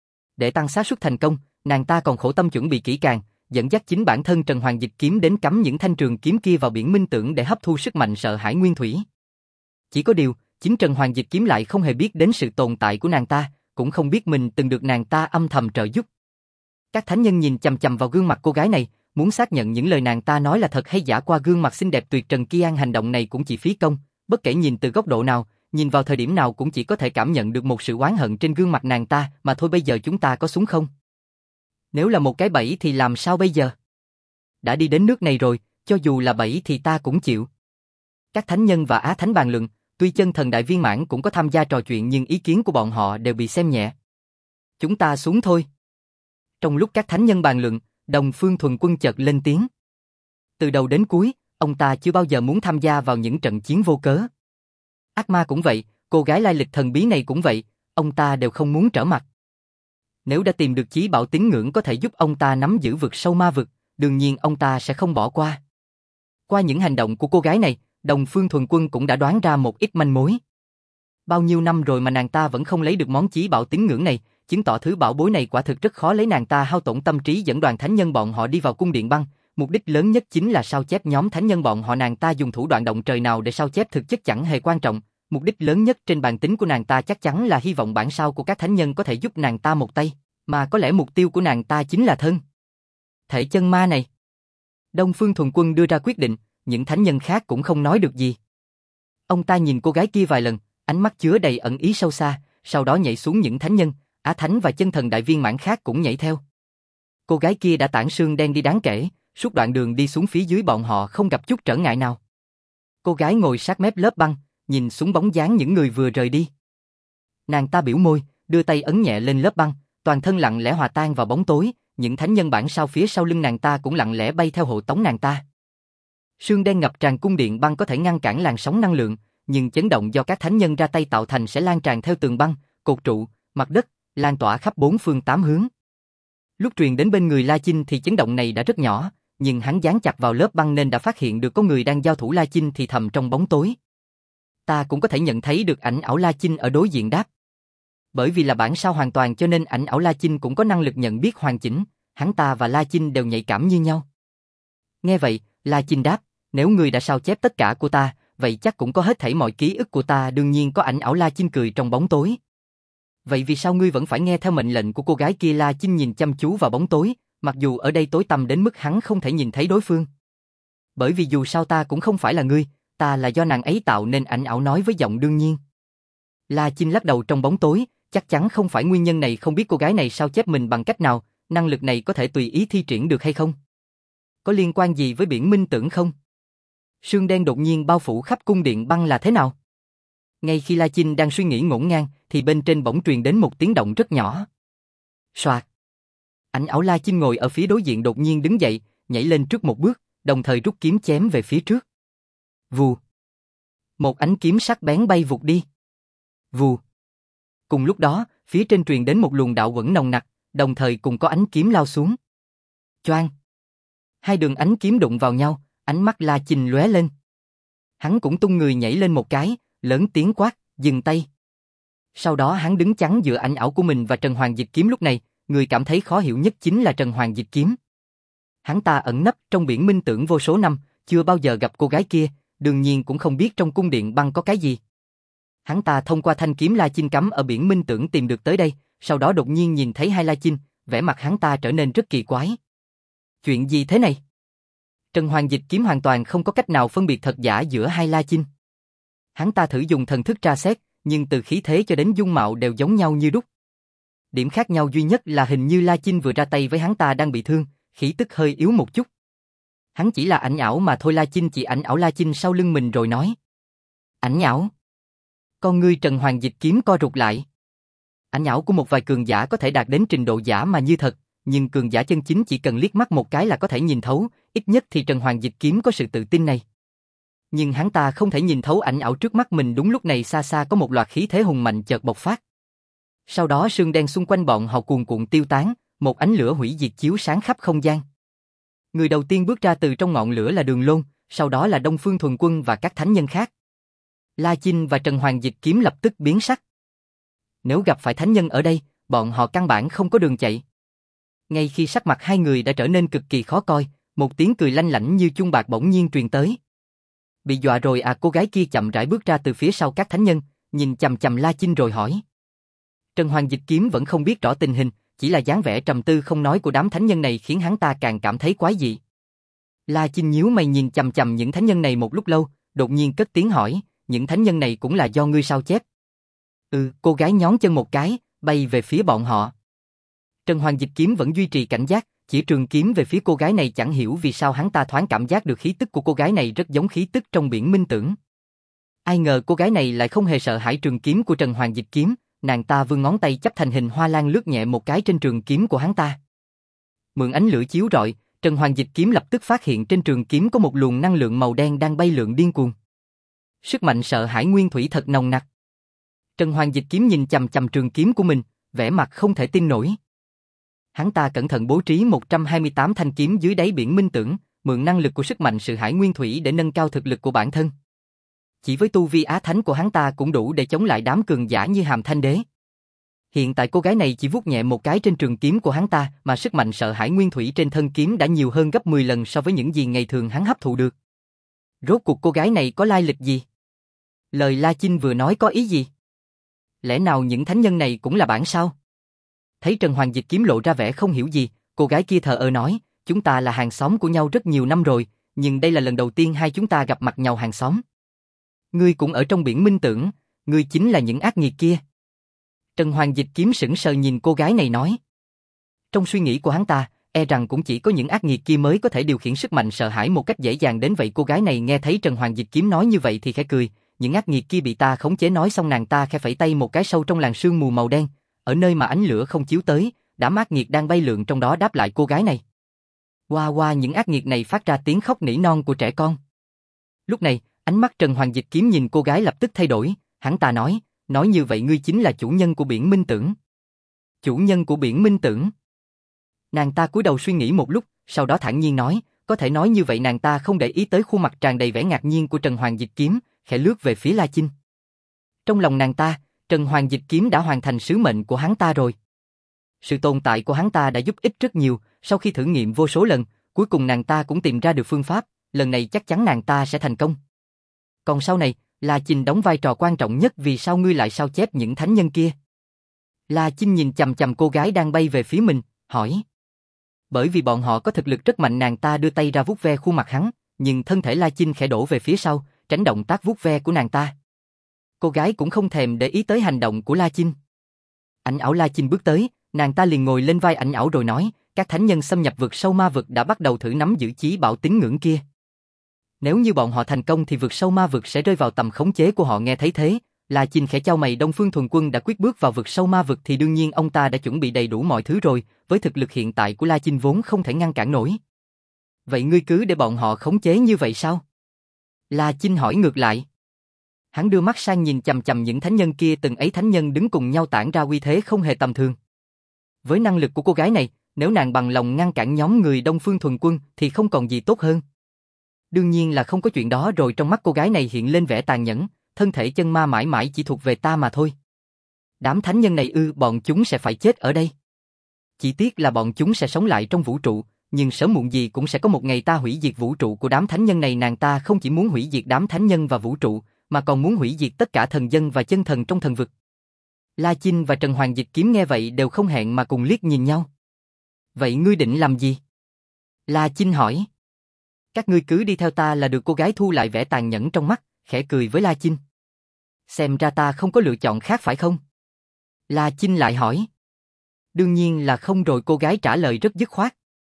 Để tăng xác suất thành công, nàng ta còn khổ tâm chuẩn bị kỹ càng, dẫn dắt chính bản thân Trần Hoàng Dịch kiếm đến cắm những thanh trường kiếm kia vào biển minh tưởng để hấp thu sức mạnh sợ hãi nguyên thủy. Chỉ có điều, chính Trần Hoàng Dịch kiếm lại không hề biết đến sự tồn tại của nàng ta, cũng không biết mình từng được nàng ta âm thầm trợ giúp. Các thánh nhân nhìn chằm chằm vào gương mặt cô gái này, muốn xác nhận những lời nàng ta nói là thật hay giả. Qua gương mặt xinh đẹp tuyệt trần kia, hành động này cũng chỉ phí công, bất kể nhìn từ góc độ nào, nhìn vào thời điểm nào cũng chỉ có thể cảm nhận được một sự oán hận trên gương mặt nàng ta, mà thôi. Bây giờ chúng ta có súng không? Nếu là một cái bẫy thì làm sao bây giờ? Đã đi đến nước này rồi, cho dù là bẫy thì ta cũng chịu. Các thánh nhân và Á Thánh bàn luận, tuy chân thần đại viên mãn cũng có tham gia trò chuyện nhưng ý kiến của bọn họ đều bị xem nhẹ. Chúng ta xuống thôi. Trong lúc các thánh nhân bàn luận, Đồng Phương Thuần Quân chợt lên tiếng. Từ đầu đến cuối, ông ta chưa bao giờ muốn tham gia vào những trận chiến vô cớ. Ác ma cũng vậy, cô gái lai lịch thần bí này cũng vậy, ông ta đều không muốn trở mặt. Nếu đã tìm được chí bảo tín ngưỡng có thể giúp ông ta nắm giữ vực sâu ma vực, đương nhiên ông ta sẽ không bỏ qua. Qua những hành động của cô gái này, Đồng Phương Thuần Quân cũng đã đoán ra một ít manh mối. Bao nhiêu năm rồi mà nàng ta vẫn không lấy được món chí bảo tín ngưỡng này, chứng tỏ thứ bảo bối này quả thực rất khó lấy. Nàng ta hao tổn tâm trí dẫn đoàn thánh nhân bọn họ đi vào cung điện băng, mục đích lớn nhất chính là sao chép nhóm thánh nhân bọn họ. Nàng ta dùng thủ đoạn động trời nào để sao chép thực chất chẳng hề quan trọng, mục đích lớn nhất trên bàn tính của nàng ta chắc chắn là hy vọng bản sao của các thánh nhân có thể giúp nàng ta một tay, mà có lẽ mục tiêu của nàng ta chính là thân thể chân ma này. Đông Phương Thuần Quân đưa ra quyết định, những thánh nhân khác cũng không nói được gì. Ông ta nhìn cô gái kia vài lần, ánh mắt chứa đầy ẩn ý sâu xa, sau đó nhảy xuống. Những thánh nhân, Á Thánh và chân thần đại viên mãn khác cũng nhảy theo. Cô gái kia đã tản xương đen đi đáng kể, suốt đoạn đường đi xuống phía dưới bọn họ không gặp chút trở ngại nào. Cô gái ngồi sát mép lớp băng, nhìn xuống bóng dáng những người vừa rời đi. Nàng ta biểu môi, đưa tay ấn nhẹ lên lớp băng, toàn thân lặng lẽ hòa tan vào bóng tối. Những thánh nhân bản sao phía sau lưng nàng ta cũng lặng lẽ bay theo hộ tống nàng ta. Sương đen ngập tràn cung điện băng có thể ngăn cản làn sóng năng lượng, nhưng chấn động do các thánh nhân ra tay tạo thành sẽ lan tràn theo tường băng, cột trụ, mặt đất, lan tỏa khắp bốn phương tám hướng. Lúc truyền đến bên người La Chinh thì chấn động này đã rất nhỏ, nhưng hắn dán chặt vào lớp băng nên đã phát hiện được có người đang giao thủ. La Chinh thì thầm trong bóng tối. Ta cũng có thể nhận thấy được ảnh ảo. La Chinh ở đối diện đáp. Bởi vì là bản sao hoàn toàn cho nên ảnh ảo La Chinh cũng có năng lực nhận biết hoàn chỉnh, hắn ta và La Chinh đều nhạy cảm như nhau. Nghe vậy, La Chinh đáp, nếu ngươi đã sao chép tất cả của ta, vậy chắc cũng có hết thảy mọi ký ức của ta. Đương nhiên có ảnh ảo. La Chinh cười trong bóng tối. Vậy vì sao ngươi vẫn phải nghe theo mệnh lệnh của cô gái kia? La Chinh nhìn chăm chú vào bóng tối, mặc dù ở đây tối tăm đến mức hắn không thể nhìn thấy đối phương. Bởi vì dù sao ta cũng không phải là ngươi, ta là do nàng ấy tạo nên. Ảnh ảo nói với giọng đương nhiên. La Chinh lắc đầu trong bóng tối, chắc chắn không phải nguyên nhân này. Không biết cô gái này sao chép mình bằng cách nào, năng lực này có thể tùy ý thi triển được hay không? Có liên quan gì với biển minh tưởng không? Sương đen đột nhiên bao phủ khắp cung điện băng là thế nào? Ngay khi La Chinh đang suy nghĩ ngổn ngang, thì bên trên bỗng truyền đến một tiếng động rất nhỏ. Soạt. Ảnh ảo La Chinh ngồi ở phía đối diện đột nhiên đứng dậy, nhảy lên trước một bước, đồng thời rút kiếm chém về phía trước. Vù. Một ánh kiếm sắc bén bay vụt đi. Vù. Cùng lúc đó, phía trên truyền đến một luồng đạo quẩn nồng nặc, đồng thời cùng có ánh kiếm lao xuống. Choang. Hai đường ánh kiếm đụng vào nhau, ánh mắt La Chinh lóe lên. Hắn cũng tung người nhảy lên một cái, lớn tiếng quát, dừng tay. Sau đó hắn đứng chắn giữa ảnh ảo của mình và Trần Hoàng Dịch kiếm. Lúc này, người cảm thấy khó hiểu nhất chính là Trần Hoàng Dịch kiếm. Hắn ta ẩn nấp trong biển minh tưởng vô số năm, chưa bao giờ gặp cô gái kia, đương nhiên cũng không biết trong cung điện băng có cái gì. Hắn ta thông qua thanh kiếm La Chinh cắm ở biển minh tưởng tìm được tới đây, sau đó đột nhiên nhìn thấy hai La Chinh, vẻ mặt hắn ta trở nên rất kỳ quái. Chuyện gì thế này? Trần Hoàng Dịch Kiếm hoàn toàn không có cách nào phân biệt thật giả giữa hai La Chinh. Hắn ta thử dùng thần thức tra xét, nhưng từ khí thế cho đến dung mạo đều giống nhau như đúc. Điểm khác nhau duy nhất là hình như La Chinh vừa ra tay với hắn ta đang bị thương, khí tức hơi yếu một chút. Hắn chỉ là ảnh ảo mà thôi. La Chinh chỉ ảnh ảo La Chinh sau lưng mình rồi nói. Ảnh ảo? Con ngươi Trần Hoàng Dịch Kiếm co rụt lại. Ảnh ảo của một vài cường giả có thể đạt đến trình độ giả mà như thật, nhưng cường giả chân chính chỉ cần liếc mắt một cái là có thể nhìn thấu, ít nhất thì Trần Hoàng Dịch Kiếm có sự tự tin này. Nhưng hắn ta không thể nhìn thấu ảnh ảo trước mắt mình. Đúng lúc này xa xa có một loạt khí thế hùng mạnh chợt bộc phát. Sau đó sương đen xung quanh bọn họ cuồn cuộn tiêu tán, một ánh lửa hủy diệt chiếu sáng khắp không gian. Người đầu tiên bước ra từ trong ngọn lửa là Đường Lôn, sau đó là Đông Phương Thuần Quân và các thánh nhân khác. La Chinh và Trần Hoàng Dịch Kiếm lập tức biến sắc. Nếu gặp phải thánh nhân ở đây, bọn họ căn bản không có đường chạy. Ngay khi sắc mặt hai người đã trở nên cực kỳ khó coi, một tiếng cười lanh lảnh như chuông bạc bỗng nhiên truyền tới. Bị dọa rồi à? Cô gái kia chậm rãi bước ra từ phía sau các thánh nhân, nhìn chằm chằm La Chinh rồi hỏi. Trần Hoàng Dịch Kiếm vẫn không biết rõ tình hình, chỉ là dáng vẻ trầm tư không nói của đám thánh nhân này khiến hắn ta càng cảm thấy quái dị. La Chinh nhíu mày nhìn chằm chằm những thánh nhân này một lúc lâu, đột nhiên cất tiếng hỏi, những thánh nhân này cũng là do ngươi sao chép? Cô gái nhón chân một cái, bay về phía bọn họ. Trần Hoàng Dịch Kiếm vẫn duy trì cảnh giác, chỉ trường kiếm về phía cô gái này. Chẳng hiểu vì sao hắn ta thoáng cảm giác được khí tức của cô gái này rất giống khí tức trong biển minh tưởng. Ai ngờ cô gái này lại không hề sợ hãi trường kiếm của Trần Hoàng Dịch Kiếm, nàng ta vươn ngón tay chắp thành hình hoa lan lướt nhẹ một cái trên trường kiếm của hắn ta. Mượn ánh lửa chiếu rọi, Trần Hoàng Dịch Kiếm lập tức phát hiện trên trường kiếm có một luồng năng lượng màu đen đang bay lượn điên cuồng. Sức mạnh sợ hãi nguyên thủy thật nồng nặc. Trần Hoàng Dịch Kiếm nhìn chằm chằm trường kiếm của mình, vẻ mặt không thể tin nổi. Hắn ta cẩn thận bố trí 128 thanh kiếm dưới đáy biển minh tưởng, mượn năng lực của sức mạnh sự hải nguyên thủy để nâng cao thực lực của bản thân. Chỉ với tu vi á thánh của hắn ta cũng đủ để chống lại đám cường giả như Hàm Thanh Đế. Hiện tại cô gái này chỉ vuốt nhẹ một cái trên trường kiếm của hắn ta mà sức mạnh sợ hãi nguyên thủy trên thân kiếm đã nhiều hơn gấp 10 lần so với những gì ngày thường hắn hấp thụ được. Rốt cuộc cô gái này có lai lịch gì? Lời La Chinh vừa nói có ý gì? Lẽ nào những thánh nhân này cũng là bản sao? Thấy Trần Hoàng Dịch Kiếm lộ ra vẻ không hiểu gì, cô gái kia thờ ơ nói, chúng ta là hàng xóm của nhau rất nhiều năm rồi, nhưng đây là lần đầu tiên hai chúng ta gặp mặt nhau hàng xóm. Ngươi cũng ở trong biển minh tưởng, ngươi chính là những ác nghiệt kia. Trần Hoàng Dịch Kiếm sững sờ nhìn cô gái này nói. Trong suy nghĩ của hắn ta, e rằng cũng chỉ có những ác nghiệt kia mới có thể điều khiển sức mạnh sợ hãi một cách dễ dàng đến vậy. Cô gái này nghe thấy Trần Hoàng Dịch Kiếm nói như vậy thì khẽ cười, những ác nghiệt kia bị ta khống chế. Nói xong nàng ta khẽ phẩy tay một cái sâu trong làn sương mù màu đen, ở nơi mà ánh lửa không chiếu tới, đám ác nghiệt đang bay lượn trong đó đáp lại cô gái này. Hoa hoa, những ác nghiệt này phát ra tiếng khóc nỉ non của trẻ con. Lúc này, ánh mắt Trần Hoàng Dịch Kiếm nhìn cô gái lập tức thay đổi, hắn ta nói như vậy ngươi chính là chủ nhân của biển minh tưởng. Chủ nhân của biển minh tưởng. Nàng ta cúi đầu suy nghĩ một lúc, sau đó thản nhiên nói, có thể nói như vậy. Nàng ta không để ý tới khuôn mặt tràn đầy vẻ ngạc nhiên của Trần Hoàng Dịch Kiếm, khẽ lướt về phía La Chinh. Trong lòng nàng ta, Trần Hoàng Dịch Kiếm đã hoàn thành sứ mệnh của hắn ta rồi. Sự tồn tại của hắn ta đã giúp ích rất nhiều, sau khi thử nghiệm vô số lần, cuối cùng nàng ta cũng tìm ra được phương pháp, lần này chắc chắn nàng ta sẽ thành công. Còn sau này, La Chinh đóng vai trò quan trọng nhất. Vì sao ngươi lại sao chép những thánh nhân kia? La Chinh nhìn chằm chằm cô gái đang bay về phía mình, hỏi. Bởi vì bọn họ có thực lực rất mạnh. Nàng ta đưa tay ra vuốt ve khuôn mặt hắn, nhưng thân thể La Chinh khẽ đổ về phía sau, tránh động tác vuốt ve của nàng ta. Cô gái cũng không thèm để ý tới hành động của La Chinh. Ảnh ảo La Chinh bước tới, nàng ta liền ngồi lên vai ảnh ảo rồi nói, các thánh nhân xâm nhập vực sâu ma vực đã bắt đầu thử nắm giữ chí bảo tín ngưỡng kia. Nếu như bọn họ thành công thì vực sâu ma vực sẽ rơi vào tầm khống chế của họ. Nghe thấy thế, La Chinh khẽ chau mày. Đông Phương Thuần Quân đã quyết bước vào vực sâu ma vực thì đương nhiên ông ta đã chuẩn bị đầy đủ mọi thứ rồi, với thực lực hiện tại của La Chinh vốn không thể ngăn cản nổi. Vậy ngươi cứ để bọn họ khống chế như vậy sao? La Chinh hỏi ngược lại. Hắn đưa mắt sang nhìn chằm chằm những thánh nhân kia, từng ấy thánh nhân đứng cùng nhau tản ra uy thế không hề tầm thường. Với năng lực của cô gái này, nếu nàng bằng lòng ngăn cản nhóm người Đông Phương Thuần Quân thì không còn gì tốt hơn. Đương nhiên là không có chuyện đó rồi. Trong mắt cô gái này hiện lên vẻ tàn nhẫn, thân thể chân ma mãi mãi chỉ thuộc về ta mà thôi. Đám thánh nhân này bọn chúng sẽ phải chết ở đây. Chỉ tiếc là bọn chúng sẽ sống lại trong vũ trụ, nhưng sớm muộn gì cũng sẽ có một ngày ta hủy diệt vũ trụ của đám thánh nhân này. Nàng ta không chỉ muốn hủy diệt đám thánh nhân và vũ trụ, mà còn muốn hủy diệt tất cả thần dân và chân thần trong thần vực. La Chinh và Trần Hoàng Dịch Kiếm nghe vậy đều không hẹn mà cùng liếc nhìn nhau. Vậy ngươi định làm gì? La Chinh hỏi. Các ngươi cứ đi theo ta là được. Cô gái thu lại vẻ tàn nhẫn trong mắt, khẽ cười với La Chinh. Xem ra ta không có lựa chọn khác phải không? La Chinh lại hỏi. Đương nhiên là không rồi, cô gái trả lời rất dứt khoát.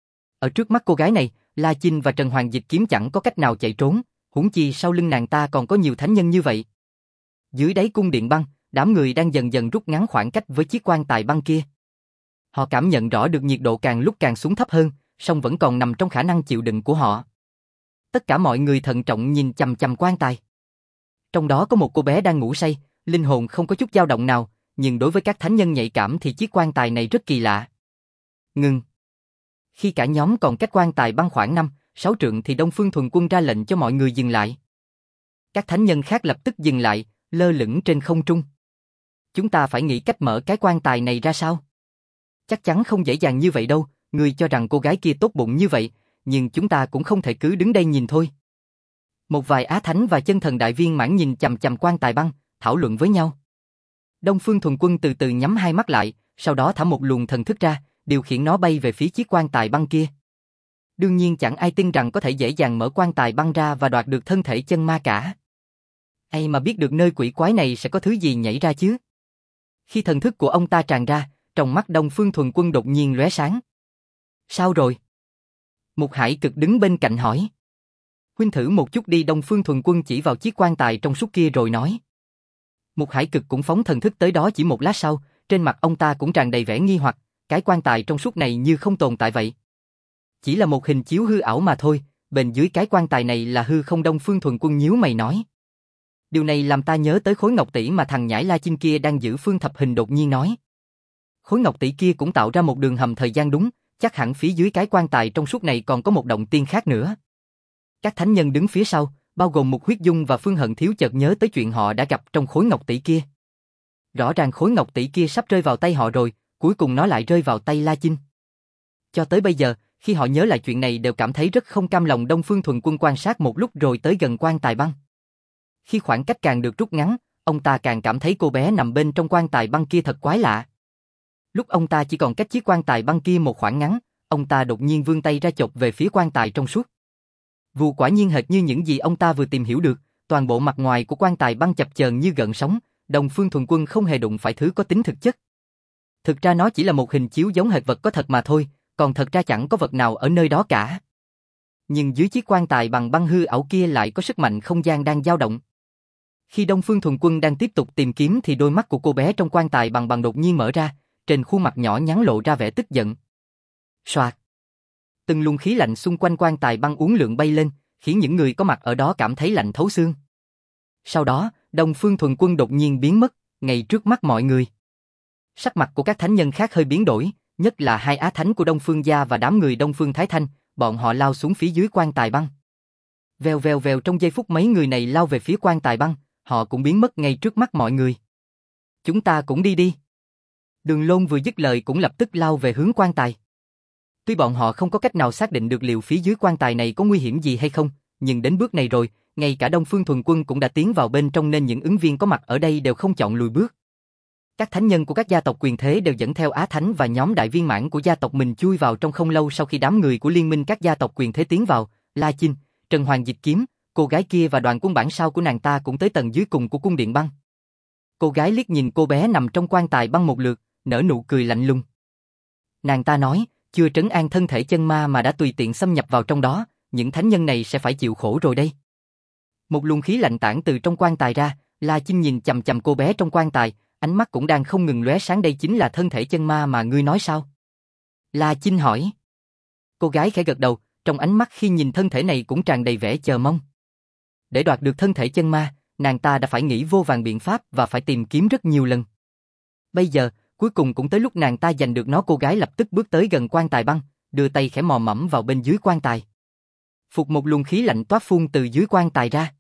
Ở trước mắt cô gái này, La Chinh và Trần Hoàng Dịch Kiếm chẳng có cách nào chạy trốn, huống chi sau lưng nàng ta còn có nhiều thánh nhân như vậy. Dưới đáy cung điện băng, đám người đang dần dần rút ngắn khoảng cách với chiếc quan tài băng kia. Họ cảm nhận rõ được nhiệt độ càng lúc càng xuống thấp hơn, song vẫn còn nằm trong khả năng chịu đựng của họ. Tất cả mọi người thận trọng nhìn chằm chằm quan tài. Trong đó có một cô bé đang ngủ say, linh hồn không có chút dao động nào, nhưng đối với các thánh nhân nhạy cảm thì chiếc quan tài này rất kỳ lạ. Ngừng. Khi cả nhóm còn cách quan tài băng khoảng 5-6 trượng thì Đông Phương Thuần Quân ra lệnh cho mọi người dừng lại. Các thánh nhân khác lập tức dừng lại, lơ lửng trên không trung. Chúng ta phải nghĩ cách mở cái quan tài này ra sao? Chắc chắn không dễ dàng như vậy đâu. Ngươi cho rằng cô gái kia tốt bụng như vậy, nhưng chúng ta cũng không thể cứ đứng đây nhìn thôi. Một vài á thánh và chân thần đại viên mãn nhìn chằm chằm quan tài băng, thảo luận với nhau. Đông Phương Thuần Quân từ từ nhắm hai mắt lại, sau đó thả một luồng thần thức ra, điều khiển nó bay về phía chiếc quan tài băng kia. Đương nhiên chẳng ai tin rằng có thể dễ dàng mở quan tài băng ra và đoạt được thân thể chân ma cả. Ai mà biết được nơi quỷ quái này sẽ có thứ gì nhảy ra chứ? Khi thần thức của ông ta tràn ra, trong mắt Đông Phương Thuần Quân đột nhiên lóe sáng. Sao rồi? Mục Hải Cực đứng bên cạnh hỏi. Huynh thử một chút đi. Đông Phương Thuần Quân chỉ vào chiếc quan tài trong suốt kia rồi nói. Mục Hải Cực cũng phóng thần thức tới đó. Chỉ một lát sau, trên mặt ông ta cũng tràn đầy vẻ nghi hoặc, cái quan tài trong suốt này như không tồn tại vậy. Chỉ là một hình chiếu hư ảo mà thôi, bên dưới cái quan tài này là hư không. Đông Phương Thuần Quân nhíu mày nói. Điều này làm ta nhớ tới khối ngọc tỷ mà thằng nhãi La Chinh kia đang giữ phương thập hình. Đột nhiên nói. Khối ngọc tỷ kia cũng tạo ra một đường hầm thời gian đúng, chắc hẳn phía dưới cái quan tài trong suốt này còn có một động tiên khác nữa. Các thánh nhân đứng phía sau, bao gồm Mục Huyết Dung và Phương Hận Thiếu chợt nhớ tới chuyện họ đã gặp trong khối ngọc tỷ kia. Rõ ràng khối ngọc tỷ kia sắp rơi vào tay họ rồi, cuối cùng nó lại rơi vào tay La Chinh. Cho tới bây giờ, khi họ nhớ lại chuyện này đều cảm thấy rất không cam lòng. Đông Phương Thuần Quân quan sát một lúc rồi tới gần quan tài băng. Khi khoảng cách càng được rút ngắn, ông ta càng cảm thấy cô bé nằm bên trong quan tài băng kia thật quái lạ. Lúc ông ta chỉ còn cách chiếc quan tài băng kia một khoảng ngắn, ông ta đột nhiên vươn tay ra chộp về phía quan tài trong suốt. Vù, quả nhiên hệt như những gì ông ta vừa tìm hiểu được, toàn bộ mặt ngoài của quan tài băng chập chờn như gợn sóng. Đông Phương Thuần Quân không hề đụng phải thứ có tính thực chất. Thực ra nó chỉ là một hình chiếu giống hệt vật có thật mà thôi, còn thật ra chẳng có vật nào ở nơi đó cả. Nhưng dưới chiếc quan tài bằng băng hư ảo kia lại có sức mạnh không gian đang dao động. Khi Đông Phương Thuần Quân đang tiếp tục tìm kiếm thì đôi mắt của cô bé trong quan tài bằng đột nhiên mở ra, trên khuôn mặt nhỏ nhắn lộ ra vẻ tức giận. Soạt. Từng luồng khí lạnh xung quanh quan tài băng uốn lượn bay lên, khiến những người có mặt ở đó cảm thấy lạnh thấu xương. Sau đó, Đông Phương Thuần Quân đột nhiên biến mất, ngay trước mắt mọi người. Sắc mặt của các thánh nhân khác hơi biến đổi, nhất là hai á thánh của Đông Phương gia và đám người Đông Phương Thái Thanh, bọn họ lao xuống phía dưới quan tài băng. Vèo vèo vèo, trong giây phút mấy người này lao về phía quan tài băng, họ cũng biến mất ngay trước mắt mọi người. Chúng ta cũng đi đi. Đường Lôn vừa dứt lời cũng lập tức lao về hướng quan tài. Tuy bọn họ không có cách nào xác định được liệu phía dưới quan tài này có nguy hiểm gì hay không, nhưng đến bước này rồi, ngay cả Đông Phương Thuần Quân cũng đã tiến vào bên trong nên những ứng viên có mặt ở đây đều không chọn lùi bước. Các thánh nhân của các gia tộc quyền thế đều dẫn theo Á Thánh và nhóm đại viên mãn của gia tộc mình chui vào trong. Không lâu sau khi đám người của liên minh các gia tộc quyền thế tiến vào, La Chinh, Trần Hoàng Dịch Kiếm, cô gái kia và đoàn quân bản sao của nàng ta cũng tới tầng dưới cùng của cung điện băng. Cô gái liếc nhìn cô bé nằm trong quan tài băng một lượt, nở nụ cười lạnh lùng. Nàng ta nói, chưa trấn an thân thể chân ma mà đã tùy tiện xâm nhập vào trong đó, những thánh nhân này sẽ phải chịu khổ rồi đây. Một luồng khí lạnh tản từ trong quan tài ra, La Chinh nhìn chằm chằm cô bé trong quan tài, ánh mắt cũng đang không ngừng lóe sáng. Đây chính là thân thể chân ma mà ngươi nói sao? La Chinh hỏi. Cô gái khẽ gật đầu, trong ánh mắt khi nhìn thân thể này cũng tràn đầy vẻ chờ mong. Để đoạt được thân thể chân ma, nàng ta đã phải nghĩ vô vàn biện pháp và phải tìm kiếm rất nhiều lần. Bây giờ, cuối cùng cũng tới lúc nàng ta giành được nó. Cô gái lập tức bước tới gần quan tài băng, đưa tay khẽ mò mẫm vào bên dưới quan tài. Phục, một luồng khí lạnh toát phun từ dưới quan tài ra.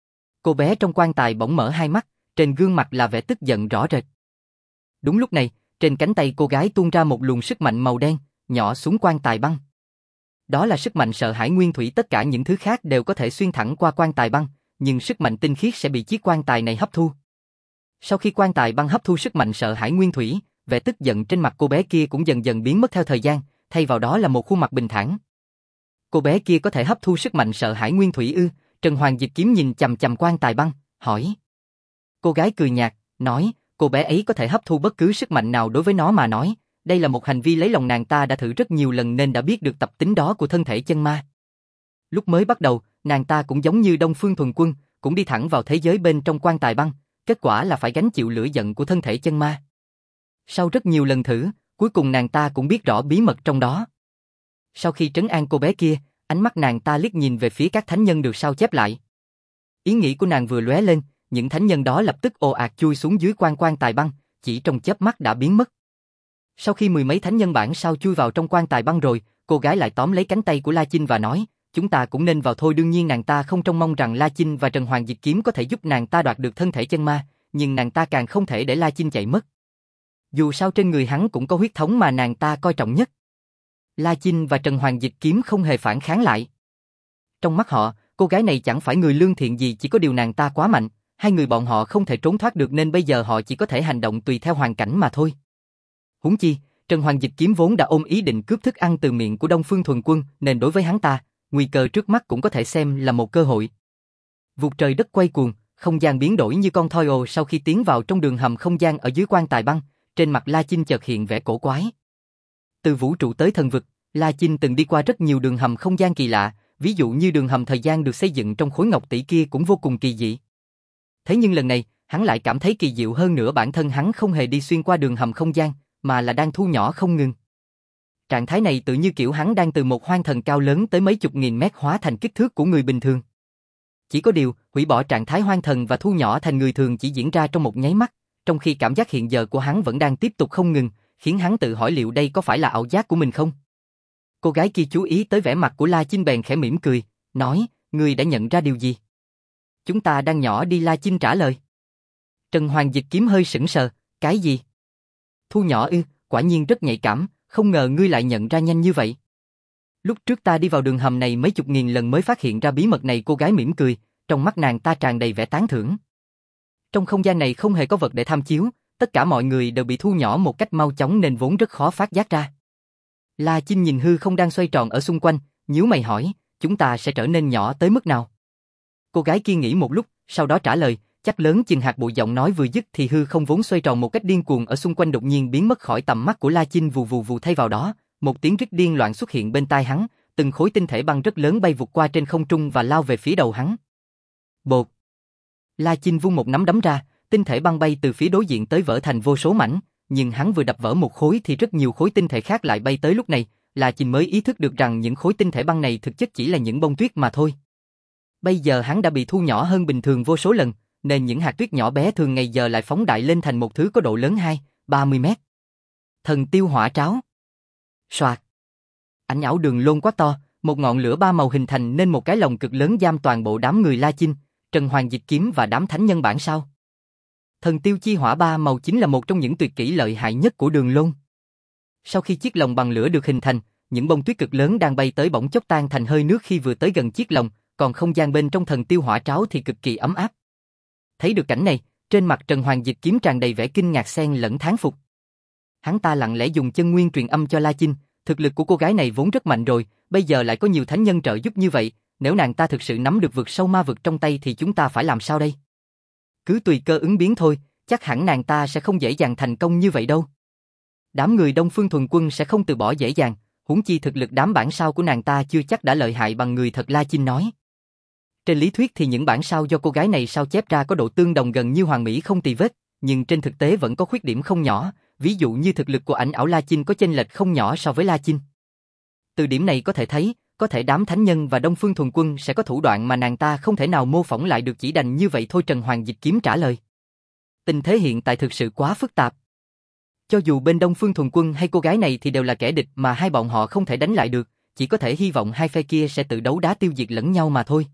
Cô bé trong quan tài bỗng mở hai mắt, trên gương mặt là vẻ tức giận rõ rệt. Đúng lúc này, trên cánh tay cô gái tuôn ra một luồng sức mạnh màu đen, nhỏ xuống quan tài băng. Đó là sức mạnh sợ hãi nguyên thủy, tất cả những thứ khác đều có thể xuyên thẳng qua quan tài băng, nhưng sức mạnh tinh khiết sẽ bị chiếc quan tài này hấp thu. Sau khi quan tài băng hấp thu sức mạnh sợ hãi nguyên thủy, vẻ tức giận trên mặt cô bé kia cũng dần dần biến mất theo thời gian, thay vào đó là một khuôn mặt bình thản. Cô bé kia có thể hấp thu sức mạnh sợ hãi nguyên thủy ư? Trần Hoàng Dịch Kiếm nhìn chằm chằm quan tài băng, hỏi. Cô gái cười nhạt, nói, cô bé ấy có thể hấp thu bất cứ sức mạnh nào. Đối với nó mà nói, đây là một hành vi lấy lòng, nàng ta đã thử rất nhiều lần nên đã biết được tập tính đó của thân thể chân ma. Lúc mới bắt đầu, nàng ta cũng giống như Đông Phương Thuần Quân, cũng đi thẳng vào thế giới bên trong quan tài băng, kết quả là phải gánh chịu lửa giận của thân thể chân ma. Sau rất nhiều lần thử, cuối cùng nàng ta cũng biết rõ bí mật trong đó. Sau khi trấn an cô bé kia, ánh mắt nàng ta liếc nhìn về phía các thánh nhân được sao chép lại. Ý nghĩ của nàng vừa lóe lên, những thánh nhân đó lập tức ồ ạt chui xuống dưới quan tài băng, chỉ trong chớp mắt đã biến mất. Sau khi mười mấy thánh nhân bản sao chui vào trong quan tài băng rồi, cô gái lại tóm lấy cánh tay của La Chinh và nói, chúng ta cũng nên vào thôi. Đương nhiên nàng ta không trông mong rằng La Chinh và Trần Hoàng Dịch Kiếm có thể giúp nàng ta đoạt được thân thể chân ma, nhưng nàng ta càng không thể để La Chinh chạy mất. Dù sao trên người hắn cũng có huyết thống mà nàng ta coi trọng nhất. La Chinh và Trần Hoàng Dịch Kiếm không hề phản kháng lại. Trong mắt họ, cô gái này chẳng phải người lương thiện gì, chỉ có điều nàng ta quá mạnh, hai người bọn họ không thể trốn thoát được nên bây giờ họ chỉ có thể hành động tùy theo hoàn cảnh mà thôi. Huống chi, Trần Hoàng Dịch Kiếm vốn đã ôm ý định cướp thức ăn từ miệng của Đông Phương Thuần Quân, nên đối với hắn ta, nguy cơ trước mắt cũng có thể xem là một cơ hội. Vụt trời đất quay cuồng, không gian biến đổi như con thoi ồ. Sau khi tiến vào trong đường hầm không gian ở dưới quan tài băng, trên mặt La Chinh chợt hiện vẻ cổ quái. Từ vũ trụ tới thần vực, La Chinh từng đi qua rất nhiều đường hầm không gian kỳ lạ, ví dụ như đường hầm thời gian được xây dựng trong khối ngọc tỷ kia cũng vô cùng kỳ dị. Thế nhưng lần này, hắn lại cảm thấy kỳ diệu hơn nữa, bản thân hắn không hề đi xuyên qua đường hầm không gian, mà là đang thu nhỏ không ngừng. Trạng thái này tự như kiểu hắn đang từ một hoang thần cao lớn tới mấy chục nghìn mét hóa thành kích thước của người bình thường. Chỉ có điều, hủy bỏ trạng thái hoang thần và thu nhỏ thành người thường chỉ diễn ra trong một nháy mắt, trong khi cảm giác hiện giờ của hắn vẫn đang tiếp tục không ngừng, khiến hắn tự hỏi liệu đây có phải là ảo giác của mình không? Cô gái kia chú ý tới vẻ mặt của La Chinh bèn khẽ mỉm cười, nói, ngươi đã nhận ra điều gì? Chúng ta đang nhỏ đi. La Chinh trả lời. Trần Hoàng Dịch Kiếm hơi sững sờ, cái gì? Thu nhỏ ư? Quả nhiên rất nhạy cảm, không ngờ ngươi lại nhận ra nhanh như vậy. Lúc trước ta đi vào đường hầm này mấy chục nghìn lần mới phát hiện ra bí mật này. Cô gái mỉm cười, trong mắt nàng ta tràn đầy vẻ tán thưởng. Trong không gian này không hề có vật để tham chiếu, tất cả mọi người đều bị thu nhỏ một cách mau chóng nên vốn rất khó phát giác ra. La Chinh nhìn hư không đang xoay tròn ở xung quanh, nhíu mày hỏi, chúng ta sẽ trở nên nhỏ tới mức nào? Cô gái kia nghĩ một lúc, sau đó trả lời, chắc lớn chừng hạt bụi. Giọng nói vừa dứt thì hư không vốn xoay tròn một cách điên cuồng ở xung quanh đột nhiên biến mất khỏi tầm mắt của La Chinh. Vù vù vù, thay vào đó, một tiếng rít điên loạn xuất hiện bên tai hắn, từng khối tinh thể băng rất lớn bay vụt qua trên không trung và lao về phía đầu hắn. Bột. La Chinh vung một nắm đấm ra, tinh thể băng bay từ phía đối diện tới vỡ thành vô số mảnh, nhưng hắn vừa đập vỡ một khối thì rất nhiều khối tinh thể khác lại bay tới. Lúc này, La Chinh mới ý thức được rằng những khối tinh thể băng này thực chất chỉ là những bông tuyết mà thôi. Bây giờ hắn đã bị thu nhỏ hơn bình thường vô số lần, nên những hạt tuyết nhỏ bé thường ngày giờ lại phóng đại lên thành một thứ có độ lớn 20-30 mét. Thần tiêu hỏa tráo. Soạt. Ảnh ảo đường lôn quá to, một ngọn lửa ba màu hình thành nên một cái lồng cực lớn giam toàn bộ đám người La Chinh, Trần Hoàng Dịch Kiếm và đám thánh nhân bản sao. Thần tiêu chi hỏa ba màu chính là một trong những tuyệt kỹ lợi hại nhất của đường lôn. Sau khi chiếc lồng bằng lửa được hình thành, những bông tuyết cực lớn đang bay tới bỗng chốc tan thành hơi nước khi vừa tới gần chiếc lồng, còn không gian bên trong thần tiêu hỏa tráo thì cực kỳ ấm áp. Thấy được cảnh này, trên mặt Trần Hoàng Dịch Kiếm tràn đầy vẻ kinh ngạc xen lẫn thán phục. Hắn ta lặng lẽ dùng chân nguyên truyền âm cho La Chinh, thực lực của cô gái này vốn rất mạnh rồi, bây giờ lại có nhiều thánh nhân trợ giúp như vậy, nếu nàng ta thực sự nắm được vực sâu ma vực trong tay thì chúng ta phải làm sao đây? Cứ tùy cơ ứng biến thôi, chắc hẳn nàng ta sẽ không dễ dàng thành công như vậy đâu. Đám người Đông Phương Thuần Quân sẽ không từ bỏ dễ dàng, huống chi thực lực đám bản sao của nàng ta chưa chắc đã lợi hại bằng người thật. La Chinh nói. Trên lý thuyết thì những bản sao do cô gái này sao chép ra có độ tương đồng gần như hoàn mỹ không tì vết, nhưng trên thực tế vẫn có khuyết điểm không nhỏ, ví dụ như thực lực của ảnh ảo La Chinh có chênh lệch không nhỏ so với La Chinh. Từ điểm này có thể thấy, có thể đám thánh nhân và Đông Phương Thuần Quân sẽ có thủ đoạn mà nàng ta không thể nào mô phỏng lại được, chỉ đành như vậy thôi. Trần Hoàng Dịch Kiếm trả lời. Tình thế hiện tại thực sự quá phức tạp. Cho dù bên Đông Phương Thuần Quân hay cô gái này thì đều là kẻ địch mà hai bọn họ không thể đánh lại được, chỉ có thể hy vọng hai phe kia sẽ tự đấu đá tiêu diệt lẫn nhau mà thôi.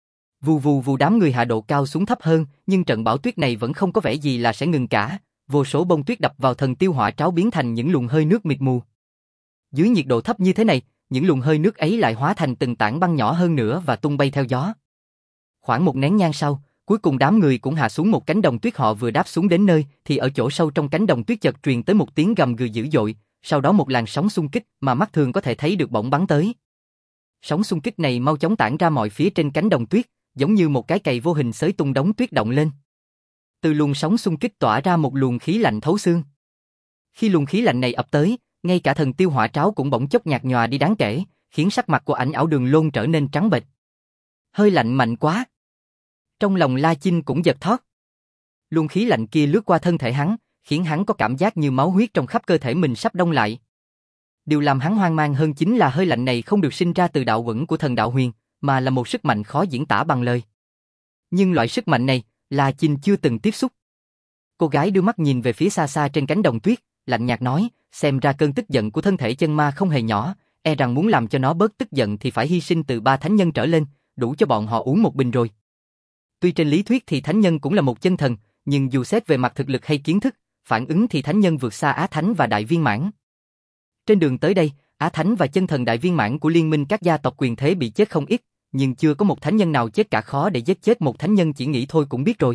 Vù vù vù, đám người hạ độ cao xuống thấp hơn, nhưng trận bão tuyết này vẫn không có vẻ gì là sẽ ngừng cả, vô số bông tuyết đập vào thần tiêu hỏa tráo biến thành những luồng hơi nước mịt mù. Dưới nhiệt độ thấp như thế này, những luồng hơi nước ấy lại hóa thành từng tảng băng nhỏ hơn nữa và tung bay theo gió. Khoảng một nén nhang sau, cuối cùng đám người cũng hạ xuống một cánh đồng tuyết. Họ vừa đáp xuống đến nơi thì ở chỗ sâu trong cánh đồng tuyết chợt truyền tới một tiếng gầm gừ dữ dội, sau đó một làn sóng xung kích mà mắt thường có thể thấy được bỗng bắn tới. Sóng xung kích này mau chóng tản ra mọi phía trên cánh đồng tuyết, giống như một cái cày vô hình xới tung đống tuyết động lên. Từ luồng sóng xung kích tỏa ra một luồng khí lạnh thấu xương. Khi luồng khí lạnh này ập tới, ngay cả thần tiêu hỏa tráo cũng bỗng chốc nhạt nhòa đi đáng kể, khiến sắc mặt của Ảnh Ảo Đường Lôn trở nên trắng bệch. Hơi lạnh mạnh quá. Trong lòng La Chinh cũng giật thót. Luồng khí lạnh kia lướt qua thân thể hắn, khiến hắn có cảm giác như máu huyết trong khắp cơ thể mình sắp đông lại. Điều làm hắn hoang mang hơn chính là hơi lạnh này không được sinh ra từ đạo vẫn của thần đạo huyền, mà là một sức mạnh khó diễn tả bằng lời. Nhưng loại sức mạnh này, La Chinh chưa từng tiếp xúc. Cô gái đưa mắt nhìn về phía xa xa trên cánh đồng tuyết, lạnh nhạt nói, xem ra cơn tức giận của thân thể chân ma không hề nhỏ, e rằng muốn làm cho nó bớt tức giận thì phải hy sinh từ 3 thánh nhân trở lên, đủ cho bọn họ uống một bình rồi. Tuy trên lý thuyết thì thánh nhân cũng là một chân thần, nhưng dù xét về mặt thực lực hay kiến thức, phản ứng thì thánh nhân vượt xa Á Thánh và Đại Viên Mãn. Trên đường tới đây, Á Thánh và chân thần Đại Viên Mãn của liên minh các gia tộc quyền thế bị chết không ít, nhưng chưa có một thánh nhân nào chết cả. Khó để giết chết một thánh nhân chỉ nghĩ thôi cũng biết rồi.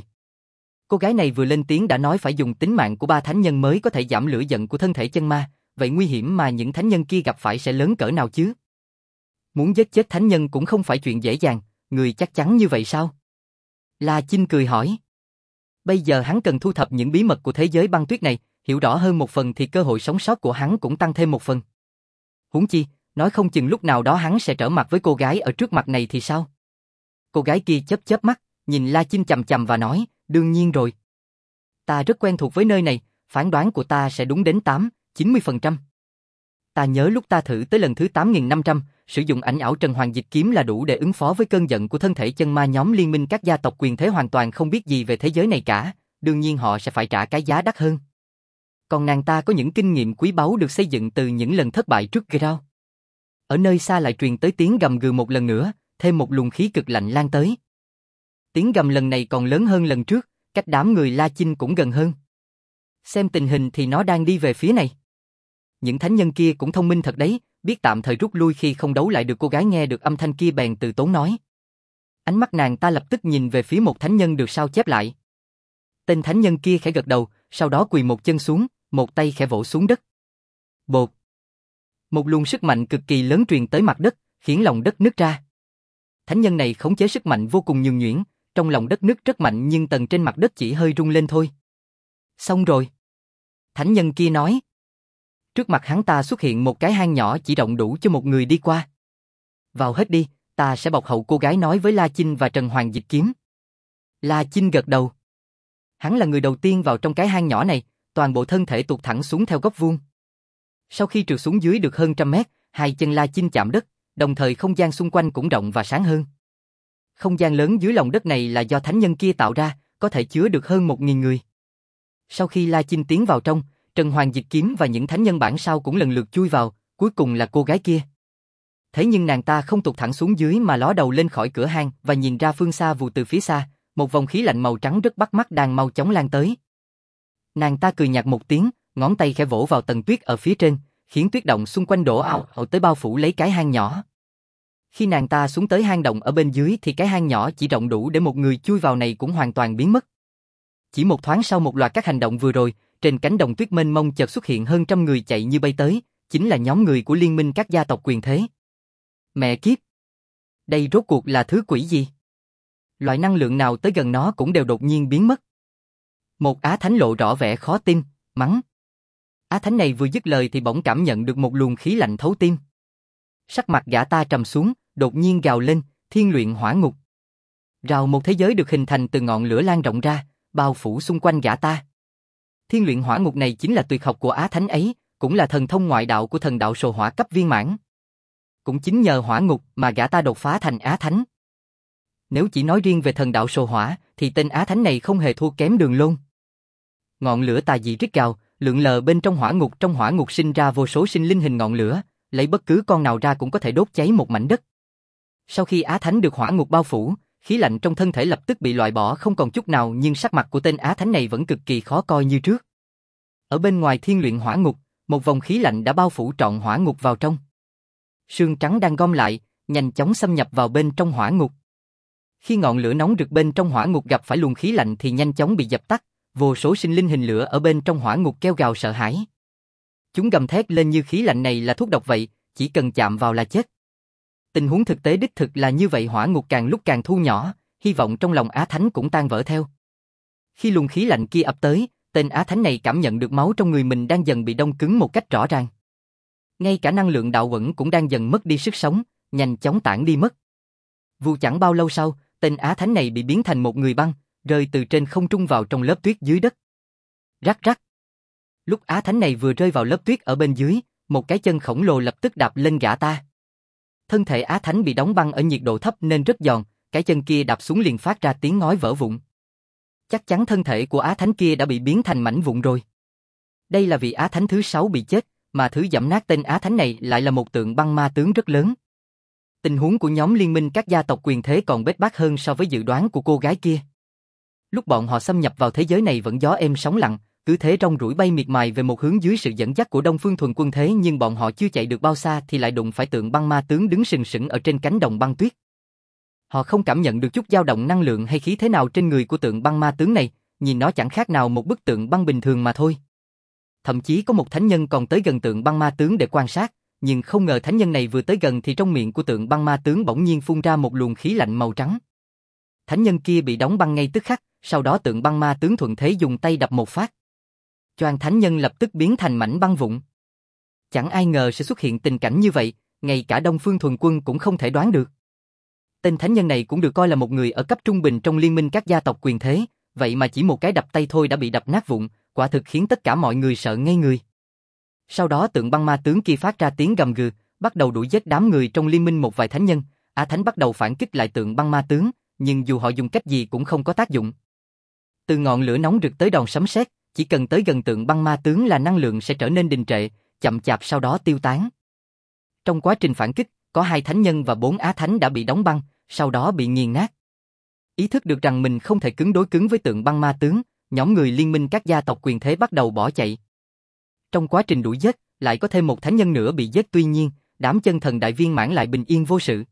Cô gái này vừa lên tiếng đã nói phải dùng tính mạng của 3 thánh nhân mới có thể giảm lửa giận của thân thể chân ma, vậy nguy hiểm mà những thánh nhân kia gặp phải sẽ lớn cỡ nào chứ? Muốn giết chết thánh nhân cũng không phải chuyện dễ dàng, người chắc chắn như vậy sao? La Chinh cười hỏi. Bây giờ hắn cần thu thập những bí mật của thế giới băng tuyết này, hiểu rõ hơn một phần thì cơ hội sống sót của hắn cũng tăng thêm một phần. Huống chi, nói không chừng lúc nào đó hắn sẽ trở mặt với cô gái ở trước mặt này thì sao? Cô gái kia chớp chớp mắt, nhìn La Chinh chằm chằm và nói, đương nhiên rồi. Ta rất quen thuộc với nơi này, phán đoán của ta sẽ đúng đến 80-90%. Ta nhớ lúc ta thử tới lần thứ 8500, sử dụng Ảnh Ảo Trần Hoàng Dịch Kiếm là đủ để ứng phó với cơn giận của thân thể chân ma. Nhóm liên minh các gia tộc quyền thế hoàn toàn không biết gì về thế giới này cả, đương nhiên họ sẽ phải trả cái giá đắt hơn. Còn nàng ta có những kinh nghiệm quý báu được xây dựng từ những lần thất bại trước Geralt. Ở nơi xa lại truyền tới tiếng gầm gừ một lần nữa, thêm một luồng khí cực lạnh lan tới. Tiếng gầm lần này còn lớn hơn lần trước, cách đám người La Chinh cũng gần hơn. Xem tình hình thì nó đang đi về phía này. Những thánh nhân kia cũng thông minh thật đấy, biết tạm thời rút lui khi không đấu lại được. Cô gái nghe được âm thanh kia bèn từ tốn nói. Ánh mắt nàng ta lập tức nhìn về phía một thánh nhân được sao chép lại. Tên thánh nhân kia khẽ gật đầu, sau đó quỳ một chân xuống, một tay khẽ vỗ xuống đất. Bột. Một luồng sức mạnh cực kỳ lớn truyền tới mặt đất, khiến lòng đất nứt ra. Thánh nhân này khống chế sức mạnh vô cùng nhuần nhuyễn, trong lòng đất nứt rất mạnh nhưng tầng trên mặt đất chỉ hơi rung lên thôi. Xong rồi. Thánh nhân kia nói. Trước mặt hắn ta xuất hiện một cái hang nhỏ chỉ rộng đủ cho một người đi qua. Vào hết đi, ta sẽ bọc hậu. Cô gái nói với La Chinh và Trần Hoàng Dịch Kiếm. La Chinh gật đầu. Hắn là người đầu tiên vào trong cái hang nhỏ này, toàn bộ thân thể tụt thẳng xuống theo góc vuông. Sau khi trượt xuống dưới được hơn 100 mét, hai chân La Chinh chạm đất, đồng thời không gian xung quanh cũng rộng và sáng hơn. Không gian lớn dưới lòng đất này là do thánh nhân kia tạo ra, có thể chứa được hơn 1000 người. Sau khi La Chinh tiến vào trong, Trần Hoàng Dịch Kiếm và những thánh nhân bản sao cũng lần lượt chui vào, cuối cùng là cô gái kia. Thế nhưng nàng ta không tụt thẳng xuống dưới mà ló đầu lên khỏi cửa hang và nhìn ra phương xa. Vù từ phía xa, một vòng khí lạnh màu trắng rất bắt mắt đang mau chóng lan tới. Nàng ta cười nhạt một tiếng, ngón tay khẽ vỗ vào tầng tuyết ở phía trên, khiến tuyết động xung quanh đổ ào ào tới bao phủ lấy cái hang nhỏ. Khi nàng ta xuống tới hang động ở bên dưới thì cái hang nhỏ chỉ rộng đủ để một người chui vào này cũng hoàn toàn biến mất. Chỉ một thoáng sau một loạt các hành động vừa rồi, trên cánh đồng tuyết mênh mông chợt xuất hiện hơn 100 người chạy như bay tới, chính là nhóm người của liên minh các gia tộc quyền thế. Mẹ kiếp! Đây rốt cuộc là thứ quỷ gì? Loại năng lượng nào tới gần nó cũng đều đột nhiên biến mất. Một Á Thánh lộ rõ vẻ khó tin, mắng. Á Thánh này vừa dứt lời thì bỗng cảm nhận được một luồng khí lạnh thấu tim. Sắc mặt gã ta trầm xuống, đột nhiên gào lên, thiên luyện hỏa ngục. Rào một thế giới được hình thành từ ngọn lửa lan rộng ra, bao phủ xung quanh gã ta. Thiên luyện hỏa ngục này chính là tuyệt học của Á Thánh ấy, cũng là thần thông ngoại đạo của thần đạo sồ hỏa cấp viên mãn. Cũng chính nhờ hỏa ngục mà gã ta đột phá thành Á Thánh. Nếu chỉ nói riêng về thần đạo sồ hỏa, thì tên Á Thánh này không hề thua kém Đường Lôn. Ngọn lửa tà dị rít gào, lượn lờ bên trong hỏa ngục sinh ra vô số sinh linh hình ngọn lửa, lấy bất cứ con nào ra cũng có thể đốt cháy một mảnh đất. Sau khi Á Thánh được hỏa ngục bao phủ, khí lạnh trong thân thể lập tức bị loại bỏ không còn chút nào, nhưng sắc mặt của tên Á Thánh này vẫn cực kỳ khó coi như trước. Ở bên ngoài thiên luyện hỏa ngục, một vòng khí lạnh đã bao phủ trọn hỏa ngục vào trong. Sương trắng đang gom lại, nhanh chóng xâm nhập vào bên trong hỏa ngục. Khi ngọn lửa nóng rực bên trong hỏa ngục gặp phải luồng khí lạnh thì nhanh chóng bị dập tắt, vô số sinh linh hình lửa ở bên trong hỏa ngục kêu gào sợ hãi. Chúng gầm thét lên như khí lạnh này là thuốc độc vậy, chỉ cần chạm vào là chết. Tình huống thực tế đích thực là như vậy, hỏa ngục càng lúc càng thu nhỏ, hy vọng trong lòng Á Thánh cũng tan vỡ theo. Khi luồng khí lạnh kia ập tới, tên Á Thánh này cảm nhận được máu trong người mình đang dần bị đông cứng một cách rõ ràng. Ngay cả năng lượng đạo uẩn cũng đang dần mất đi sức sống, nhanh chóng tản đi mất. Vụ chẳng bao lâu sau, tên Á Thánh này bị biến thành một người băng, rơi từ trên không trung vào trong lớp tuyết dưới đất. Rắc rắc. Lúc Á Thánh này vừa rơi vào lớp tuyết ở bên dưới, một cái chân khổng lồ lập tức đạp lên gã ta. Thân thể Á Thánh bị đóng băng ở nhiệt độ thấp nên rất giòn, cái chân kia đạp xuống liền phát ra tiếng ngói vỡ vụn. Chắc chắn thân thể của Á Thánh kia đã bị biến thành mảnh vụn rồi. Đây là vị Á Thánh thứ 6 bị chết, mà thứ giẫm nát tên Á Thánh này lại là một tượng băng ma tướng rất lớn. Tình huống của nhóm liên minh các gia tộc quyền thế còn bết bát hơn so với dự đoán của cô gái kia. Lúc bọn họ xâm nhập vào thế giới này vẫn gió êm sóng lặng, cứ thế rong ruổi bay miệt mài về một hướng dưới sự dẫn dắt của Đông Phương Thuần Quân, thế nhưng bọn họ chưa chạy được bao xa thì lại đụng phải tượng băng ma tướng đứng sừng sững ở trên cánh đồng băng tuyết. Họ không cảm nhận được chút dao động năng lượng hay khí thế nào trên người của tượng băng ma tướng này, nhìn nó chẳng khác nào một bức tượng băng bình thường mà thôi. Thậm chí có một thánh nhân còn tới gần tượng băng ma tướng để quan sát, nhưng không ngờ thánh nhân này vừa tới gần thì trong miệng của tượng băng ma tướng bỗng nhiên phun ra một luồng khí lạnh màu trắng. Thánh nhân kia bị đóng băng ngay tức khắc, sau đó tượng băng ma tướng thuận thế dùng tay đập một phát. Choang thánh nhân lập tức biến thành mảnh băng vụn. Chẳng ai ngờ sẽ xuất hiện tình cảnh như vậy, ngay cả Đông Phương Thuần Quân cũng không thể đoán được. Tên thánh nhân này cũng được coi là một người ở cấp trung bình trong liên minh các gia tộc quyền thế, vậy mà chỉ một cái đập tay thôi đã bị đập nát vụn, quả thực khiến tất cả mọi người sợ ngây người. Sau đó tượng băng ma tướng kia phát ra tiếng gầm gừ, bắt đầu đuổi giết đám người trong liên minh một vài thánh nhân. Á Thánh bắt đầu phản kích lại tượng băng ma tướng, nhưng dù họ dùng cách gì cũng không có tác dụng. Từ ngọn lửa nóng rực tới đòn sấm sét, chỉ cần tới gần tượng băng ma tướng là năng lượng sẽ trở nên đình trệ, chậm chạp sau đó tiêu tán. Trong quá trình phản kích, có 2 thánh nhân và 4 Á Thánh đã bị đóng băng, sau đó bị nghiền nát. Ý thức được rằng mình không thể cứng đối cứng với tượng băng ma tướng, nhóm người liên minh các gia tộc quyền thế bắt đầu bỏ chạy. Trong quá trình đuổi giết, lại có thêm một thánh nhân nữa bị giết, tuy nhiên, đám chân thần đại viên mãn lại bình yên vô sự.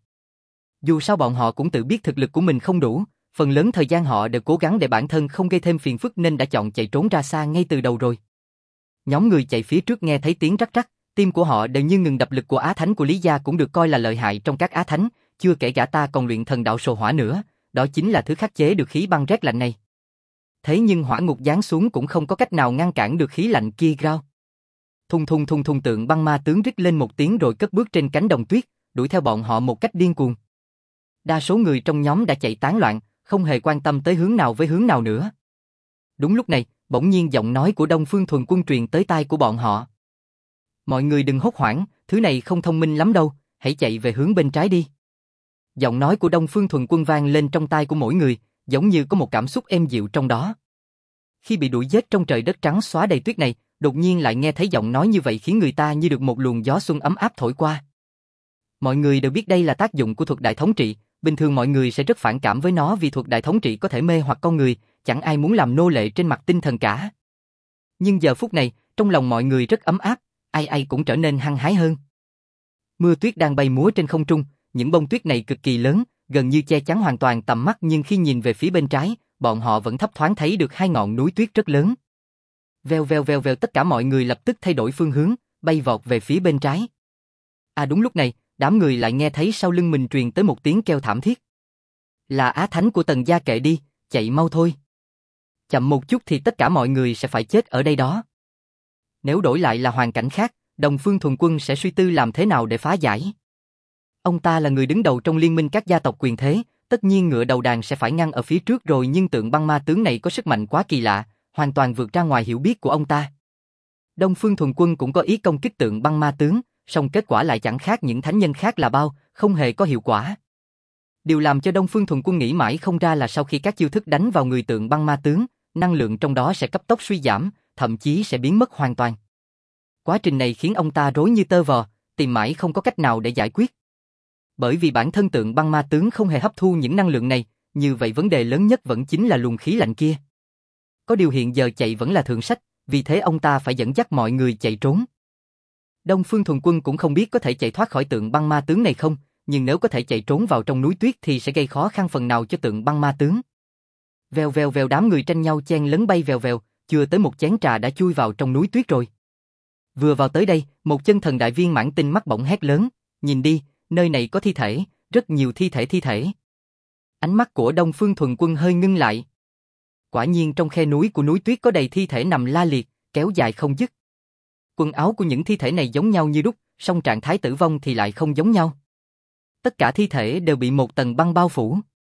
Dù sao bọn họ cũng tự biết thực lực của mình không đủ, phần lớn thời gian họ đều cố gắng để bản thân không gây thêm phiền phức nên đã chọn chạy trốn ra xa ngay từ đầu rồi. Nhóm người chạy phía trước nghe thấy tiếng rắc rắc, tim của họ đều như ngừng đập. Lực của Á Thánh của Lý Gia cũng được coi là lợi hại trong các Á Thánh, chưa kể gã ta còn luyện thần đạo sồ hỏa nữa, đó chính là thứ khắc chế được khí băng rét lạnh này. Thế nhưng hỏa ngục giáng xuống cũng không có cách nào ngăn cản được khí lạnh kia rao. Thùng thùng thùng thùng, tượng băng ma tướng rít lên một tiếng rồi cất bước trên cánh đồng tuyết, đuổi theo bọn họ một cách điên cuồng. Đa số người trong nhóm đã chạy tán loạn, không hề quan tâm tới hướng nào với hướng nào nữa. Đúng lúc này, bỗng nhiên giọng nói của Đông Phương Thuần Quân truyền tới tai của bọn họ. Mọi người đừng hốt hoảng, thứ này không thông minh lắm đâu, hãy chạy về hướng bên trái đi. Giọng nói của Đông Phương Thuần Quân vang lên trong tai của mỗi người, giống như có một cảm xúc êm dịu trong đó. Khi bị đuổi giết trong trời đất trắng xóa đầy tuyết này, đột nhiên lại nghe thấy giọng nói như vậy khiến người ta như được một luồng gió xuân ấm áp thổi qua. Mọi người đều biết đây là tác dụng của thuật đại thống trị, bình thường mọi người sẽ rất phản cảm với nó vì thuật đại thống trị có thể mê hoặc con người, chẳng ai muốn làm nô lệ trên mặt tinh thần cả. Nhưng giờ phút này, trong lòng mọi người rất ấm áp, ai ai cũng trở nên hăng hái hơn. Mưa tuyết đang bay múa trên không trung, những bông tuyết này cực kỳ lớn, gần như che chắn hoàn toàn tầm mắt, nhưng khi nhìn về phía bên trái, bọn họ vẫn thấp thoáng thấy được 2 ngọn núi tuyết rất lớn. Vèo vèo vèo vèo, tất cả mọi người lập tức thay đổi phương hướng, bay vọt về phía bên trái. Đúng lúc này, đám người lại nghe thấy sau lưng mình truyền tới một tiếng kêu thảm thiết. Là Á Thánh của Tần gia, kệ đi, chạy mau thôi. Chậm một chút thì tất cả mọi người sẽ phải chết ở đây đó. Nếu đổi lại là hoàn cảnh khác, Đông Phương Thuần Quân sẽ suy tư làm thế nào để phá giải. Ông ta là người đứng đầu trong liên minh các gia tộc quyền thế, tất nhiên ngựa đầu đàn sẽ phải ngăn ở phía trước rồi, nhưng tượng băng ma tướng này có sức mạnh quá kỳ lạ, hoàn toàn vượt ra ngoài hiểu biết của ông ta. Đông Phương Thuần Quân cũng có ý công kích tượng băng ma tướng, song kết quả lại chẳng khác những thánh nhân khác là bao, không hề có hiệu quả. Điều làm cho Đông Phương Thuần Quân nghĩ mãi không ra là sau khi các chiêu thức đánh vào người tượng băng ma tướng, năng lượng trong đó sẽ cấp tốc suy giảm, thậm chí sẽ biến mất hoàn toàn. Quá trình này khiến ông ta rối như tơ vò, tìm mãi không có cách nào để giải quyết. Bởi vì bản thân tượng băng ma tướng không hề hấp thu những năng lượng này, như vậy vấn đề lớn nhất vẫn chính là luồng khí lạnh kia. Có điều hiện giờ chạy vẫn là thượng sách, vì thế ông ta phải dẫn dắt mọi người chạy trốn. Đông Phương Thuần Quân cũng không biết có thể chạy thoát khỏi tượng băng ma tướng này không, nhưng nếu có thể chạy trốn vào trong núi tuyết thì sẽ gây khó khăn phần nào cho tượng băng ma tướng. Vèo vèo vèo, đám người tranh nhau chen lấn bay vèo vèo, chưa tới một chén trà đã chui vào trong núi tuyết rồi. Vừa vào tới đây, một chân thần đại viên mãn tinh mắt bỗng hét lớn, nhìn đi, nơi này có thi thể, rất nhiều thi thể. Ánh mắt của Đông Phương Thuần Quân hơi ngưng lại. Quả nhiên trong khe núi của núi tuyết có đầy thi thể nằm la liệt, kéo dài không dứt. Quần áo của những thi thể này giống nhau như đúc, song trạng thái tử vong thì lại không giống nhau. Tất cả thi thể đều bị một tầng băng bao phủ.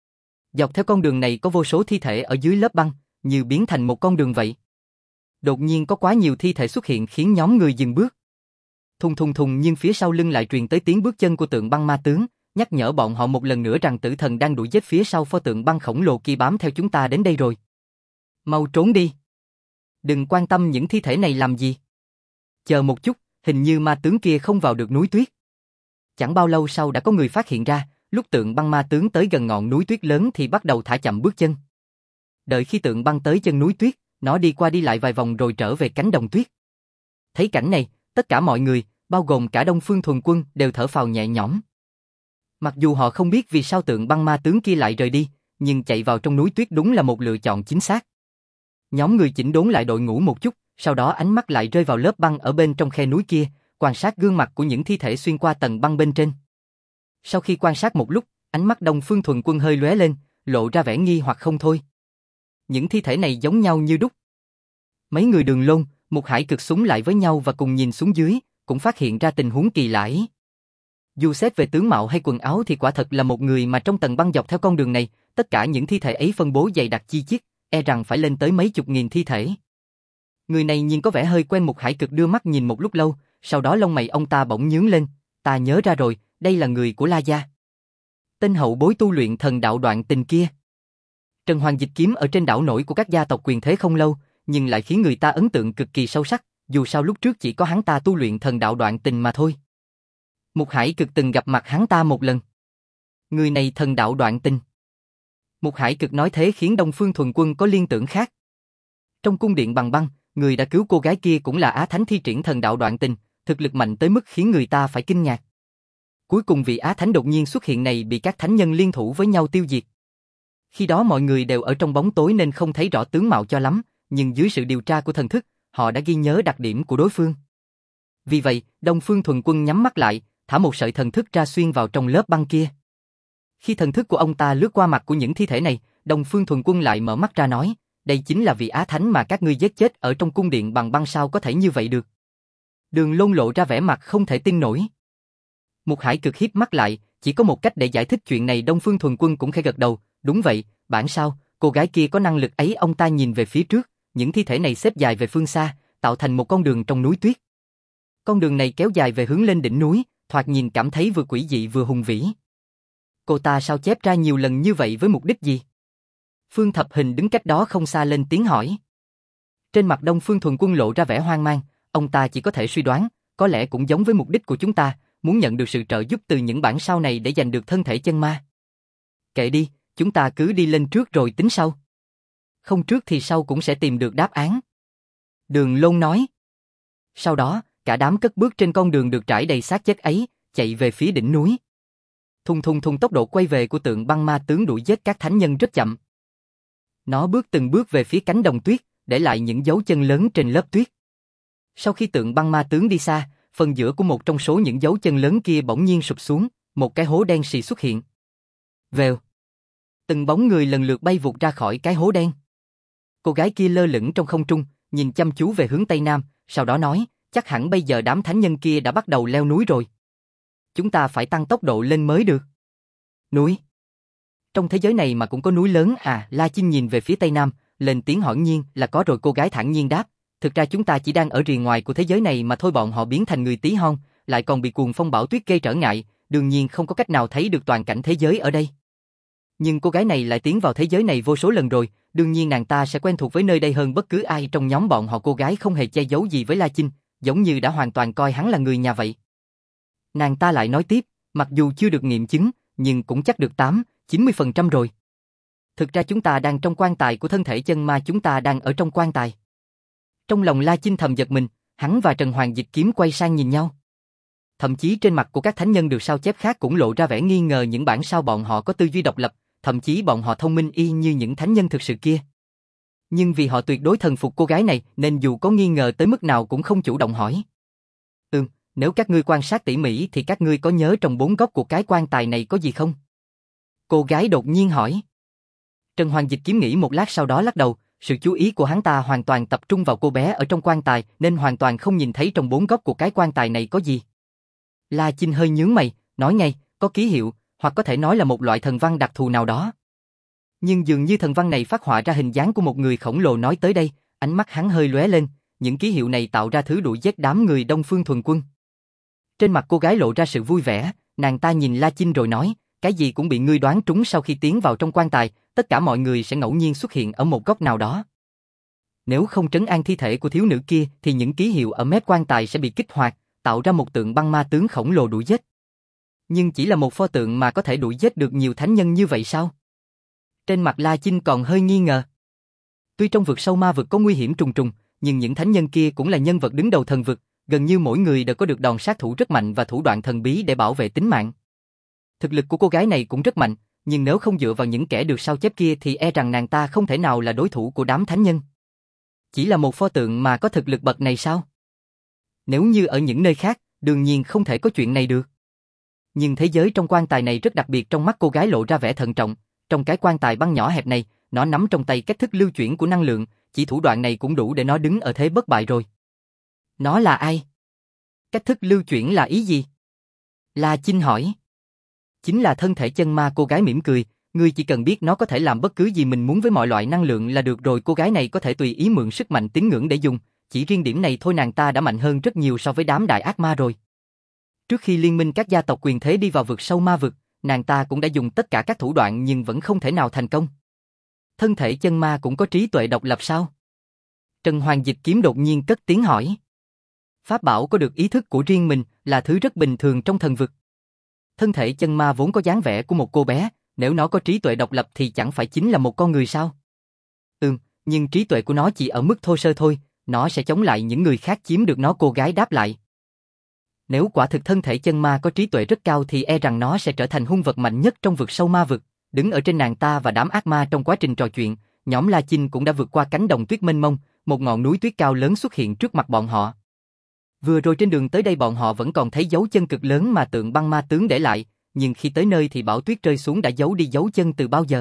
Dọc theo con đường này có vô số thi thể ở dưới lớp băng, như biến thành một con đường vậy. Đột nhiên có quá nhiều thi thể xuất hiện khiến nhóm người dừng bước. Thùng thùng thùng, nhưng phía sau lưng lại truyền tới tiếng bước chân của tượng băng ma tướng, nhắc nhở bọn họ một lần nữa rằng tử thần đang đuổi giết phía sau pho tượng băng khổng lồ kia bám theo chúng ta đến đây rồi. Mau trốn đi. Đừng quan tâm những thi thể này làm gì. Chờ một chút, hình như ma tướng kia không vào được núi tuyết. Chẳng bao lâu sau đã có người phát hiện ra, lúc tượng băng ma tướng tới gần ngọn núi tuyết lớn thì bắt đầu thả chậm bước chân. Đợi khi tượng băng tới chân núi tuyết, nó đi qua đi lại vài vòng rồi trở về cánh đồng tuyết. Thấy cảnh này, tất cả mọi người, bao gồm cả Đông Phương Thuần Quân, đều thở phào nhẹ nhõm. Mặc dù họ không biết vì sao tượng băng ma tướng kia lại rời đi, nhưng chạy vào trong núi tuyết đúng là một lựa chọn chính xác. Nhóm người chỉnh đốn lại đội ngũ một chút, sau đó ánh mắt lại rơi vào lớp băng ở bên trong khe núi kia, quan sát gương mặt của những thi thể xuyên qua tầng băng bên trên. Sau khi quan sát một lúc, ánh mắt Đông Phương Thuần Quân hơi lóe lên, lộ ra vẻ nghi hoặc không thôi. Những thi thể này giống nhau như đúc. Mấy người Đường Lôn, Mục Hải Cực súng lại với nhau và cùng nhìn xuống dưới, cũng phát hiện ra tình huống kỳ lạ ấy. Dù xét về tướng mạo hay quần áo thì quả thật là một người mà trong tầng băng dọc theo con đường này, tất cả những thi thể ấy phân bố dày đặc chi chít, e rằng phải lên tới mấy chục nghìn thi thể. Người này nhìn có vẻ hơi quen. Mục Hải Cực đưa mắt nhìn một lúc lâu, sau đó lông mày ông ta bỗng nhướng lên, ta nhớ ra rồi, đây là người của La Gia. Tên hậu bối tu luyện thần đạo Đoạn Tình kia. Trần Hoàng Dịch Kiếm ở trên đảo nổi của các gia tộc quyền thế không lâu, nhưng lại khiến người ta ấn tượng cực kỳ sâu sắc, dù sao lúc trước chỉ có hắn ta tu luyện thần đạo Đoạn Tình mà thôi. Mục Hải Cực từng gặp mặt hắn ta một lần. Người này thần đạo Đoạn Tình. Mục Hải Cực nói thế khiến Đông Phương Thuần Quân có liên tưởng khác. Trong cung điện bằng băng, người đã cứu cô gái kia cũng là Á Thánh thi triển thần đạo Đoạn Tình, thực lực mạnh tới mức khiến người ta phải kinh ngạc. Cuối cùng vị Á Thánh đột nhiên xuất hiện này bị các thánh nhân liên thủ với nhau tiêu diệt. Khi đó mọi người đều ở trong bóng tối nên không thấy rõ tướng mạo cho lắm, nhưng dưới sự điều tra của thần thức, họ đã ghi nhớ đặc điểm của đối phương. Vì vậy, Đông Phương Thuần Quân nhắm mắt lại, thả một sợi thần thức ra xuyên vào trong lớp băng kia. Khi thần thức của ông ta lướt qua mặt của những thi thể này, Đông Phương Thuần Quân lại mở mắt ra nói, đây chính là vị Á Thánh mà các ngươi giết chết ở trong cung điện bằng băng, sao có thể như vậy được? Đường Lôn lộ ra vẻ mặt không thể tin nổi. Mục Hải Cực híp mắt lại, chỉ có một cách để giải thích chuyện này. Đông Phương Thuần Quân cũng khẽ gật đầu, đúng vậy, bản sao, cô gái kia có năng lực ấy. Ông ta nhìn về phía trước, những thi thể này xếp dài về phương xa, tạo thành một con đường trong núi tuyết. Con đường này kéo dài về hướng lên đỉnh núi, thoạt nhìn cảm thấy vừa quỷ dị vừa hùng vĩ. Cô ta sao chép ra nhiều lần như vậy với mục đích gì? Phương Thập Hình đứng cách đó không xa lên tiếng hỏi. Trên mặt Đông Phương Thuần Quân lộ ra vẻ hoang mang, ông ta chỉ có thể suy đoán, có lẽ cũng giống với mục đích của chúng ta, muốn nhận được sự trợ giúp từ những bản sao này để giành được thân thể chân ma. Kệ đi, chúng ta cứ đi lên trước rồi tính sau. Không trước thì sau cũng sẽ tìm được đáp án. Đường Lôn nói. Sau đó, cả đám cất bước trên con đường được trải đầy xác chết ấy, chạy về phía đỉnh núi. Thùng thùng thùng, tốc độ quay về của tượng băng ma tướng đuổi giết các thánh nhân rất chậm. Nó bước từng bước về phía cánh đồng tuyết, để lại những dấu chân lớn trên lớp tuyết. Sau khi tượng băng ma tướng đi xa, phần giữa của một trong số những dấu chân lớn kia bỗng nhiên sụp xuống, một cái hố đen xì xuất hiện. Vèo. Từng bóng người lần lượt bay vụt ra khỏi cái hố đen. Cô gái kia lơ lửng trong không trung, nhìn chăm chú về hướng Tây Nam, sau đó nói, chắc hẳn bây giờ đám thánh nhân kia đã bắt đầu leo núi rồi. Chúng ta phải tăng tốc độ lên mới được. Núi? Trong thế giới này mà cũng có núi lớn à? La Chinh nhìn về phía Tây Nam, lên tiếng hỏi. Nhiên là có rồi, cô gái thản nhiên đáp. Thực ra chúng ta chỉ đang ở rìa ngoài của thế giới này mà thôi. Bọn họ biến thành người tí hon, lại còn bị cuồng phong bão tuyết gây trở ngại, đương nhiên không có cách nào thấy được toàn cảnh thế giới ở đây. Nhưng cô gái này lại tiến vào thế giới này vô số lần rồi, đương nhiên nàng ta sẽ quen thuộc với nơi đây hơn bất cứ ai trong nhóm bọn họ. Cô gái không hề che giấu gì với La Chinh, giống như đã hoàn toàn coi hắn là người nhà vậy. Nàng ta lại nói tiếp, mặc dù chưa được nghiệm chứng, nhưng cũng chắc được 80-90% rồi. Thực ra chúng ta đang trong quan tài của thân thể chân ma, chúng ta đang ở trong quan tài. Trong lòng La Chinh thầm giật mình, hắn và Trần Hoàng Dịch Kiếm quay sang nhìn nhau. Thậm chí trên mặt của các thánh nhân được sao chép khác cũng lộ ra vẻ nghi ngờ những bản sao bọn họ có tư duy độc lập, thậm chí bọn họ thông minh y như những thánh nhân thực sự kia. Nhưng vì họ tuyệt đối thần phục cô gái này nên dù có nghi ngờ tới mức nào cũng không chủ động hỏi. Nếu các ngươi quan sát tỉ mỉ thì các ngươi có nhớ trong 4 góc của cái quan tài này có gì không? Cô gái đột nhiên hỏi. Trần Hoàng Dịch Kiếm nghĩ một lát sau đó lắc đầu, sự chú ý của hắn ta hoàn toàn tập trung vào cô bé ở trong quan tài nên hoàn toàn không nhìn thấy trong 4 góc của cái quan tài này có gì. La Chinh hơi nhướng mày, nói ngay, có ký hiệu, hoặc có thể nói là một loại thần văn đặc thù nào đó. Nhưng dường như thần văn này phát họa ra hình dáng của một người khổng lồ. Nói tới đây, ánh mắt hắn hơi lóe lên, những ký hiệu này tạo ra thứ đuổi giết đám người Đông Phương Thuần Quân. Trên mặt cô gái lộ ra sự vui vẻ, nàng ta nhìn La Chinh rồi nói, cái gì cũng bị ngươi đoán trúng. Sau khi tiến vào trong quan tài, tất cả mọi người sẽ ngẫu nhiên xuất hiện ở một góc nào đó. Nếu không trấn an thi thể của thiếu nữ kia thì những ký hiệu ở mép quan tài sẽ bị kích hoạt, tạo ra một tượng băng ma tướng khổng lồ đuổi giết. Nhưng chỉ là một pho tượng mà có thể đuổi giết được nhiều thánh nhân như vậy sao? Trên mặt La Chinh còn hơi nghi ngờ. Tuy trong vực sâu ma vực có nguy hiểm trùng trùng, nhưng những thánh nhân kia cũng là nhân vật đứng đầu thần vực, gần như mỗi người đều có được đòn sát thủ rất mạnh và thủ đoạn thần bí để bảo vệ tính mạng. Thực lực của cô gái này cũng rất mạnh, nhưng nếu không dựa vào những kẻ được sao chép kia thì e rằng nàng ta không thể nào là đối thủ của đám thánh nhân. Chỉ là một pho tượng mà có thực lực bậc này sao? Nếu như ở những nơi khác, đương nhiên không thể có chuyện này được. Nhưng thế giới trong quan tài này rất đặc biệt. Trong mắt cô gái lộ ra vẻ thận trọng. Trong cái quan tài băng nhỏ hẹp này, nó nắm trong tay cách thức lưu chuyển của năng lượng, chỉ thủ đoạn này cũng đủ để nó đứng ở thế bất bại rồi. Nó là ai? Cách thức lưu chuyển là ý gì? La Chinh hỏi. Chính là thân thể chân ma. Cô gái mỉm cười, ngươi chỉ cần biết nó có thể làm bất cứ gì mình muốn với mọi loại năng lượng là được rồi. Cô gái này có thể tùy ý mượn sức mạnh tín ngưỡng để dùng, chỉ riêng điểm này thôi nàng ta đã mạnh hơn rất nhiều so với đám đại ác ma rồi. Trước khi liên minh các gia tộc quyền thế đi vào vực sâu ma vực, nàng ta cũng đã dùng tất cả các thủ đoạn nhưng vẫn không thể nào thành công. Thân thể chân ma cũng có trí tuệ độc lập sao? Trần Hoàng Dịch Kiếm đột nhiên cất tiếng hỏi. Pháp bảo có được ý thức của riêng mình là thứ rất bình thường trong thần vực. Thân thể chân ma vốn có dáng vẻ của một cô bé, nếu nó có trí tuệ độc lập thì chẳng phải chính là một con người sao? Nhưng trí tuệ của nó chỉ ở mức thô sơ thôi, nó sẽ chống lại những người khác chiếm được nó. Cô gái đáp lại. Nếu quả thực thân thể chân ma có trí tuệ rất cao thì e rằng nó sẽ trở thành hung vật mạnh nhất trong vực sâu ma vực. Đứng ở trên nàng ta và đám ác ma trong quá trình trò chuyện, nhóm La Chinh cũng đã vượt qua cánh đồng tuyết mênh mông, một ngọn núi tuyết cao lớn xuất hiện trước mặt bọn họ. Vừa rồi trên đường tới đây bọn họ vẫn còn thấy dấu chân cực lớn mà tượng băng ma tướng để lại, nhưng khi tới nơi thì bão tuyết rơi xuống đã giấu đi dấu chân từ bao giờ.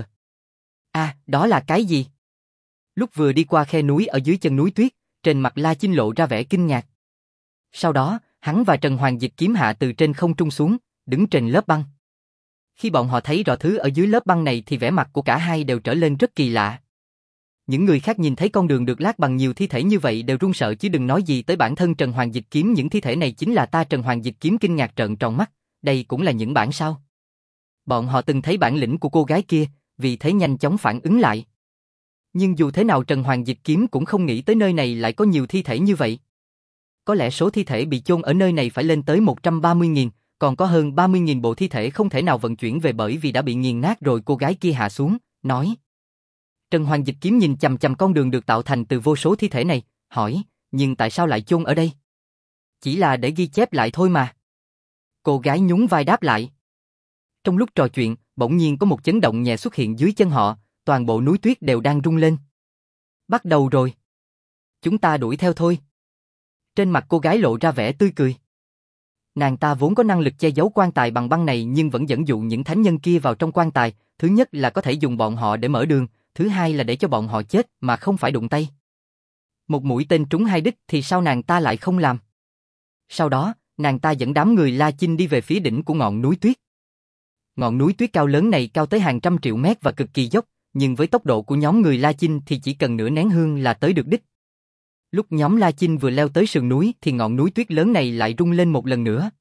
Đó là cái gì? Lúc vừa đi qua khe núi ở dưới chân núi tuyết, trên mặt La Chinh lộ ra vẻ kinh ngạc. Sau đó, hắn và Trần Hoàng Dịch Kiếm hạ từ trên không trung xuống, đứng trên lớp băng. Khi bọn họ thấy rõ thứ ở dưới lớp băng này thì vẻ mặt của cả hai đều trở lên rất kỳ lạ. Những người khác nhìn thấy con đường được lát bằng nhiều thi thể như vậy đều run sợ chứ đừng nói gì tới bản thân Trần Hoàng Dịch Kiếm. Những thi thể này chính là ta. Trần Hoàng Dịch Kiếm kinh ngạc trợn tròn mắt, đây cũng là những bản sao? Bọn họ từng thấy bản lĩnh của cô gái kia, vì thế nhanh chóng phản ứng lại. Nhưng dù thế nào Trần Hoàng Dịch Kiếm cũng không nghĩ tới nơi này lại có nhiều thi thể như vậy. Có lẽ số thi thể bị chôn ở nơi này phải lên tới 130.000, còn có hơn 30.000 bộ thi thể không thể nào vận chuyển về bởi vì đã bị nghiền nát rồi. Cô gái kia hạ xuống, nói. Trần Hoàng Dịch Kiếm nhìn chằm chằm con đường được tạo thành từ vô số thi thể này, hỏi, nhưng tại sao lại chôn ở đây? Chỉ là để ghi chép lại thôi mà. Cô gái nhún vai đáp lại. Trong lúc trò chuyện, bỗng nhiên có một chấn động nhẹ xuất hiện dưới chân họ, toàn bộ núi tuyết đều đang rung lên. Bắt đầu rồi. Chúng ta đuổi theo thôi. Trên mặt cô gái lộ ra vẻ tươi cười. Nàng ta vốn có năng lực che giấu quan tài bằng băng này nhưng vẫn dẫn dụ những thánh nhân kia vào trong quan tài, thứ nhất là có thể dùng bọn họ để mở đường, thứ hai là để cho bọn họ chết mà không phải đụng tay. Một mũi tên trúng hai đích thì sao nàng ta lại không làm? Sau đó, nàng ta dẫn đám người La Chinh đi về phía đỉnh của ngọn núi tuyết. Ngọn núi tuyết cao lớn này cao tới hàng trăm triệu mét và cực kỳ dốc, nhưng với tốc độ của nhóm người La Chinh thì chỉ cần nửa nén hương là tới được đích. Lúc nhóm La Chinh vừa leo tới sườn núi thì ngọn núi tuyết lớn này lại rung lên một lần nữa.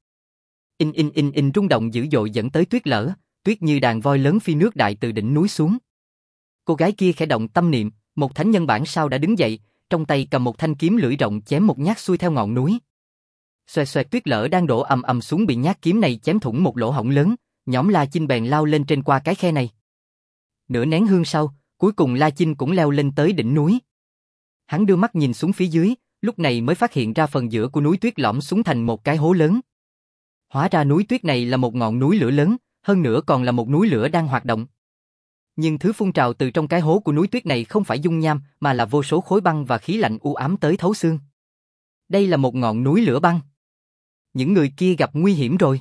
Rung động dữ dội dẫn tới tuyết lở, tuyết như đàn voi lớn phi nước đại từ đỉnh núi xuống. Cô gái kia khẽ động tâm niệm, một thánh nhân bản sao đã đứng dậy, trong tay cầm một thanh kiếm lưỡi rộng chém một nhát xuôi theo ngọn núi. Xoẹt xoẹt tuyết lở đang đổ ầm ầm xuống bị nhát kiếm này chém thủng một lỗ hổng lớn, nhóm La Chinh bèn lao lên trên qua cái khe này. Nửa nén hương sau, cuối cùng La Chinh cũng leo lên tới đỉnh núi. Hắn đưa mắt nhìn xuống phía dưới, lúc này mới phát hiện ra phần giữa của núi tuyết lõm xuống thành một cái hố lớn. Hóa ra núi tuyết này là một ngọn núi lửa lớn, hơn nữa còn là một núi lửa đang hoạt động. Nhưng thứ phun trào từ trong cái hố của núi tuyết này không phải dung nham, mà là vô số khối băng và khí lạnh u ám tới thấu xương. Đây là một ngọn núi lửa băng. Những người kia gặp nguy hiểm rồi.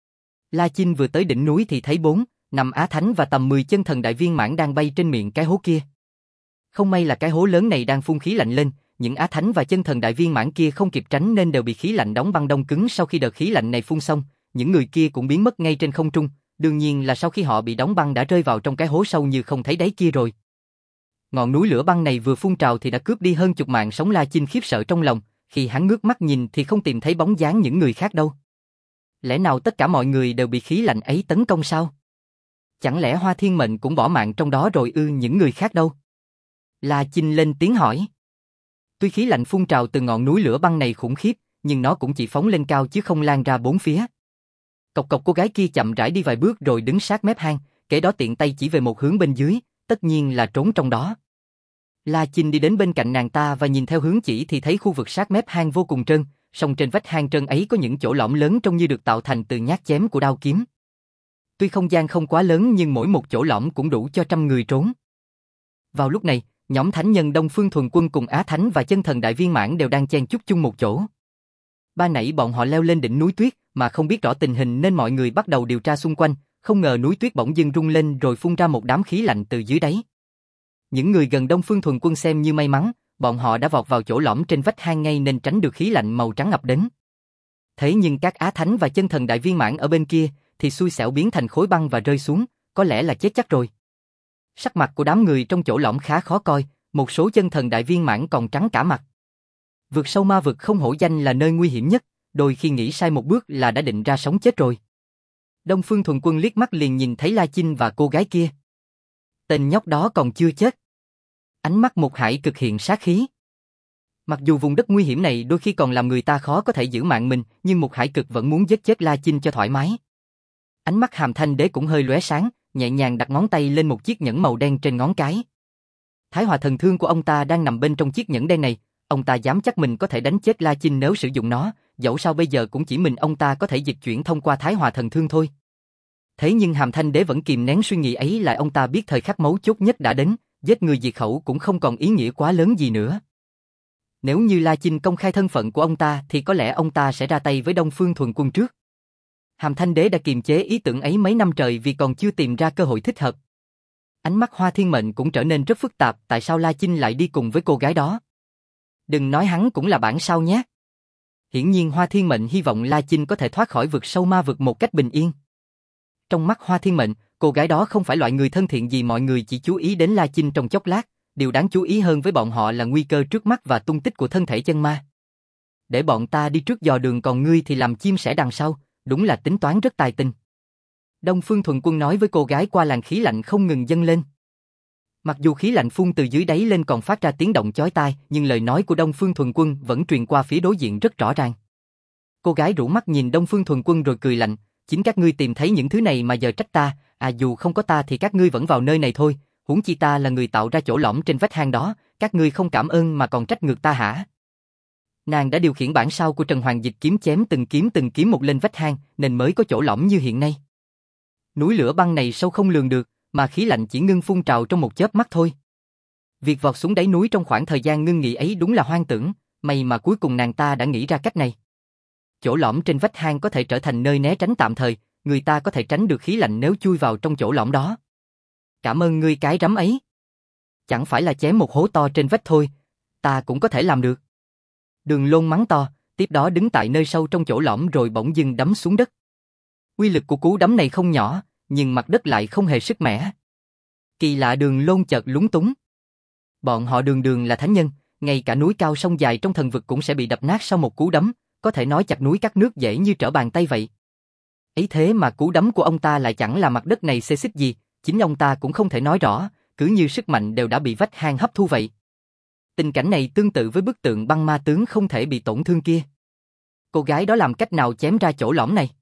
La Chinh vừa tới đỉnh núi thì thấy 4-5 Á Thánh và tầm 10 chân thần đại viên mãn đang bay trên miệng cái hố kia. Không may là cái hố lớn này đang phun khí lạnh lên, những Á Thánh và chân thần đại viên mãn kia không kịp tránh nên đều bị khí lạnh đóng băng đông cứng. Sau khi đợt khí lạnh này phun xong, những người kia cũng biến mất ngay trên không trung, đương nhiên là sau khi họ bị đóng băng đã rơi vào trong cái hố sâu như không thấy đáy kia rồi. Ngọn núi lửa băng này vừa phun trào thì đã cướp đi hơn chục mạng sống. La Chinh khiếp sợ trong lòng, khi hắn ngước mắt nhìn thì không tìm thấy bóng dáng những người khác đâu. Lẽ nào tất cả mọi người đều bị khí lạnh ấy tấn công sao? Chẳng lẽ Hoa Thiên Mệnh cũng bỏ mạng trong đó rồi ư? Những người khác đâu? La Chinh lên tiếng hỏi. Tuy khí lạnh phun trào từ ngọn núi lửa băng này khủng khiếp, nhưng nó cũng chỉ phóng lên cao chứ không lan ra bốn phía. Cộc cộc, cô gái kia chậm rãi đi vài bước rồi đứng sát mép hang, kế đó tiện tay chỉ về một hướng bên dưới, tất nhiên là trốn trong đó. La Chinh đi đến bên cạnh nàng ta và nhìn theo hướng chỉ thì thấy khu vực sát mép hang vô cùng trơn, song trên vách hang trơn ấy có những chỗ lõm lớn trông như được tạo thành từ nhát chém của đao kiếm. Tuy không gian không quá lớn nhưng mỗi một chỗ lõm cũng đủ cho trăm người trốn. Vào lúc này, nhóm thánh nhân Đông Phương Thuần Quân cùng Á Thánh và chân thần đại viên mãn đều đang chen chúc chung một chỗ. Ban nãy bọn họ leo lên đỉnh núi tuyết mà không biết rõ tình hình nên mọi người bắt đầu điều tra xung quanh, không ngờ núi tuyết bỗng dưng rung lên rồi phun ra một đám khí lạnh từ dưới đáy. Những người gần Đông Phương Thuần Quân xem như may mắn, bọn họ đã vọt vào chỗ lõm trên vách hang ngay nên tránh được khí lạnh màu trắng ập đến. Thế nhưng các Á Thánh và chân thần đại viên mãn ở bên kia thì xui xẻo biến thành khối băng và rơi xuống, có lẽ là chết chắc rồi. Sắc mặt của đám người trong chỗ lõm khá khó coi, một số chân thần đại viên mãn còn trắng cả mặt. Vực sâu ma vực không hổ danh là nơi nguy hiểm nhất, đôi khi nghĩ sai một bước là đã định ra sống chết rồi. Đông Phương Thuần Quân liếc mắt liền nhìn thấy La Chinh và cô gái kia. Tên nhóc đó còn chưa chết. Ánh mắt Một Hải cực hiện sát khí. Mặc dù vùng đất nguy hiểm này đôi khi còn làm người ta khó có thể giữ mạng mình, nhưng Một Hải cực vẫn muốn giết chết La Chinh cho thoải mái. Ánh mắt Hàm Thanh Đế cũng hơi lóe sáng, nhẹ nhàng đặt ngón tay lên một chiếc nhẫn màu đen trên ngón cái. Thái Hòa thần thương của ông ta đang nằm bên trong chiếc nhẫn đen này, ông ta dám chắc mình có thể đánh chết La Chinh nếu sử dụng nó, dẫu sao bây giờ cũng chỉ mình ông ta có thể dịch chuyển thông qua Thái Hòa thần thương thôi. Thế nhưng Hàm Thanh Đế vẫn kìm nén suy nghĩ ấy lại, ông ta biết thời khắc mấu chốt nhất đã đến, giết người diệt khẩu cũng không còn ý nghĩa quá lớn gì nữa. Nếu như La Chinh công khai thân phận của ông ta thì có lẽ ông ta sẽ ra tay với Đông Phương Thuần Quân trước. Hàm Thanh Đế đã kiềm chế ý tưởng ấy mấy năm trời vì còn chưa tìm ra cơ hội thích hợp. Ánh mắt Hoa Thiên Mệnh cũng trở nên rất phức tạp, tại sao La Chinh lại đi cùng với cô gái đó? Đừng nói hắn cũng là bản sao nhé. Hiển nhiên Hoa Thiên Mệnh hy vọng La Chinh có thể thoát khỏi vực sâu ma vực một cách bình yên. Trong mắt Hoa Thiên Mệnh, cô gái đó không phải loại người thân thiện gì, mọi người chỉ chú ý đến La Chinh trong chốc lát, điều đáng chú ý hơn với bọn họ là nguy cơ trước mắt và tung tích của thân thể chân ma. Để bọn ta đi trước dò đường còn ngươi thì làm chim sẻ đằng sau, đúng là tính toán rất tài tình. Đông Phương Thuần Quân nói với cô gái qua làn khí lạnh không ngừng dâng lên. Mặc dù khí lạnh phun từ dưới đáy lên còn phát ra tiếng động chói tai, nhưng lời nói của Đông Phương Thuần Quân vẫn truyền qua phía đối diện rất rõ ràng. Cô gái rũ mắt nhìn Đông Phương Thuần Quân rồi cười lạnh, chính các ngươi tìm thấy những thứ này mà giờ trách ta, dù không có ta thì các ngươi vẫn vào nơi này thôi, huống chi ta là người tạo ra chỗ lõm trên vách hang đó, các ngươi không cảm ơn mà còn trách ngược ta hả? Nàng đã điều khiển bản sao của Trần Hoàng Dịch kiếm chém từng kiếm một lên vách hang nên mới có chỗ lõm như hiện nay. Núi lửa băng này sâu không lường được, mà khí lạnh chỉ ngưng phun trào trong một chớp mắt thôi. Việc vọt xuống đáy núi trong khoảng thời gian ngưng nghỉ ấy đúng là hoang tưởng, may mà cuối cùng nàng ta đã nghĩ ra cách này. Chỗ lõm trên vách hang có thể trở thành nơi né tránh tạm thời, người ta có thể tránh được khí lạnh nếu chui vào trong chỗ lõm đó. Cảm ơn ngươi cái rắm ấy. Chẳng phải là chém một hố to trên vách thôi, ta cũng có thể làm được. Đường Lôn mắng to, tiếp đó đứng tại nơi sâu trong chỗ lõm rồi bỗng dưng đấm xuống đất. Uy lực của cú đấm này không nhỏ, nhưng mặt đất lại không hề sức mẻ. Kỳ lạ, Đường Lôn chợt lúng túng. Bọn họ đường là thánh nhân, ngay cả núi cao sông dài trong thần vực cũng sẽ bị đập nát sau một cú đấm, có thể nói chặt núi cắt nước dễ như trở bàn tay vậy. Ấy thế mà cú đấm của ông ta lại chẳng là mặt đất này xê xích gì, chính ông ta cũng không thể nói rõ, cứ như sức mạnh đều đã bị vách hang hấp thu vậy. Tình cảnh này tương tự với bức tượng băng ma tướng không thể bị tổn thương kia. Cô gái đó làm cách nào chém ra chỗ lõm này?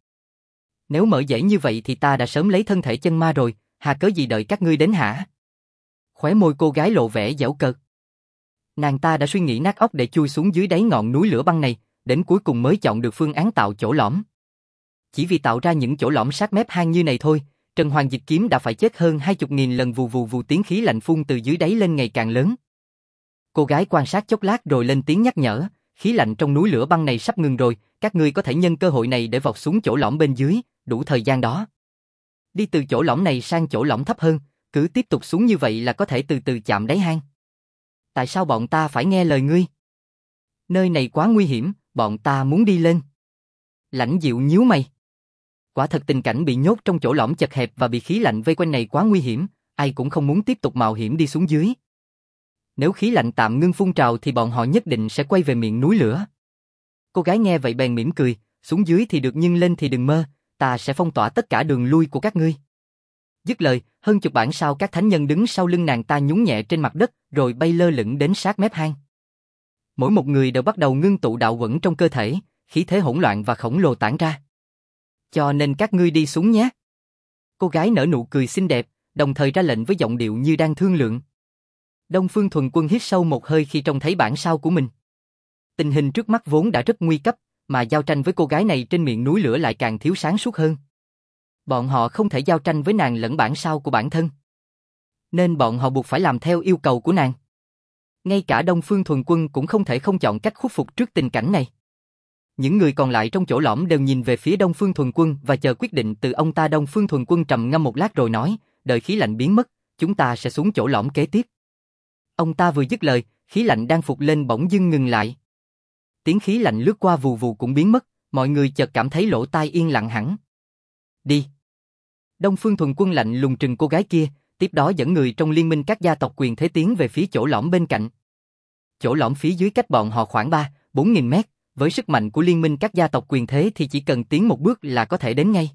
Nếu mở dễ như vậy thì ta đã sớm lấy thân thể chân ma rồi, hà cớ gì đợi các ngươi đến hả? Khóe môi cô gái lộ vẻ giễu cợt. Nàng ta đã suy nghĩ nát óc để chui xuống dưới đáy ngọn núi lửa băng này, đến cuối cùng mới chọn được phương án tạo chỗ lõm. Chỉ vì tạo ra những chỗ lõm sát mép hang như này thôi, Trần Hoàng Dịch Kiếm đã phải chết hơn 20.000 lần, vù vù vù, tiếng khí lạnh phun từ dưới đáy lên ngày càng lớn. Cô gái quan sát chốc lát rồi lên tiếng nhắc nhở, khí lạnh trong núi lửa băng này sắp ngừng rồi, các ngươi có thể nhân cơ hội này để vọt xuống chỗ lõm bên dưới, đủ thời gian đó. Đi từ chỗ lõm này sang chỗ lõm thấp hơn, cứ tiếp tục xuống như vậy là có thể từ từ chạm đáy hang. Tại sao bọn ta phải nghe lời ngươi? Nơi này quá nguy hiểm, bọn ta muốn đi lên. Lãnh Diệu nhíu mày. Quả thật tình cảnh bị nhốt trong chỗ lõm chật hẹp và bị khí lạnh vây quanh này quá nguy hiểm, ai cũng không muốn tiếp tục mạo hiểm đi xuống dưới. Nếu khí lạnh tạm ngưng phun trào thì bọn họ nhất định sẽ quay về miệng núi lửa. Cô gái nghe vậy bèn mỉm cười, xuống dưới thì được nhưng lên thì đừng mơ, ta sẽ phong tỏa tất cả đường lui của các ngươi. Dứt lời, hơn chục bản sao các thánh nhân đứng sau lưng nàng ta nhún nhẹ trên mặt đất, rồi bay lơ lửng đến sát mép hang. Mỗi một người đều bắt đầu ngưng tụ đạo quẩn trong cơ thể, khí thế hỗn loạn và khổng lồ tản ra. Cho nên các ngươi đi xuống nhé. Cô gái nở nụ cười xinh đẹp, đồng thời ra lệnh với giọng điệu như đang thương lượng. Đông Phương Thuần Quân hít sâu một hơi khi trông thấy bản sao của mình. Tình hình trước mắt vốn đã rất nguy cấp, mà giao tranh với cô gái này trên miệng núi lửa lại càng thiếu sáng suốt hơn. Bọn họ không thể giao tranh với nàng lẫn bản sao của bản thân, nên bọn họ buộc phải làm theo yêu cầu của nàng. Ngay cả Đông Phương Thuần Quân cũng không thể không chọn cách khuất phục trước tình cảnh này. Những người còn lại trong chỗ lõm đều nhìn về phía Đông Phương Thuần Quân và chờ quyết định từ ông ta. Đông Phương Thuần Quân trầm ngâm một lát rồi nói, đợi khí lạnh biến mất, chúng ta sẽ xuống chỗ lõm kế tiếp. Ông ta vừa dứt lời, khí lạnh đang phục lên bỗng dưng ngừng lại. Tiếng khí lạnh lướt qua vù vù cũng biến mất, mọi người chợt cảm thấy lỗ tai yên lặng hẳn. Đi. Đông Phương Thuần Quân lạnh lùng trừng cô gái kia, tiếp đó dẫn người trong liên minh các gia tộc quyền thế tiến về phía chỗ lõm bên cạnh. Chỗ lõm phía dưới cách bọn họ khoảng 3-4 nghìn mét, với sức mạnh của liên minh các gia tộc quyền thế thì chỉ cần tiến một bước là có thể đến ngay.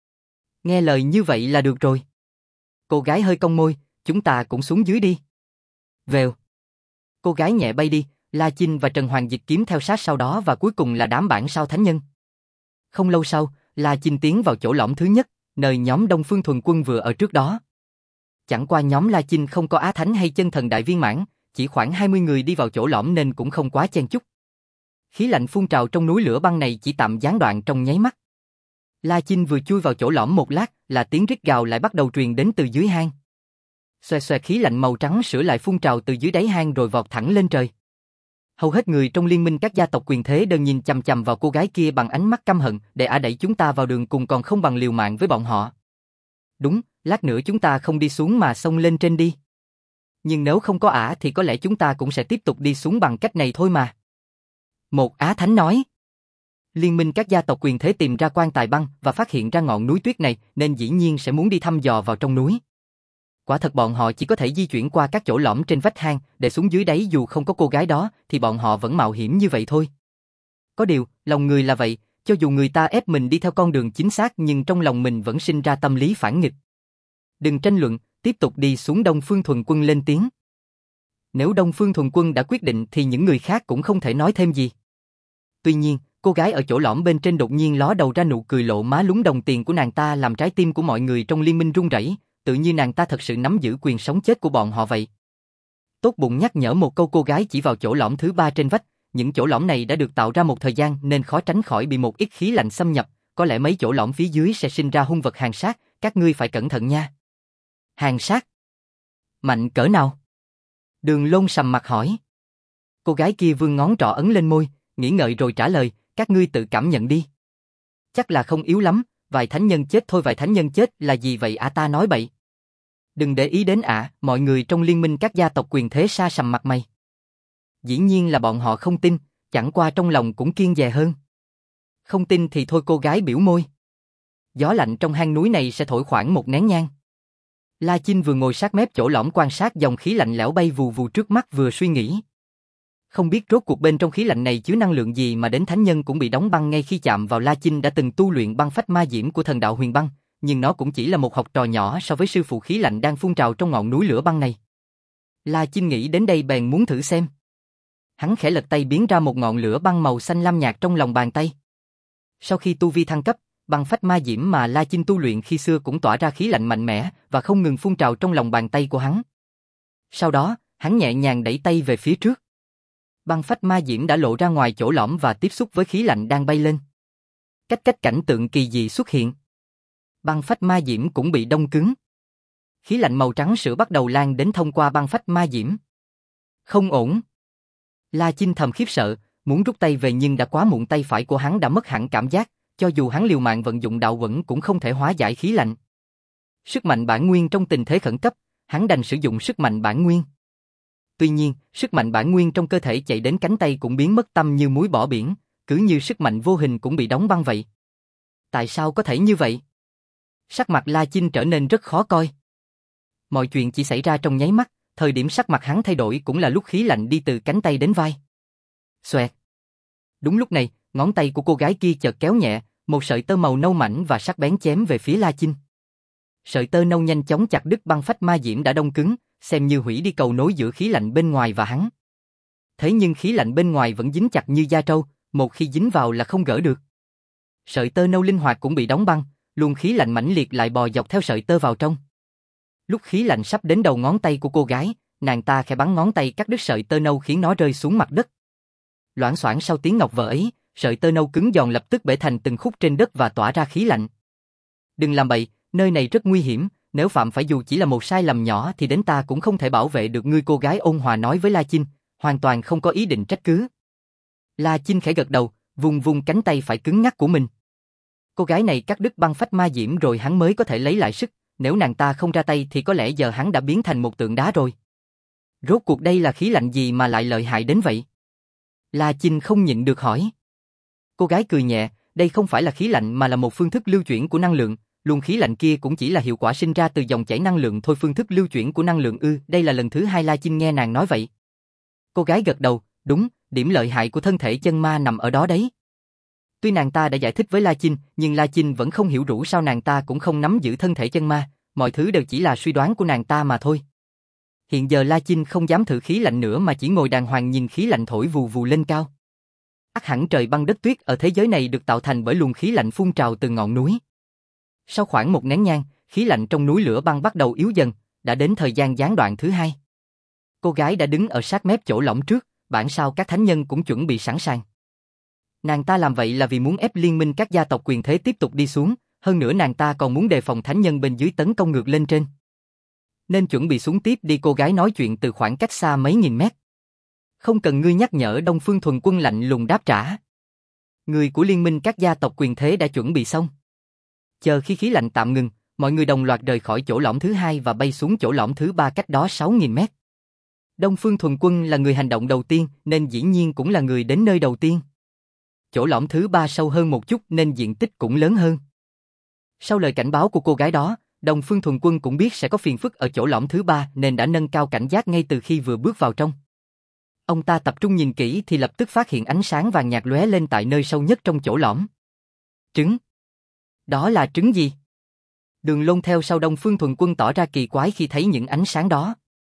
Nghe lời như vậy là được rồi. Cô gái hơi cong môi, chúng ta cũng xuống dưới đi. Vèo. Cô gái nhẹ bay đi, La Chinh và Trần Hoàng Dịch Kiếm theo sát sau đó và cuối cùng là đám bản sao thánh nhân. Không lâu sau, La Chinh tiến vào chỗ lõm thứ nhất, nơi nhóm Đông Phương Thuần Quân vừa ở trước đó. Chẳng qua nhóm La Chinh không có Á Thánh hay Chân Thần Đại Viên Mãn, chỉ khoảng 20 người đi vào chỗ lõm nên cũng không quá chen chúc. Khí lạnh phun trào trong núi lửa băng này chỉ tạm gián đoạn trong nháy mắt. La Chinh vừa chui vào chỗ lõm một lát là tiếng rít gào lại bắt đầu truyền đến từ dưới hang. Xoẹt xoẹt, khí lạnh màu trắng sữa lại phun trào từ dưới đáy hang rồi vọt thẳng lên trời. Hầu hết người trong liên minh các gia tộc quyền thế đều nhìn chằm chằm vào cô gái kia bằng ánh mắt căm hận, để ả đẩy chúng ta vào đường cùng còn không bằng liều mạng với bọn họ. Đúng, lát nữa chúng ta không đi xuống mà xông lên trên đi. Nhưng nếu không có ả thì có lẽ chúng ta cũng sẽ tiếp tục đi xuống bằng cách này thôi mà. Một Á Thánh nói. Liên minh các gia tộc quyền thế tìm ra quan tài băng và phát hiện ra ngọn núi tuyết này nên dĩ nhiên sẽ muốn đi thăm dò vào trong núi. Quả thật bọn họ chỉ có thể di chuyển qua các chỗ lõm trên vách hang để xuống dưới đáy, dù không có cô gái đó thì bọn họ vẫn mạo hiểm như vậy thôi. Có điều, lòng người là vậy, cho dù người ta ép mình đi theo con đường chính xác nhưng trong lòng mình vẫn sinh ra tâm lý phản nghịch. Đừng tranh luận, tiếp tục đi xuống. Đông Phương Thuần Quân lên tiếng. Nếu Đông Phương Thuần Quân đã quyết định thì những người khác cũng không thể nói thêm gì. Tuy nhiên, cô gái ở chỗ lõm bên trên đột nhiên ló đầu ra, nụ cười lộ má lúng đồng tiền của nàng ta làm trái tim của mọi người trong liên minh run rẩy, tự như nàng ta thật sự nắm giữ quyền sống chết của bọn họ vậy. Tốt bụng nhắc nhở một câu, cô gái chỉ vào chỗ lõm thứ 3 trên vách, những chỗ lõm này đã được tạo ra một thời gian nên khó tránh khỏi bị một ít khí lạnh xâm nhập, có lẽ mấy chỗ lõm phía dưới sẽ sinh ra hung vật hàn sát, các ngươi phải cẩn thận nha. Hàn sát? Mạnh cỡ nào? Đường Lôn sầm mặt hỏi. Cô gái kia vươn ngón trỏ ấn lên môi, nghĩ ngợi rồi trả lời, các ngươi tự cảm nhận đi. Chắc là không yếu lắm, vài thánh nhân chết thôi. Vài thánh nhân chết là gì vậy ạ? Ta nói bậy. Đừng để ý đến ạ. Mọi người trong liên minh các gia tộc quyền thế sa sầm mặt mày. Dĩ nhiên là bọn họ không tin, chẳng qua trong lòng cũng kiêng dè hơn. Không tin thì thôi. Cô gái biểu môi. Gió lạnh trong hang núi này sẽ thổi khoảng một nén nhang. La Chinh vừa ngồi sát mép chỗ lõm quan sát dòng khí lạnh lẽo bay vù vù trước mắt vừa suy nghĩ. Không biết rốt cuộc bên trong khí lạnh này chứa năng lượng gì mà đến thánh nhân cũng bị đóng băng ngay khi chạm vào. La Chinh đã từng tu luyện băng phách ma diễm của thần đạo huyền băng, nhưng nó cũng chỉ là một học trò nhỏ so với sư phụ khí lạnh đang phun trào trong ngọn núi lửa băng này. La Chinh nghĩ đến đây bèn muốn thử xem. Hắn khẽ lật tay biến ra một ngọn lửa băng màu xanh lam nhạt trong lòng bàn tay. Sau khi tu vi thăng cấp, băng phách ma diễm mà La Chinh tu luyện khi xưa cũng tỏa ra khí lạnh mạnh mẽ và không ngừng phun trào trong lòng bàn tay của hắn. Sau đó, hắn nhẹ nhàng đẩy tay về phía trước. Băng phách ma diễm đã lộ ra ngoài chỗ lõm và tiếp xúc với khí lạnh đang bay lên. Cách cảnh tượng kỳ dị xuất hiện. Băng phách ma diễm cũng bị đông cứng. Khí lạnh màu trắng sữa bắt đầu lan đến thông qua băng phách ma diễm. Không ổn. La Chinh thầm khiếp sợ, muốn rút tay về nhưng đã quá muộn, tay phải của hắn đã mất hẳn cảm giác, cho dù hắn liều mạng vận dụng đạo vẫn cũng không thể hóa giải khí lạnh. Sức mạnh bản nguyên trong tình thế khẩn cấp, hắn đành sử dụng sức mạnh bản nguyên. Tuy nhiên, sức mạnh bản nguyên trong cơ thể chạy đến cánh tay cũng biến mất tăm như muối bỏ biển, cứ như sức mạnh vô hình cũng bị đóng băng vậy. Tại sao có thể như vậy? Sắc mặt La Chinh trở nên rất khó coi. Mọi chuyện chỉ xảy ra trong nháy mắt, thời điểm sắc mặt hắn thay đổi cũng là lúc khí lạnh đi từ cánh tay đến vai. Xoẹt. Đúng lúc này, ngón tay của cô gái kia chợt kéo nhẹ, một sợi tơ màu nâu mảnh và sắc bén chém về phía La Chinh. Sợi tơ nâu nhanh chóng chặt đứt băng phách ma diễm đã đông cứng, xem như hủy đi cầu nối giữa khí lạnh bên ngoài và hắn. Thế nhưng khí lạnh bên ngoài vẫn dính chặt như da trâu, một khi dính vào là không gỡ được. Sợi tơ nâu linh hoạt cũng bị đóng băng, luồng khí lạnh mãnh liệt lại bò dọc theo sợi tơ vào trong. Lúc khí lạnh sắp đến đầu ngón tay của cô gái, nàng ta khẽ bắn ngón tay cắt đứt sợi tơ nâu khiến nó rơi xuống mặt đất. Loảng xoảng sau tiếng ngọc vỡ ấy, sợi tơ nâu cứng giòn lập tức bể thành từng khúc trên đất và tỏa ra khí lạnh. Đừng làm bậy, nơi này rất nguy hiểm, nếu phạm phải dù chỉ là một sai lầm nhỏ thì đến ta cũng không thể bảo vệ được ngươi, cô gái ôn hòa nói với La Chinh, hoàn toàn không có ý định trách cứ. La Chinh khẽ gật đầu, vùng vùng cánh tay phải cứng ngắc của mình. Cô gái này cắt đứt băng phách ma diễm rồi hắn mới có thể lấy lại sức, nếu nàng ta không ra tay thì có lẽ giờ hắn đã biến thành một tượng đá rồi. Rốt cuộc đây là khí lạnh gì mà lại lợi hại đến vậy? La Chinh không nhịn được hỏi. Cô gái cười nhẹ, đây không phải là khí lạnh mà là một phương thức lưu chuyển của năng lượng, luồng khí lạnh kia cũng chỉ là hiệu quả sinh ra từ dòng chảy năng lượng thôi. Phương thức lưu chuyển của năng lượng ư? Đây là lần thứ hai La Chinh nghe nàng nói vậy. Cô gái gật đầu, đúng, điểm lợi hại của thân thể chân ma nằm ở đó đấy. Tuy nàng ta đã giải thích với La Chinh, nhưng La Chinh vẫn không hiểu rũ sao nàng ta cũng không nắm giữ thân thể chân ma, mọi thứ đều chỉ là suy đoán của nàng ta mà thôi. Hiện giờ La Chinh không dám thử khí lạnh nữa mà chỉ ngồi đàng hoàng nhìn khí lạnh thổi vù vù lên cao. Ắt hẳn trời băng đất tuyết ở thế giới này được tạo thành bởi luồng khí lạnh phun trào từ ngọn núi. Sau khoảng một nén nhang, khí lạnh trong núi lửa băng bắt đầu yếu dần, đã đến thời gian gián đoạn thứ hai. Cô gái đã đứng ở sát mép chỗ lõm trước, bản sao các thánh nhân cũng chuẩn bị sẵn sàng. Nàng ta làm vậy là vì muốn ép liên minh các gia tộc quyền thế tiếp tục đi xuống, hơn nữa nàng ta còn muốn đề phòng thánh nhân bên dưới tấn công ngược lên trên. Nên chuẩn bị xuống tiếp đi, cô gái nói chuyện từ khoảng cách xa mấy nghìn mét. Không cần ngươi nhắc nhở, Đông Phương Thuần Quân lạnh lùng đáp trả. Người của liên minh các gia tộc quyền thế đã chuẩn bị xong. Chờ khi khí lạnh tạm ngừng, mọi người đồng loạt rời khỏi chỗ lõm thứ hai và bay xuống chỗ lõm thứ ba cách đó 6.000 mét. Đông Phương Thuần Quân là người hành động đầu tiên nên dĩ nhiên cũng là người đến nơi đầu tiên. Chỗ lõm thứ ba sâu hơn một chút nên diện tích cũng lớn hơn. Sau lời cảnh báo của cô gái đó, Đông Phương Thuần Quân cũng biết sẽ có phiền phức ở chỗ lõm thứ ba nên đã nâng cao cảnh giác ngay từ khi vừa bước vào trong. Ông ta tập trung nhìn kỹ thì lập tức phát hiện ánh sáng vàng nhạt lóe lên tại nơi sâu nhất trong chỗ lõm. Trứng. Đó là trứng gì? Đường Lôn theo sau Đông Phương Thuần Quân tỏ ra kỳ quái khi thấy những ánh sáng đó.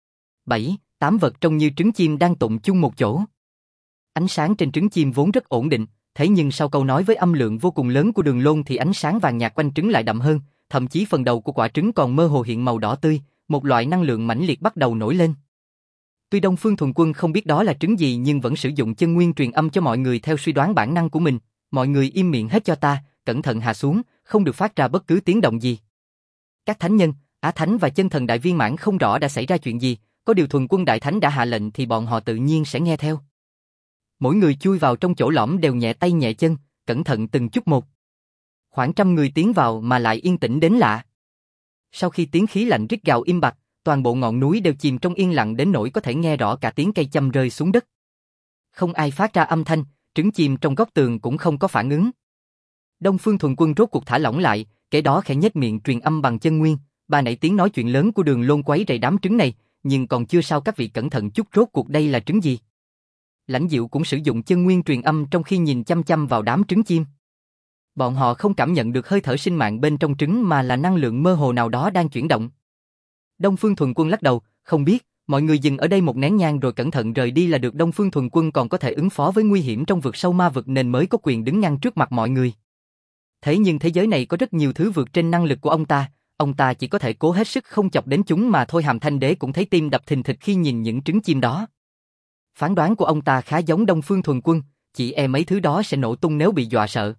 7, 8 vật trông như trứng chim đang tụng chung một chỗ. Ánh sáng trên trứng chim vốn rất ổn định, thế nhưng sau câu nói với âm lượng vô cùng lớn của Đường Lôn thì ánh sáng vàng nhạt quanh trứng lại đậm hơn, thậm chí phần đầu của quả trứng còn mơ hồ hiện màu đỏ tươi, một loại năng lượng mãnh liệt bắt đầu nổi lên. Tuy Đông Phương Thuần Quân không biết đó là trứng gì nhưng vẫn sử dụng chân nguyên truyền âm cho mọi người theo suy đoán bản năng của mình, mọi người im miệng hết cho ta, cẩn thận hạ xuống, không được phát ra bất cứ tiếng động gì. Các thánh nhân, Á Thánh và Chân Thần Đại Viên Mãn không rõ đã xảy ra chuyện gì, có điều Thuần Quân Đại Thánh đã hạ lệnh thì bọn họ tự nhiên sẽ nghe theo. Mỗi người chui vào trong chỗ lõm đều nhẹ tay nhẹ chân, cẩn thận từng chút một. Khoảng 100 người tiến vào mà lại yên tĩnh đến lạ. Sau khi tiếng khí lạnh rít gào im bặt, toàn bộ ngọn núi đều chìm trong yên lặng đến nỗi có thể nghe rõ cả tiếng cây châm rơi xuống đất. Không ai phát ra âm thanh, trứng chim trong góc tường cũng không có phản ứng. Đông Phương Thuần Quân rốt cuộc thả lỏng lại, kể đó khẽ nhếch miệng truyền âm bằng chân nguyên, bà nãy tiếng nói chuyện lớn của Đường Lôn quấy rầy đám trứng này, nhưng còn chưa sao các vị cẩn thận chút, rốt cuộc đây là trứng gì? Lãnh Diệu cũng sử dụng chân nguyên truyền âm trong khi nhìn chăm chăm vào đám trứng chim. Bọn họ không cảm nhận được hơi thở sinh mạng bên trong trứng mà là năng lượng mơ hồ nào đó đang chuyển động. Đông Phương Thuần Quân lắc đầu, không biết, mọi người dừng ở đây một nén nhang rồi cẩn thận rời đi là được. Đông Phương Thuần Quân còn có thể ứng phó với nguy hiểm trong vực sâu ma vực nên mới có quyền đứng ngăn trước mặt mọi người. Thế nhưng thế giới này có rất nhiều thứ vượt trên năng lực của ông ta chỉ có thể cố hết sức không chọc đến chúng mà thôi. Hàm Thanh Đế cũng thấy tim đập thình thịch khi nhìn những trứng chim đó. Phán đoán của ông ta khá giống Đông Phương Thuần Quân, chỉ e mấy thứ đó sẽ nổ tung nếu bị dọa sợ.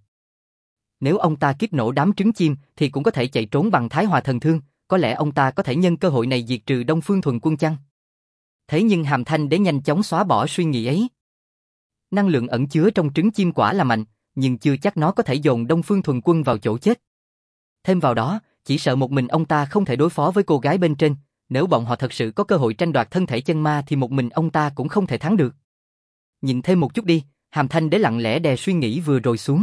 Nếu ông ta kích nổ đám trứng chim thì cũng có thể chạy trốn bằng Thái Hòa Thần Thương, có lẽ ông ta có thể nhân cơ hội này diệt trừ Đông Phương Thuần Quân chăng? Thế nhưng Hàm Thanh Đế nhanh chóng xóa bỏ suy nghĩ ấy. Năng lượng ẩn chứa trong trứng chim quả là mạnh, nhưng chưa chắc nó có thể dồn Đông Phương Thuần Quân vào chỗ chết. Thêm vào đó, chỉ sợ một mình ông ta không thể đối phó với cô gái bên trên, nếu bọn họ thật sự có cơ hội tranh đoạt thân thể chân ma thì một mình ông ta cũng không thể thắng được. Nhìn thêm một chút đi, Hàm Thanh Đế lặng lẽ đè suy nghĩ vừa rồi xuống.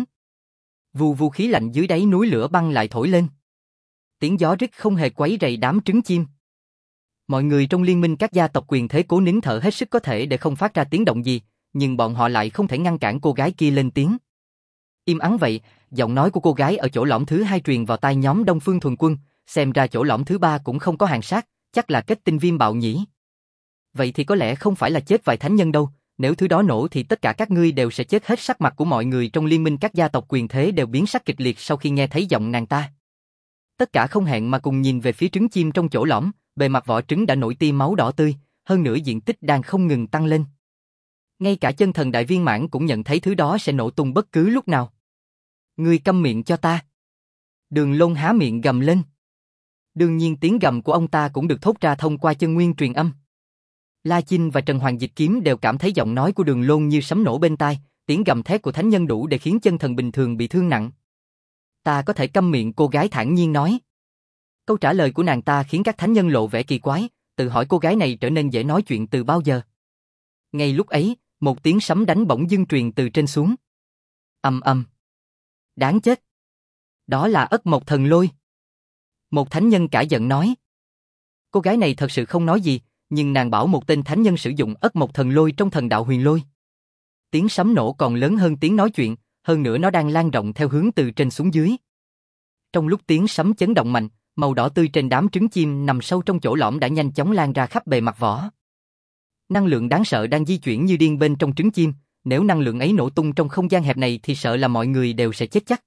Vù vù khí lạnh dưới đáy núi lửa băng lại thổi lên. Tiếng gió rít không hề quấy rầy đám trứng chim. Mọi người trong liên minh các gia tộc quyền thế cố nín thở hết sức có thể để không phát ra tiếng động gì, nhưng bọn họ lại không thể ngăn cản cô gái kia lên tiếng. Im ắng vậy, giọng nói của cô gái ở chỗ lõm thứ 2 truyền vào tai nhóm Đông Phương Thuần Quân, xem ra chỗ lõm thứ 3 cũng không có hàng sát, chắc là kết tinh viêm bạo nhỉ. Vậy thì có lẽ không phải là chết vài thánh nhân đâu, nếu thứ đó nổ thì tất cả các ngươi đều sẽ chết hết. Sắc mặt của mọi người trong liên minh các gia tộc quyền thế đều biến sắc kịch liệt sau khi nghe thấy giọng nàng ta. Tất cả không hẹn mà cùng nhìn về phía trứng chim trong chỗ lõm, bề mặt vỏ trứng đã nổi tia máu đỏ tươi, hơn nữa diện tích đang không ngừng tăng lên. Ngay cả chân thần đại viên mãn cũng nhận thấy thứ đó sẽ nổ tung bất cứ lúc nào. Ngươi câm miệng cho ta. Đường Lôn há miệng gầm lên. Đương nhiên tiếng gầm của ông ta cũng được thốt ra thông qua chân nguyên truyền âm. La Chinh và Trần Hoàng Dịch Kiếm đều cảm thấy giọng nói của Đường Lôn như sấm nổ bên tai, tiếng gầm thét của thánh nhân đủ để khiến chân thần bình thường bị thương nặng. Ta có thể câm miệng, cô gái thản nhiên nói. Câu trả lời của nàng ta khiến các thánh nhân lộ vẻ kỳ quái, tự hỏi cô gái này trở nên dễ nói chuyện từ bao giờ. Ngay lúc ấy, một tiếng sấm đánh bỗng dưng truyền từ trên xuống. Ầm ầm. Đáng chết. Đó là Ất Mộc Thần Lôi. Một thánh nhân cả giận nói. Cô gái này thật sự không nói gì, nhưng nàng bảo một tên thánh nhân sử dụng Ất Mộc Thần Lôi trong thần đạo huyền lôi. Tiếng sấm nổ còn lớn hơn tiếng nói chuyện, hơn nữa nó đang lan rộng theo hướng từ trên xuống dưới. Trong lúc tiếng sấm chấn động mạnh, màu đỏ tươi trên đám trứng chim nằm sâu trong chỗ lõm đã nhanh chóng lan ra khắp bề mặt vỏ. Năng lượng đáng sợ đang di chuyển như điên bên trong trứng chim, nếu năng lượng ấy nổ tung trong không gian hẹp này thì sợ là mọi người đều sẽ chết chắc.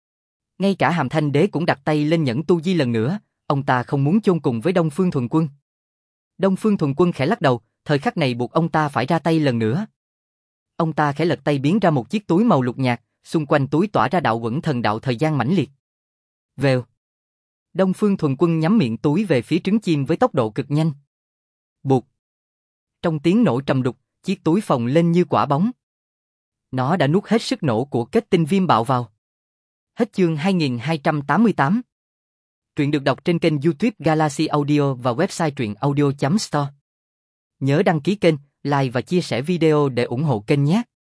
Ngay cả Hàm Thanh Đế cũng đặt tay lên nhẫn tu di lần nữa, ông ta không muốn chôn cùng với Đông Phương Thuần Quân. Đông Phương Thuần Quân khẽ lắc đầu, thời khắc này buộc ông ta phải ra tay lần nữa. Ông ta khẽ lật tay biến ra một chiếc túi màu lục nhạt, xung quanh túi tỏa ra đạo uẩn thần đạo thời gian mãnh liệt. Vèo. Đông Phương Thuần Quân nhắm miệng túi về phía trứng chim với tốc độ cực nhanh. Bụt. Trong tiếng nổ trầm đục, chiếc túi phồng lên như quả bóng. Nó đã nuốt hết sức nổ của kết tinh viêm bạo vào. Hết chương 2288. Truyện được đọc trên kênh YouTube Galaxy Audio và website truyệnaudio.store. Nhớ đăng ký kênh, like và chia sẻ video để ủng hộ kênh nhé.